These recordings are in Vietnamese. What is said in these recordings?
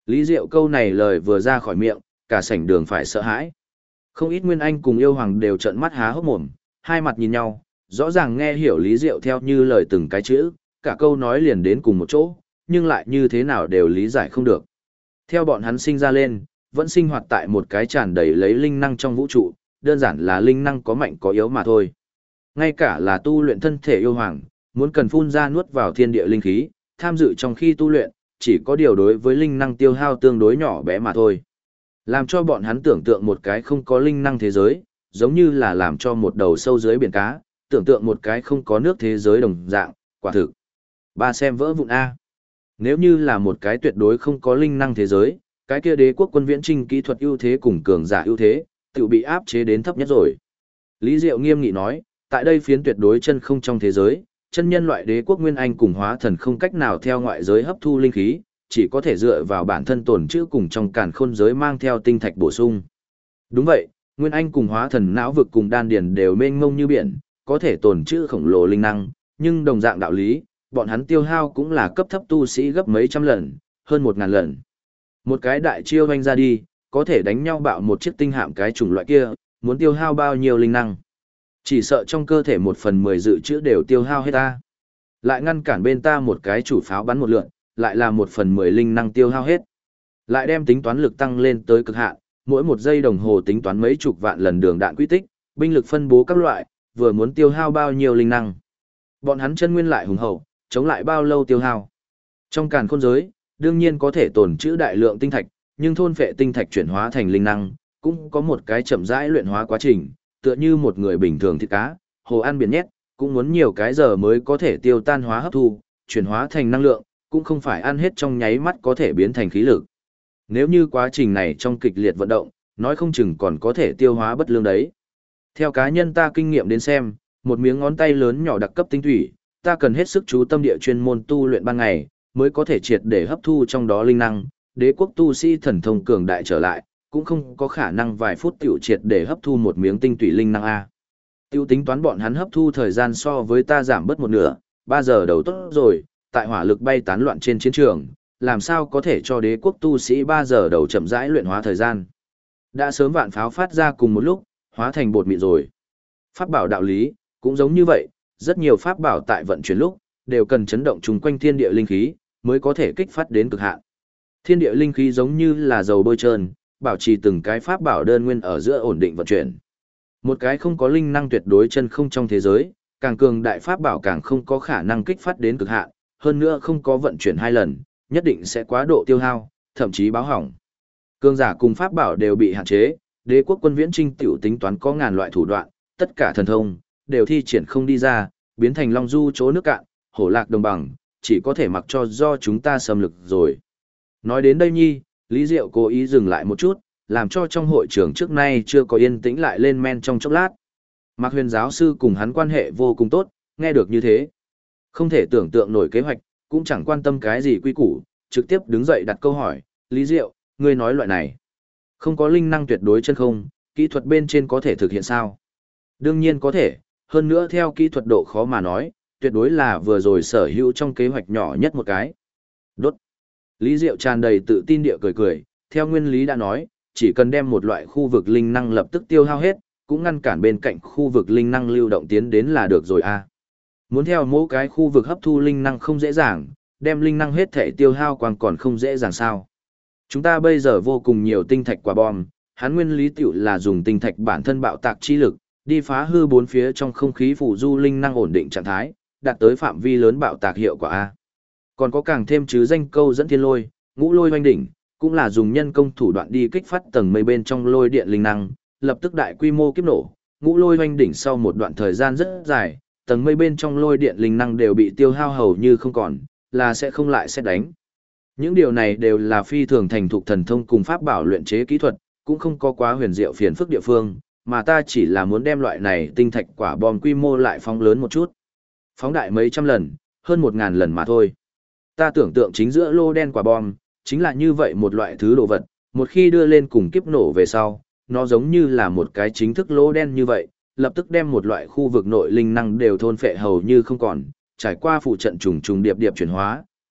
Lý Diệu câu này lời vừa ra khỏi miệng, cả sảnh đường phải sợ hãi. Không ít Nguyên Anh cùng yêu hoàng đều trợn mắt há hốc mồm, hai mặt nhìn nhau, rõ ràng nghe hiểu Lý Diệu theo như lời từng cái chữ, cả câu nói liền đến cùng một chỗ, nhưng lại như thế nào đều lý giải không được. Theo bọn hắn sinh ra lên, vẫn sinh hoạt tại một cái tràn đầy lấy linh năng trong vũ trụ, đơn giản là linh năng có mạnh có yếu mà thôi. Ngay cả là tu luyện thân thể yêu hoàng, muốn cần phun ra nuốt vào thiên địa linh khí, tham dự trong khi tu luyện, chỉ có điều đối với linh năng tiêu hao tương đối nhỏ bé mà thôi. Làm cho bọn hắn tưởng tượng một cái không có linh năng thế giới, giống như là làm cho một đầu sâu dưới biển cá, tưởng tượng một cái không có nước thế giới đồng dạng, quả thực. Ba xem vỡ vụn A. Nếu như là một cái tuyệt đối không có linh năng thế giới, cái kia đế quốc quân viễn trinh kỹ thuật ưu thế cùng cường giả ưu thế, tự bị áp chế đến thấp nhất rồi. Lý Diệu nghiêm nghị nói, tại đây phiến tuyệt đối chân không trong thế giới, chân nhân loại đế quốc nguyên anh cùng hóa thần không cách nào theo ngoại giới hấp thu linh khí, chỉ có thể dựa vào bản thân tồn trữ cùng trong càn khôn giới mang theo tinh thạch bổ sung. Đúng vậy, nguyên anh cùng hóa thần não vực cùng đan điền đều mênh mông như biển, có thể tồn trữ khổng lồ linh năng, nhưng đồng dạng đạo lý, bọn hắn tiêu hao cũng là cấp thấp tu sĩ gấp mấy trăm lần, hơn 1000 lần. Một cái đại chiêu vanh ra đi, có thể đánh nhau bạo một chiếc tinh hạm cái chủng loại kia, muốn tiêu hao bao nhiêu linh năng. Chỉ sợ trong cơ thể 1/10 dự trữ đều tiêu hao hết ta. Lại ngăn cản bên ta một cái chủ pháo bắn một lượn, lại là 1/10 linh năng tiêu hao hết. Lại đem tính toán lực tăng lên tới cực hạn, mỗi 1 giây đồng hồ tính toán mấy chục vạn lần đường đạn quy tích, binh lực phân bố các loại, vừa muốn tiêu hao bao nhiêu linh năng. Bọn hắn chân nguyên lại hùng hậu, chống lại bao lâu tiêu hao. Trong càn khôn giới, đương nhiên có thể tồn trữ đại lượng tinh thạch, nhưng thôn phệ tinh thạch chuyển hóa thành linh năng, cũng có một cái chậm rãi luyện hóa quá trình, tựa như một người bình thường thịt cá, hồ ăn biển nhét, cũng muốn nhiều cái giờ mới có thể tiêu tan hóa hấp thu, chuyển hóa thành năng lượng, cũng không phải ăn hết trong nháy mắt có thể biến thành khí lực. Nếu như quá trình này trong kịch liệt vận động, nói không chừng còn có thể tiêu hóa bất lương đấy. Theo cá nhân ta kinh nghiệm đến xem, một miếng ngón tay lớn nhỏ đặc cấp tinh thủy, ta cần hết sức chú tâm địa chuyên môn tu luyện ban ngày, mới có thể triệt để hấp thu trong đó linh năng, đế quốc tu sĩ thần thông cường đại trở lại, cũng không có khả năng vài phút tiểu triệt để hấp thu một miếng tinh thủy linh năng A. Tiêu tính toán bọn hắn hấp thu thời gian so với ta giảm bớt một nửa, 3 giờ đầu tốt rồi, tại hỏa lực bay tán loạn trên chiến trường, làm sao có thể cho đế quốc tu sĩ 3 giờ đầu chậm rãi luyện hóa thời gian. Đã sớm vạn pháo phát ra cùng một lúc, hóa thành bột mịn rồi. Pháp bảo đạo lý, cũng giống như vậy, rất nhiều pháp bảo tại vận chuyển lúc, đều cần chấn động chung quanh thiên địa linh khí, mới có thể kích phát đến cực hạn. Thiên địa linh khí giống như là dầu bôi trơn, bảo trì từng cái pháp bảo đơn nguyên ở giữa ổn định vận chuyển. Một cái không có linh năng tuyệt đối chân không trong thế giới, càng cường đại pháp bảo càng không có khả năng kích phát đến cực hạn, hơn nữa không có vận chuyển 2 lần, nhất định sẽ quá độ tiêu hao, thậm chí báo hỏng. Cường giả cùng pháp bảo đều bị hạn chế, đế quốc quân viễn trinh tiểu tính toán có ngàn loại thủ đoạn, tất cả thần thông đều thi triển không đi ra, biến thành long du chỗ nước cạn, hổ lạc đồng bằng, chỉ có thể mặc cho do chúng ta xâm lược rồi. Nói đến đây nhi, Lý Diệu cố ý dừng lại một chút, làm cho trong hội trường trước nay chưa có yên tĩnh lại lên men trong chốc lát. Mạc Huyền giáo sư cùng hắn quan hệ vô cùng tốt, nghe được như thế. Không thể tưởng tượng nổi kế hoạch, cũng chẳng quan tâm cái gì quy củ, trực tiếp đứng dậy đặt câu hỏi, Lý Diệu, ngươi nói loại này. Không có linh năng tuyệt đối chân không, kỹ thuật bên trên có thể thực hiện sao? Đương nhiên có thể, hơn nữa theo kỹ thuật độ khó mà nói, tuyệt đối là vừa rồi sở hữu trong kế hoạch nhỏ nhất một cái. Đốt. Lý Diệu tràn đầy tự tin địa cười cười, theo nguyên lý đã nói, chỉ cần đem một loại khu vực linh năng lập tức tiêu hao hết, cũng ngăn cản bên cạnh khu vực linh năng lưu động tiến đến là được rồi à. Muốn theo mỗi cái khu vực hấp thu linh năng không dễ dàng, đem linh năng hết thể tiêu hao còn không dễ dàng sao. Chúng ta bây giờ vô cùng nhiều tinh thạch quả bom, hắn nguyên lý tiểu là dùng tinh thạch bản thân bạo tạc chi lực, đi phá hư bốn phía trong không khí phủ du linh năng ổn định trạng thái, đạt tới phạm vi lớn bạo tạc hiệu quả A. Còn có càng thêm chứ danh câu dẫn thiên lôi, ngũ lôi hoanh đỉnh, cũng là dùng nhân công thủ đoạn đi kích phát tầng mây bên trong lôi điện linh năng, lập tức đại quy mô kiếp nổ, ngũ lôi hoanh đỉnh sau một đoạn thời gian rất dài, tầng mây bên trong lôi điện linh năng đều bị tiêu hao hầu như không còn, là sẽ không lại xét đánh. Những điều này đều là phi thường thành thục thần thông cùng pháp bảo luyện chế kỹ thuật, cũng không có quá huyền diệu phiền phức địa phương, mà ta chỉ là muốn đem loại này tinh thạch quả bom quy mô lại phóng lớn một chút. Phóng đại mấy trăm lần, hơn 1000 lần mà thôi. Ta tưởng tượng chính giữa lô đen quả bom, chính là như vậy một loại thứ đồ vật, một khi đưa lên cùng kiếp nổ về sau, nó giống như là một cái chính thức lô đen như vậy, lập tức đem một loại khu vực nội linh năng đều thôn phệ hầu như không còn, trải qua phụ trận trùng trùng điệp điệp chuyển hóa,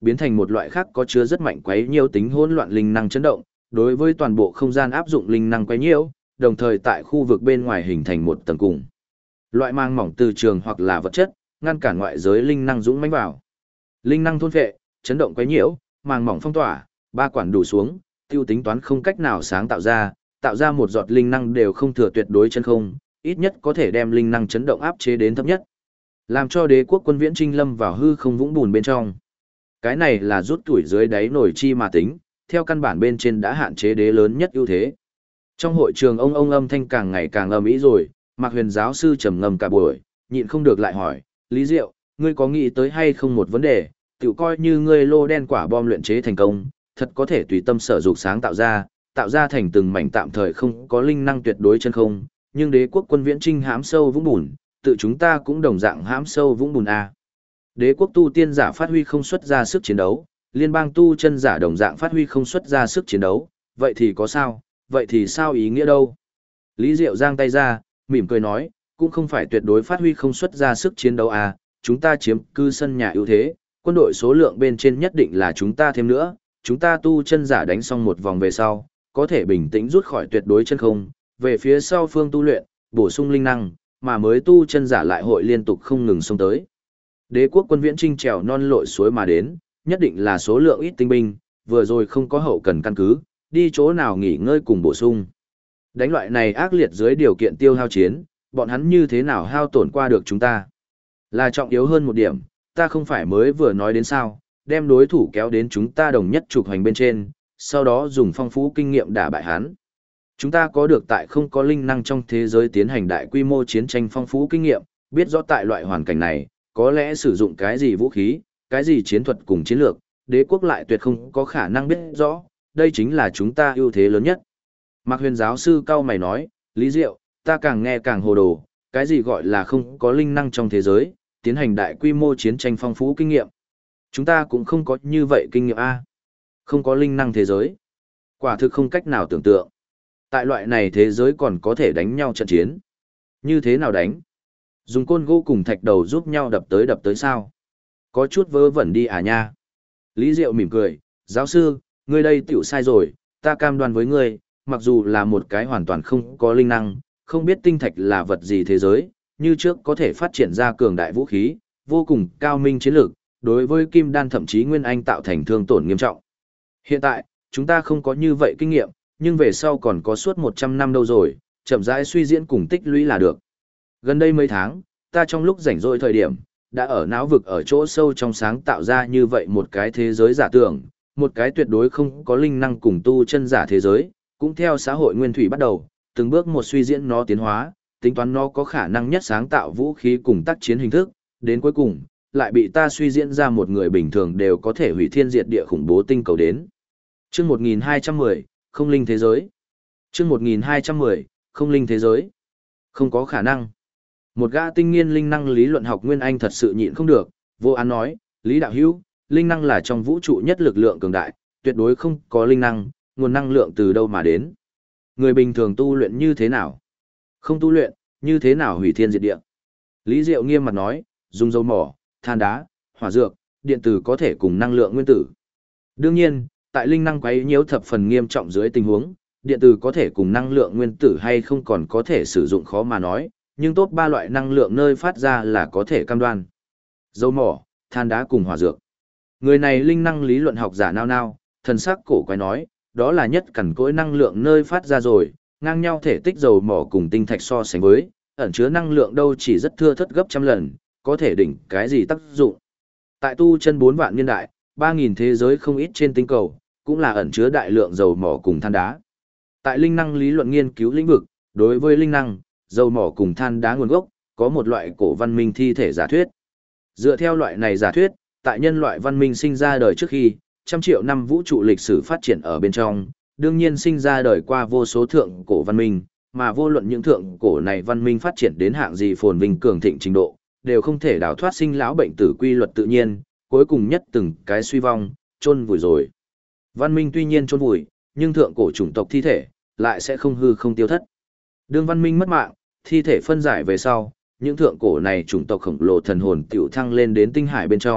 biến thành một loại khác có chứa rất mạnh quấy nhiễu tính hỗn loạn linh năng chấn động, đối với toàn bộ không gian áp dụng linh năng quấy nhiễu, đồng thời tại khu vực bên ngoài hình thành một tầng cùng. Loại mang mỏng từ trường hoặc là vật chất, ngăn cản ngoại giới linh năng dũng mãnh vào. Linh năng thôn phệ, chấn động quấy nhiễu, màng mỏng phong tỏa, ba quản đủ xuống, tiêu tính toán không cách nào sáng tạo ra một giọt linh năng đều không thừa tuyệt đối chân không, ít nhất có thể đem linh năng chấn động áp chế đến thấp nhất. Làm cho đế quốc quân viễn trinh lâm vào hư không vũng bùn bên trong. Cái này là rút tuổi dưới đáy nổi chi mà tính, theo căn bản bên trên đã hạn chế đế lớn nhất ưu thế. Trong hội trường ông âm thanh càng ngày càng ầm ĩ rồi, Mạc Huyền giáo sư trầm ngâm cả buổi, nhịn không được lại hỏi, Lý Diệu, ngươi có nghĩ tới hay không một vấn đề, tự coi như ngươi lô đen quả bom luyện chế thành công, thật có thể tùy tâm sở dục sáng tạo ra thành từng mảnh tạm thời không có linh năng tuyệt đối chân không, nhưng đế quốc quân viễn trinh hãm sâu vũng bùn, tự chúng ta cũng đồng dạng hãm sâu vũng bùn a. Đế quốc tu tiên giả phát huy không xuất ra sức chiến đấu, liên bang tu chân giả đồng dạng phát huy không xuất ra sức chiến đấu, vậy thì có sao, vậy thì sao ý nghĩa đâu? Lý Diệu giang tay ra, mỉm cười nói, cũng không phải tuyệt đối phát huy không xuất ra sức chiến đấu à, chúng ta chiếm cư sân nhà ưu thế, quân đội số lượng bên trên nhất định là chúng ta thêm nữa, chúng ta tu chân giả đánh xong một vòng về sau, có thể bình tĩnh rút khỏi tuyệt đối chân không, về phía sau phương tu luyện, bổ sung linh năng, mà mới tu chân giả lại hội liên tục không ngừng xông tới. Đế quốc quân viễn trinh trèo non lội suối mà đến, nhất định là số lượng ít tinh binh, vừa rồi không có hậu cần căn cứ, đi chỗ nào nghỉ ngơi cùng bổ sung. Đánh loại này ác liệt dưới điều kiện tiêu hao chiến, bọn hắn như thế nào hao tổn qua được chúng ta. Là trọng yếu hơn một điểm, ta không phải mới vừa nói đến sao, đem đối thủ kéo đến chúng ta đồng nhất trục hành bên trên, sau đó dùng phong phú kinh nghiệm đả bại hắn. Chúng ta có được tại không có linh năng trong thế giới tiến hành đại quy mô chiến tranh phong phú kinh nghiệm, biết rõ tại loại hoàn cảnh này, có lẽ sử dụng cái gì vũ khí, cái gì chiến thuật cùng chiến lược, đế quốc lại tuyệt không có khả năng biết rõ, đây chính là chúng ta ưu thế lớn nhất. Mạc Huyền giáo sư cao mày nói, Lý Diệu, ta càng nghe càng hồ đồ, cái gì gọi là không có linh năng trong thế giới, tiến hành đại quy mô chiến tranh phong phú kinh nghiệm. Chúng ta cũng không có như vậy kinh nghiệm A. Không có linh năng thế giới. Quả thực không cách nào tưởng tượng. Tại loại này thế giới còn có thể đánh nhau trận chiến. Như thế nào đánh? Dùng côn gỗ cùng thạch đầu giúp nhau đập tới sao? Có chút vớ vẩn đi à nha. Lý Diệu mỉm cười, giáo sư, ngươi đây tiểu sai rồi, ta cam đoan với ngươi, mặc dù là một cái hoàn toàn không có linh năng, không biết tinh thạch là vật gì thế giới, như trước có thể phát triển ra cường đại vũ khí, vô cùng cao minh chiến lược, đối với kim đan thậm chí nguyên anh tạo thành thương tổn nghiêm trọng. Hiện tại, chúng ta không có như vậy kinh nghiệm, nhưng về sau còn có suốt 100 năm đâu rồi, chậm rãi suy diễn cùng tích lũy là được. Gần đây mấy tháng, ta trong lúc rảnh rỗi thời điểm, đã ở não vực ở chỗ sâu trong sáng tạo ra như vậy một cái thế giới giả tưởng, một cái tuyệt đối không có linh năng cùng tu chân giả thế giới, cũng theo xã hội nguyên thủy bắt đầu, từng bước một suy diễn nó tiến hóa, tính toán nó có khả năng nhất sáng tạo vũ khí cùng tác chiến hình thức, đến cuối cùng, lại bị ta suy diễn ra một người bình thường đều có thể hủy thiên diệt địa khủng bố tinh cầu đến. Chương 1210, không linh thế giới. Chương 1210, không linh thế giới. Không có khả năng. Một gã tinh nghiên linh năng lý luận học nguyên anh thật sự nhịn không được, vô án nói, Lý đạo hữu, linh năng là trong vũ trụ nhất lực lượng cường đại, tuyệt đối không có linh năng, nguồn năng lượng từ đâu mà đến. Người bình thường tu luyện như thế nào? Không tu luyện, như thế nào hủy thiên diệt địa? Lý Diệu nghiêm mặt nói, dùng dầu mỏ, than đá, hỏa dược, điện tử có thể cùng năng lượng nguyên tử. Đương nhiên, tại linh năng quấy nhiễu thập phần nghiêm trọng dưới tình huống, điện tử có thể cùng năng lượng nguyên tử hay không còn có thể sử dụng khó mà nói, nhưng top 3 loại năng lượng nơi phát ra là có thể cam đoan. Dầu mỏ, than đá cùng hỏa dược. Người này linh năng lý luận học giả nao, thần sắc cổ quái nói, đó là nhất cẩn cỗi năng lượng nơi phát ra rồi, ngang nhau thể tích dầu mỏ cùng tinh thạch so sánh với, ẩn chứa năng lượng đâu chỉ rất thưa thớt gấp trăm lần, có thể đỉnh cái gì tác dụng. Tại tu chân 4 vạn niên đại, 3.000 thế giới không ít trên tinh cầu, cũng là ẩn chứa đại lượng dầu mỏ cùng than đá. Tại linh năng lý luận nghiên cứu lĩnh vực, đối với linh năng, dầu mỏ cùng than đá nguồn gốc, có một loại cổ văn minh thi thể giả thuyết. Dựa theo loại này giả thuyết, tại nhân loại văn minh sinh ra đời trước khi, trăm triệu năm vũ trụ lịch sử phát triển ở bên trong, đương nhiên sinh ra đời qua vô số thượng cổ văn minh, mà vô luận những thượng cổ này văn minh phát triển đến hạng gì phồn vinh cường thịnh trình độ, đều không thể đào thoát sinh lão bệnh tử quy luật tự nhiên, cuối cùng nhất từng cái suy vong, chôn vùi rồi. Văn minh tuy nhiên chôn vùi, nhưng thượng cổ chủng tộc thi thể lại sẽ không hư không tiêu thất. Đương văn minh mất mạng, thi thể phân giải về sau, những thượng cổ này chủng tộc khổng lồ thần hồn tiểu thăng lên đến tinh hải bên trong,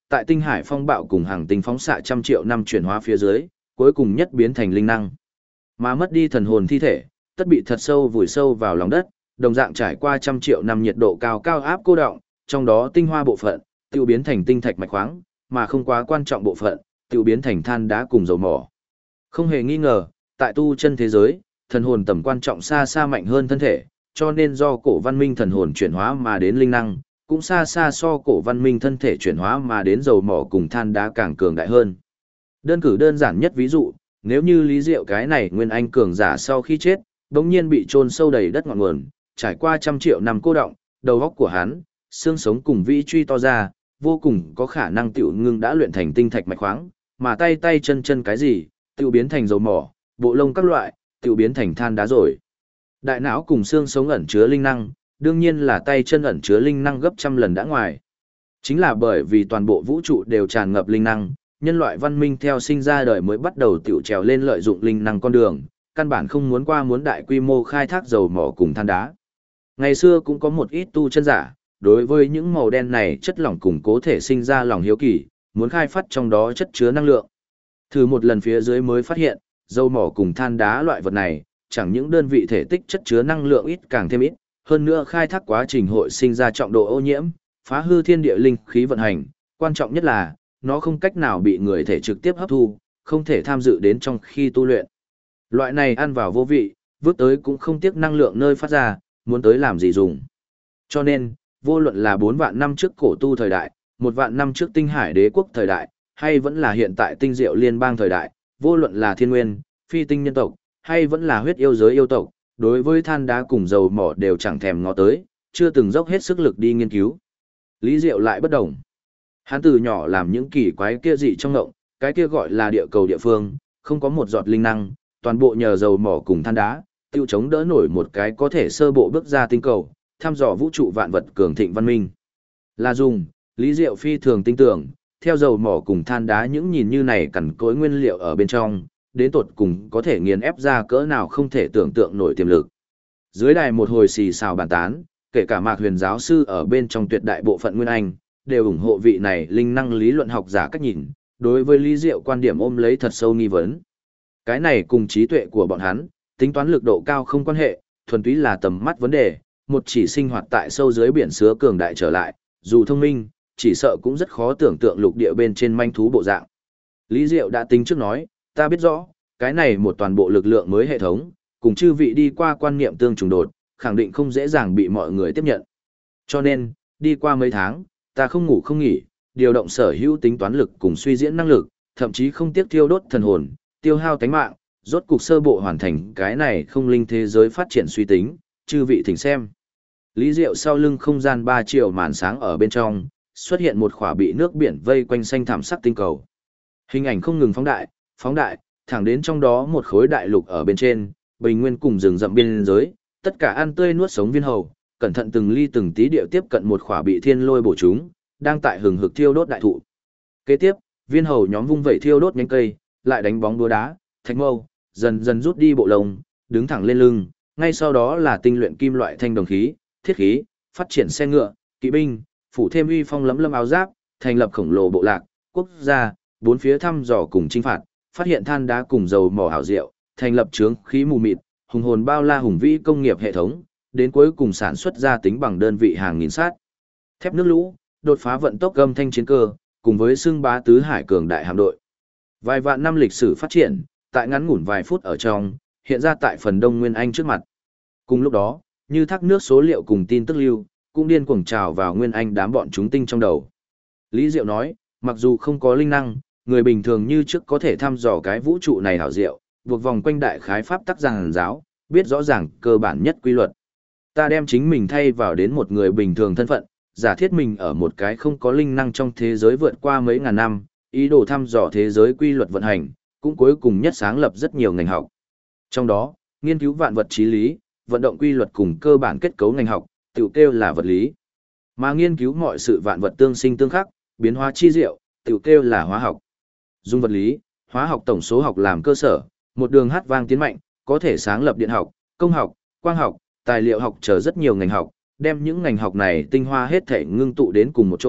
tại tinh hải phong bạo cùng hàng tinh phóng xạ trăm triệu năm chuyển hóa phía dưới, cuối cùng nhất biến thành linh năng. Mà mất đi thần hồn thi thể, tất bị thật sâu vùi sâu vào lòng đất, đồng dạng trải qua trăm triệu năm nhiệt độ cao cao áp cô đọng, trong đó tinh hoa bộ phận tiêu biến thành tinh thạch mạch khoáng, mà không quá quan trọng bộ phận tiêu biến thành than đá cùng dầu mỏ. Không hề nghi ngờ, tại tu chân thế giới, thần hồn tầm quan trọng xa xa mạnh hơn thân thể, cho nên do cổ văn minh thần hồn chuyển hóa mà đến linh năng, cũng xa xa so cổ văn minh thân thể chuyển hóa mà đến dầu mỏ cùng than đá càng cường đại hơn. Đơn cử đơn giản nhất ví dụ, nếu như Lý Diệu cái này nguyên anh cường giả sau khi chết, đống nhiên bị chôn sâu đầy đất ngọn nguồn, trải qua trăm triệu năm cô động, đầu óc của hắn, xương sống cùng vĩ truy to ra, vô cùng có khả năng tiểu ngưng đã luyện thành tinh thạch mạch khoáng, mà tay tay chân chân cái gì, tiểu biến thành dầu mỏ, bộ lông các loại, tiểu biến thành than đá rồi. Đại não cùng xương sống ẩn chứa linh năng, đương nhiên là tay chân ẩn chứa linh năng gấp trăm lần đã ngoài. Chính là bởi vì toàn bộ vũ trụ đều tràn ngập linh năng, nhân loại văn minh theo sinh ra đời mới bắt đầu tiểu trèo lên lợi dụng linh năng con đường, căn bản không muốn đại quy mô khai thác dầu mỏ cùng than đá. Ngày xưa cũng có một ít tu chân giả, đối với những màu đen này chất lỏng củng cố thể sinh ra lòng hiếu kỳ, muốn khai phát trong đó chất chứa năng lượng. Thử một lần phía dưới mới phát hiện, dầu mỏ cùng than đá loại vật này, chẳng những đơn vị thể tích chất chứa năng lượng ít càng thêm ít, hơn nữa khai thác quá trình hội sinh ra trọng độ ô nhiễm, phá hư thiên địa linh khí vận hành, quan trọng nhất là, nó không cách nào bị người thể trực tiếp hấp thu, không thể tham dự đến trong khi tu luyện. Loại này ăn vào vô vị, vứt tới cũng không tiếc năng lượng nơi phát ra, muốn tới làm gì dùng. Cho nên, vô luận là 4 vạn năm trước cổ tu thời đại, 1 vạn năm trước tinh hải đế quốc thời đại, hay vẫn là hiện tại tinh diệu liên bang thời đại, vô luận là thiên nguyên, phi tinh nhân tộc, hay vẫn là huyết yêu giới yêu tộc, đối với than đá cùng dầu mỏ đều chẳng thèm ngó tới, chưa từng dốc hết sức lực đi nghiên cứu. Lý Diệu lại bất đồng. Hắn từ nhỏ làm những kỳ quái kia dị trong ngộng, cái kia gọi là địa cầu địa phương, không có một giọt linh năng, toàn bộ nhờ dầu mỏ cùng than đá, tiêu chống đỡ nổi một cái có thể sơ bộ bước ra tinh cầu, thăm dò vũ trụ vạn vật cường thịnh văn minh. Là dùng, Lý Diệu phi thường tin tưởng, theo dầu mỏ cùng than đá những nhìn như này cằn cỗi nguyên liệu ở bên trong, đến tột cùng có thể nghiền ép ra cỡ nào không thể tưởng tượng nổi tiềm lực. Dưới đài một hồi xì xào bàn tán, kể cả Mạc Huyền giáo sư ở bên trong tuyệt đại bộ phận Nguyên Anh, đều ủng hộ vị này linh năng lý luận học giả cách nhìn, đối với Lý Diệu quan điểm ôm lấy thật sâu nghi vấn. Cái này cùng trí tuệ của bọn hắn, tính toán lực độ cao không quan hệ, thuần túy là tầm mắt vấn đề, một chỉ sinh hoạt tại sâu dưới biển sứa cường đại trở lại, dù thông minh, chỉ sợ cũng rất khó tưởng tượng lục địa bên trên manh thú bộ dạng. Lý Diệu đã tính trước nói, ta biết rõ, cái này một toàn bộ lực lượng mới hệ thống, cùng chư vị đi qua quan niệm tương trùng đột, khẳng định không dễ dàng bị mọi người tiếp nhận. Cho nên, đi qua mấy tháng, ta không ngủ không nghỉ, điều động sở hữu tính toán lực cùng suy diễn năng lực, thậm chí không tiếc tiêu đốt thần hồn, tiêu hao tánh mạng, rốt cục sơ bộ hoàn thành cái này không linh thế giới phát triển suy tính, chư vị thỉnh xem. Lý Diệu sau lưng không gian 3 triệu màn sáng ở bên trong, xuất hiện một khỏa bị nước biển vây quanh xanh thảm sắc tinh cầu. Hình ảnh không ngừng phóng đại, thẳng đến trong đó một khối đại lục ở bên trên, bình nguyên cùng rừng rậm biên giới, tất cả ăn tươi nuốt sống viên hầu, cẩn thận từng ly từng tí điệu tiếp cận một khỏa bị thiên lôi bổ chúng, đang tại hừng hực thiêu đốt đại thụ. Kế tiếp, viên hầu nhóm vung vẩy thiêu đốt nhánh cây, lại đánh bóng đúa đá, thạch mâu, dần dần rút đi bộ lông, đứng thẳng lên lưng, ngay sau đó là tinh luyện kim loại thanh đồng khí, thiết khí, phát triển xe ngựa, kỵ binh, phủ thêm uy phong lẫm lâm áo giáp, thành lập khổng lồ bộ lạc, quốc gia, bốn phía thăm dò cùng chinh phạt, phát hiện than đá cùng dầu mỏ hảo diệu, thành lập chướng khí mù mịt, hùng hồn bao la hùng vĩ công nghiệp hệ thống, đến cuối cùng sản xuất ra tính bằng đơn vị hàng nghìn sát. Thép nước lũ, đột phá vận tốc gầm thanh chiến cơ, cùng với xưng bá tứ hải cường đại hạm đội. Vài vạn năm lịch sử phát triển, tại ngắn ngủn vài phút ở trong, hiện ra tại phần Đông Nguyên Anh trước mặt. Cùng lúc đó, như thác nước số liệu cùng tin tức lưu, cũng điên cuồng trào vào Nguyên Anh đám bọn chúng tinh trong đầu. Lý Diệu nói, mặc dù không có linh năng, người bình thường như trước có thể thăm dò cái vũ trụ này hảo diệu, buộc vòng quanh đại khái pháp tắc giảng giáo, biết rõ ràng cơ bản nhất quy luật. Ta đem chính mình thay vào đến một người bình thường thân phận, giả thiết mình ở một cái không có linh năng trong thế giới vượt qua mấy ngàn năm, ý đồ thăm dò thế giới quy luật vận hành, cũng cuối cùng nhất sáng lập rất nhiều ngành học. Trong đó, nghiên cứu vạn vật trí lý, vận động quy luật cùng cơ bản kết cấu ngành học, tự kêu là vật lý. Mà nghiên cứu mọi sự vạn vật tương sinh tương khắc, biến hóa chi diệu, tự kêu là hóa học. Dùng vật lý, hóa học tổng số học làm cơ sở, một đường hát vang tiến mạnh, có thể sáng lập điện học, công học, quang học, tài liệu học chờ rất nhiều ngành học, đem những ngành học này tinh hoa hết thể ngưng tụ đến cùng một chỗ,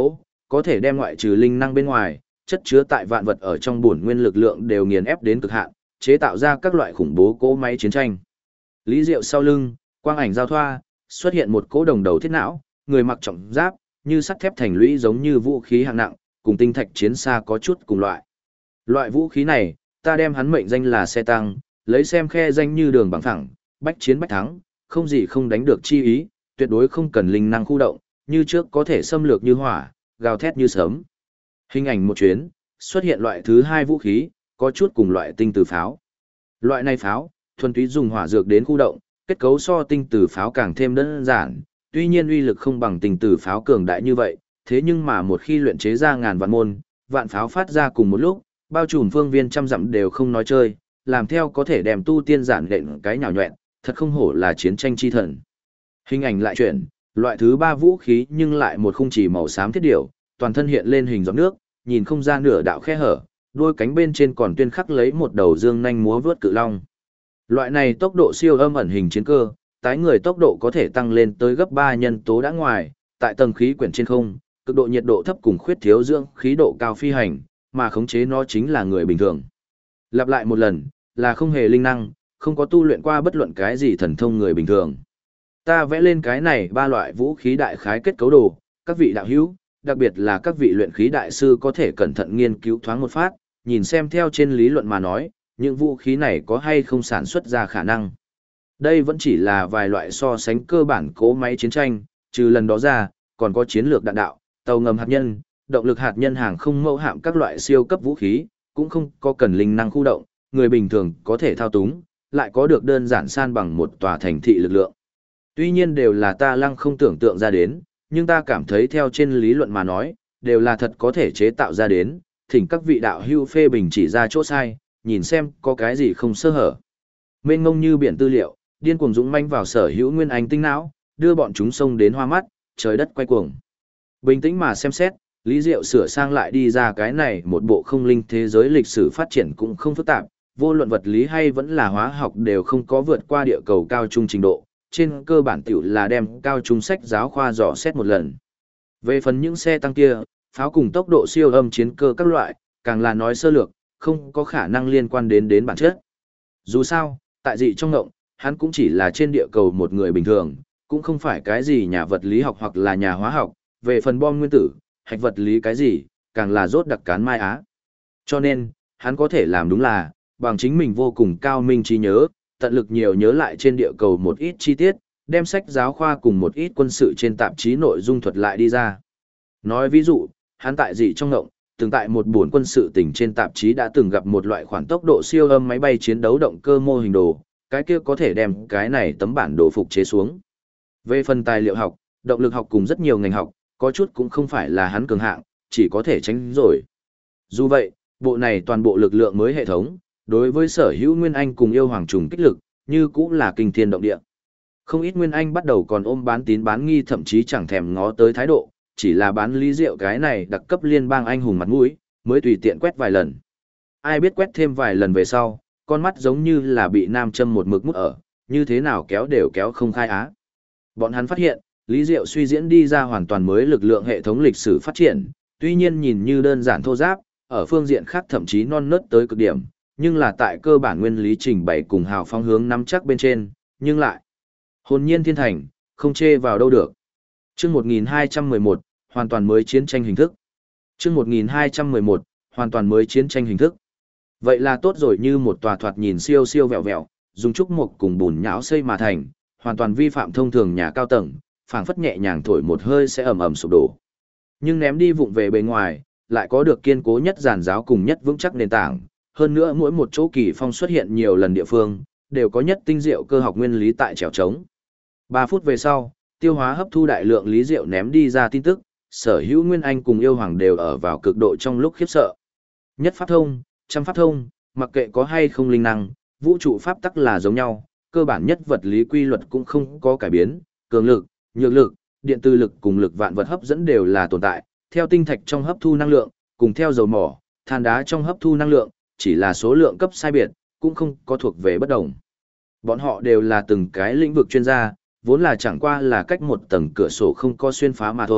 có thể đem ngoại trừ linh năng bên ngoài, chất chứa tại vạn vật ở trong bổn nguyên lực lượng đều nghiền ép đến cực hạn, chế tạo ra các loại khủng bố cỗ máy chiến tranh. Lý Diệu sau lưng, quang ảnh giao thoa, xuất hiện một cỗ đồng đầu thiết não, người mặc trọng giáp, như sắt thép thành lũy giống như vũ khí hạng nặng, cùng tinh thạch chiến xa có chút cùng loại. Loại vũ khí này, ta đem hắn mệnh danh là xe tăng, lấy xem khe danh như đường bằng thẳng, bách chiến bách thắng, không gì không đánh được chi ý, tuyệt đối không cần linh năng khu động, như trước có thể xâm lược như hỏa, gào thét như sớm. Hình ảnh một chuyến, xuất hiện loại thứ hai vũ khí, có chút cùng loại tinh từ pháo. Loại này pháo, thuần túy dùng hỏa dược đến khu động, kết cấu so tinh từ pháo càng thêm đơn giản, tuy nhiên uy lực không bằng tinh từ pháo cường đại như vậy, thế nhưng mà một khi luyện chế ra ngàn vạn môn, vạn pháo phát ra cùng một lúc, bao trùm phương viên trăm dặm đều không nói chơi, làm theo có thể đem tu tiên giản lệnh cái nhào nhọẹn, thật không hổ là chiến tranh chi thần. Hình ảnh lại chuyển, loại thứ ba vũ khí nhưng lại một khung chỉ màu xám thiết điểu, toàn thân hiện lên hình giọt nước, nhìn không ra nửa đạo khe hở, đuôi cánh bên trên còn tuyên khắc lấy một đầu dương nhanh múa vớt cự long. Loại này tốc độ siêu âm ẩn hình chiến cơ, tái người tốc độ có thể tăng lên tới gấp 3 nhân tố đã ngoài, tại tầng khí quyển trên không, cực độ nhiệt độ thấp cùng khuyết thiếu dưỡng khí độ cao phi hành, mà khống chế nó chính là người bình thường. Lặp lại một lần, là không hề linh năng, không có tu luyện qua bất luận cái gì thần thông người bình thường. Ta vẽ lên cái này ba loại vũ khí đại khái kết cấu đồ, các vị đạo hữu, đặc biệt là các vị luyện khí đại sư có thể cẩn thận nghiên cứu thoáng một phát, nhìn xem theo trên lý luận mà nói, những vũ khí này có hay không sản xuất ra khả năng. Đây vẫn chỉ là vài loại so sánh cơ bản cỗ máy chiến tranh, trừ lần đó ra, còn có chiến lược đạn đạo, tàu ngầm hạt nhân, động lực hạt nhân hàng không mẫu hạm các loại siêu cấp vũ khí, cũng không có cần linh năng khu động, người bình thường có thể thao túng, lại có được đơn giản san bằng một tòa thành thị lực lượng. Tuy nhiên đều là ta lăng không tưởng tượng ra đến, nhưng ta cảm thấy theo trên lý luận mà nói, đều là thật có thể chế tạo ra đến, thỉnh các vị đạo hữu phê bình chỉ ra chỗ sai, nhìn xem có cái gì không sơ hở. Mênh ngông như biển tư liệu, điên cuồng dũng manh vào sở hữu nguyên ánh tinh não, đưa bọn chúng xông đến hoa mắt, trời đất quay cuồng. Bình tĩnh mà xem xét, Lý Diệu sửa sang lại đi ra cái này một bộ không linh thế giới lịch sử phát triển cũng không phức tạp, vô luận vật lý hay vẫn là hóa học đều không có vượt qua địa cầu cao trung trình độ, trên cơ bản tiểu là đem cao trung sách giáo khoa dò xét một lần. Về phần những xe tăng kia, pháo cùng tốc độ siêu âm chiến cơ các loại, càng là nói sơ lược, không có khả năng liên quan đến bản chất. Dù sao, tại dị trong ngộng, hắn cũng chỉ là trên địa cầu một người bình thường, cũng không phải cái gì nhà vật lý học hoặc là nhà hóa học, về phần bom nguyên tử, hạch vật lý cái gì, càng là rốt đặc cán mai á. Cho nên, hắn có thể làm đúng là, bằng chính mình vô cùng cao minh trí nhớ, tận lực nhiều nhớ lại trên địa cầu một ít chi tiết, đem sách giáo khoa cùng một ít quân sự trên tạp chí nội dung thuật lại đi ra. Nói ví dụ, hắn tại dị trong ngộng, từng tại một buồn quân sự tỉnh trên tạp chí đã từng gặp một loại khoản tốc độ siêu âm máy bay chiến đấu động cơ mô hình đồ, cái kia có thể đem cái này tấm bản đồ phục chế xuống. Về phần tài liệu học, động lực học cùng rất nhiều ngành học, có chút cũng không phải là hắn cường hạng, chỉ có thể tránh rồi. Dù vậy, bộ này toàn bộ lực lượng mới hệ thống, đối với sở hữu Nguyên Anh cùng yêu hoàng trùng kích lực, như cũng là kinh thiên động địa. Không ít Nguyên Anh bắt đầu còn ôm bán tín bán nghi thậm chí chẳng thèm ngó tới thái độ, chỉ là bán Lý Diệu cái này đặc cấp liên bang anh hùng mặt mũi, mới tùy tiện quét vài lần. Ai biết quét thêm vài lần về sau, con mắt giống như là bị nam châm một mực mút ở, như thế nào kéo đều kéo không khai á. Bọn hắn phát hiện, Lý Diệu suy diễn đi ra hoàn toàn mới lực lượng hệ thống lịch sử phát triển, tuy nhiên nhìn như đơn giản thô giáp, ở phương diện khác thậm chí non nớt tới cực điểm, nhưng là tại cơ bản nguyên lý trình bày cùng hào phong hướng nắm chắc bên trên, nhưng lại hồn nhiên thiên thành, không chê vào đâu được. Chương 1211, hoàn toàn mới chiến tranh hình thức. Chương 1211, hoàn toàn mới chiến tranh hình thức. Vậy là tốt rồi, như một tòa thoạt nhìn siêu siêu vẹo vẹo, dùng trúc mục cùng bùn nhão xây mà thành, hoàn toàn vi phạm thông thường nhà cao tầng, phảng phất nhẹ nhàng thổi một hơi sẽ ầm ầm sụp đổ. Nhưng ném đi vụng về bề ngoài, lại có được kiên cố nhất giàn giáo cùng nhất vững chắc nền tảng, hơn nữa mỗi một chỗ kỳ phong xuất hiện nhiều lần địa phương, đều có nhất tinh diệu cơ học nguyên lý tại trèo trống. 3 phút về sau, tiêu hóa hấp thu đại lượng lý diệu ném đi ra tin tức, sở hữu Nguyên Anh cùng yêu hoàng đều ở vào cực độ trong lúc khiếp sợ. Nhất pháp thông, trăm pháp thông, mặc kệ có hay không linh năng, vũ trụ pháp tắc là giống nhau, cơ bản nhất vật lý quy luật cũng không có cải biến, cường lực, nhược lực, điện từ lực cùng lực vạn vật hấp dẫn đều là tồn tại, theo tinh thạch trong hấp thu năng lượng, cùng theo dầu mỏ, than đá trong hấp thu năng lượng, chỉ là số lượng cấp sai biệt, cũng không có thuộc về bất đồng. Bọn họ đều là từng cái lĩnh vực chuyên gia, vốn là chẳng qua là cách một tầng cửa sổ không có xuyên phá mà thôi,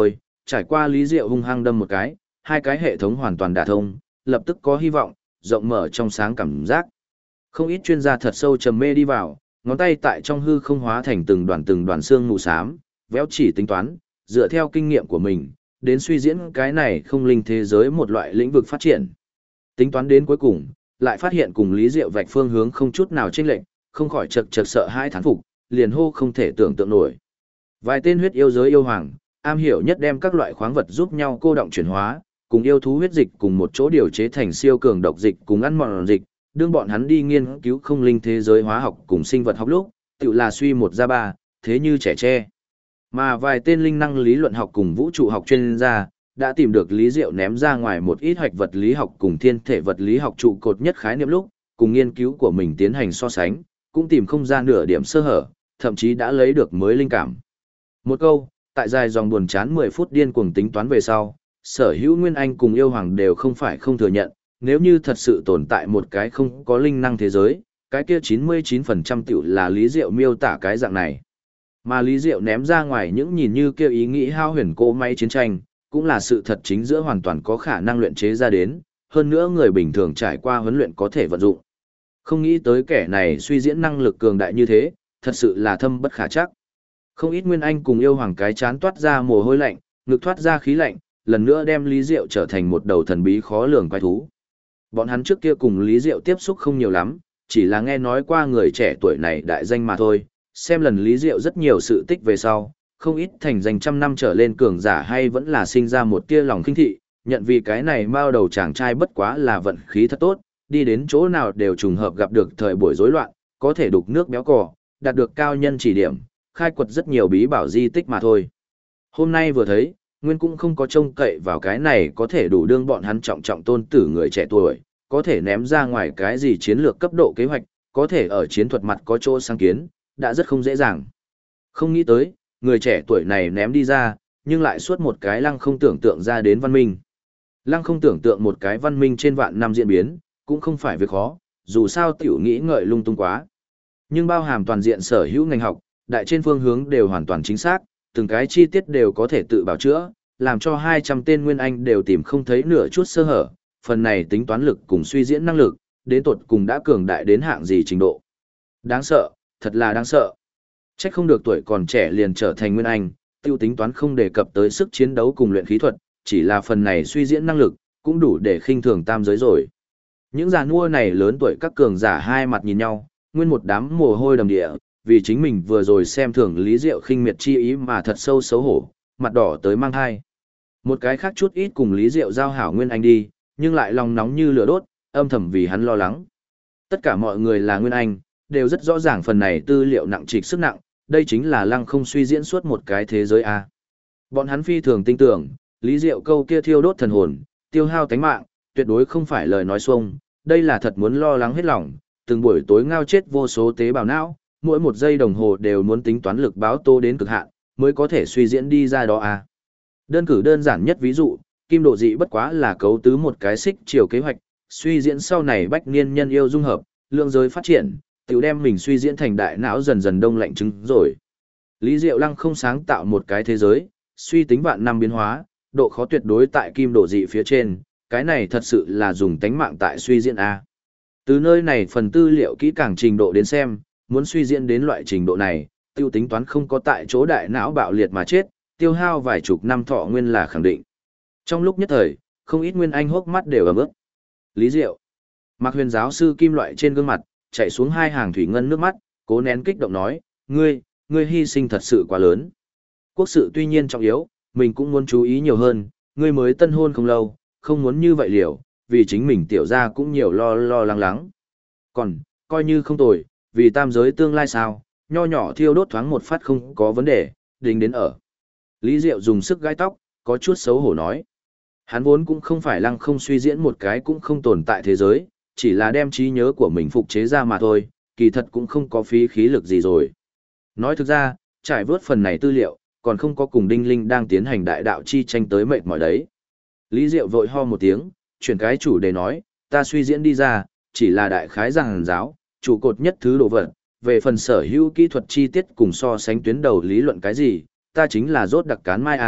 trải qua Lý Diệu hung hăng đâm một cái, hai cái hệ thống hoàn toàn đả thông, lập tức có hy vọng, rộng mở trong sáng cảm giác. Không ít chuyên gia thật sâu trầm mê đi vào, ngón tay tại trong hư không hóa thành từng đoàn xương mù xám, véo chỉ tính toán, dựa theo kinh nghiệm của mình, đến suy diễn cái này không linh thế giới một loại lĩnh vực phát triển. Tính toán đến cuối cùng, lại phát hiện cùng Lý Diệu vạch phương hướng không chút nào chênh lệch, không khỏi chật chật sợ hãi thán phục, liền hô không thể tưởng tượng nổi. Vài tên huyết yêu giới yêu hoàng, am hiểu nhất đem các loại khoáng vật giúp nhau cô động chuyển hóa, cùng yêu thú huyết dịch cùng một chỗ điều chế thành siêu cường độc dịch cùng ăn mòn dịch, đương bọn hắn đi nghiên cứu không linh thế giới hóa học cùng sinh vật học lúc, tự là suy một ra ba, thế như trẻ tre. Mà vài tên linh năng lý luận học cùng vũ trụ học chuyên gia, đã tìm được Lý Diệu ném ra ngoài một ít hoạch vật lý học cùng thiên thể vật lý học trụ cột nhất khái niệm lúc, cùng nghiên cứu của mình tiến hành so sánh, cũng tìm không ra nửa điểm sơ hở, thậm chí đã lấy được mới linh cảm. Một câu, tại dài dòng buồn chán 10 phút điên cuồng tính toán về sau, Sở Hữu Nguyên Anh cùng yêu hoàng đều không phải không thừa nhận, nếu như thật sự tồn tại một cái không có linh năng thế giới, cái kia 99% tiểu là Lý Diệu miêu tả cái dạng này. Mà Lý Diệu ném ra ngoài những nhìn như kêu ý nghĩ hao huyền cỗ máy chiến tranh, cũng là sự thật chính giữa hoàn toàn có khả năng luyện chế ra đến, hơn nữa người bình thường trải qua huấn luyện có thể vận dụng. Không nghĩ tới kẻ này suy diễn năng lực cường đại như thế, thật sự là thâm bất khả chắc. Không ít Nguyên Anh cùng yêu hoàng cái chán toát ra mồ hôi lạnh, ngực thoát ra khí lạnh, lần nữa đem Lý Diệu trở thành một đầu thần bí khó lường quái thú. Bọn hắn trước kia cùng Lý Diệu tiếp xúc không nhiều lắm, chỉ là nghe nói qua người trẻ tuổi này đại danh mà thôi, xem lần Lý Diệu rất nhiều sự tích về sau, không ít thành danh trăm năm trở lên cường giả hay vẫn là sinh ra một tia lòng khinh thị, nhận vì cái này mao đầu chàng trai bất quá là vận khí thật tốt, đi đến chỗ nào đều trùng hợp gặp được thời buổi rối loạn, có thể đục nước béo cò, đạt được cao nhân chỉ điểm, khai quật rất nhiều bí bảo di tích mà thôi. Hôm nay vừa thấy, Nguyên cũng không có trông cậy vào cái này có thể đủ đương bọn hắn trọng trọng tôn tử người trẻ tuổi, có thể ném ra ngoài cái gì chiến lược cấp độ kế hoạch, có thể ở chiến thuật mặt có chỗ sáng kiến, đã rất không dễ dàng. Không nghĩ tới, người trẻ tuổi này ném đi ra, nhưng lại suốt một cái lăng không tưởng tượng ra đến văn minh. Lăng không tưởng tượng một cái văn minh trên vạn năm diễn biến, cũng không phải việc khó, dù sao tiểu nghĩ ngợi lung tung quá. Nhưng bao hàm toàn diện sở hữu ngành học, đại trên phương hướng đều hoàn toàn chính xác, từng cái chi tiết đều có thể tự bảo chữa, làm cho 200 tên Nguyên Anh đều tìm không thấy nửa chút sơ hở, phần này tính toán lực cùng suy diễn năng lực, đến tột cùng đã cường đại đến hạng gì trình độ. Đáng sợ, thật là đáng sợ. Trách không được tuổi còn trẻ liền trở thành Nguyên Anh, tiêu tính toán không đề cập tới sức chiến đấu cùng luyện khí thuật, chỉ là phần này suy diễn năng lực, cũng đủ để khinh thường tam giới rồi. Những già nua này lớn tuổi các cường giả hai mặt nhìn nhau, nguyên một đám mồ hôi đầm địa, vì chính mình vừa rồi xem thường Lý Diệu khinh miệt chi ý mà thật sâu xấu hổ, mặt đỏ tới mang hai. Một cái khác chút ít cùng Lý Diệu giao hảo Nguyên Anh đi, nhưng lại lòng nóng như lửa đốt, âm thầm vì hắn lo lắng. Tất cả mọi người là Nguyên Anh, đều rất rõ ràng phần này tư liệu nặng trịch sức nặng, đây chính là lăng không suy diễn suốt một cái thế giới a. Bọn hắn phi thường tin tưởng, Lý Diệu câu kia thiêu đốt thần hồn, tiêu hao tánh mạng, tuyệt đối không phải lời nói xuông, đây là thật muốn lo lắng hết lòng, từng buổi tối ngao chết vô số tế bào não, mỗi một giây đồng hồ đều muốn tính toán lực báo tô đến cực hạn, mới có thể suy diễn đi ra đó a. Đơn cử đơn giản nhất ví dụ, kim độ dị bất quá là cấu tứ một cái xích chiều kế hoạch, suy diễn sau này bách niên nhân yêu dung hợp, lượng giới phát triển, tiểu đem mình suy diễn thành đại não dần dần đông lạnh trứng rồi. Lý Diệu Lăng không sáng tạo một cái thế giới, suy tính vạn năm biến hóa, độ khó tuyệt đối tại kim độ dị phía trên, cái này thật sự là dùng tánh mạng tại suy diễn A. Từ nơi này phần tư liệu kỹ càng trình độ đến xem, muốn suy diễn đến loại trình độ này, tiêu tính toán không có tại chỗ đại não bạo liệt mà chết, tiêu hao vài chục năm thọ nguyên là khẳng định. Trong lúc nhất thời, không ít Nguyên Anh hốc mắt đều ẩm ướt. Lý Diệu, Mạc Huyền giáo sư kim loại trên gương mặt, chạy xuống hai hàng thủy ngân nước mắt, cố nén kích động nói, ngươi hy sinh thật sự quá lớn. Quốc sự tuy nhiên trọng yếu, mình cũng muốn chú ý nhiều hơn, ngươi mới tân hôn không lâu, không muốn như vậy liều, vì chính mình tiểu ra cũng nhiều lo lắng. Còn, coi như không tồi, vì tam giới tương lai sao, nho nhỏ thiêu đốt thoáng một phát không có vấn đề, đình đến ở. Lý Diệu dùng sức gai tóc, có chút xấu hổ nói. Hắn vốn cũng không phải lăng không suy diễn một cái cũng không tồn tại thế giới, chỉ là đem trí nhớ của mình phục chế ra mà thôi, kỳ thật cũng không có phí khí lực gì rồi. Nói thực ra, trải vớt phần này tư liệu, còn không có cùng Đinh Linh đang tiến hành đại đạo chi tranh tới mệt mỏi đấy. Lý Diệu vội ho một tiếng, chuyển cái chủ đề nói, ta suy diễn đi ra, chỉ là đại khái giảng giáo, trụ cột nhất thứ đồ vật, về phần sở hữu kỹ thuật chi tiết cùng so sánh tuyến đầu lý luận cái gì, ta chính là rốt đặc cán mai à,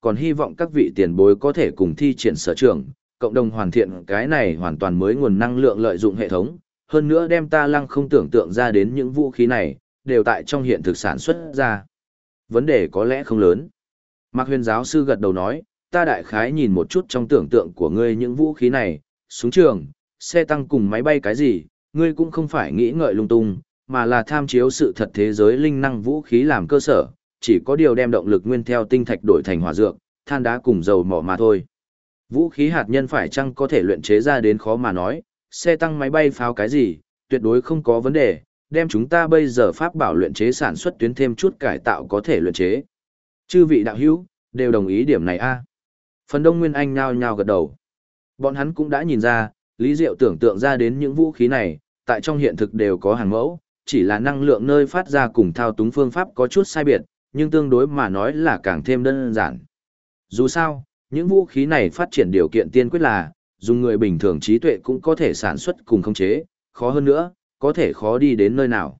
còn hy vọng các vị tiền bối có thể cùng thi triển sở trường, cộng đồng hoàn thiện cái này hoàn toàn mới nguồn năng lượng lợi dụng hệ thống, hơn nữa đem ta lăng không tưởng tượng ra đến những vũ khí này, đều tại trong hiện thực sản xuất ra. Vấn đề có lẽ không lớn. Mạc Huyền giáo sư gật đầu nói, ta đại khái nhìn một chút trong tưởng tượng của ngươi những vũ khí này, súng trường, xe tăng cùng máy bay cái gì, ngươi cũng không phải nghĩ ngợi lung tung, mà là tham chiếu sự thật thế giới linh năng vũ khí làm cơ sở, chỉ có điều đem động lực nguyên theo tinh thạch đổi thành hỏa dược, than đá cùng dầu mỏ mà thôi. Vũ khí hạt nhân phải chăng có thể luyện chế ra đến khó mà nói, xe tăng máy bay pháo cái gì, tuyệt đối không có vấn đề, đem chúng ta bây giờ pháp bảo luyện chế sản xuất tuyến thêm chút cải tạo có thể luyện chế. Chư vị đạo hữu, đều đồng ý điểm này a. Phần đông nguyên anh nhao nhao gật đầu. Bọn hắn cũng đã nhìn ra, Lý Diệu tưởng tượng ra đến những vũ khí này, tại trong hiện thực đều có hàng mẫu, chỉ là năng lượng nơi phát ra cùng thao túng phương pháp có chút sai biệt, nhưng tương đối mà nói là càng thêm đơn giản. Dù sao, những vũ khí này phát triển điều kiện tiên quyết là, dùng người bình thường trí tuệ cũng có thể sản xuất cùng khống chế, khó hơn nữa, có thể khó đi đến nơi nào.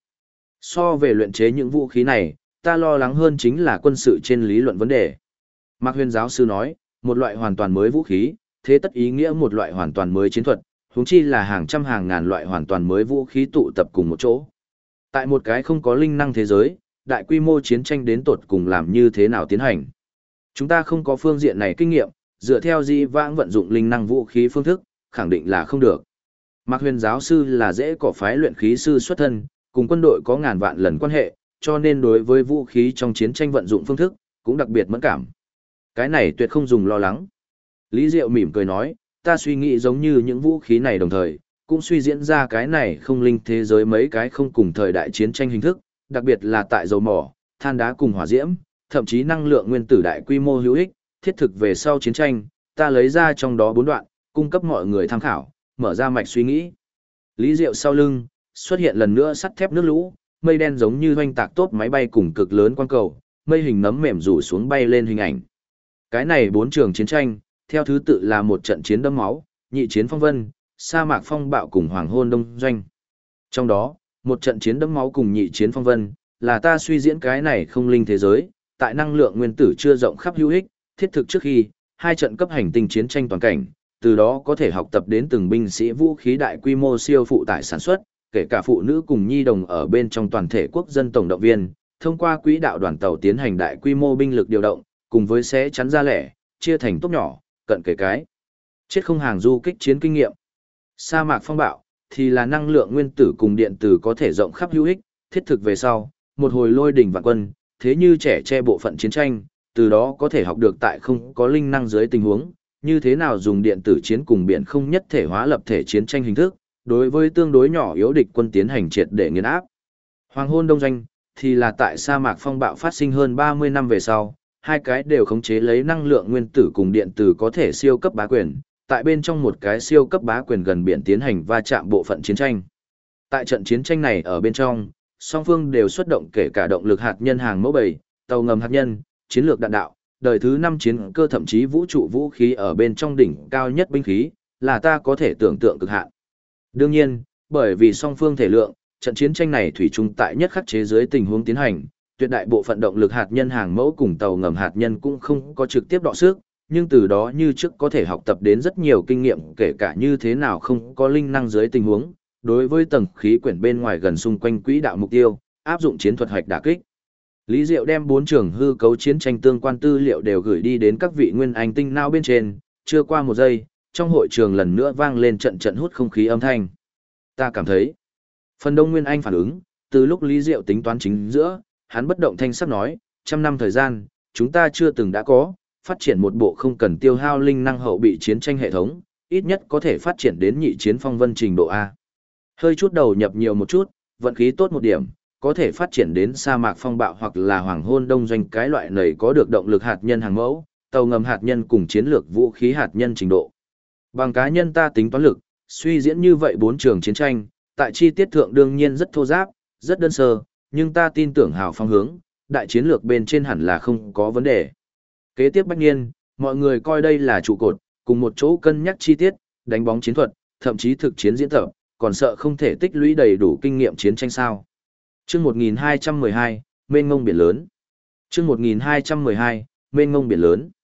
So về luyện chế những vũ khí này, ta lo lắng hơn chính là quân sự trên lý luận vấn đề. Mạc Huyền giáo sư nói, một loại hoàn toàn mới vũ khí, thế tất ý nghĩa một loại hoàn toàn mới chiến thuật, huống chi là hàng trăm hàng ngàn loại hoàn toàn mới vũ khí tụ tập cùng một chỗ. Tại một cái không có linh năng thế giới, đại quy mô chiến tranh đến tột cùng làm như thế nào tiến hành. Chúng ta không có phương diện này kinh nghiệm, dựa theo di vãng vận dụng linh năng vũ khí phương thức, khẳng định là không được. Mạc Huyền giáo sư là dễ cỏ phái luyện khí sư xuất thân, cùng quân đội có ngàn vạn lần quan hệ, cho nên đối với vũ khí trong chiến tranh vận dụng phương thức, cũng đặc biệt mẫn cảm. Cái này tuyệt không dùng lo lắng. Lý Diệu mỉm cười nói, ta suy nghĩ giống như những vũ khí này đồng thời, cũng suy diễn ra cái này không linh thế giới mấy cái không cùng thời đại chiến tranh hình thức, đặc biệt là tại dầu mỏ, than đá cùng hỏa diễm, thậm chí năng lượng nguyên tử đại quy mô hữu ích, thiết thực về sau chiến tranh, ta lấy ra trong đó 4 đoạn, cung cấp mọi người tham khảo, mở ra mạch suy nghĩ. Lý Diệu sau lưng, xuất hiện lần nữa sắt thép nước lũ, mây đen giống như hoành tạc tốt máy bay cùng cực lớn quang cầu, mây hình nấm mềm rủ xuống bay lên hình ảnh. Cái này 4 trường chiến tranh, theo thứ tự là một trận chiến đẫm máu, nhị chiến phong vân, sa mạc phong bạo cùng hoàng hôn đông doanh. Trong đó, một trận chiến đẫm máu cùng nhị chiến phong vân, là ta suy diễn cái này không linh thế giới, tại năng lượng nguyên tử chưa rộng khắp hữu ích, thiết thực trước khi, 2 trận cấp hành tinh chiến tranh toàn cảnh, từ đó có thể học tập đến từng binh sĩ vũ khí đại quy mô siêu phụ tải sản xuất, kể cả phụ nữ cùng nhi đồng ở bên trong toàn thể quốc dân tổng động viên, thông qua quỹ đạo đoàn tàu tiến hành đại quy mô binh lực điều động, cùng với sẽ chắn ra lẻ, chia thành tốp nhỏ, cận kề cái. Chết không hàng du kích chiến kinh nghiệm. Sa mạc phong bạo, thì là năng lượng nguyên tử cùng điện tử có thể rộng khắp hữu ích, thiết thực về sau, một hồi lôi đỉnh vạn quân, thế như trẻ che bộ phận chiến tranh, từ đó có thể học được tại không có linh năng dưới tình huống, như thế nào dùng điện tử chiến cùng biển không nhất thể hóa lập thể chiến tranh hình thức, đối với tương đối nhỏ yếu địch quân tiến hành triệt để nghiền áp. Hoàng hôn đông doanh, thì là tại sa mạc phong bạo phát sinh hơn 30 năm về sau, hai cái đều khống chế lấy năng lượng nguyên tử cùng điện tử có thể siêu cấp bá quyền, tại bên trong một cái siêu cấp bá quyền gần biển tiến hành va chạm bộ phận chiến tranh. Tại trận chiến tranh này ở bên trong, song phương đều xuất động kể cả động lực hạt nhân hàng mẫu 7, tàu ngầm hạt nhân, chiến lược đạn đạo, đời thứ 5 chiến cơ thậm chí vũ trụ vũ khí ở bên trong đỉnh cao nhất binh khí, là ta có thể tưởng tượng cực hạn. Đương nhiên, bởi vì song phương thể lượng, trận chiến tranh này thủy chung tại nhất khắc chế dưới tình huống tiến hành, tuyệt đại bộ phận động lực hạt nhân hàng mẫu cùng tàu ngầm hạt nhân cũng không có trực tiếp đọ sức, nhưng từ đó như trước có thể học tập đến rất nhiều kinh nghiệm kể cả như thế nào không có linh năng dưới tình huống, đối với tầng khí quyển bên ngoài gần xung quanh quỹ đạo mục tiêu, áp dụng chiến thuật hoạch đả kích. Lý Diệu đem 4 trường hư cấu chiến tranh tương quan tư liệu đều gửi đi đến các vị nguyên anh tinh não bên trên, chưa qua một giây, trong hội trường lần nữa vang lên trận trận hút không khí âm thanh. Ta cảm thấy, phần đông nguyên anh phản ứng, từ lúc Lý Diệu tính toán chính giữa, hắn bất động thanh sắc nói, 100 năm thời gian, chúng ta chưa từng đã có, phát triển một bộ không cần tiêu hao linh năng hậu bị chiến tranh hệ thống, ít nhất có thể phát triển đến nhị chiến phong vân trình độ A. Hơi chút đầu nhập nhiều một chút, vận khí tốt một điểm, có thể phát triển đến sa mạc phong bạo hoặc là hoàng hôn đông doanh cái loại này có được động lực hạt nhân hàng mẫu, tàu ngầm hạt nhân cùng chiến lược vũ khí hạt nhân trình độ. Bằng cá nhân ta tính toán lực, suy diễn như vậy 4 trường chiến tranh, tại chi tiết thượng đương nhiên rất thô giáp, rất đơn sơ, nhưng ta tin tưởng hào phong hướng, đại chiến lược bên trên hẳn là không có vấn đề. Kế tiếp bách niên, mọi người coi đây là trụ cột, cùng một chỗ cân nhắc chi tiết, đánh bóng chiến thuật, thậm chí thực chiến diễn tập, còn sợ không thể tích lũy đầy đủ kinh nghiệm chiến tranh sao. Chương 1212, mênh mông biển lớn. Chương 1212, mênh mông biển lớn.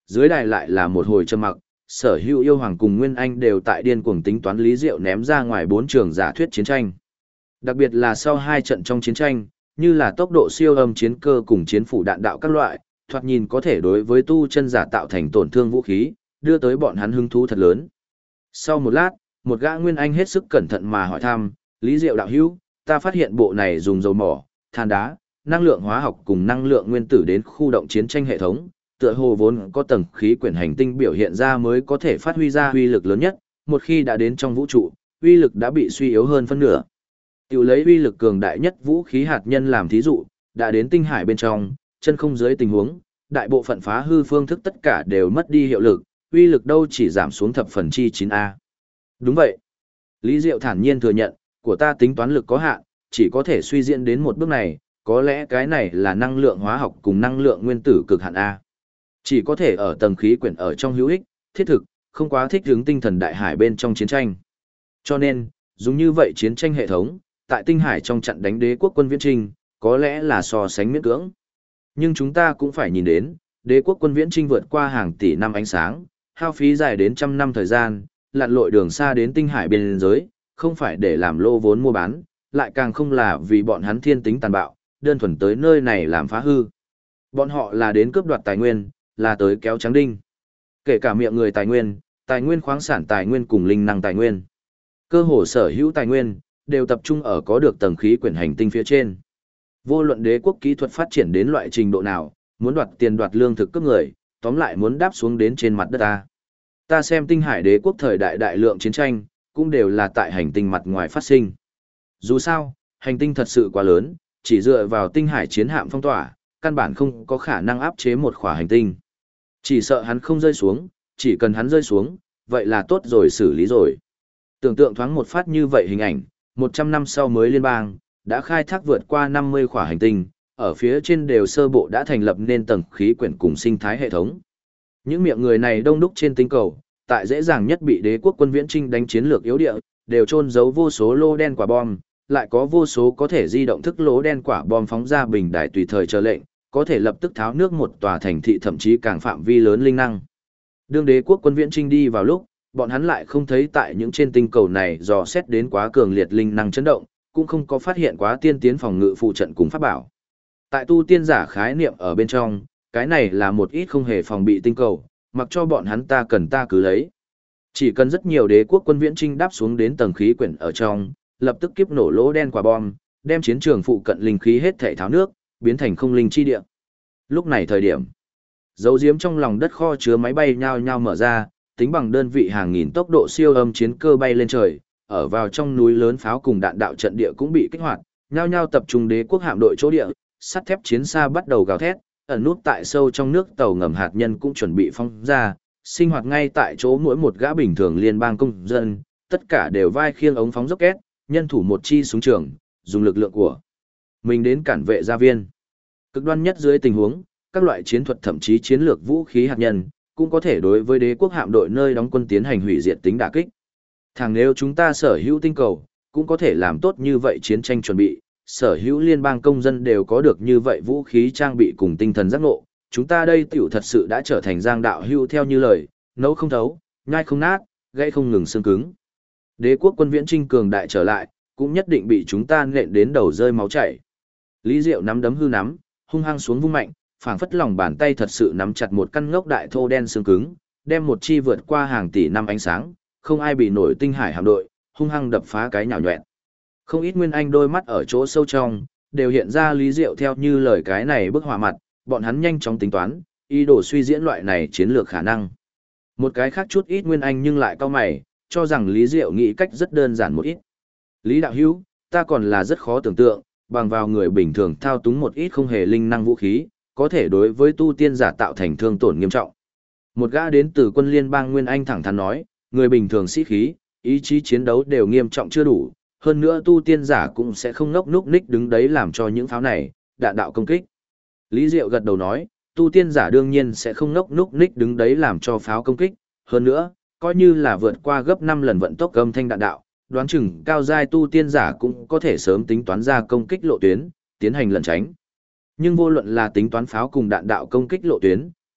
dưới đài lại là một hồi trầm mặc, Sở Hữu yêu hoàng cùng Nguyên Anh đều tại điên cuồng tính toán Lý Diệu ném ra ngoài 4 trường giả thuyết chiến tranh. Đặc biệt là sau 2 trận trong chiến tranh, như là tốc độ siêu âm chiến cơ cùng chiến phủ đạn đạo các loại, thoạt nhìn có thể đối với tu chân giả tạo thành tổn thương vũ khí, đưa tới bọn hắn hứng thú thật lớn. Sau một lát, một gã Nguyên Anh hết sức cẩn thận mà hỏi thăm, Lý Diệu đạo hữu, ta phát hiện bộ này dùng dầu mỏ, than đá, năng lượng hóa học cùng năng lượng nguyên tử đến khu động chiến tranh hệ thống, tựa hồ vốn có tầng khí quyển hành tinh biểu hiện ra mới có thể phát huy ra uy lực lớn nhất, một khi đã đến trong vũ trụ, uy lực đã bị suy yếu hơn phân nửa. Tiểu lấy uy lực cường đại nhất vũ khí hạt nhân làm thí dụ, đã đến tinh hải bên trong, chân không dưới tình huống, đại bộ phận phá hư phương thức tất cả đều mất đi hiệu lực, uy lực đâu chỉ giảm xuống thập phần chi 9A. Đúng vậy. Lý Diệu thản nhiên thừa nhận, của ta tính toán lực có hạn, chỉ có thể suy diễn đến một bước này, có lẽ cái này là năng lượng hóa học cùng năng lượng nguyên tử cực hạn A. Chỉ có thể ở tầng khí quyển ở trong hữu ích, thiết thực, không quá thích ứng tinh thần đại hải bên trong chiến tranh. Cho nên, dùng như vậy chiến tranh hệ thống, tại tinh hải trong trận đánh đế quốc quân viễn trinh, có lẽ là so sánh miễn cưỡng. Nhưng chúng ta cũng phải nhìn đến, đế quốc quân viễn trinh vượt qua hàng tỷ năm ánh sáng, hao phí dài đến trăm năm thời gian, lặn lội đường xa đến tinh hải biên giới, không phải để làm lô vốn mua bán, lại càng không là vì bọn hắn thiên tính tàn bạo, đơn thuần tới nơi này làm phá hư. Bọn họ là đến cướp đoạt tài nguyên, là tới kéo trắng đinh. Kể cả miệng người tài nguyên khoáng sản tài nguyên cùng linh năng tài nguyên. Cơ hồ sở hữu tài nguyên, đều tập trung ở có được tầng khí quyển hành tinh phía trên. Vô luận đế quốc kỹ thuật phát triển đến loại trình độ nào, muốn đoạt tiền đoạt lương thực cướp người, tóm lại muốn đáp xuống đến trên mặt đất ta. Ta xem tinh hải đế quốc thời đại đại lượng chiến tranh, cũng đều là tại hành tinh mặt ngoài phát sinh. Dù sao, hành tinh thật sự quá lớn, chỉ dựa vào tinh hải chiến hạm phong tỏa, căn bản không có khả năng áp chế một khỏa hành tinh. Chỉ sợ hắn không rơi xuống, chỉ cần hắn rơi xuống, vậy là tốt rồi xử lý rồi. Tưởng tượng thoáng một phát như vậy hình ảnh, 100 năm sau mới liên bang, đã khai thác vượt qua 50 khỏa hành tinh, ở phía trên đều sơ bộ đã thành lập nên tầng khí quyển cùng sinh thái hệ thống. Những miệng người này đông đúc trên tinh cầu, tại dễ dàng nhất bị đế quốc quân viễn trinh đánh chiến lược yếu địa, đều chôn giấu vô số lô đen quả bom, lại có vô số có thể di động thức lỗ đen quả bom phóng ra bình đài tùy thời chờ lệnh, có thể lập tức tháo nước một tòa thành thị thậm chí càng phạm vi lớn linh năng. Đương đế quốc quân viễn trinh đi vào lúc, bọn hắn lại không thấy tại những trên tinh cầu này dò xét đến quá cường liệt linh năng chấn động, cũng không có phát hiện quá tiên tiến phòng ngự phụ trận cùng pháp bảo. Tại tu tiên giả khái niệm ở bên trong, cái này là một ít không hề phòng bị tinh cầu, mặc cho bọn hắn ta cần ta cứ lấy. Chỉ cần rất nhiều đế quốc quân viễn trinh đáp xuống đến tầng khí quyển ở trong, lập tức kiếp nổ lỗ đen quả bom, đem chiến trường phụ cận linh khí hết thể tháo nước, biến thành không linh chi địa. Lúc này thời điểm, dấu diếm trong lòng đất kho chứa máy bay nhao nhao mở ra, tính bằng đơn vị hàng nghìn tốc độ siêu âm chiến cơ bay lên trời, ở vào trong núi lớn pháo cùng đạn đạo trận địa cũng bị kích hoạt, nhao nhao tập trung đế quốc hạm đội chỗ địa, sắt thép chiến xa bắt đầu gào thét, ẩn nút tại sâu trong nước tàu ngầm hạt nhân cũng chuẩn bị phóng ra, sinh hoạt ngay tại chỗ mỗi một gã bình thường liên bang công dân, tất cả đều vai khiêng ống phóng rocket, nhân thủ một chi súng trường, dùng lực lượng của mình đến cản vệ gia viên. Cực đoan nhất dưới tình huống, các loại chiến thuật thậm chí chiến lược vũ khí hạt nhân, cũng có thể đối với đế quốc hạm đội nơi đóng quân tiến hành hủy diệt tính đả kích. Thẳng nếu chúng ta sở hữu tinh cầu, cũng có thể làm tốt như vậy chiến tranh chuẩn bị, sở hữu liên bang công dân đều có được như vậy vũ khí trang bị cùng tinh thần giác ngộ, chúng ta đây tiểu thật sự đã trở thành giang đạo hữu theo như lời, nấu không thấu, nhai không nát, gãy không ngừng xương cứng. Đế quốc quân viễn trinh cường đại trở lại, cũng nhất định bị chúng ta nện đến đầu rơi máu chảy. Lý Diệu nắm đấm hư nắm, hung hăng xuống vung mạnh, phảng phất lòng bàn tay thật sự nắm chặt một căn ngốc đại thô đen xương cứng, đem một chi vượt qua hàng tỷ năm ánh sáng, không ai bị nổi tinh hải hạm đội, hung hăng đập phá cái nhào nhọẹn. Không ít nguyên anh đôi mắt ở chỗ sâu trong, đều hiện ra Lý Diệu theo như lời cái này bức họa mặt, bọn hắn nhanh chóng tính toán, ý đồ suy diễn loại này chiến lược khả năng. Một cái khác chút ít nguyên anh nhưng lại cao mày, cho rằng Lý Diệu nghĩ cách rất đơn giản một ít. Lý đạo hữu, ta còn là rất khó tưởng tượng, bằng vào người bình thường thao túng một ít không hề linh năng vũ khí, có thể đối với tu tiên giả tạo thành thương tổn nghiêm trọng. Một gã đến từ quân liên bang Nguyên Anh thẳng thắn nói, người bình thường sĩ khí, ý chí chiến đấu đều nghiêm trọng chưa đủ, hơn nữa tu tiên giả cũng sẽ không ngốc núc ních đứng đấy làm cho những pháo này, đạn đạo công kích. Lý Diệu gật đầu nói, tu tiên giả đương nhiên sẽ không ngốc núc ních đứng đấy làm cho pháo công kích, hơn nữa, coi như là vượt qua gấp 5 lần vận tốc âm thanh đạn đạo, đoán chừng cao giai tu tiên giả cũng có thể sớm tính toán ra công kích lộ tuyến, tiến hành lẩn tránh. Nhưng vô luận là tính toán pháo cùng đạn đạo công kích lộ tuyến,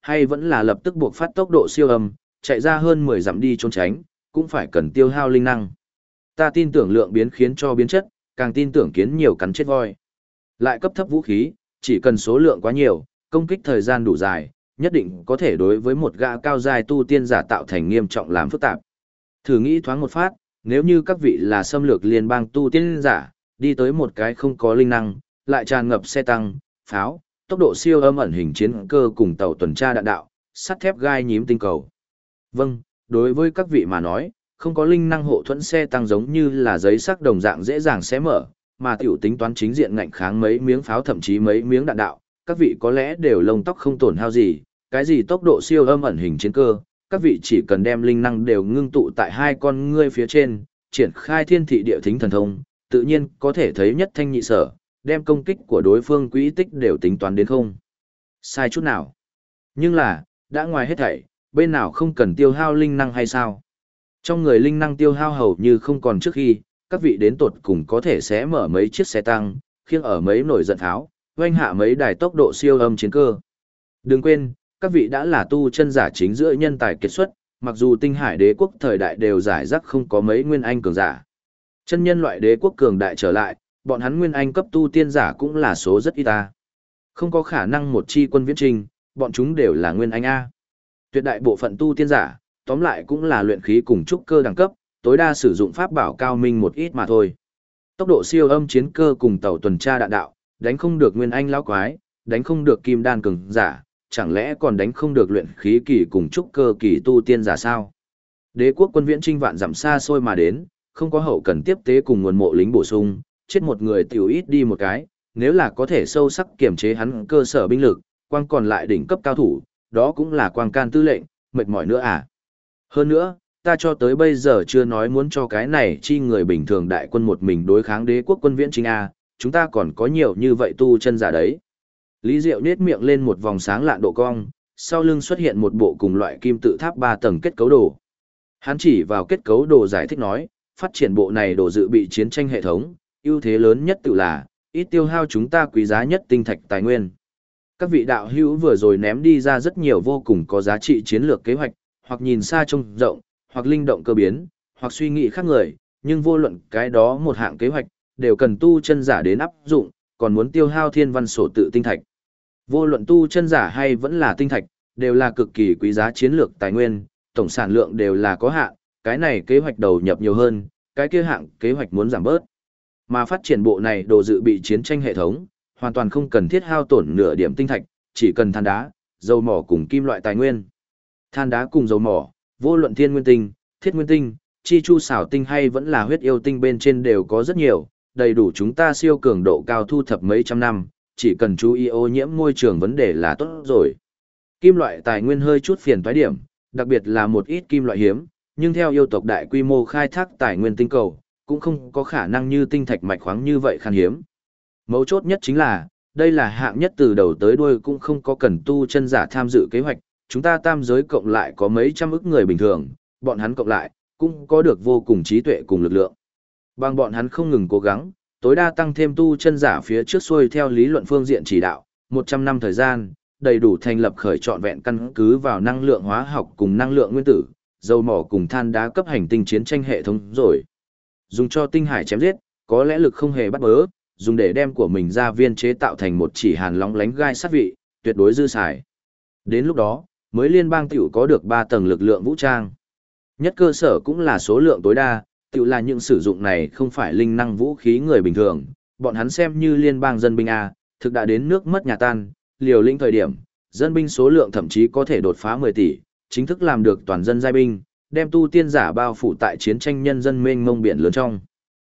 hay vẫn là lập tức buộc phát tốc độ siêu âm, chạy ra hơn 10 dặm đi trốn tránh, cũng phải cần tiêu hao linh năng. Ta tin tưởng lượng biến khiến cho biến chất, càng tin tưởng kiến nhiều cắn chết voi. Lại cấp thấp vũ khí, chỉ cần số lượng quá nhiều, công kích thời gian đủ dài, nhất định có thể đối với một gã cao giai tu tiên giả tạo thành nghiêm trọng làm phức tạp. Thử nghĩ thoáng một phát, nếu như các vị là xâm lược liên bang tu tiên giả, đi tới một cái không có linh năng, lại tràn ngập xe tăng, pháo, tốc độ siêu âm ẩn hình chiến cơ cùng tàu tuần tra đạn đạo, sắt thép gai nhím tinh cầu. Vâng, đối với các vị mà nói, không có linh năng hộ thuẫn xe tăng giống như là giấy sắc đồng dạng dễ dàng xé mở, mà tiểu tính toán chính diện ngạnh kháng mấy miếng pháo thậm chí mấy miếng đạn đạo, các vị có lẽ đều lông tóc không tổn hao gì, cái gì tốc độ siêu âm ẩn hình chiến cơ, các vị chỉ cần đem linh năng đều ngưng tụ tại hai con ngươi phía trên, triển khai thiên thị địa thính thần thông, tự nhiên có thể thấy nhất thanh nhị sở, đem công kích của đối phương quỹ tích đều tính toán đến không. Sai chút nào. Nhưng là, đã ngoài hết thảy, bên nào không cần tiêu hao linh năng hay sao? Trong người linh năng tiêu hao hầu như không còn trước khi, các vị đến tột cùng có thể sẽ mở mấy chiếc xe tăng, khiêng ở mấy nổi giận tháo, oanh hạ mấy đài tốc độ siêu âm chiến cơ. Đừng quên, các vị đã là tu chân giả chính giữa nhân tài kiệt xuất, mặc dù tinh hải đế quốc thời đại đều giải rác không có mấy nguyên anh cường giả. Chân nhân loại đế quốc cường đại trở lại, bọn hắn nguyên anh cấp tu tiên giả cũng là số rất ít ta. Không có khả năng một chi quân viễn trình, bọn chúng đều là nguyên anh A. Tuyệt đại bộ phận tu tiên giả, tóm lại cũng là luyện khí cùng trúc cơ đẳng cấp, tối đa sử dụng pháp bảo cao minh một ít mà thôi. Tốc độ siêu âm chiến cơ cùng tàu tuần tra đạn đạo, đánh không được nguyên anh lão quái, đánh không được kim đan cường giả, chẳng lẽ còn đánh không được luyện khí kỳ cùng trúc cơ kỳ tu tiên giả sao? Đế quốc quân viễn chinh vạn dặm xa xôi mà đến, không có hậu cần tiếp tế cùng nguồn mộ lính bổ sung, chết một người tiểu ít đi một cái, nếu là có thể sâu sắc kiểm chế hắn cơ sở binh lực, quang còn lại đỉnh cấp cao thủ, đó cũng là quang can tư lệnh, mệt mỏi nữa à? Hơn nữa, ta cho tới bây giờ chưa nói muốn cho cái này chi người bình thường đại quân một mình đối kháng đế quốc quân viễn chinh A, chúng ta còn có nhiều như vậy tu chân giả đấy. Lý Diệu nết miệng lên một vòng sáng lạn độ cong, sau lưng xuất hiện một bộ cùng loại kim tự tháp 3 tầng kết cấu đồ. Hắn chỉ vào kết cấu đồ giải thích nói, phát triển bộ này đồ dự bị chiến tranh hệ thống, ưu thế lớn nhất tự là, ít tiêu hao chúng ta quý giá nhất tinh thạch tài nguyên. Các vị đạo hữu vừa rồi ném đi ra rất nhiều vô cùng có giá trị chiến lược kế hoạch, hoặc nhìn xa trông rộng, hoặc linh động cơ biến, hoặc suy nghĩ khác người, nhưng vô luận cái đó một hạng kế hoạch, đều cần tu chân giả đến áp dụng, còn muốn tiêu hao thiên văn sổ tự tinh thạch. Vô luận tu chân giả hay vẫn là tinh thạch, đều là cực kỳ quý giá chiến lược tài nguyên, tổng sản lượng đều là có hạn, cái này kế hoạch đầu nhập nhiều hơn, cái kia hạng kế hoạch muốn giảm bớt. Mà phát triển bộ này đồ dự bị chiến tranh hệ thống, hoàn toàn không cần thiết hao tổn nửa điểm tinh thạch, chỉ cần than đá, dầu mỏ cùng kim loại tài nguyên. Than đá cùng dầu mỏ, vô luận thiên nguyên tinh, thiết nguyên tinh, chi chu xảo tinh hay vẫn là huyết yêu tinh bên trên đều có rất nhiều, đầy đủ chúng ta siêu cường độ cao thu thập mấy trăm năm, chỉ cần chú ý ô nhiễm môi trường vấn đề là tốt rồi. Kim loại tài nguyên hơi chút phiền toái điểm, đặc biệt là một ít kim loại hiếm, nhưng theo yêu tộc đại quy mô khai thác tài nguyên tinh cầu, cũng không có khả năng như tinh thạch mạch khoáng như vậy khan hiếm. Mấu chốt nhất chính là, đây là hạng nhất từ đầu tới đuôi cũng không có cần tu chân giả tham dự kế hoạch, chúng ta tam giới cộng lại có mấy trăm ức người bình thường, bọn hắn cộng lại, cũng có được vô cùng trí tuệ cùng lực lượng. Bằng bọn hắn không ngừng cố gắng, tối đa tăng thêm tu chân giả phía trước xuôi theo lý luận phương diện chỉ đạo, 100 năm thời gian, đầy đủ thành lập khởi trọn vẹn căn cứ vào năng lượng hóa học cùng năng lượng nguyên tử, dầu mỏ cùng than đá cấp hành tinh chiến tranh hệ thống rồi. Dùng cho tinh hải chém giết, có lẽ lực không hề bắt bớ, dùng để đem của mình ra viên chế tạo thành một chỉ hàn lóng lánh gai sát vị, tuyệt đối dư xài. Đến lúc đó, mới liên bang tiểu có được 3 tầng lực lượng vũ trang. Nhất cơ sở cũng là số lượng tối đa, tiểu là những sử dụng này không phải linh năng vũ khí người bình thường, bọn hắn xem như liên bang dân binh A, thực đã đến nước mất nhà tan, liều lĩnh thời điểm, dân binh số lượng thậm chí có thể đột phá 10 tỷ, chính thức làm được toàn dân giai binh, đem tu tiên giả bao phủ tại chiến tranh nhân dân mênh mông biển lớn trong.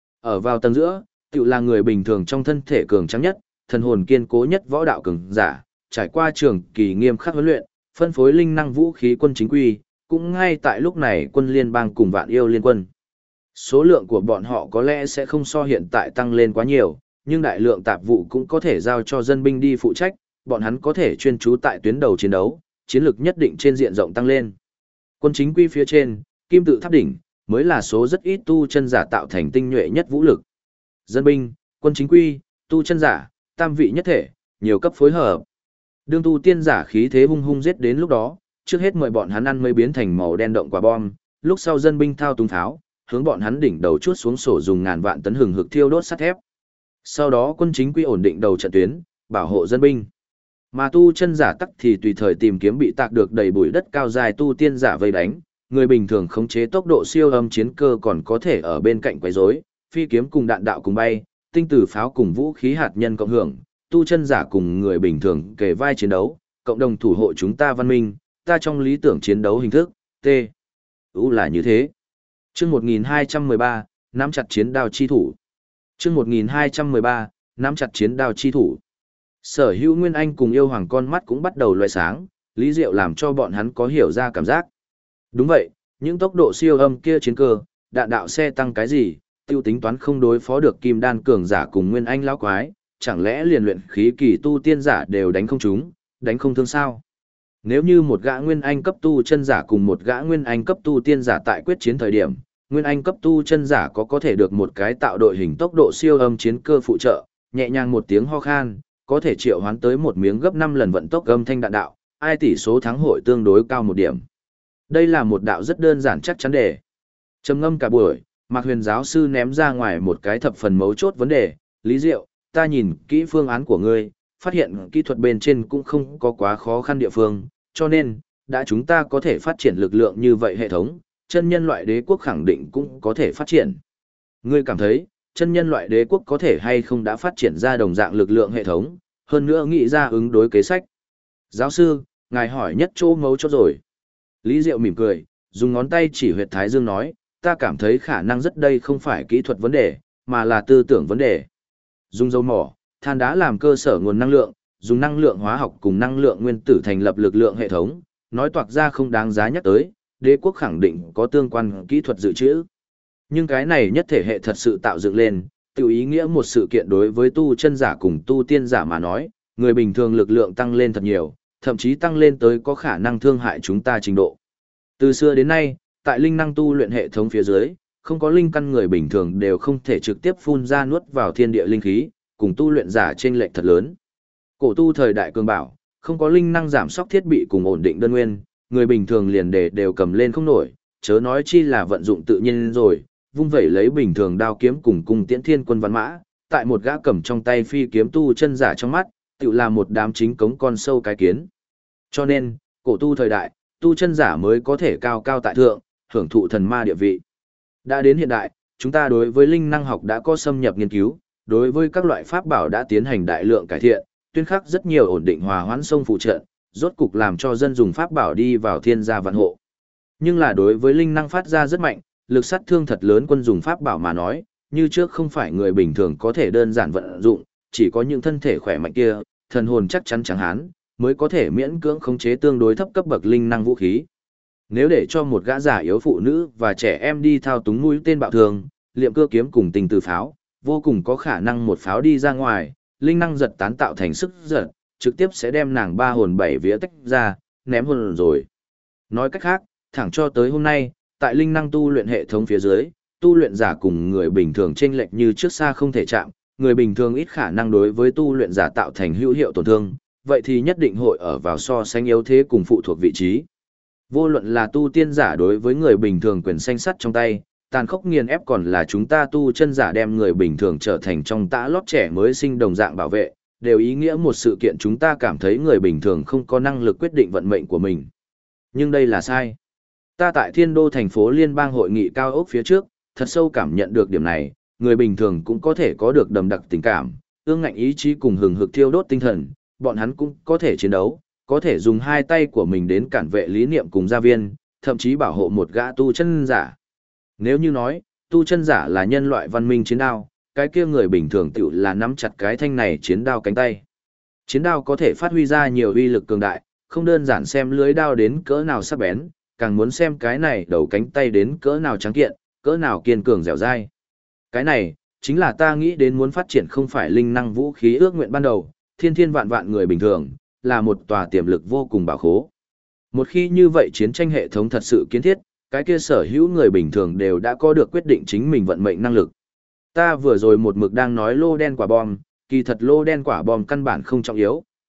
Ở vào tầng giữa, tiểu là người bình thường trong thân thể cường tráng nhất, thần hồn kiên cố nhất võ đạo cường giả, trải qua trường kỳ nghiêm khắc huấn luyện, phân phối linh năng vũ khí quân chính quy, cũng ngay tại lúc này quân liên bang cùng vạn yêu liên quân. Số lượng của bọn họ có lẽ sẽ không so hiện tại tăng lên quá nhiều, nhưng đại lượng tạp vụ cũng có thể giao cho dân binh đi phụ trách, bọn hắn có thể chuyên trú tại tuyến đầu chiến đấu, chiến lược nhất định trên diện rộng tăng lên. Quân chính quy phía trên, kim tự tháp đỉnh, mới là số rất ít tu chân giả tạo thành tinh nhuệ nhất vũ lực. Dân binh, quân chính quy, tu chân giả, tam vị nhất thể, nhiều cấp phối hợp. Đương tu tiên giả khí thế hung hung giết đến lúc đó, trước hết mời bọn hắn ăn mới biến thành màu đen động quả bom, lúc sau dân binh thao túng tháo, hướng bọn hắn đỉnh đầu chuốt xuống sổ dùng ngàn vạn tấn hừng hực thiêu đốt sắt thép. Sau đó quân chính quy ổn định đầu trận tuyến, bảo hộ dân binh. Mà tu chân giả tắc thì tùy thời tìm kiếm bị tạc được đầy bụi đất cao dài tu tiên giả vây đánh, người bình thường khống chế tốc độ siêu âm chiến cơ còn có thể ở bên cạnh quấy rối, phi kiếm cùng đạn đạo cùng bay, tinh tử pháo cùng vũ khí hạt nhân cộng hưởng, tu chân giả cùng người bình thường kề vai chiến đấu, cộng đồng thủ hộ chúng ta văn minh, ta trong lý tưởng chiến đấu hình thức, T. U là như thế. Chương 1213, nắm chặt chiến đao chi thủ. Chương 1213, nắm chặt chiến đao chi thủ. Sở Hữu Nguyên Anh cùng yêu hoàng con mắt cũng bắt đầu loé sáng, Lý Diệu làm cho bọn hắn có hiểu ra cảm giác. Đúng vậy, những tốc độ siêu âm kia chiến cơ, đạn đạo xe tăng cái gì, tiêu tính toán không đối phó được kim đan cường giả cùng Nguyên Anh lão quái, chẳng lẽ liền luyện khí kỳ tu tiên giả đều đánh không chúng, đánh không thương sao? Nếu như một gã Nguyên Anh cấp tu chân giả cùng một gã Nguyên Anh cấp tu tiên giả tại quyết chiến thời điểm, Nguyên Anh cấp tu chân giả có thể được một cái tạo đội hình tốc độ siêu âm chiến cơ phụ trợ, nhẹ nhàng một tiếng ho khan, có thể triệu hoán tới một miếng gấp 5 lần vận tốc âm thanh đạn đạo, ai tỷ số thắng hội tương đối cao một điểm. Đây là một đạo rất đơn giản chắc chắn đề. Trầm ngâm cả buổi, Mạc Huyền giáo sư ném ra ngoài một cái thập phần mấu chốt vấn đề, Lý Diệu, ta nhìn kỹ phương án của ngươi, phát hiện kỹ thuật bên trên cũng không có quá khó khăn địa phương, cho nên, đã chúng ta có thể phát triển lực lượng như vậy hệ thống, chân nhân loại đế quốc khẳng định cũng có thể phát triển. Ngươi cảm thấy, chân nhân loại đế quốc có thể hay không đã phát triển ra đồng dạng lực lượng hệ thống, hơn nữa nghĩ ra ứng đối kế sách. Giáo sư, ngài hỏi nhất chỗ mấu chốt rồi. Lý Diệu mỉm cười, dùng ngón tay chỉ huyệt thái dương nói, ta cảm thấy khả năng rất đây không phải kỹ thuật vấn đề, mà là tư tưởng vấn đề. Dùng dầu mỏ, than đá làm cơ sở nguồn năng lượng, dùng năng lượng hóa học cùng năng lượng nguyên tử thành lập lực lượng hệ thống, nói toạc ra không đáng giá nhắc tới, đế quốc khẳng định có tương quan kỹ thuật dự trữ. Nhưng cái này nhất thể hệ thật sự tạo dựng lên, tự ý nghĩa một sự kiện đối với tu chân giả cùng tu tiên giả mà nói, người bình thường lực lượng tăng lên thật nhiều, thậm chí tăng lên tới có khả năng thương hại chúng ta trình độ. Từ xưa đến nay, tại linh năng tu luyện hệ thống phía dưới, không có linh căn người bình thường đều không thể trực tiếp phun ra nuốt vào thiên địa linh khí, cùng tu luyện giả chênh lệch thật lớn. Cổ tu thời đại cường bảo, không có linh năng giảm sóc thiết bị cùng ổn định đơn nguyên, người bình thường liền đều cầm lên không nổi, chớ nói chi là vận dụng tự nhiên rồi, vung vẩy lấy bình thường đao kiếm cùng cung tiễn thiên quân văn mã, tại một gã cầm trong tay phi kiếm tu chân giả trong mắt, tự là một đám chính cống con sâu cái kiến. Cho nên, cổ tu thời đại, tu chân giả mới có thể cao cao tại thượng, hưởng thụ thần ma địa vị. Đã đến hiện đại, chúng ta đối với linh năng học đã có xâm nhập nghiên cứu, đối với các loại pháp bảo đã tiến hành đại lượng cải thiện, tuyên khắc rất nhiều ổn định hòa hoãn sông phụ trợ, rốt cục làm cho dân dùng pháp bảo đi vào thiên gia vạn hộ. Nhưng là đối với linh năng phát ra rất mạnh, lực sát thương thật lớn quân dùng pháp bảo mà nói, như trước không phải người bình thường có thể đơn giản vận dụng, chỉ có những thân thể khỏe mạnh kia, thần hồn chắc chắn chẳng hán, mới có thể miễn cưỡng khống chế tương đối thấp cấp bậc linh năng vũ khí. Nếu để cho một gã già yếu phụ nữ và trẻ em đi thao túng mũi tên bạo thường, liệm cưa kiếm cùng tình từ pháo, vô cùng có khả năng một pháo đi ra ngoài, linh năng giật tán tạo thành sức giật, trực tiếp sẽ đem nàng ba hồn bảy vía tách ra, ném hồn rồi. Nói cách khác, thẳng cho tới hôm nay, tại linh năng tu luyện hệ thống phía dưới, tu luyện giả cùng người bình thường chênh lệch như trước xa không thể chạm, người bình thường ít khả năng đối với tu luyện giả tạo thành hữu hiệu tổn thương, vậy thì nhất định hội ở vào so sánh yếu thế cùng phụ thuộc vị trí. Vô luận là tu tiên giả đối với người bình thường quyền xanh sắt trong tay, tàn khốc nghiền ép còn là chúng ta tu chân giả đem người bình thường trở thành trong tã lót trẻ mới sinh đồng dạng bảo vệ, đều ý nghĩa một sự kiện chúng ta cảm thấy người bình thường không có năng lực quyết định vận mệnh của mình. Nhưng đây là sai. Ta tại Thiên Đô thành phố liên bang hội nghị cao ốc phía trước, thật sâu cảm nhận được điểm này, người bình thường cũng có thể có được đầm đặc tình cảm, ương ngạnh ý chí cùng hừng hực thiêu đốt tinh thần, bọn hắn cũng có thể chiến đấu, có thể dùng hai tay của mình đến cản vệ lý niệm cùng gia viên, thậm chí bảo hộ một gã tu chân giả. Nếu như nói, tu chân giả là nhân loại văn minh chiến đao, cái kia người bình thường tự là nắm chặt cái thanh này chiến đao cánh tay. Chiến đao có thể phát huy ra nhiều uy lực cường đại, không đơn giản xem lưới đao đến cỡ nào sắc bén, càng muốn xem cái này đầu cánh tay đến cỡ nào trắng kiện, cỡ nào kiên cường dẻo dai. Cái này, chính là ta nghĩ đến muốn phát triển không phải linh năng vũ khí ước nguyện ban đầu, thiên thiên vạn vạn người bình thường, là một tòa tiềm lực vô cùng bảo khố. Một khi như vậy chiến tranh hệ thống thật sự kiến thiết, cái kia sở hữu người bình thường đều đã có được quyết định chính mình vận mệnh năng lực. Ta vừa rồi một mực đang nói lô đen quả bom, kỳ thật lô đen quả bom căn bản không trọng yếu,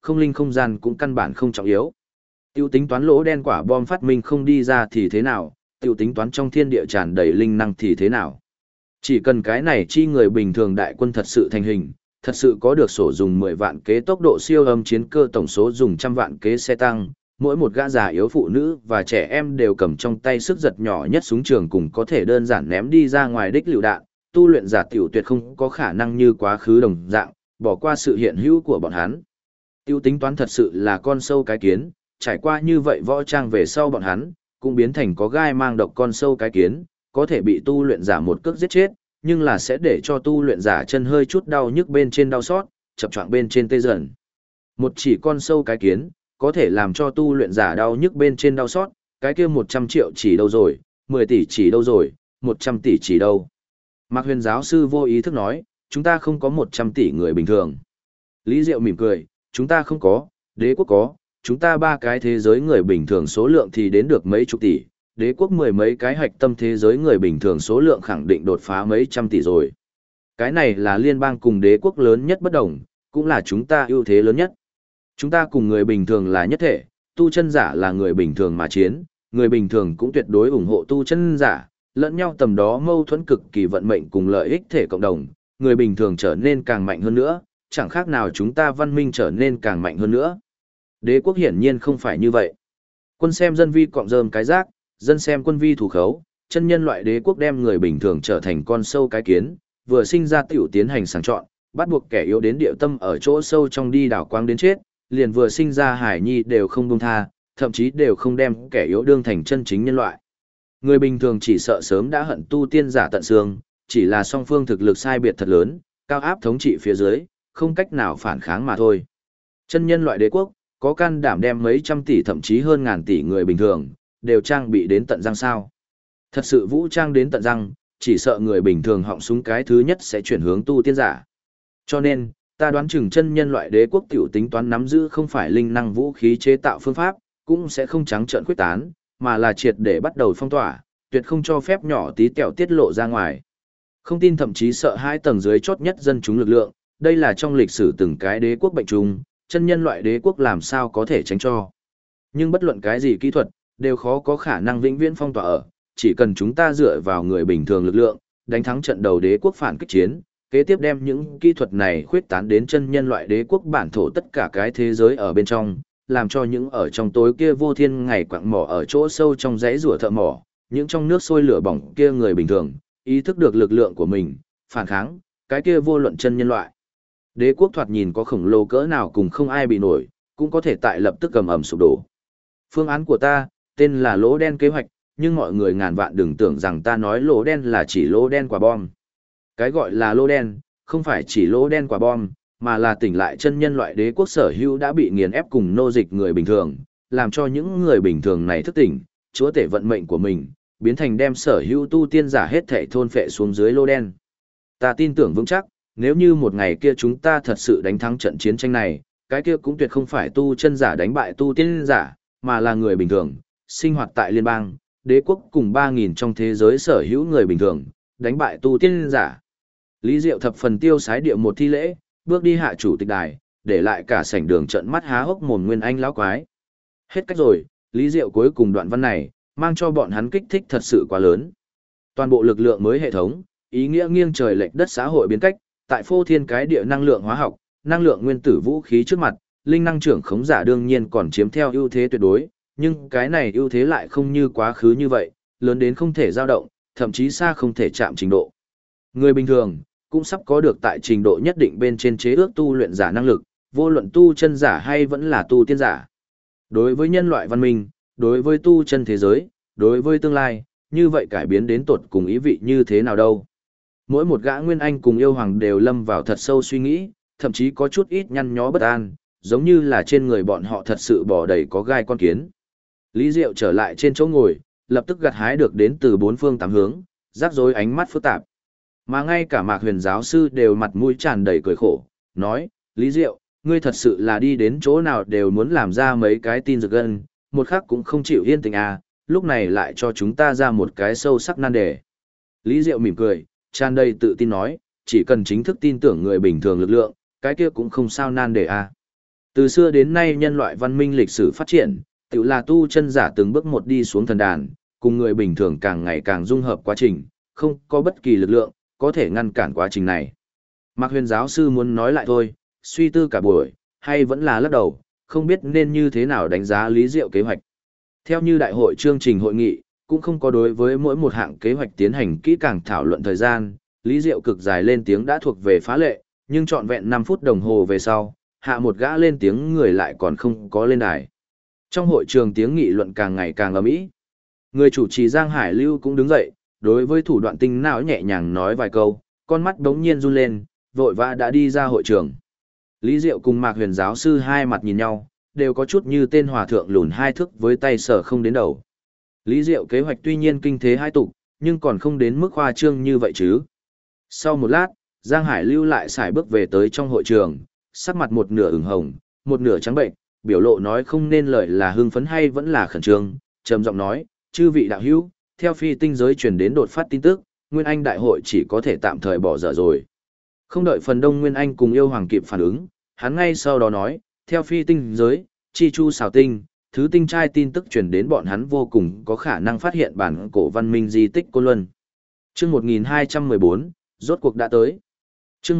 không linh không gian cũng căn bản không trọng yếu. Tiêu tính toán lỗ đen quả bom phát minh không đi ra thì thế nào, tiêu tính toán trong thiên địa tràn đầy linh năng thì thế nào. Chỉ cần cái này chi người bình thường đại quân thật sự thành hình, thật sự có được sổ dùng 10 vạn kế tốc độ siêu âm chiến cơ tổng số dùng trăm vạn kế xe tăng, mỗi một gã già yếu phụ nữ và trẻ em đều cầm trong tay sức giật nhỏ nhất súng trường cùng có thể đơn giản ném đi ra ngoài đích lựu đạn, tu luyện giả tiểu tuyệt không có khả năng như quá khứ đồng dạng, bỏ qua sự hiện hữu của bọn hắn. Tiêu tính toán thật sự là con sâu cái kiến, trải qua như vậy võ trang về sau bọn hắn, cũng biến thành có gai mang độc con sâu cái kiến, có thể bị tu luyện giả một cước giết chết, nhưng là sẽ để cho tu luyện giả chân hơi chút đau nhức bên trên đau xót, chập choạng bên trên tê dần. Một chỉ con sâu cái kiến, có thể làm cho tu luyện giả đau nhức bên trên đau xót, cái kia 100 triệu chỉ đâu rồi, 10 tỷ chỉ đâu rồi, 100 tỷ chỉ đâu. Mạc Huyền giáo sư vô ý thức nói, chúng ta không có 100 tỷ người bình thường. Lý Diệu mỉm cười, chúng ta không có, đế quốc có, chúng ta ba cái thế giới người bình thường số lượng thì đến được mấy chục tỷ, đế quốc mười mấy cái hạch tâm thế giới người bình thường số lượng khẳng định đột phá mấy trăm tỷ rồi. Cái này là liên bang cùng đế quốc lớn nhất bất đồng, cũng là chúng ta ưu thế lớn nhất. Chúng ta cùng người bình thường là nhất thể, tu chân giả là người bình thường mà chiến, người bình thường cũng tuyệt đối ủng hộ tu chân giả, lẫn nhau tầm đó mâu thuẫn cực kỳ vận mệnh cùng lợi ích thể cộng đồng, người bình thường trở nên càng mạnh hơn nữa, chẳng khác nào chúng ta văn minh trở nên càng mạnh hơn nữa. Đế quốc hiển nhiên không phải như vậy. Quân xem dân vi cọng rơm cái rác, dân xem quân vi thủ khấu, chân nhân loại đế quốc đem người bình thường trở thành con sâu cái kiến, vừa sinh ra tiểu tiến hành sàng chọn, bắt buộc kẻ yếu đến địa tâm ở chỗ sâu trong đi đảo quang đến chết, liền vừa sinh ra hải nhi đều không buông tha, thậm chí đều không đem kẻ yếu đương thành chân chính nhân loại. Người bình thường chỉ sợ sớm đã hận tu tiên giả tận xương, chỉ là song phương thực lực sai biệt thật lớn, cao áp thống trị phía dưới, không cách nào phản kháng mà thôi. Chân nhân loại đế quốc, có can đảm đem mấy trăm tỷ thậm chí hơn ngàn tỷ người bình thường, đều trang bị đến tận răng sao. Thật sự vũ trang đến tận răng, chỉ sợ người bình thường họng súng cái thứ nhất sẽ chuyển hướng tu tiên giả. Cho nên, ta đoán chừng chân nhân loại đế quốc tiểu tính toán nắm giữ không phải linh năng vũ khí chế tạo phương pháp, cũng sẽ không trắng trợn quyết tán, mà là triệt để bắt đầu phong tỏa, tuyệt không cho phép nhỏ tí tẹo tiết lộ ra ngoài. Không tin thậm chí sợ hai tầng dưới chốt nhất dân chúng lực lượng, đây là trong lịch sử từng cái đế quốc bệnh trùng, chân nhân loại đế quốc làm sao có thể tránh cho. Nhưng bất luận cái gì kỹ thuật, đều khó có khả năng vĩnh viễn phong tỏa ở, chỉ cần chúng ta dựa vào người bình thường lực lượng, đánh thắng trận đầu đế quốc phản kích chiến, kế tiếp đem những kỹ thuật này khuyết tán đến chân nhân loại đế quốc bản thổ tất cả cái thế giới ở bên trong, làm cho những ở trong tối kia vô thiên ngày quạng mỏ ở chỗ sâu trong dãy rủa thợ mỏ, những trong nước sôi lửa bỏng kia người bình thường, ý thức được lực lượng của mình, phản kháng, cái kia vô luận chân nhân loại. Đế quốc thoạt nhìn có khổng lồ cỡ nào cùng không ai bị nổi, cũng có thể tại lập tức cầm ẩm sụp đổ. Phương án của ta, tên là lỗ đen kế hoạch, nhưng mọi người ngàn vạn đừng tưởng rằng ta nói lỗ đen là chỉ lỗ đen quả bom. Cái gọi là lỗ đen, không phải chỉ lỗ đen quả bom, mà là tỉnh lại chân nhân loại đế quốc sở hữu đã bị nghiền ép cùng nô dịch người bình thường, làm cho những người bình thường này thức tỉnh, chúa tể vận mệnh của mình, biến thành đem sở hữu tu tiên giả hết thảy thôn phệ xuống dưới lỗ đen. Ta tin tưởng vững chắc, nếu như một ngày kia chúng ta thật sự đánh thắng trận chiến tranh này, cái kia cũng tuyệt không phải tu chân giả đánh bại tu tiên giả, mà là người bình thường, sinh hoạt tại liên bang, đế quốc cùng 3.000 trong thế giới sở hữu người bình thường, đánh bại tu tiên giả. Lý Diệu thập phần tiêu sái điệu một thi lễ, bước đi hạ chủ tịch đài, để lại cả sảnh đường trận mắt há hốc mồm nguyên anh lão quái. Hết cách rồi, Lý Diệu cuối cùng đoạn văn này, mang cho bọn hắn kích thích thật sự quá lớn. Toàn bộ lực lượng mới hệ thống, ý nghĩa nghiêng trời lệch đất xã hội biến cách, tại phô thiên cái địa năng lượng hóa học, năng lượng nguyên tử vũ khí trước mặt, linh năng trưởng khống giả đương nhiên còn chiếm theo ưu thế tuyệt đối, nhưng cái này ưu thế lại không như quá khứ như vậy, lớn đến không thể dao động, thậm chí xa không thể chạm trình độ. Người bình thường cũng sắp có được tại trình độ nhất định bên trên chế ước tu luyện giả năng lực, vô luận tu chân giả hay vẫn là tu tiên giả. Đối với nhân loại văn minh, đối với tu chân thế giới, đối với tương lai, như vậy cải biến đến tột cùng ý vị như thế nào đâu. Mỗi một gã nguyên anh cùng yêu hoàng đều lâm vào thật sâu suy nghĩ, thậm chí có chút ít nhăn nhó bất an, giống như là trên người bọn họ thật sự bỏ đầy có gai con kiến. Lý Diệu trở lại trên chỗ ngồi, lập tức gặt hái được đến từ bốn phương tám hướng, rắc rối ánh mắt phức tạp. Mà ngay cả Mạc Huyền giáo sư đều mặt mũi tràn đầy cười khổ, nói, Lý Diệu, ngươi thật sự là đi đến chỗ nào đều muốn làm ra mấy cái tin rực gân, một khắc cũng không chịu yên tĩnh à, lúc này lại cho chúng ta ra một cái sâu sắc nan đề. Lý Diệu mỉm cười, tràn đầy tự tin nói, chỉ cần chính thức tin tưởng người bình thường lực lượng, cái kia cũng không sao nan đề à. Từ xưa đến nay nhân loại văn minh lịch sử phát triển, tự là tu chân giả từng bước một đi xuống thần đàn, cùng người bình thường càng ngày càng dung hợp quá trình, không có bất kỳ lực lượng, có thể ngăn cản quá trình này. Mạc Huyền giáo sư muốn nói lại thôi, suy tư cả buổi, hay vẫn là lắc đầu, không biết nên như thế nào đánh giá Lý Diệu kế hoạch. Theo như đại hội chương trình hội nghị, cũng không có đối với mỗi một hạng kế hoạch tiến hành kỹ càng thảo luận thời gian, Lý Diệu cực dài lên tiếng đã thuộc về phá lệ, nhưng trọn vẹn 5 phút đồng hồ về sau, hạ một gã lên tiếng người lại còn không có lên đài. Trong hội trường tiếng nghị luận càng ngày càng ầm ĩ. Người chủ trì Giang Hải Lưu cũng đứng dậy, đối với thủ đoạn tinh não nhẹ nhàng nói vài câu, con mắt đống nhiên run lên, vội vã đã đi ra hội trường. Lý Diệu cùng Mạc Huyền giáo sư hai mặt nhìn nhau, đều có chút như tên hòa thượng lùn hai thước với tay sờ không đến đầu. Lý Diệu kế hoạch tuy nhiên kinh thế hai tục, nhưng còn không đến mức khoa trương như vậy chứ. Sau một lát, Giang Hải Lưu lại xài bước về tới trong hội trường, sắc mặt một nửa ửng hồng, một nửa trắng bệnh, biểu lộ nói không nên lời là hưng phấn hay vẫn là khẩn trương, trầm giọng nói, chư vị đạo hữu, theo phi tinh giới truyền đến đột phát tin tức, Nguyên Anh đại hội chỉ có thể tạm thời bỏ dở rồi. Không đợi phần đông Nguyên Anh cùng yêu hoàng kịp phản ứng, hắn ngay sau đó nói, theo phi tinh giới, chi chu xào tinh, thứ tinh trai tin tức truyền đến bọn hắn vô cùng có khả năng phát hiện bản cổ văn minh di tích Côn Luân. Chương 1214, rốt cuộc đã tới. Chương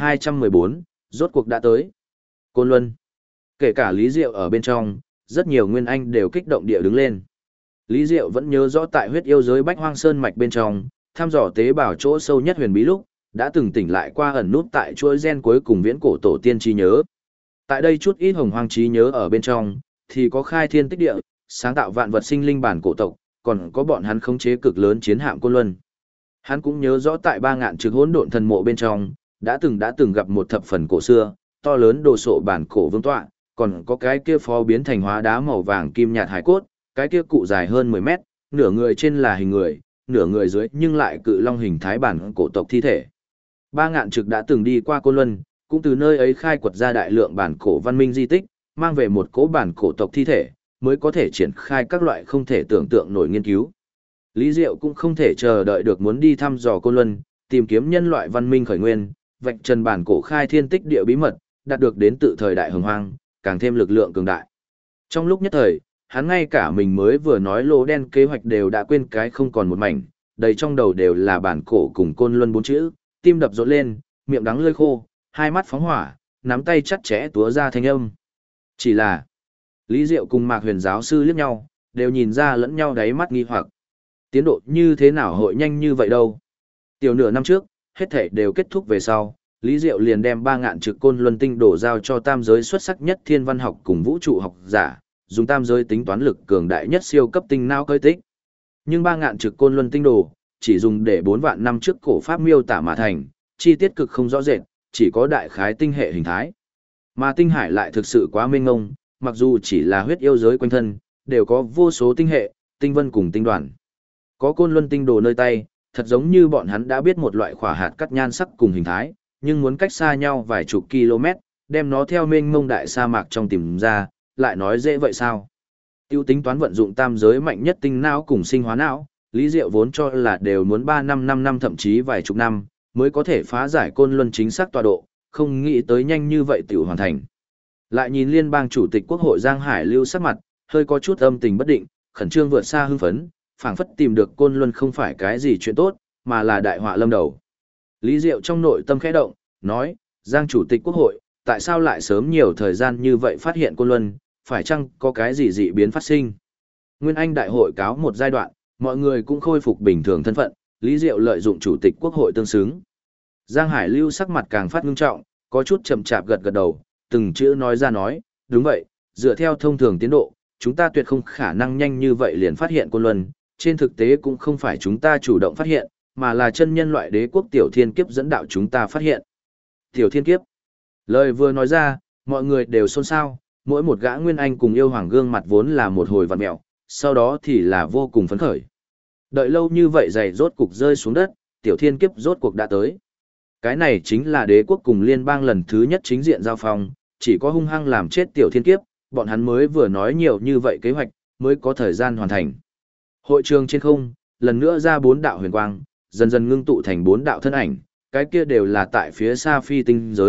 1214, rốt cuộc đã tới. Côn Luân. Kể cả Lý Diệu ở bên trong, rất nhiều Nguyên Anh đều kích động địa đứng lên. Lý Diệu vẫn nhớ rõ tại huyết yêu giới Bách Hoang Sơn mạch bên trong, thăm dò tế bào chỗ sâu nhất huyền bí lúc, đã từng tỉnh lại qua ẩn nút tại chuỗi gen cuối cùng viễn cổ tổ tiên trí nhớ. Tại đây chút ít hồng hoang trí nhớ ở bên trong, thì có khai thiên tích địa, sáng tạo vạn vật sinh linh bản cổ tộc, còn có bọn hắn khống chế cực lớn chiến hạm Côn Luân. Hắn cũng nhớ rõ tại 3.000 trực hỗn độn thần mộ bên trong, đã từng gặp một thập phần cổ xưa, to lớn đồ sộ bản cổ vương tọa, còn có cái kia phó biến thành hóa đá màu vàng kim nhạt hải cốt, cái kia cụ dài hơn 10 mét, nửa người trên là hình người, nửa người dưới nhưng lại cự long hình thái bản cổ tộc thi thể. 3.000 trực đã từng đi qua Côn Luân, cũng từ nơi ấy khai quật ra đại lượng bản cổ văn minh di tích, mang về một cố bản cổ tộc thi thể, mới có thể triển khai các loại không thể tưởng tượng nổi nghiên cứu. Lý Diệu cũng không thể chờ đợi được muốn đi thăm dò Côn Luân, tìm kiếm nhân loại văn minh khởi nguyên, vạch trần bản cổ khai thiên tích địa bí mật, đạt được đến tự thời đại hồng hoang, càng thêm lực lượng cường đại. Trong lúc nhất thời, hắn ngay cả mình mới vừa nói lỗ đen kế hoạch đều đã quên cái không còn một mảnh, đầy trong đầu đều là bản cổ cùng Côn Luân 4 chữ, tim đập rộn lên, miệng đắng lưỡi khô, hai mắt phóng hỏa, nắm tay chặt chẽ túa ra thanh âm. Chỉ là, Lý Diệu cùng Mạc Huyền giáo sư liếc nhau, đều nhìn ra lẫn nhau đáy mắt nghi hoặc. Tiến độ như thế nào hội nhanh như vậy đâu? Tiểu nửa năm trước, hết thảy đều kết thúc về sau, Lý Diệu liền đem 3.000 trực Côn Luân tinh đổ giao cho tam giới xuất sắc nhất thiên văn học cùng vũ trụ học giả, dùng tam giới tính toán lực cường đại nhất siêu cấp tinh não cơi tích. Nhưng 3.000 trực Côn Luân tinh đồ, chỉ dùng để 4 vạn năm trước cổ pháp miêu tả mà thành, chi tiết cực không rõ rệt, chỉ có đại khái tinh hệ hình thái. Mà tinh hải lại thực sự quá mênh mông, mặc dù chỉ là huyết yêu giới quanh thân, đều có vô số tinh hệ, tinh vân cùng tinh đoàn. Có Côn Luân tinh đồ nơi tay, thật giống như bọn hắn đã biết một loại khỏa hạt cắt nhan sắc cùng hình thái, nhưng muốn cách xa nhau vài chục km, đem nó theo mênh mông đại sa mạc trong tìm ra, lại nói dễ vậy sao? Tiêu tính toán vận dụng tam giới mạnh nhất tinh não cùng sinh hóa não, Lý Diệu vốn cho là đều muốn 3 năm 5 năm thậm chí vài chục năm, mới có thể phá giải Côn Luân chính xác tọa độ, không nghĩ tới nhanh như vậy tiểu hoàn thành. Lại nhìn liên bang chủ tịch quốc hội Giang Hải Lưu sắc mặt, hơi có chút âm tình bất định, khẩn trương vượt xa hưng phấn, phảng phất tìm được Côn Luân không phải cái gì chuyện tốt, mà là đại họa lâm đầu. Lý Diệu trong nội tâm khẽ động, nói, Giang chủ tịch quốc hội, tại sao lại sớm nhiều thời gian như vậy phát hiện Côn Luân, phải chăng có cái gì dị biến phát sinh? Nguyên Anh đại hội cáo một giai đoạn, mọi người cũng khôi phục bình thường thân phận, Lý Diệu lợi dụng chủ tịch quốc hội tương xứng. Giang Hải Lưu sắc mặt càng phát ngưng trọng, có chút chậm chạp gật gật đầu, từng chữ nói ra nói, đúng vậy, dựa theo thông thường tiến độ, chúng ta tuyệt không khả năng nhanh như vậy liền phát hiện Côn Luân, trên thực tế cũng không phải chúng ta chủ động phát hiện, mà là chân nhân loại đế quốc Tiểu Thiên Kiếp dẫn đạo chúng ta phát hiện. Tiểu Thiên Kiếp. Lời vừa nói ra, mọi người đều xôn xao, mỗi một gã Nguyên Anh cùng yêu hoàng gương mặt vốn là một hồi vặn mẹo, sau đó thì là vô cùng phấn khởi. Đợi lâu như vậy giày rốt cục rơi xuống đất, Tiểu Thiên Kiếp rốt cuộc đã tới. Cái này chính là đế quốc cùng liên bang lần thứ nhất chính diện giao phong, chỉ có hung hăng làm chết Tiểu Thiên Kiếp, bọn hắn mới vừa nói nhiều như vậy kế hoạch, mới có thời gian hoàn thành. Hội trường trên không, lần nữa ra 4 đạo huyền quang, dần dần ngưng tụ thành 4 đạo thân ảnh, cái kia đều là tại phía xa phi tinh giới,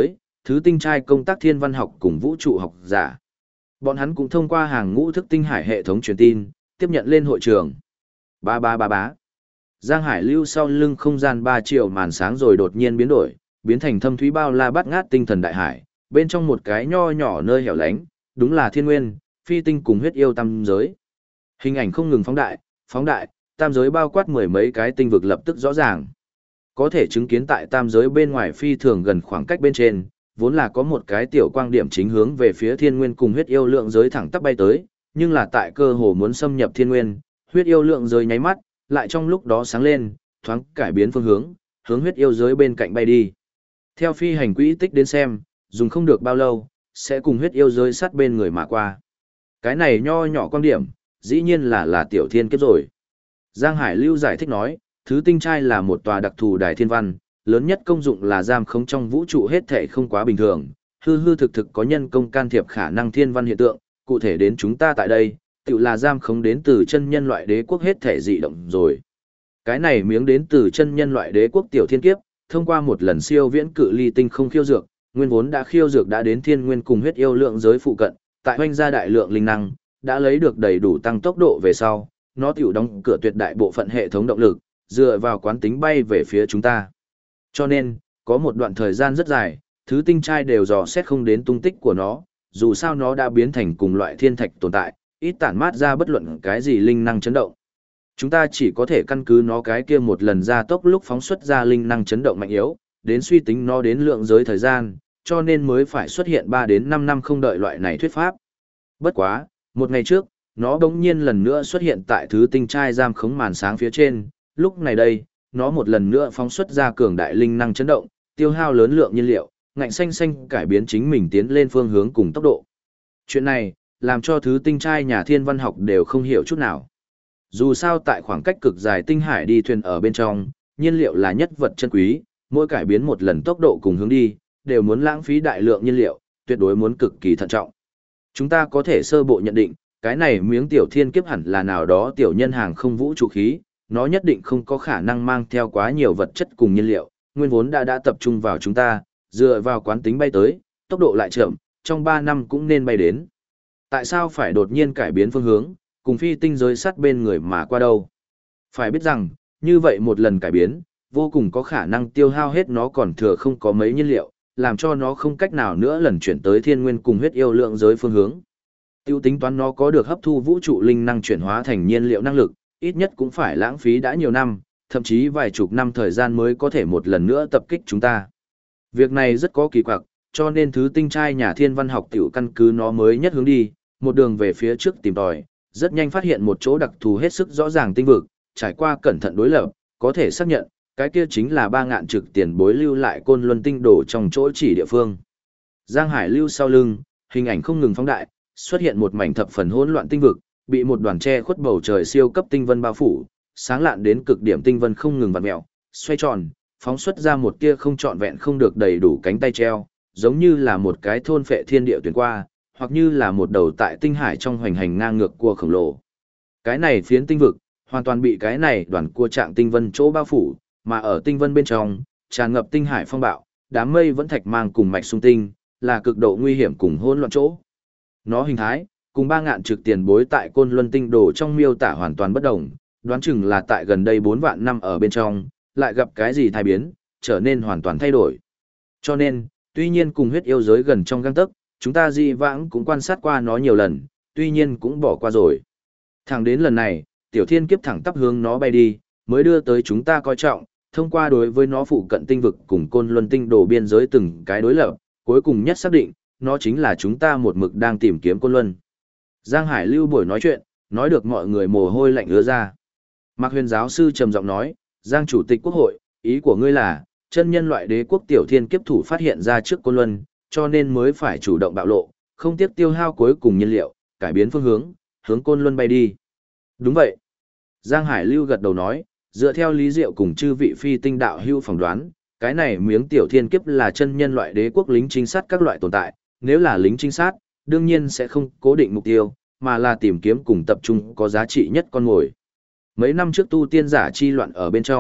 thứ tinh trai công tác thiên văn học cùng vũ trụ học giả. Bọn hắn cũng thông qua hàng ngũ thức tinh hải hệ thống truyền tin, tiếp nhận lên hội trường. Ba ba ba bá. Giang Hải Lưu sau lưng không gian 3 triệu màn sáng rồi đột nhiên biến đổi, biến thành thâm thúy bao la bát ngát tinh thần đại hải, bên trong một cái nho nhỏ nơi hẻo lánh, đúng là thiên nguyên, phi tinh cùng huyết yêu tam giới. Hình ảnh không ngừng phóng đại, tam giới bao quát mười mấy cái tinh vực lập tức rõ ràng. Có thể chứng kiến tại tam giới bên ngoài phi thường gần khoảng cách bên trên, vốn là có một cái tiểu quang điểm chính hướng về phía thiên nguyên cùng huyết yêu lượng giới thẳng tắp bay tới, nhưng là tại cơ hồ muốn xâm nhập thiên nguyên, huyết yêu lượng giới nháy mắt, lại trong lúc đó sáng lên, thoáng cải biến phương hướng, hướng huyết yêu giới bên cạnh bay đi. Theo phi hành quỹ tích đến xem, dùng không được bao lâu, sẽ cùng huyết yêu giới sát bên người mà qua. Cái này nho nhỏ quan điểm, dĩ nhiên là tiểu thiên kiếp rồi. Giang Hải Lưu giải thích nói, thứ tinh trai là một tòa đặc thù đài thiên văn, lớn nhất công dụng là giam khống trong vũ trụ hết thể không quá bình thường, hư hư thực thực có nhân công can thiệp khả năng thiên văn hiện tượng, cụ thể đến chúng ta tại đây, tự là giam khống đến từ chân nhân loại đế quốc hết thể dị động rồi. Cái này miếng đến từ chân nhân loại đế quốc tiểu thiên kiếp, thông qua một lần siêu viễn cự ly tinh không khiêu dược, nguyên vốn đã khiêu dược đã đến thiên nguyên cùng huyết yêu lượng giới phụ cận, tại hoanh gia đại lượng linh năng, đã lấy được đầy đủ tăng tốc độ về sau, nó tiểu đóng cửa tuyệt đại bộ phận hệ thống động lực, dựa vào quán tính bay về phía chúng ta. Cho nên, có một đoạn thời gian rất dài, thứ tinh trai đều dò xét không đến tung tích của nó, dù sao nó đã biến thành cùng loại thiên thạch tồn tại, ít tản mát ra bất luận cái gì linh năng chấn động. Chúng ta chỉ có thể căn cứ nó cái kia một lần ra tốc lúc phóng xuất ra linh năng chấn động mạnh yếu, đến suy tính nó đến lượng giới thời gian, cho nên mới phải xuất hiện 3 đến 5 năm không đợi loại này thuyết pháp. Bất quá, một ngày trước, nó bỗng nhiên lần nữa xuất hiện tại thứ tinh trai giam khống màn sáng phía trên, lúc này đây, nó một lần nữa phóng xuất ra cường đại linh năng chấn động, tiêu hao lớn lượng nhiên liệu, ngạnh xanh xanh cải biến chính mình tiến lên phương hướng cùng tốc độ. Chuyện này, làm cho thứ tinh trai nhà thiên văn học đều không hiểu chút nào. Dù sao tại khoảng cách cực dài tinh hải đi thuyền ở bên trong, nhiên liệu là nhất vật chân quý, mỗi cải biến một lần tốc độ cùng hướng đi, đều muốn lãng phí đại lượng nhiên liệu, tuyệt đối muốn cực kỳ thận trọng. Chúng ta có thể sơ bộ nhận định, cái này miếng tiểu thiên kiếp hẳn là nào đó tiểu nhân hàng không vũ trụ khí, nó nhất định không có khả năng mang theo quá nhiều vật chất cùng nhiên liệu, nguyên vốn đã tập trung vào chúng ta, dựa vào quán tính bay tới, tốc độ lại chậm, trong 3 năm cũng nên bay đến. Tại sao phải đột nhiên cải biến phương hướng, cùng phi tinh giới sát bên người mà qua đâu? Phải biết rằng, như vậy một lần cải biến, vô cùng có khả năng tiêu hao hết nó còn thừa không có mấy nhiên liệu, làm cho nó không cách nào nữa lần chuyển tới thiên nguyên cùng huyết yêu lượng giới phương hướng. Tiêu tính toán nó có được hấp thu vũ trụ linh năng chuyển hóa thành nhiên liệu năng lực, ít nhất cũng phải lãng phí đã nhiều năm, thậm chí vài chục năm thời gian mới có thể một lần nữa tập kích chúng ta. Việc này rất có kỳ quặc, cho nên thứ tinh trai nhà thiên văn học tiểu căn cứ nó mới nhất hướng đi, một đường về phía trước tìm tòi, rất nhanh phát hiện một chỗ đặc thù hết sức rõ ràng tinh vực, trải qua cẩn thận đối lập, có thể xác nhận, cái kia chính là 3 ngạn trực tiền bối lưu lại côn luân tinh đổ trong chỗ chỉ địa phương. Giang Hải Lưu sau lưng, hình ảnh không ngừng phóng đại, xuất hiện một mảnh thập phần hỗn loạn tinh vực, bị một đoàn che khuất bầu trời siêu cấp tinh vân bao phủ, sáng lạn đến cực điểm tinh vân không ngừng vặn mèo, xoay tròn, phóng xuất ra một tia không trọn vẹn không được đầy đủ cánh tay treo, giống như là một cái thôn phệ thiên địa tuyển qua, hoặc như là một đầu tại tinh hải trong hoành hành ngang ngược cua khổng lồ. Cái này phiến tinh vực, hoàn toàn bị cái này đoàn cua trạng tinh vân chỗ bao phủ, mà ở tinh vân bên trong, tràn ngập tinh hải phong bạo, đám mây vẫn thạch mang cùng mạch xung tinh, là cực độ nguy hiểm cùng hỗn loạn chỗ. Nó hình thái, cùng 3 ngạn trực tiền bối tại côn luân tinh đồ trong miêu tả hoàn toàn bất đồng, đoán chừng là tại gần đây 4 vạn năm ở bên trong, lại gặp cái gì thay biến, trở nên hoàn toàn thay đổi. Cho nên, tuy nhiên cùng huyết yêu giới gần trong gang tấc, chúng ta dị vãng cũng quan sát qua nó nhiều lần, tuy nhiên cũng bỏ qua rồi. Thẳng đến lần này, tiểu thiên kiếp thẳng tắp hướng nó bay đi, mới đưa tới chúng ta coi trọng, thông qua đối với nó phụ cận tinh vực cùng côn luân tinh đồ biên giới từng cái đối lập, cuối cùng nhất xác định, nó chính là chúng ta một mực đang tìm kiếm côn luân. Giang Hải Lưu buổi nói chuyện, nói được mọi người mồ hôi lạnh ứa ra. Mạc Huyền giáo sư trầm giọng nói, Giang chủ tịch quốc hội, ý của ngươi là, chân nhân loại đế quốc tiểu thiên kiếp thủ phát hiện ra trước côn luân, cho nên mới phải chủ động bạo lộ, không tiếc tiêu hao cuối cùng nhiên liệu, cải biến phương hướng, hướng côn luân bay đi. Đúng vậy. Giang Hải Lưu gật đầu nói, dựa theo lý diệu cùng chư vị phi tinh đạo hưu phỏng đoán, cái này miếng tiểu thiên kiếp là chân nhân loại đế quốc lính trinh sát các loại tồn tại, nếu là lính trinh sát, đương nhiên sẽ không cố định mục tiêu, mà là tìm kiếm cùng tập trung có giá trị nhất con mồi. Mấy năm trước tu tiên giả chi loạn ở bên trong,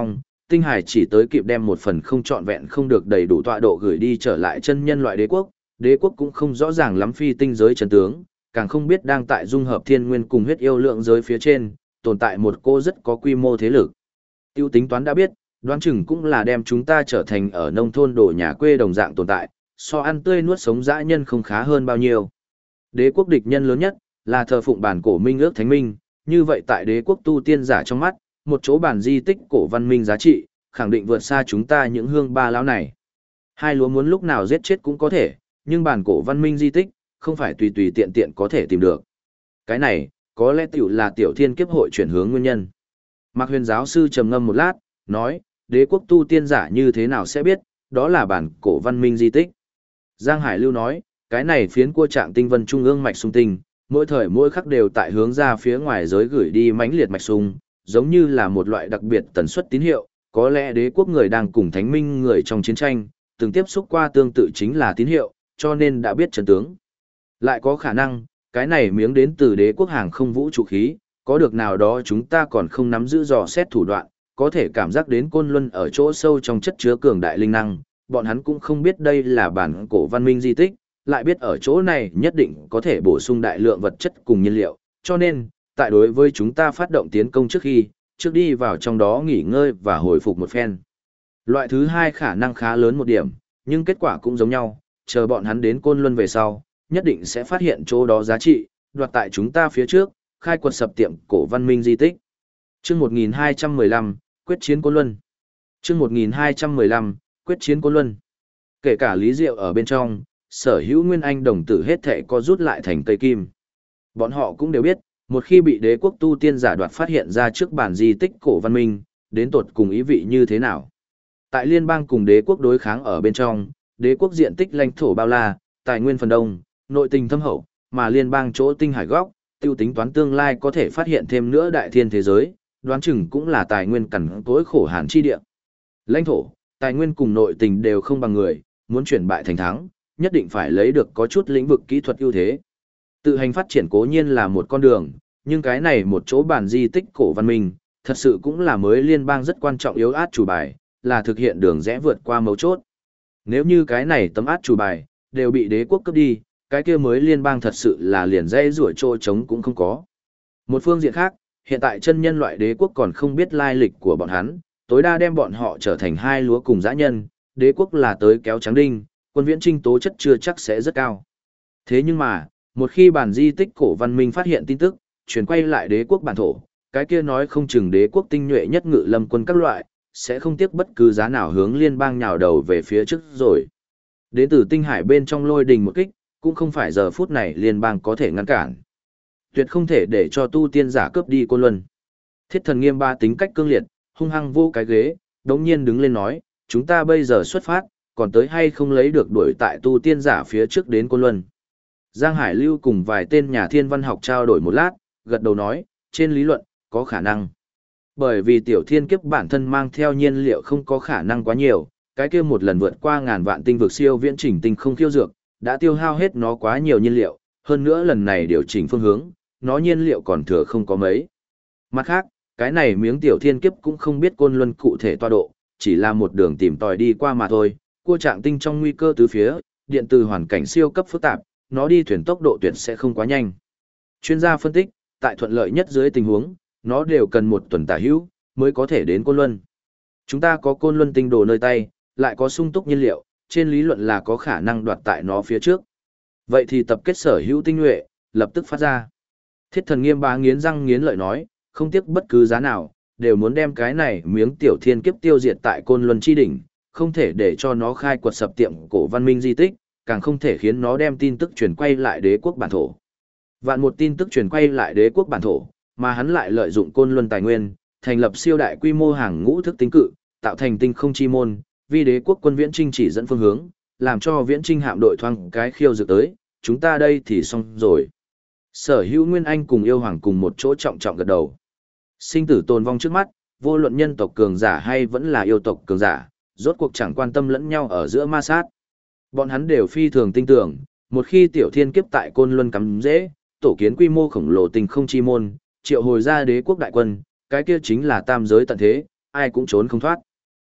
Tinh Hải chỉ tới kịp đem một phần không trọn vẹn không được đầy đủ tọa độ gửi đi trở lại chân nhân loại đế quốc cũng không rõ ràng lắm phi tinh giới chân tướng, càng không biết đang tại dung hợp thiên nguyên cùng huyết yêu lượng giới phía trên, tồn tại một cô rất có quy mô thế lực. Tiêu tính toán đã biết, đoán chừng cũng là đem chúng ta trở thành ở nông thôn đổ nhà quê đồng dạng tồn tại, so ăn tươi nuốt sống dã nhân không khá hơn bao nhiêu. Đế quốc địch nhân lớn nhất là thờ phụng bản cổ minh ước thánh minh, như vậy tại đế quốc tu tiên giả trong mắt, một chỗ bản di tích cổ văn minh giá trị, khẳng định vượt xa chúng ta những hương ba lão này. Hai lúa muốn lúc nào giết chết cũng có thể, nhưng bản cổ văn minh di tích, không phải tùy tùy tiện tiện có thể tìm được. Cái này, có lẽ tiểu là tiểu thiên kiếp hội chuyển hướng nguyên nhân. Mạc Huyền giáo sư trầm ngâm một lát, nói, đế quốc tu tiên giả như thế nào sẽ biết, đó là bản cổ văn minh di tích. Giang Hải Lưu nói, cái này phiến cua trạng tinh vân trung ương mạch sung tinh, mỗi thời mỗi khắc đều tại hướng ra phía ngoài giới gửi đi mãnh liệt mạch sung, giống như là một loại đặc biệt tần suất tín hiệu, có lẽ đế quốc người đang cùng thánh minh người trong chiến tranh, từng tiếp xúc qua tương tự chính là tín hiệu, cho nên đã biết chân tướng. Lại có khả năng, cái này miếng đến từ đế quốc hàng không vũ trụ khí, có được nào đó chúng ta còn không nắm giữ dò xét thủ đoạn, có thể cảm giác đến côn luân ở chỗ sâu trong chất chứa cường đại linh năng, bọn hắn cũng không biết đây là bản cổ văn minh di tích, lại biết ở chỗ này nhất định có thể bổ sung đại lượng vật chất cùng nhiên liệu, cho nên, tại đối với chúng ta phát động tiến công trước đi vào trong đó nghỉ ngơi và hồi phục một phen. Loại thứ hai khả năng khá lớn một điểm, nhưng kết quả cũng giống nhau, chờ bọn hắn đến côn luân về sau, nhất định sẽ phát hiện chỗ đó giá trị, đoạt tại chúng ta phía trước, khai quật sập tiệm cổ văn minh di tích. Chương 1215, quyết chiến Côn Luân. Chương 1215, quyết chiến Côn Luân. Kể cả Lý Diệu ở bên trong, sở hữu nguyên anh đồng tử hết thảy có rút lại thành cây kim. Bọn họ cũng đều biết, một khi bị đế quốc tu tiên giả đoạt phát hiện ra trước bản di tích cổ văn minh, đến tột cùng ý vị như thế nào. Tại liên bang cùng đế quốc đối kháng ở bên trong, đế quốc diện tích lãnh thổ bao la, tài nguyên phần đông, nội tình thâm hậu, mà liên bang chỗ tinh hải góc, tiêu tính toán tương lai có thể phát hiện thêm nữa đại thiên thế giới, đoán chừng cũng là tài nguyên cằn cỗi khổ hàn chi địa. Lãnh thổ, tài nguyên cùng nội tình đều không bằng người, muốn chuyển bại thành thắng, nhất định phải lấy được có chút lĩnh vực kỹ thuật ưu thế. Tự hành phát triển cố nhiên là một con đường, nhưng cái này một chỗ bản di tích cổ văn minh, thật sự cũng là mới liên bang rất quan trọng yếu át chủ bài, là thực hiện đường rẽ vượt qua mấu chốt. Nếu như cái này tấm át chủ bài, đều bị đế quốc cướp đi, cái kia mới liên bang thật sự là liền dây rủa trô trống cũng không có. Một phương diện khác, hiện tại chân nhân loại đế quốc còn không biết lai lịch của bọn hắn, tối đa đem bọn họ trở thành hai lúa cùng dã nhân, đế quốc là tới kéo trắng đinh, quân viễn trinh tố chất chưa chắc sẽ rất cao. Thế nhưng mà, một khi bản di tích cổ văn minh phát hiện tin tức, chuyển quay lại đế quốc bản thổ, cái kia nói không chừng đế quốc tinh nhuệ nhất ngự lâm quân các loại, sẽ không tiếc bất cứ giá nào hướng liên bang nhào đầu về phía trước rồi. Đến từ tinh hải bên trong lôi đình một kích, cũng không phải giờ phút này liên bang có thể ngăn cản. Tuyệt không thể để cho tu tiên giả cướp đi Côn Luân. Thiết Thần Nghiêm ba tính cách cương liệt, hung hăng vô cái ghế, đống nhiên đứng lên nói, chúng ta bây giờ xuất phát, còn tới hay không lấy được đuổi tại tu tiên giả phía trước đến Côn Luân. Giang Hải Lưu cùng vài tên nhà thiên văn học trao đổi một lát, gật đầu nói, trên lý luận, có khả năng. Bởi vì tiểu thiên kiếp bản thân mang theo nhiên liệu không có khả năng quá nhiều, cái kia một lần vượt qua ngàn vạn tinh vực siêu viễn chỉnh tinh không khiêu dược, đã tiêu hao hết nó quá nhiều nhiên liệu, hơn nữa lần này điều chỉnh phương hướng, nó nhiên liệu còn thừa không có mấy. Mặt khác, cái này miếng tiểu thiên kiếp cũng không biết Côn Luân cụ thể tọa độ, chỉ là một đường tìm tòi đi qua mà thôi, cua trạng tinh trong nguy cơ tứ phía, điện từ hoàn cảnh siêu cấp phức tạp, nó đi thuyền tốc độ tuyệt sẽ không quá nhanh. Chuyên gia phân tích, tại thuận lợi nhất dưới tình huống, nó đều cần một tuần tả hữu, mới có thể đến Côn Luân. Chúng ta có Côn Luân tinh đồ nơi tay, lại có sung túc nhiên liệu, trên lý luận là có khả năng đoạt tại nó phía trước. Vậy thì tập kết sở hữu tinh nhuệ, lập tức phát ra. Thiết Thần Nghiêm bá nghiến răng nghiến lợi nói, không tiếc bất cứ giá nào, đều muốn đem cái này miếng tiểu thiên kiếp tiêu diệt tại Côn Luân chi đỉnh, không thể để cho nó khai quật sập tiệm cổ văn minh di tích, càng không thể khiến nó đem tin tức truyền quay lại đế quốc bản thổ. Vạn một tin tức truyền quay lại đế quốc bản thổ, mà hắn lại lợi dụng Côn Luân tài nguyên, thành lập siêu đại quy mô hàng ngũ thức tinh cự, tạo thành tinh không chi môn, vì đế quốc quân viễn trinh chỉ dẫn phương hướng, làm cho viễn trinh hạm đội thoang cái khiêu dược tới, chúng ta đây thì xong rồi. Sở hữu Nguyên Anh cùng yêu hoàng cùng một chỗ trọng trọng gật đầu. Sinh tử tồn vong trước mắt, vô luận nhân tộc cường giả hay vẫn là yêu tộc cường giả, rốt cuộc chẳng quan tâm lẫn nhau ở giữa ma sát. Bọn hắn đều phi thường tin tưởng, một khi tiểu thiên kiếp tại Côn Luân cắm dễ, tổ kiến quy mô khổng lồ tinh không chi môn, triệu hồi ra đế quốc đại quân, cái kia chính là tam giới tận thế, ai cũng trốn không thoát.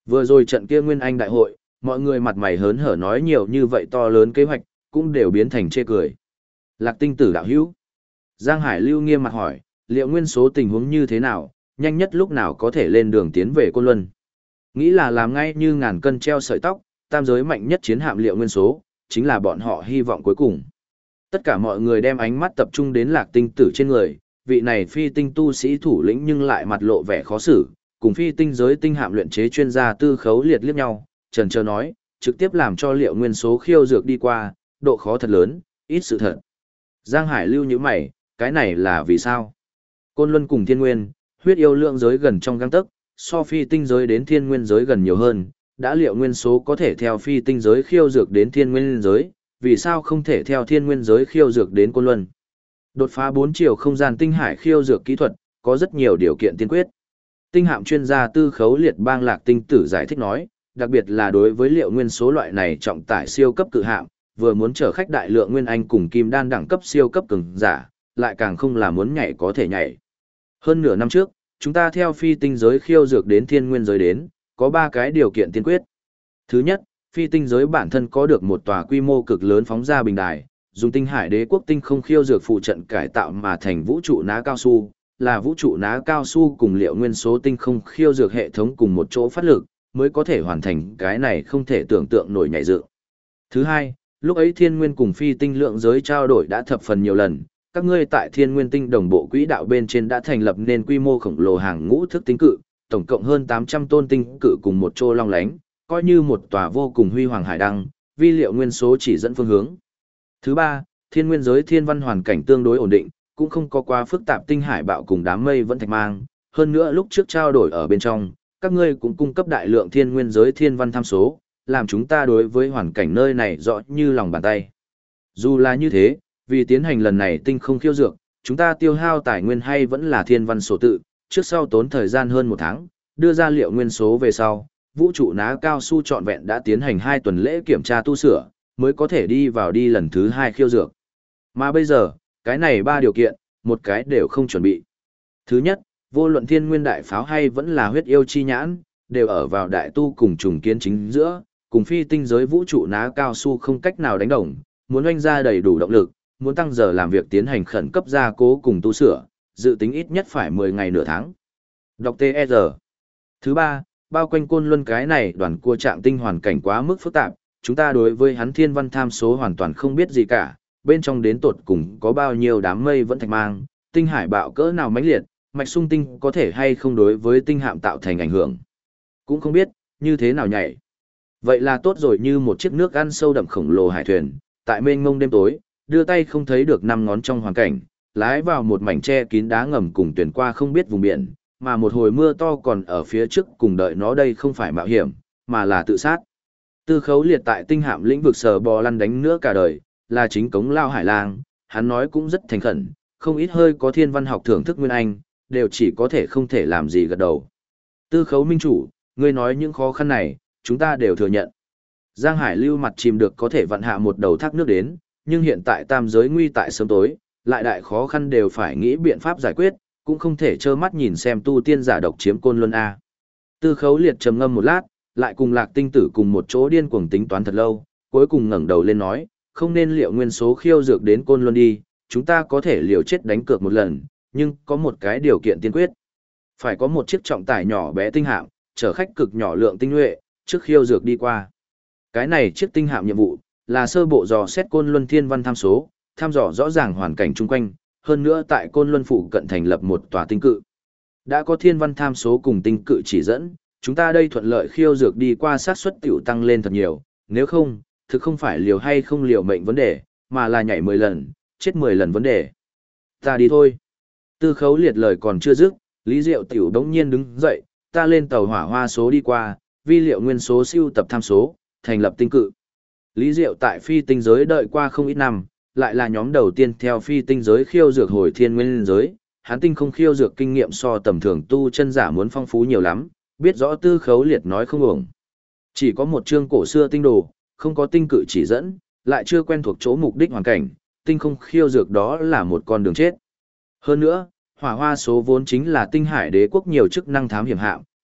Vừa rồi trận kia Nguyên Anh đại hội, mọi người mặt mày hớn hở nói nhiều như vậy to lớn kế hoạch, cũng đều biến thành chê cười. Lạc Tinh Tử đạo hữu. Giang Hải Lưu nghiêm mặt hỏi, liệu nguyên số tình huống như thế nào, nhanh nhất lúc nào có thể lên đường tiến về Côn Luân. Nghĩ là làm ngay như ngàn cân treo sợi tóc, tam giới mạnh nhất chiến hạm liệu nguyên số, chính là bọn họ hy vọng cuối cùng. Tất cả mọi người đem ánh mắt tập trung đến Lạc Tinh Tử trên người, vị này phi tinh tu sĩ thủ lĩnh nhưng lại mặt lộ vẻ khó xử, cùng phi tinh giới tinh hạm luyện chế chuyên gia Tư Khấu Liệt liếc nhau, trần trơ nói, trực tiếp làm cho liệu nguyên số khiêu dược đi qua, độ khó thật lớn, ít sự thật. Giang Hải Lưu như mày, cái này là vì sao? Côn Luân cùng Thiên Nguyên, huyết yêu lượng giới gần trong gang tấc, so phi tinh giới đến Thiên Nguyên giới gần nhiều hơn, đã liệu nguyên số có thể theo phi tinh giới khiêu dược đến Thiên Nguyên giới, vì sao không thể theo Thiên Nguyên giới khiêu dược đến Côn Luân? Đột phá 4 chiều không gian tinh hải khiêu dược kỹ thuật, có rất nhiều điều kiện tiên quyết. Tinh hạm chuyên gia Tư Khấu Liệt bang Lạc Tinh Tử giải thích nói, đặc biệt là đối với liệu nguyên số loại này trọng tải siêu cấp cự hạm, vừa muốn chở khách đại lượng nguyên anh cùng kim đan đẳng cấp siêu cấp cường giả, lại càng không là muốn nhảy có thể nhảy. Hơn nửa năm trước, chúng ta theo phi tinh giới khiêu dược đến Thiên Nguyên giới đến, có 3 cái điều kiện tiên quyết. Thứ nhất, phi tinh giới bản thân có được một tòa quy mô cực lớn phóng ra bình đài, dùng tinh hải đế quốc tinh không khiêu dược phụ trận cải tạo mà thành vũ trụ ná cao su, là vũ trụ ná cao su cùng liệu nguyên số tinh không khiêu dược hệ thống cùng một chỗ phát lực, mới có thể hoàn thành cái này không thể tưởng tượng nổi nhảy dựng. Thứ hai, lúc ấy Thiên Nguyên cùng phi tinh lượng giới trao đổi đã thập phần nhiều lần, các ngươi tại Thiên Nguyên tinh đồng bộ quỹ đạo bên trên đã thành lập nên quy mô khổng lồ hàng ngũ thức tinh cự, tổng cộng hơn 800 tôn tinh cự cùng một chỗ long lánh, coi như một tòa vô cùng huy hoàng hải đăng, vi liệu nguyên số chỉ dẫn phương hướng. Thứ ba, Thiên Nguyên giới thiên văn hoàn cảnh tương đối ổn định, cũng không có quá phức tạp tinh hải bạo cùng đám mây vẫn thạch mang, hơn nữa lúc trước trao đổi ở bên trong, các ngươi cũng cung cấp đại lượng Thiên Nguyên giới thiên văn tham số, làm chúng ta đối với hoàn cảnh nơi này rõ như lòng bàn tay. Dù là như thế, vì tiến hành lần này tinh không khiêu dược, chúng ta tiêu hao tài nguyên hay vẫn là thiên văn sổ tự, trước sau tốn thời gian hơn 1 tháng, đưa ra liệu nguyên số về sau, vũ trụ ná cao su trọn vẹn đã tiến hành 2 tuần lễ kiểm tra tu sửa, mới có thể đi vào đi lần thứ 2 khiêu dược. Mà bây giờ, cái này 3 điều kiện, một cái đều không chuẩn bị. Thứ nhất, vô luận thiên nguyên đại pháo hay vẫn là huyết yêu chi nhãn, đều ở vào đại tu cùng trùng kiến chính giữa, cùng phi tinh giới vũ trụ ná cao su không cách nào đánh đồng, muốn oanh ra đầy đủ động lực, muốn tăng giờ làm việc tiến hành khẩn cấp gia cố cùng tu sửa, dự tính ít nhất phải 10 ngày nửa tháng. Đọc TR. Thứ ba, bao quanh Côn Luân cái này đoàn cua trạng tinh hoàn cảnh quá mức phức tạp, chúng ta đối với hắn thiên văn tham số hoàn toàn không biết gì cả, bên trong đến tột cùng có bao nhiêu đám mây vẫn thạch mang, tinh hải bạo cỡ nào mãnh liệt, mạch sung tinh có thể hay không đối với tinh hạm tạo thành ảnh hưởng. Cũng không biết, như thế nào nhảy. Vậy là tốt rồi, như một chiếc nước ăn sâu đậm khổng lồ hải thuyền, tại mênh mông đêm tối, đưa tay không thấy được 5 ngón trong hoàn cảnh, lái vào một mảnh che kín đá ngầm cùng tuyển qua không biết vùng biển, mà một hồi mưa to còn ở phía trước cùng đợi nó, đây không phải mạo hiểm, mà là tự sát. Tư Khấu Liệt tại tinh hạm lĩnh vực sờ bò lăn đánh nữa cả đời, là chính cống lao hải lang, hắn nói cũng rất thành khẩn, không ít hơi có thiên văn học thưởng thức nguyên anh, đều chỉ có thể không thể làm gì gật đầu. Tư Khấu minh chủ, ngươi nói những khó khăn này, chúng ta đều thừa nhận. Giang Hải Lưu mặt chìm được có thể vặn hạ một đầu thác nước đến, nhưng hiện tại tam giới nguy tại sớm tối, lại đại khó khăn đều phải nghĩ biện pháp giải quyết, cũng không thể trơ mắt nhìn xem tu tiên giả độc chiếm Côn Luân A. Tư Khấu Liệt trầm ngâm một lát, lại cùng Lạc Tinh Tử cùng một chỗ điên cuồng tính toán thật lâu, cuối cùng ngẩng đầu lên nói, không nên liệu nguyên số khiêu dược đến Côn Luân đi, chúng ta có thể liều chết đánh cược một lần, nhưng có một cái điều kiện tiên quyết. Phải có một chiếc trọng tải nhỏ bé tinh hạm, chở khách cực nhỏ lượng tinh nhuệ, trước khiêu dược đi qua. Cái này chiếc tinh hạm nhiệm vụ, là sơ bộ dò xét Côn Luân thiên văn tham số, thăm dò rõ ràng hoàn cảnh chung quanh, hơn nữa tại Côn Luân phụ cận thành lập một tòa tinh cự. Đã có thiên văn tham số cùng tinh cự chỉ dẫn, chúng ta đây thuận lợi khiêu dược đi qua xác suất tiểu tăng lên thật nhiều, nếu không, thực không phải liều hay không liều mệnh vấn đề, mà là nhảy 10 lần, chết 10 lần vấn đề. Ta đi thôi. Tư Khấu Liệt lời còn chưa dứt, Lý Diệu tiểu đống nhiên đứng dậy, ta lên tàu hỏa hoa số đi qua, vi liệu nguyên số siêu tập tham số, thành lập tinh cự. Lý Diệu tại phi tinh giới đợi qua không ít năm, lại là nhóm đầu tiên theo phi tinh giới khiêu dược hồi thiên nguyên giới, hắn tinh không khiêu dược kinh nghiệm so tầm thường tu chân giả muốn phong phú nhiều lắm, biết rõ Tư Khấu Liệt nói không ổng. Chỉ có một chương cổ xưa tinh đồ, không có tinh cự chỉ dẫn, lại chưa quen thuộc chỗ mục đích hoàn cảnh, tinh không khiêu dược đó là một con đường chết. Hơn nữa, hỏa hoa số vốn chính là tinh hải đế quốc nhiều chức năng thám hiểm hạm,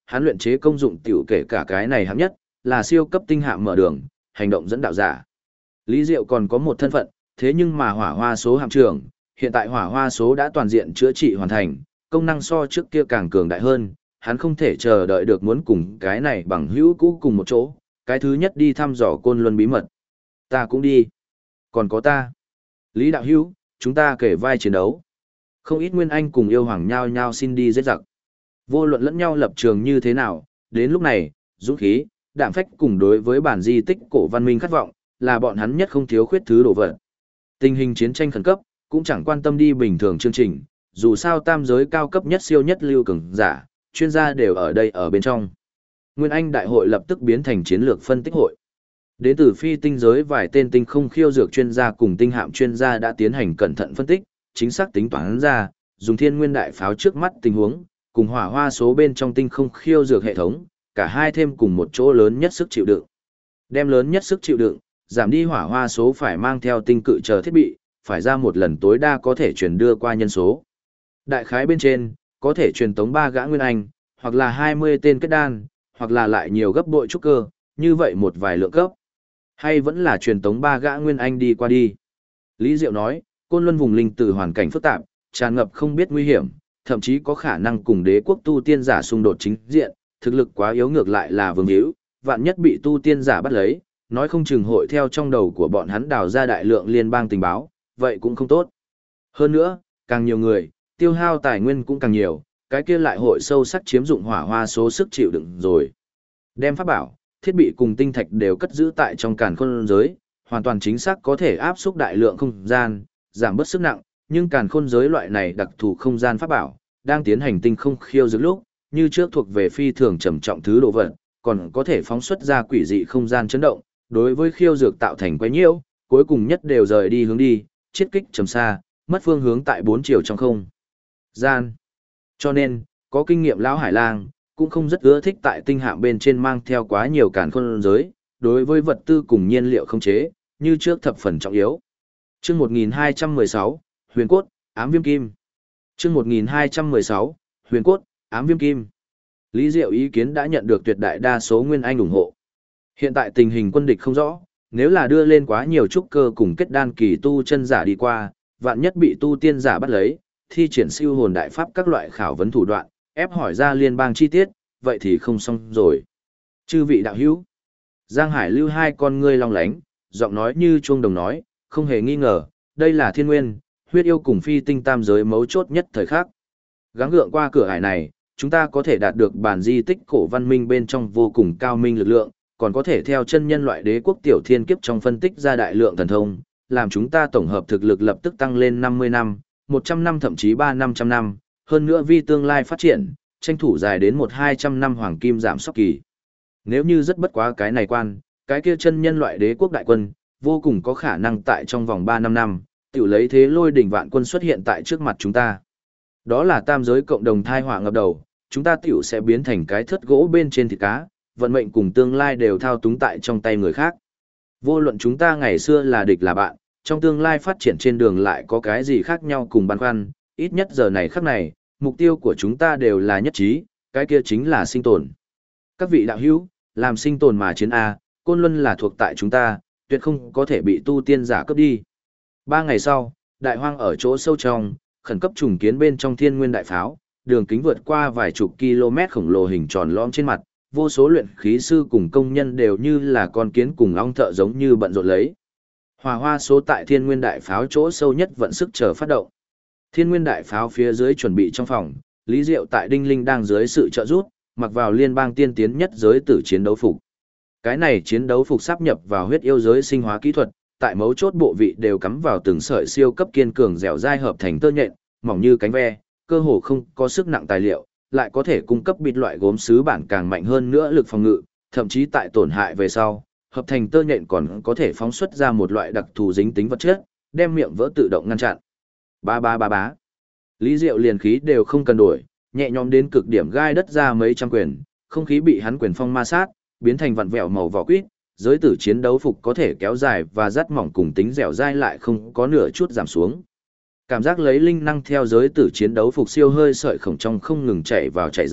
hắn luyện chế công dụng tiểu kể cả cái này hạng nhất, là siêu cấp tinh hạm mở đường, hành động dẫn đạo giả. Lý Diệu còn có một thân phận, thế nhưng mà hỏa hoa số hạm trưởng, hiện tại hỏa hoa số đã toàn diện chữa trị hoàn thành, công năng so trước kia càng cường đại hơn, hắn không thể chờ đợi được muốn cùng cái này bằng hữu cũ cùng một chỗ, cái thứ nhất đi thăm dò Côn Luân bí mật. Ta cũng đi. Còn có ta. Lý đạo hữu, chúng ta kể vai chiến đấu. Không ít nguyên anh cùng yêu hoàng nhao nhao xin đi giết giặc. Vô luận lẫn nhau lập trường như thế nào, đến lúc này, dũng khí, đạm phách cùng đối với bản di tích cổ văn minh khát vọng, là bọn hắn nhất không thiếu khuyết thứ đồ vật. Tình hình chiến tranh khẩn cấp, cũng chẳng quan tâm đi bình thường chương trình, dù sao tam giới cao cấp nhất siêu nhất lưu cường giả, chuyên gia đều ở đây ở bên trong. Nguyên Anh đại hội lập tức biến thành chiến lược phân tích hội. Đến từ phi tinh giới vài tên tinh không khiêu dược chuyên gia cùng tinh hạm chuyên gia đã tiến hành cẩn thận phân tích, chính xác tính toán ra, dùng thiên nguyên đại pháo trước mắt tình huống, cùng hỏa hoa số bên trong tinh không khiêu dược hệ thống, cả hai thêm cùng một chỗ lớn nhất sức chịu đựng. Đem lớn nhất sức chịu đựng, giảm đi hỏa hoa số phải mang theo tinh cự chờ thiết bị, phải ra một lần tối đa có thể truyền đưa qua nhân số. Đại khái bên trên, có thể truyền tống 3 gã nguyên anh, hoặc là 20 tên kết đan, hoặc là lại nhiều gấp bội trúc cơ, như vậy một vài lượng cấp. Hay vẫn là truyền tống 3 gã nguyên anh đi qua đi. Lý Diệu nói, Côn Luân vùng linh tử hoàn cảnh phức tạp, tràn ngập không biết nguy hiểm, thậm chí có khả năng cùng đế quốc tu tiên giả xung đột chính diện, thực lực quá yếu ngược lại là vương hữu, vạn nhất bị tu tiên giả bắt lấy, nói không chừng hội theo trong đầu của bọn hắn đào ra đại lượng liên bang tình báo, vậy cũng không tốt. Hơn nữa, càng nhiều người, tiêu hao tài nguyên cũng càng nhiều, cái kia lại hội sâu sắc chiếm dụng hỏa hoa số sức chịu đựng rồi. Đem pháp bảo, thiết bị cùng tinh thạch đều cất giữ tại trong càn khôn giới, hoàn toàn chính xác có thể áp xúc đại lượng không gian, giảm bớt sức nặng, nhưng càn khôn giới loại này đặc thù không gian pháp bảo, đang tiến hành tinh không khiêu dược lúc, như trước thuộc về phi thường trầm trọng thứ độ vật, còn có thể phóng xuất ra quỷ dị không gian chấn động, đối với khiêu dược tạo thành quấy nhiễu, cuối cùng nhất đều rời đi hướng đi, chiết kích trầm xa, mất phương hướng tại 4 chiều trong không gian. Cho nên, có kinh nghiệm lão Hải Lang, cũng không rất ưa thích tại tinh hạm bên trên mang theo quá nhiều càn khôn giới, đối với vật tư cùng nhiên liệu không chế, như trước thập phần trọng yếu. Chương 1216, Huyền cốt, ám viêm kim. Chương 1216, Huyền cốt, ám viêm kim. Lý Diệu ý kiến đã nhận được tuyệt đại đa số nguyên anh ủng hộ. Hiện tại tình hình quân địch không rõ, nếu là đưa lên quá nhiều trúc cơ cùng kết đan kỳ tu chân giả đi qua, vạn nhất bị tu tiên giả bắt lấy, thi triển siêu hồn đại pháp các loại khảo vấn thủ đoạn, ép hỏi ra liên bang chi tiết, vậy thì không xong rồi. Chư vị đạo hữu, Giang Hải lưu hai con ngươi long lánh, giọng nói như chuông đồng nói, không hề nghi ngờ, đây là thiên nguyên, huyết yêu cùng phi tinh tam giới mấu chốt nhất thời khắc. Gắng gượng qua cửa ải này, chúng ta có thể đạt được bản di tích cổ văn minh bên trong vô cùng cao minh lực lượng, còn có thể theo chân nhân loại đế quốc tiểu thiên kiếp trong phân tích ra đại lượng thần thông, làm chúng ta tổng hợp thực lực lập tức tăng lên 50 năm, 100 năm thậm chí 300-500 năm, hơn nữa vì tương lai phát triển, tranh thủ dài đến 100-200 năm hoàng kim giảm sóc kỳ. Nếu như rất bất quá cái này quan, cái kia chân nhân loại đế quốc đại quân, vô cùng có khả năng tại trong vòng 3-5 năm, tiểu lấy thế lôi đỉnh vạn quân xuất hiện tại trước mặt chúng ta. Đó là tam giới cộng đồng thai họa ngập đầu, chúng ta tiểu sẽ biến thành cái thất gỗ bên trên thịt cá, vận mệnh cùng tương lai đều thao túng tại trong tay người khác. Vô luận chúng ta ngày xưa là địch là bạn, trong tương lai phát triển trên đường lại có cái gì khác nhau cùng băn khoăn, ít nhất giờ này khắc này, mục tiêu của chúng ta đều là nhất trí, cái kia chính là sinh tồn. Các vị đạo hữu, làm sinh tồn mà chiến A, Côn Luân là thuộc tại chúng ta, tuyệt không có thể bị tu tiên giả cướp đi. 3 ngày sau, đại hoang ở chỗ sâu trong, khẩn cấp trùng kiến bên trong thiên nguyên đại pháo, đường kính vượt qua vài chục km khổng lồ hình tròn lõm trên mặt, vô số luyện khí sư cùng công nhân đều như là con kiến cùng ong thợ giống như bận rộn lấy. Hỏa hoa số tại thiên nguyên đại pháo chỗ sâu nhất vận sức chờ phát động. Thiên nguyên đại pháo phía dưới chuẩn bị trong phòng, Lý Diệu tại Đinh Linh đang dưới sự trợ giúp, mặc vào liên bang tiên tiến nhất giới tử chiến đấu phục. Cái này chiến đấu phục sáp nhập vào huyết yêu giới sinh hóa kỹ thuật, tại mấu chốt bộ vị đều cắm vào từng sợi siêu cấp kiên cường dẻo dai hợp thành tơ nhện, mỏng như cánh ve, cơ hồ không có sức nặng tài liệu, lại có thể cung cấp bịt loại gốm sứ bản càng mạnh hơn nữa lực phòng ngự, thậm chí tại tổn hại về sau, hợp thành tơ nhện còn có thể phóng xuất ra một loại đặc thù dính tính vật chất, đem miệng vỡ tự động ngăn chặn. Ba ba ba bá. Lý Diệu liền khí đều không cần đổi, nhẹ nhõm đến cực điểm gai đất ra mấy trăm quyền, không khí bị hắn quyền phong ma sát, biến thành vặn vẹo màu vỏ quýt, giới tử chiến đấu phục có thể kéo dài và dắt mỏng cùng tính dẻo dai lại không có nửa chút giảm xuống. Cảm giác lấy linh năng theo giới tử chiến đấu phục siêu hơi sợi khổng trong không ngừng chạy vào chạy ra,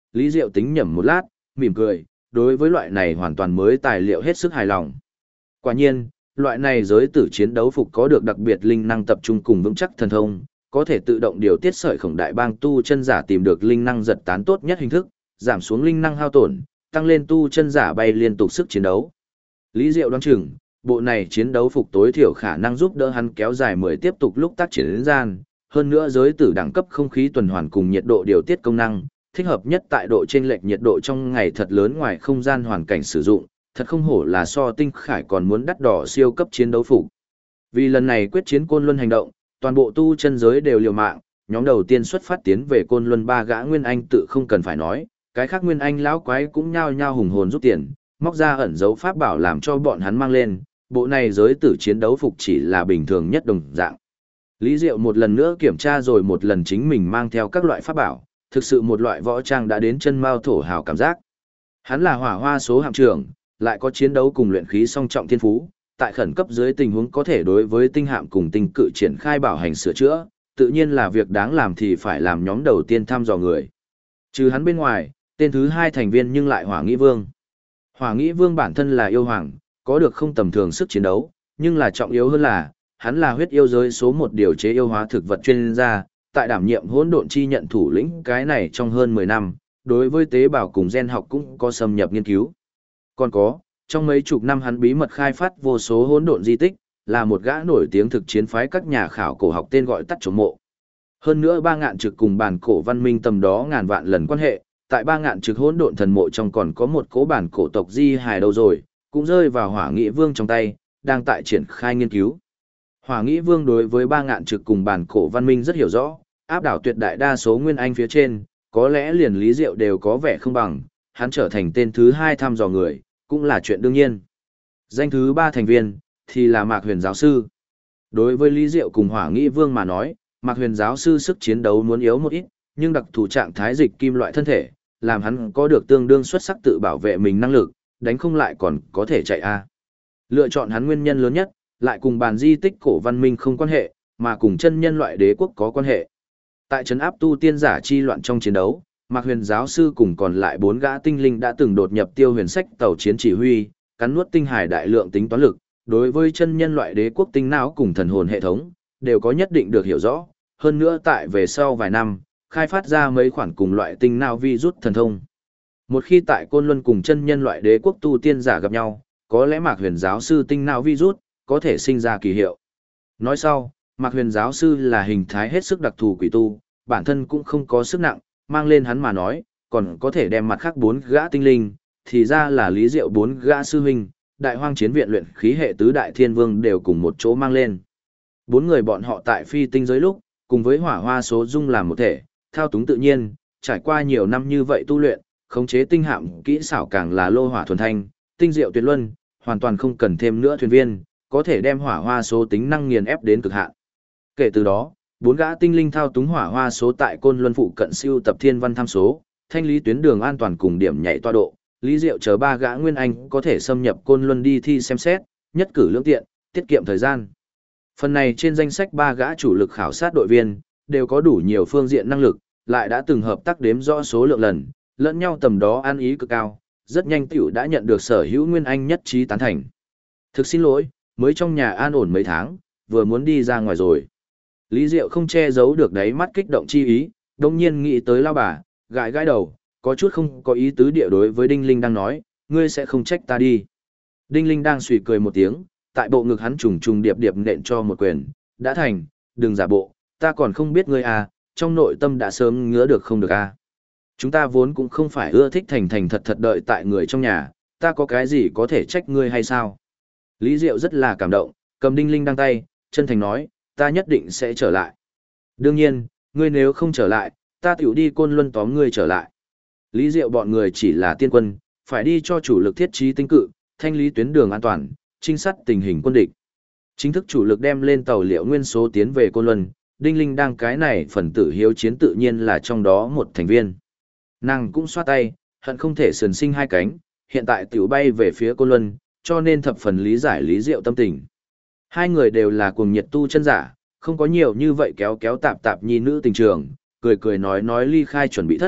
Lý Diệu tính nhẩm một lát, mỉm cười, đối với loại này hoàn toàn mới tài liệu hết sức hài lòng. Quả nhiên, loại này giới tử chiến đấu phục có được đặc biệt linh năng tập trung cùng vững chắc thần thông, có thể tự động điều tiết sợi khổng đại bang tu chân giả tìm được linh năng giật tán tốt nhất hình thức, giảm xuống linh năng hao tổn, tăng lên tu chân giả bay liên tục sức chiến đấu. Lý Diệu đoán chừng, bộ này chiến đấu phục tối thiểu khả năng giúp đỡ hắn kéo dài 10 tiếp tục lúc tác chiến đến gian, hơn nữa giới tử đẳng cấp không khí tuần hoàn cùng nhiệt độ điều tiết công năng, thích hợp nhất tại độ chênh lệch nhiệt độ trong ngày thật lớn ngoài không gian hoàn cảnh sử dụng, thật không hổ là so tinh khải còn muốn đắt đỏ siêu cấp chiến đấu phục. Vì lần này quyết chiến Côn Luân hành động, toàn bộ tu chân giới đều liều mạng, nhóm đầu tiên xuất phát tiến về Côn Luân ba gã nguyên anh tự không cần phải nói, cái khác nguyên anh lão quái cũng nhao nhao hùng hồn rút tiền, móc ra ẩn dấu pháp bảo làm cho bọn hắn mang lên, bộ này giới tử chiến đấu phục chỉ là bình thường nhất đồng dạng. Lý Diệu một lần nữa kiểm tra rồi một lần chính mình mang theo các loại pháp bảo, thực sự một loại võ trang đã đến chân mao thổ hào cảm giác. Hắn là hỏa hoa số hạm trưởng, lại có chiến đấu cùng luyện khí song trọng thiên phú, tại khẩn cấp dưới tình huống có thể đối với tinh hạm cùng tinh cự triển khai bảo hành sửa chữa, tự nhiên là việc đáng làm thì phải làm nhóm đầu tiên thăm dò người. Trừ hắn bên ngoài, tên thứ hai thành viên nhưng lại Hỏa Nghĩ Vương. Hỏa Nghĩ Vương bản thân là yêu hoàng, có được không tầm thường sức chiến đấu, nhưng là trọng yếu hơn là, hắn là huyết yêu giới số một điều chế yêu hóa thực vật chuyên gia, tại đảm nhiệm hỗn độn chi nhận thủ lĩnh cái này trong hơn 10 năm, đối với tế bào cùng gen học cũng có xâm nhập nghiên cứu. Còn có, trong mấy chục năm hắn bí mật khai phát vô số hỗn độn di tích, là một gã nổi tiếng thực chiến phái các nhà khảo cổ học tên gọi tắt chống mộ. Hơn nữa ba ngạn trực cùng bản cổ văn minh tầm đó ngàn vạn lần quan hệ, tại ba ngạn trực hỗn độn thần mộ trong còn có một cố bản cổ tộc di hài đâu rồi, cũng rơi vào Hỏa Nghĩ Vương trong tay, đang tại triển khai nghiên cứu. Hỏa Nghĩ Vương đối với ba ngạn trực cùng bản cổ văn minh rất hiểu rõ, áp đảo tuyệt đại đa số nguyên anh phía trên, có lẽ liền Lý Diệu đều có vẻ không bằng, hắn trở thành tên thứ hai thăm dò người, cũng là chuyện đương nhiên. Danh thứ ba thành viên, thì là Mạc Huyền giáo sư. Đối với Lý Diệu cùng Hỏa Nghĩ Vương mà nói, Mạc Huyền giáo sư sức chiến đấu muốn yếu một ít, nhưng đặc thù trạng thái dịch kim loại thân thể, làm hắn có được tương đương xuất sắc tự bảo vệ mình năng lực, đánh không lại còn có thể chạy a. Lựa chọn hắn nguyên nhân lớn nhất, lại cùng bàn di tích cổ văn minh không quan hệ, mà cùng chân nhân loại đế quốc có quan hệ. Tại trấn áp tu tiên giả chi loạn trong chiến đấu, Mạc Huyền giáo sư cùng còn lại 4 gã tinh linh đã từng đột nhập Tiêu Huyền Sách tàu chiến chỉ huy, cắn nuốt tinh hải đại lượng tính toán lực, đối với chân nhân loại đế quốc tinh não cùng thần hồn hệ thống, đều có nhất định được hiểu rõ, hơn nữa tại về sau vài năm, khai phát ra mấy khoản cùng loại tinh não virus thần thông. Một khi tại Côn Luân cùng chân nhân loại đế quốc tu tiên giả gặp nhau, có lẽ Mạc Huyền giáo sư tinh não virus có thể sinh ra kỳ hiệu. Nói sau, Mạc Huyền giáo sư là hình thái hết sức đặc thù quỷ tu, bản thân cũng không có sức nặng, mang lên hắn mà nói, còn có thể đem mặt khác 4 gã tinh linh, thì ra là Lý Diệu 4 gã sư huynh, Đại Hoang Chiến viện luyện khí hệ tứ đại thiên vương đều cùng một chỗ mang lên. 4 người bọn họ tại phi tinh giới lúc, cùng với hỏa hoa số dung làm một thể, thao túng tự nhiên, trải qua nhiều năm như vậy tu luyện, khống chế tinh hạm kỹ xảo càng là lô hỏa thuần thanh, tinh diệu tuyệt luân, hoàn toàn không cần thêm nữa thuyền viên, có thể đem hỏa hoa số tính năng nghiền ép đến cực hạn. Kể từ đó, 4 gã tinh linh thao túng hỏa hoa số tại Côn Luân phụ cận siêu tập thiên văn tham số, thanh lý tuyến đường an toàn cùng điểm nhảy toa độ, Lý Diệu chờ 3 gã nguyên anh có thể xâm nhập Côn Luân đi thi xem xét, nhất cử lưỡng tiện, tiết kiệm thời gian. Phần này trên danh sách 3 gã chủ lực khảo sát đội viên, đều có đủ nhiều phương diện năng lực, lại đã từng hợp tác đếm rõ số lượng lần, lẫn nhau tầm đó ăn ý cực cao, rất nhanh tiểu đã nhận được sở hữu nguyên anh nhất trí tán thành. Thực xin lỗi, mới trong nhà an ổn mấy tháng, vừa muốn đi ra ngoài rồi. Lý Diệu không che giấu được đáy mắt kích động chi ý, đồng nhiên nghĩ tới lao bà, gãi gãi đầu, có chút không có ý tứ địa đối với Đinh Linh đang nói, ngươi sẽ không trách ta đi. Đinh Linh đang suy cười một tiếng, tại bộ ngực hắn trùng trùng điệp điệp nện cho một quyền, đã thành, đừng giả bộ, ta còn không biết ngươi à, trong nội tâm đã sớm ngứa được không được à. Chúng ta vốn cũng không phải ưa thích thành thành thật thật đợi tại người trong nhà, ta có cái gì có thể trách ngươi hay sao? Lý Diệu rất là cảm động, cầm Đinh Linh đang tay, chân thành nói, ta nhất định sẽ trở lại. Đương nhiên, ngươi nếu không trở lại, ta tiểu đi Côn Luân tóm ngươi trở lại. Lý Diệu bọn người chỉ là tiên quân, phải đi cho chủ lực thiết trí tinh cự, thanh lý tuyến đường an toàn, trinh sát tình hình quân địch. Chính thức chủ lực đem lên tàu liệu nguyên số tiến về Côn Luân, Đinh Linh đang cái này phần tử hiếu chiến tự nhiên là trong đó một thành viên. Nàng cũng xoa tay, hận không thể sườn sinh hai cánh, hiện tại tiểu bay về phía Côn Luân, cho nên thập phần lý giải Lý Diệu tâm tình. Hai người đều là cuồng nhiệt tu chân giả, không có nhiều như vậy kéo kéo tạp tạp nhi nữ tình trường, cười cười nói ly khai chuẩn bị thất,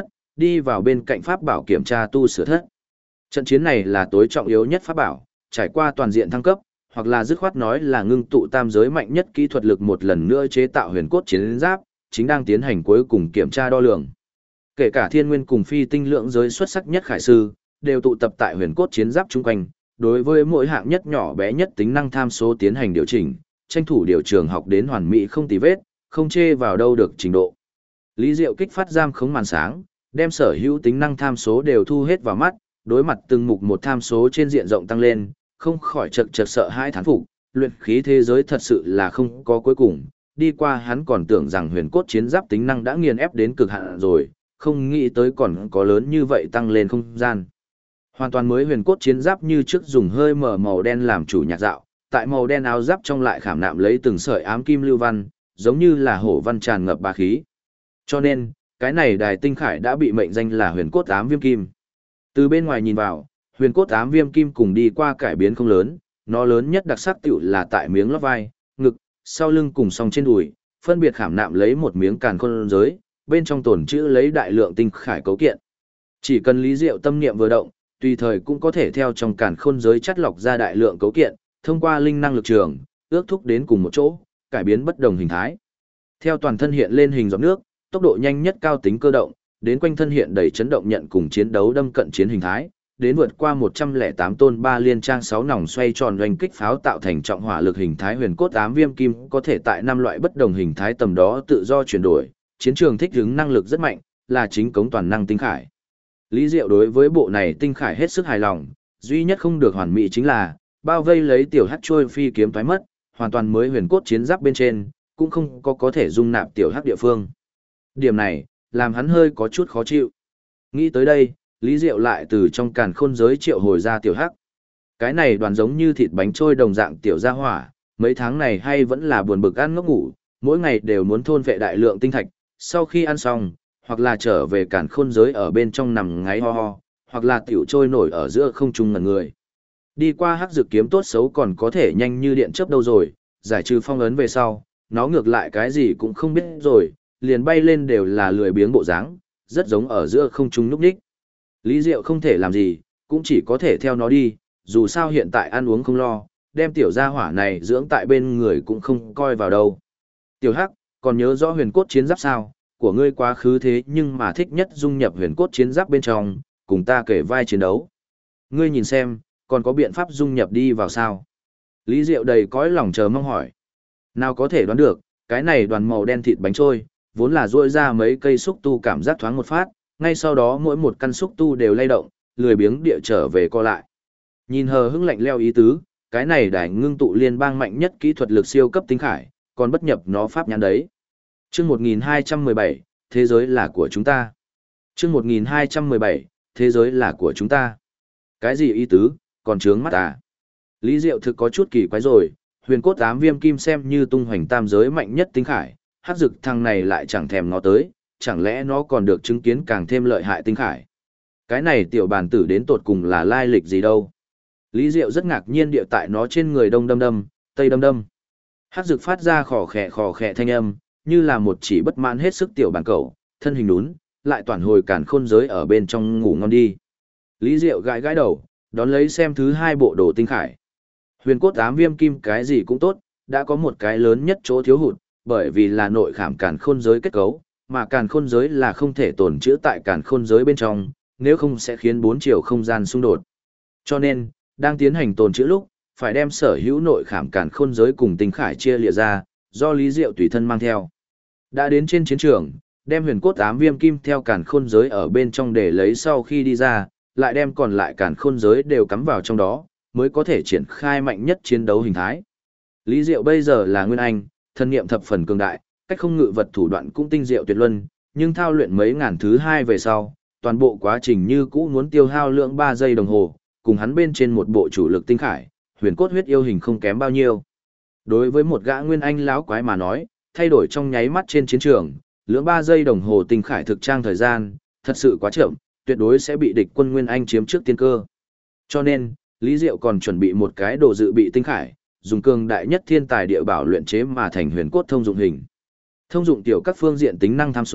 đi vào bên cạnh pháp bảo kiểm tra tu sửa thất. Trận chiến này là tối trọng yếu nhất pháp bảo, trải qua toàn diện thăng cấp, hoặc là dứt khoát nói là ngưng tụ tam giới mạnh nhất kỹ thuật lực một lần nữa chế tạo huyền cốt chiến giáp, chính đang tiến hành cuối cùng kiểm tra đo lường. Kể cả thiên nguyên cùng phi tinh lượng giới xuất sắc nhất khải sư, đều tụ tập tại huyền cốt chiến giáp chung quanh, đối với mỗi hạng nhất nhỏ bé nhất tính năng tham số tiến hành điều chỉnh, tranh thủ điều trường học đến hoàn mỹ không tì vết, không chê vào đâu được trình độ. Lý Diệu kích phát giam khống màn sáng, đem sở hữu tính năng tham số đều thu hết vào mắt, đối mặt từng mục một tham số trên diện rộng tăng lên, không khỏi chật chật sợ hãi thán phục, luyện khí thế giới thật sự là không có cuối cùng, đi qua hắn còn tưởng rằng huyền cốt chiến giáp tính năng đã nghiền ép đến cực hạn rồi, không nghĩ tới còn có lớn như vậy tăng lên không gian. Hoàn toàn mới huyền cốt chiến giáp như trước dùng hơi mở màu đen làm chủ nhạc dạo, tại màu đen áo giáp trong lại khảm nạm lấy từng sợi ám kim lưu văn, giống như là hổ văn tràn ngập bá khí. Cho nên, cái này đài tinh khải đã bị mệnh danh là huyền cốt ám viêm kim. Từ bên ngoài nhìn vào, huyền cốt ám viêm kim cùng đi qua cải biến không lớn, nó lớn nhất đặc sắc tiểu là tại miếng lót vai, ngực, sau lưng cùng song trên đùi, phân biệt khảm nạm lấy một miếng càn khôn giới, bên trong tồn trữ lấy đại lượng tinh khải cấu kiện. Chỉ cần Lý Diệu tâm niệm vừa động, tùy thời cũng có thể theo trong càn khôn giới chắt lọc ra đại lượng cấu kiện, thông qua linh năng lực trường, ước thúc đến cùng một chỗ, cải biến bất đồng hình thái. Theo toàn thân hiện lên hình giọt nước, tốc độ nhanh nhất cao tính cơ động, đến quanh thân hiện đầy chấn động nhận cùng chiến đấu đâm cận chiến hình thái, đến vượt qua 108 tôn 3 liên trang 6 nòng xoay tròn doanh kích pháo tạo thành trọng hỏa lực hình thái huyền cốt ám viêm kim có thể tại 5 loại bất đồng hình thái tầm đó tự do chuyển đổi, chiến trường thích ứng năng lực rất mạnh, là chính cống toàn năng tinh khải. Lý Diệu đối với bộ này tinh khải hết sức hài lòng, duy nhất không được hoàn mỹ chính là bao vây lấy tiểu hắc trôi phi kiếm thoái mất, hoàn toàn mới huyền cốt chiến giáp bên trên, cũng không có thể dung nạp tiểu hắc địa phương. Điểm này, làm hắn hơi có chút khó chịu. Nghĩ tới đây, Lý Diệu lại từ trong càn khôn giới triệu hồi ra tiểu hắc. Cái này đoàn giống như thịt bánh trôi đồng dạng tiểu gia hỏa, mấy tháng này hay vẫn là buồn bực ăn ngốc ngủ, mỗi ngày đều muốn thôn vệ đại lượng tinh thạch, sau khi ăn xong, hoặc là trở về càn khôn giới ở bên trong nằm ngáy ho ho, hoặc là tiểu trôi nổi ở giữa không trung ngẩn người. Đi qua hắc dược kiếm tốt xấu còn có thể nhanh như điện chớp đâu rồi, giải trừ phong ấn về sau, nó ngược lại cái gì cũng không biết rồi, liền bay lên đều là lười biếng bộ dáng, rất giống ở giữa không trung núp đích. Lý Diệu không thể làm gì, cũng chỉ có thể theo nó đi, dù sao hiện tại ăn uống không lo, đem tiểu gia hỏa này dưỡng tại bên người cũng không coi vào đâu. Tiểu Hắc, còn nhớ rõ huyền cốt chiến giáp sao, của ngươi quá khứ thế nhưng mà thích nhất dung nhập huyền cốt chiến giáp bên trong, cùng ta kể vai chiến đấu. Ngươi nhìn xem, còn có biện pháp dung nhập đi vào sao? Lý Diệu đầy cõi lòng chờ mong hỏi. Nào có thể đoán được, cái này đoàn màu đen thịt bánh trôi, vốn là duỗi ra mấy cây xúc tu cảm giác thoáng một phát, ngay sau đó mỗi một căn xúc tu đều lay động, lười biếng địa trở về co lại. Nhìn hờ hững lạnh leo ý tứ, cái này đài ngưng tụ liên bang mạnh nhất kỹ thuật lực siêu cấp tinh khải, còn bất nhập nó pháp nhãn đấy. Chương 1217, thế giới là của chúng ta. Chương 1217, thế giới là của chúng ta. Cái gì ý tứ, còn trướng mắt à? Lý Diệu thực có chút kỳ quái rồi, huyền cốt ám viêm kim xem như tung hoành tam giới mạnh nhất tinh khải, hắc dực thằng này lại chẳng thèm nó tới, chẳng lẽ nó còn được chứng kiến càng thêm lợi hại tinh khải. Cái này tiểu bản tử đến tột cùng là lai lịch gì đâu. Lý Diệu rất ngạc nhiên địa tại nó trên người đông đâm đâm, tây đâm đâm. Hắc dực phát ra khò khẽ thanh âm, như là một chỉ bất mãn hết sức tiểu bản cẩu, thân hình đún, lại toàn hồi càn khôn giới ở bên trong ngủ ngon đi. Lý Diệu gãi gãi đầu, đón lấy xem thứ hai bộ đồ tinh khải. Huyền cốt ám viêm kim cái gì cũng tốt, đã có một cái lớn nhất chỗ thiếu hụt, bởi vì là nội khảm càn khôn giới kết cấu, mà càn khôn giới là không thể tồn trữ tại càn khôn giới bên trong, nếu không sẽ khiến bốn chiều không gian xung đột. Cho nên, đang tiến hành tồn trữ lúc, phải đem sở hữu nội khảm càn khôn giới cùng tinh khải chia lìa ra, do Lý Diệu tùy thân mang theo. Đã đến trên chiến trường, đem huyền cốt ám viêm kim theo càn khôn giới ở bên trong để lấy sau khi đi ra, lại đem còn lại càn khôn giới đều cắm vào trong đó, mới có thể triển khai mạnh nhất chiến đấu hình thái. Lý Diệu bây giờ là Nguyên Anh, thân niệm thập phần cường đại, cách không ngự vật thủ đoạn cũng tinh diệu tuyệt luân, nhưng thao luyện mấy ngàn thứ hai về sau, toàn bộ quá trình như cũ muốn tiêu hao lượng 3 giây đồng hồ, cùng hắn bên trên một bộ chủ lực tinh khải, huyền cốt huyết yêu hình không kém bao nhiêu. Đối với một gã Nguyên Anh lão quái mà nói, thay đổi trong nháy mắt trên chiến trường, lượng 3 giây đồng hồ tinh khải thực trang thời gian, thật sự quá chậm, tuyệt đối sẽ bị địch quân Nguyên Anh chiếm trước tiên cơ. Cho nên, Lý Diệu còn chuẩn bị một cái đồ dự bị tinh khải, dùng cường đại nhất thiên tài địa bảo luyện chế mà thành huyền cốt thông dụng hình. Thông dụng tiểu các phương diện tính năng tham số,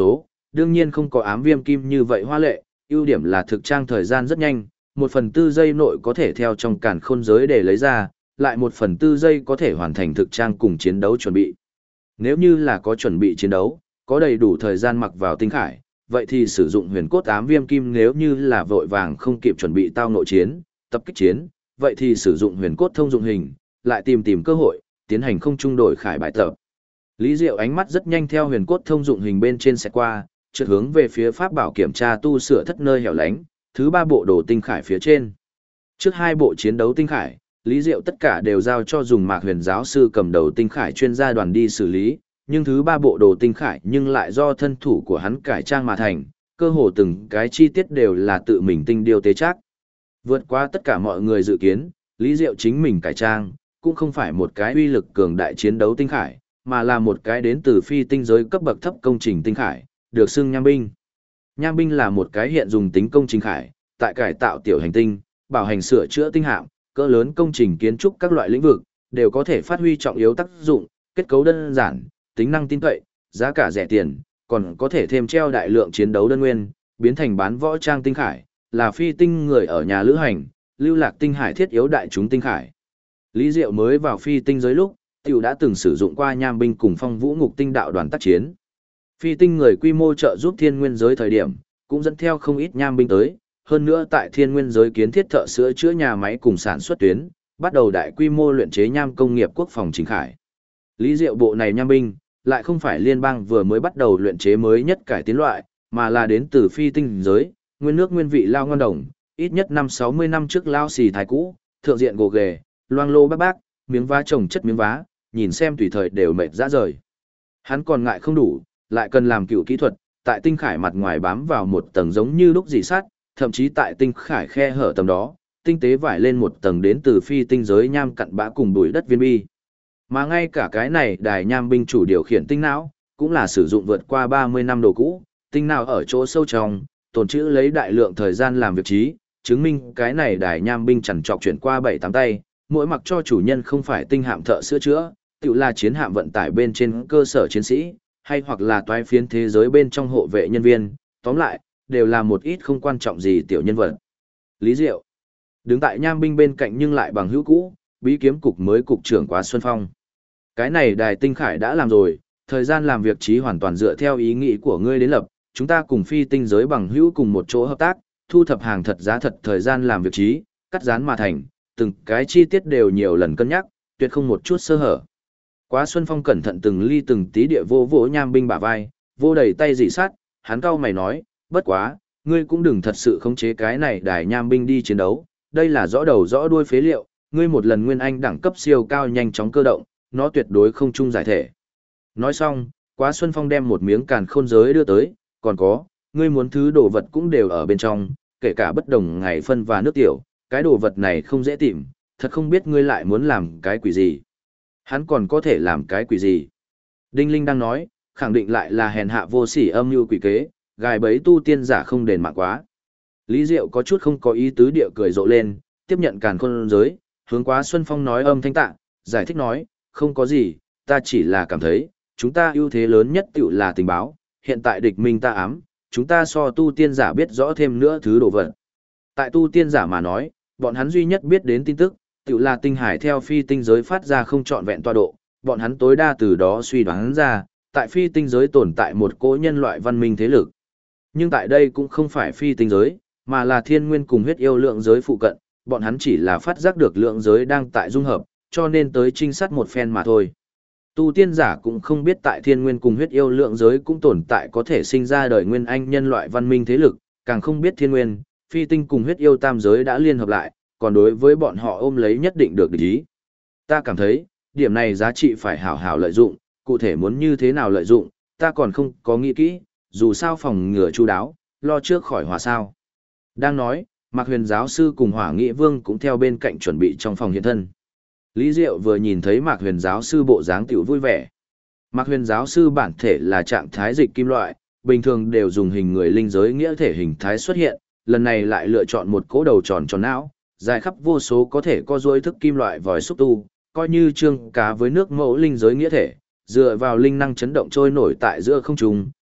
đương nhiên không có ám viêm kim như vậy hoa lệ, ưu điểm là thực trang thời gian rất nhanh, 1/4 giây nội có thể theo trong càn khôn giới để lấy ra, lại 1/4 giây có thể hoàn thành thực trang cùng chiến đấu chuẩn bị. Nếu như là có chuẩn bị chiến đấu, có đầy đủ thời gian mặc vào tinh khải, vậy thì sử dụng huyền cốt ám viêm kim, nếu như là vội vàng không kịp chuẩn bị tao nội chiến, tập kích chiến, vậy thì sử dụng huyền cốt thông dụng hình, lại tìm cơ hội, tiến hành không trung đổi khải bài tập. Lý Diệu ánh mắt rất nhanh theo huyền cốt thông dụng hình bên trên sẽ qua, chợt hướng về phía pháp bảo kiểm tra tu sửa thất nơi hẻo lánh, thứ 3 bộ đồ tinh khải phía trên. Trước 2 bộ chiến đấu tinh khải, Lý Diệu tất cả đều giao cho dùng Mạc Huyền giáo sư cầm đầu tinh khải chuyên gia đoàn đi xử lý, nhưng thứ 3 bộ đồ tinh khải nhưng lại do thân thủ của hắn cải trang mà thành, cơ hồ từng cái chi tiết đều là tự mình tinh điều tế chắc. Vượt qua tất cả mọi người dự kiến, Lý Diệu chính mình cải trang, cũng không phải một cái uy lực cường đại chiến đấu tinh khải, mà là một cái đến từ phi tinh giới cấp bậc thấp công trình tinh khải, được xưng nham binh. Nham binh là một cái hiện dùng tính công trình khải, tại cải tạo tiểu hành tinh, bảo hành sửa chữa tinh hạm, cỡ lớn công trình kiến trúc các loại lĩnh vực, đều có thể phát huy trọng yếu tác dụng, kết cấu đơn giản, tính năng tin cậy, giá cả rẻ tiền, còn có thể thêm treo đại lượng chiến đấu đơn nguyên, biến thành bán võ trang tinh khải, là phi tinh người ở nhà lữ hành, lưu lạc tinh hải thiết yếu đại chúng tinh khải. Lý Diệu mới vào phi tinh giới lúc, tiểu đã từng sử dụng qua nham binh cùng phong vũ ngục tinh đạo đoàn tác chiến. Phi tinh người quy mô trợ giúp thiên nguyên giới thời điểm, cũng dẫn theo không ít nham binh tới, hơn nữa tại thiên nguyên giới kiến thiết thợ sửa chữa nhà máy cùng sản xuất tuyến, bắt đầu đại quy mô luyện chế nham công nghiệp quốc phòng chính khải. Lý Diệu bộ này nham binh, lại không phải liên bang vừa mới bắt đầu luyện chế mới nhất cải tiến loại, mà là đến từ phi tinh giới, nguyên nước nguyên vị lao ngon đồng, ít nhất 50-60 năm trước lao xì thái cũ, thượng diện gồ ghề, loang lô bác bác, miếng vá trồng chất miếng vá, nhìn xem tùy thời đều mệt rã rời. Hắn còn ngại không đủ, lại cần làm cựu kỹ thuật, tại tinh khải mặt ngoài bám vào một tầng giống như lúc dì sắt, thậm chí tại tinh khải khe hở tầm đó, tinh tế vải lên một tầng đến từ phi tinh giới nham cặn bã cùng bụi đất viên bi. Mà ngay cả cái này đài nham binh chủ điều khiển tinh não, cũng là sử dụng vượt qua 30 năm đồ cũ, tinh não ở chỗ sâu trong, tồn trữ lấy đại lượng thời gian làm việc trí, chứng minh cái này đài nham binh chẳng trọc chuyển qua 7-8 tay, mỗi mặc cho chủ nhân không phải tinh hạm thợ sửa chữa, tự là chiến hạm vận tải bên trên cơ sở chiến sĩ, hay hoặc là toái phiến thế giới bên trong hộ vệ nhân viên, tóm lại, đều là một ít không quan trọng gì tiểu nhân vật. Lý Diệu đứng tại nham binh bên cạnh nhưng lại bằng hữu cũ, bí kiếm cục mới cục trưởng Quá Xuân Phong. Cái này đài tinh khải đã làm rồi, thời gian làm việc trí hoàn toàn dựa theo ý nghĩ của ngươi đến lập, chúng ta cùng phi tinh giới bằng hữu cùng một chỗ hợp tác, thu thập hàng thật giá thật thời gian làm việc trí, cắt dán mà thành, từng cái chi tiết đều nhiều lần cân nhắc, tuyệt không một chút sơ hở. Quá Xuân Phong cẩn thận từng ly từng tí địa vô vỗ nham binh bả vai, vô đầy tay dị sát, hắn cau mày nói, bất quá, ngươi cũng đừng thật sự khống chế cái này đài nham binh đi chiến đấu, đây là rõ đầu rõ đuôi phế liệu, ngươi một lần nguyên anh đẳng cấp siêu cao nhanh chóng cơ động, nó tuyệt đối không chung giải thể. Nói xong, Quá Xuân Phong đem một miếng càn khôn giới đưa tới, còn có, ngươi muốn thứ đồ vật cũng đều ở bên trong, kể cả bất đồng ngày phân và nước tiểu, cái đồ vật này không dễ tìm, thật không biết ngươi lại muốn làm cái quỷ gì. Hắn còn có thể làm cái quỷ gì? Đinh Linh đang nói, khẳng định lại là hèn hạ vô sỉ âm mưu quỷ kế, gài bẫy tu tiên giả không đền mạng quá. Lý Diệu có chút không có ý tứ địa cười rộ lên, tiếp nhận càn khôn giới, hướng Quá Xuân Phong nói âm thanh tạ, giải thích nói, không có gì, ta chỉ là cảm thấy, chúng ta ưu thế lớn nhất tiểu là tình báo, hiện tại địch minh ta ám, chúng ta so tu tiên giả biết rõ thêm nữa thứ đồ vật. Tại tu tiên giả mà nói, bọn hắn duy nhất biết đến tin tức, tiểu là tinh hải theo phi tinh giới phát ra không trọn vẹn tọa độ, bọn hắn tối đa từ đó suy đoán ra, tại phi tinh giới tồn tại một cỗ nhân loại văn minh thế lực. Nhưng tại đây cũng không phải phi tinh giới, mà là thiên nguyên cùng huyết yêu lượng giới phụ cận, bọn hắn chỉ là phát giác được lượng giới đang tại dung hợp, cho nên tới trinh sát một phen mà thôi. Tu tiên giả cũng không biết tại thiên nguyên cùng huyết yêu lượng giới cũng tồn tại có thể sinh ra đời nguyên anh nhân loại văn minh thế lực, càng không biết thiên nguyên, phi tinh cùng huyết yêu tam giới đã liên hợp lại, còn đối với bọn họ ôm lấy nhất định được địch ý. Ta cảm thấy, điểm này giá trị phải hảo hảo lợi dụng, cụ thể muốn như thế nào lợi dụng, ta còn không có nghĩ kỹ, dù sao phòng ngừa chu đáo, lo trước khỏi hòa sao. Đang nói, Mạc Huyền giáo sư cùng Hỏa Nghị Vương cũng theo bên cạnh chuẩn bị trong phòng hiện thân. Lý Diệu vừa nhìn thấy Mạc Huyền giáo sư bộ dáng tiểu vui vẻ. Mạc Huyền giáo sư bản thể là trạng thái dịch kim loại, bình thường đều dùng hình người linh giới nghĩa thể hình thái xuất hiện, lần này lại lựa chọn một cỗ đầu tròn tròn não, dài khắp vô số có thể co duỗi thức kim loại vòi xúc tu, coi như trương cá với nước mẫu linh giới nghĩa thể, dựa vào linh năng chấn động trôi nổi tại giữa không trung,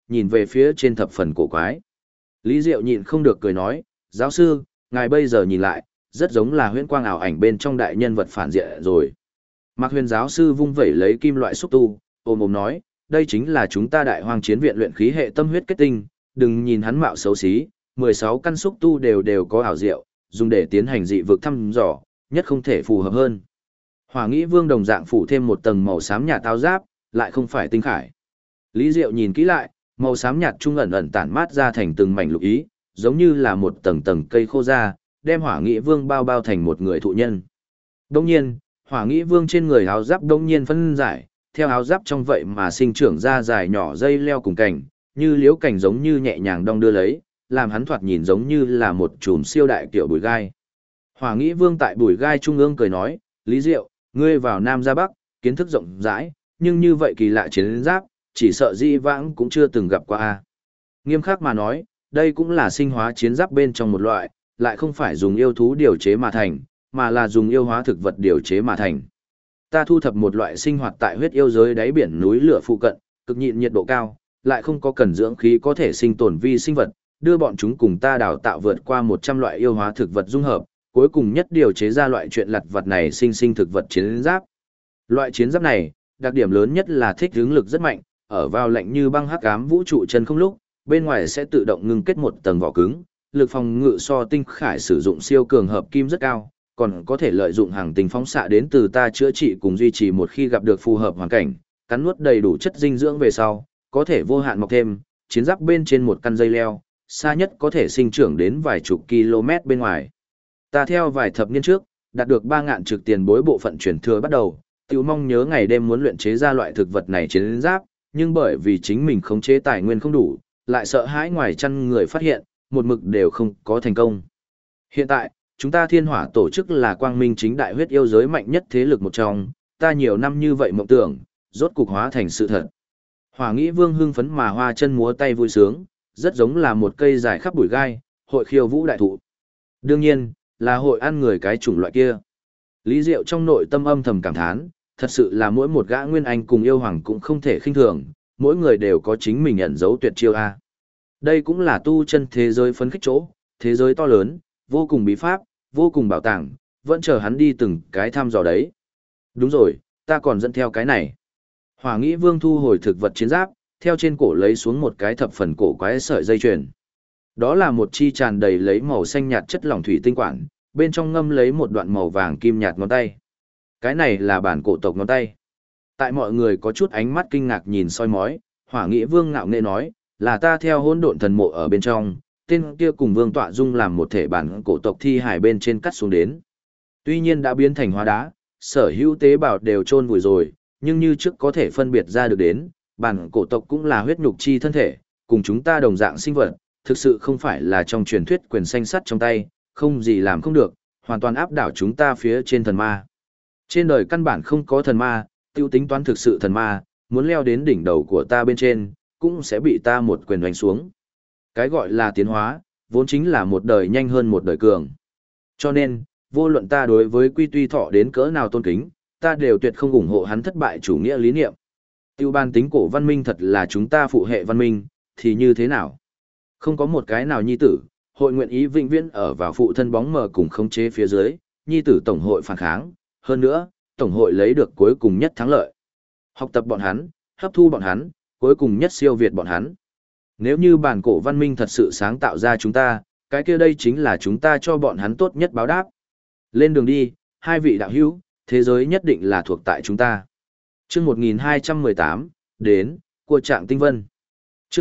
nhìn về phía trên thập phần cổ quái. Lý Diệu nhịn không được cười nói, giáo sư, ngài bây giờ nhìn lại, rất giống là huyễn quang ảo ảnh bên trong đại nhân vật phản diện rồi. Mạc Huyền giáo sư vung vẩy lấy kim loại xúc tu, ôm nói, đây chính là chúng ta đại hoang chiến viện luyện khí hệ tâm huyết kết tinh, đừng nhìn hắn mạo xấu xí, 16 căn xúc tu đều có ảo diệu, dùng để tiến hành dị vực thăm dò, nhất không thể phù hợp hơn. Hỏa Nghĩ Vương đồng dạng phủ thêm một tầng màu xám nhạt áo giáp, lại không phải tinh khải. Lý Diệu nhìn kỹ lại, màu xám nhạt trung ẩn ẩn tản mát ra thành từng mảnh lục ý, giống như là một tầng tầng cây khô ra, đem Hỏa Nghĩ Vương bao thành một người thụ nhân. Đông nhiên, Hỏa Nghĩ Vương trên người áo giáp đông nhiên phân giải, theo áo giáp trong vậy mà sinh trưởng ra dài nhỏ dây leo cùng cành, như liễu cảnh giống như nhẹ nhàng đong đưa lấy, làm hắn thoạt nhìn giống như là một chùm siêu đại kiểu bụi gai. Hỏa Nghĩ Vương tại bụi gai trung ương cười nói, Lý Diệu, ngươi vào Nam ra Bắc, kiến thức rộng rãi, nhưng như vậy kỳ lạ chiến giáp, chỉ sợ di vãng cũng chưa từng gặp qua a. Nghiêm khắc mà nói, đây cũng là sinh hóa chiến giáp bên trong một loại, lại không phải dùng yêu thú điều chế mà thành, mà là dùng yêu hóa thực vật điều chế mà thành. Ta thu thập một loại sinh hoạt tại huyết yêu giới đáy biển núi lửa phụ cận, cực nhịn nhiệt độ cao, lại không có cần dưỡng khí có thể sinh tồn vi sinh vật, đưa bọn chúng cùng ta đào tạo vượt qua 100 loại yêu hóa thực vật dung hợp, cuối cùng nhất điều chế ra loại chuyện lặt vật này sinh thực vật chiến giáp. Loại chiến giáp này, đặc điểm lớn nhất là thích ứng lực rất mạnh, ở vào lạnh như băng hắc ám vũ trụ chân không lúc, bên ngoài sẽ tự động ngưng kết một tầng vỏ cứng, lực phòng ngự so tinh khải sử dụng siêu cường hợp kim rất cao, còn có thể lợi dụng hàng tinh phóng xạ đến từ ta chữa trị cùng duy trì một khi gặp được phù hợp hoàn cảnh, cắn nuốt đầy đủ chất dinh dưỡng về sau, có thể vô hạn mọc thêm, chiến giáp bên trên một căn dây leo, xa nhất có thể sinh trưởng đến vài chục km bên ngoài. Ta theo vài thập niên trước, đạt được 3 ngạn trực tiền bối bộ phận truyền thừa bắt đầu, tiểu mong nhớ ngày đêm muốn luyện chế ra loại thực vật này chiến giáp, nhưng bởi vì chính mình khống chế tài nguyên không đủ, lại sợ hãi ngoài chăn người phát hiện, một mực đều không có thành công. Hiện tại, chúng ta Thiên Hỏa tổ chức là quang minh chính đại huyết yêu giới mạnh nhất thế lực một trong, ta nhiều năm như vậy mộng tưởng, rốt cục hóa thành sự thật. Hỏa Nghĩ Vương hưng phấn mà hoa chân múa tay vui sướng, rất giống là một cây dài khắp bụi gai, hội khiêu vũ đại thụ. Đương nhiên, là hội ăn người cái chủng loại kia. Lý Diệu trong nội tâm âm thầm cảm thán, thật sự là mỗi một gã nguyên anh cùng yêu hoàng cũng không thể khinh thường, mỗi người đều có chính mình ẩn giấu tuyệt chiêu a. Đây cũng là tu chân thế giới phấn khích chỗ, thế giới to lớn, vô cùng bí pháp, vô cùng bảo tàng, vẫn chờ hắn đi từng cái thăm dò đấy. Đúng rồi, ta còn dẫn theo cái này. Hỏa Nghĩ Vương thu hồi thực vật chiến giáp, theo trên cổ lấy xuống một cái thập phần cổ quái sợi dây chuyền. Đó là một chi tràn đầy lấy màu xanh nhạt chất lỏng thủy tinh quản, bên trong ngâm lấy một đoạn màu vàng kim nhạt ngón tay. Cái này là bản cổ tộc ngón tay. Tại mọi người có chút ánh mắt kinh ngạc nhìn soi mói, Hỏa Nghĩ Vương ngạo nghễ nói, là ta theo hỗn độn thần mộ ở bên trong, tên kia cùng Vương Tọa Dung làm một thể bản cổ tộc thi hải bên trên cắt xuống đến. Tuy nhiên đã biến thành hóa đá, sở hữu tế bào đều chôn vùi rồi, nhưng như trước có thể phân biệt ra được đến, bản cổ tộc cũng là huyết nhục chi thân thể, cùng chúng ta đồng dạng sinh vật, thực sự không phải là trong truyền thuyết quyền xanh sắt trong tay, không gì làm không được, hoàn toàn áp đảo chúng ta phía trên thần ma. Trên đời căn bản không có thần ma, tiêu tính toán thực sự thần ma, muốn leo đến đỉnh đầu của ta bên trên, cũng sẽ bị ta một quyền đánh xuống. Cái gọi là tiến hóa, vốn chính là một đời nhanh hơn một đời cường. Cho nên, vô luận ta đối với Quy Tuy Thọ đến cỡ nào tôn kính, ta đều tuyệt không ủng hộ hắn thất bại chủ nghĩa lý niệm. Tiêu ban tính cổ văn minh thật là chúng ta phụ hệ văn minh, thì như thế nào? Không có một cái nào nhi tử, hội nguyện ý vĩnh viễn ở vào phụ thân bóng mờ cùng khống chế phía dưới, nhi tử tổng hội phản kháng, hơn nữa, tổng hội lấy được cuối cùng nhất thắng lợi. Học tập bọn hắn, hấp thu bọn hắn, cuối cùng nhất siêu việt bọn hắn. Nếu như bản cổ văn minh thật sự sáng tạo ra chúng ta, cái kia đây chính là chúng ta cho bọn hắn tốt nhất báo đáp. Lên đường đi, hai vị đạo hữu, thế giới nhất định là thuộc tại chúng ta. Chương 1218, đến, của Trạng Tinh Vân. Chương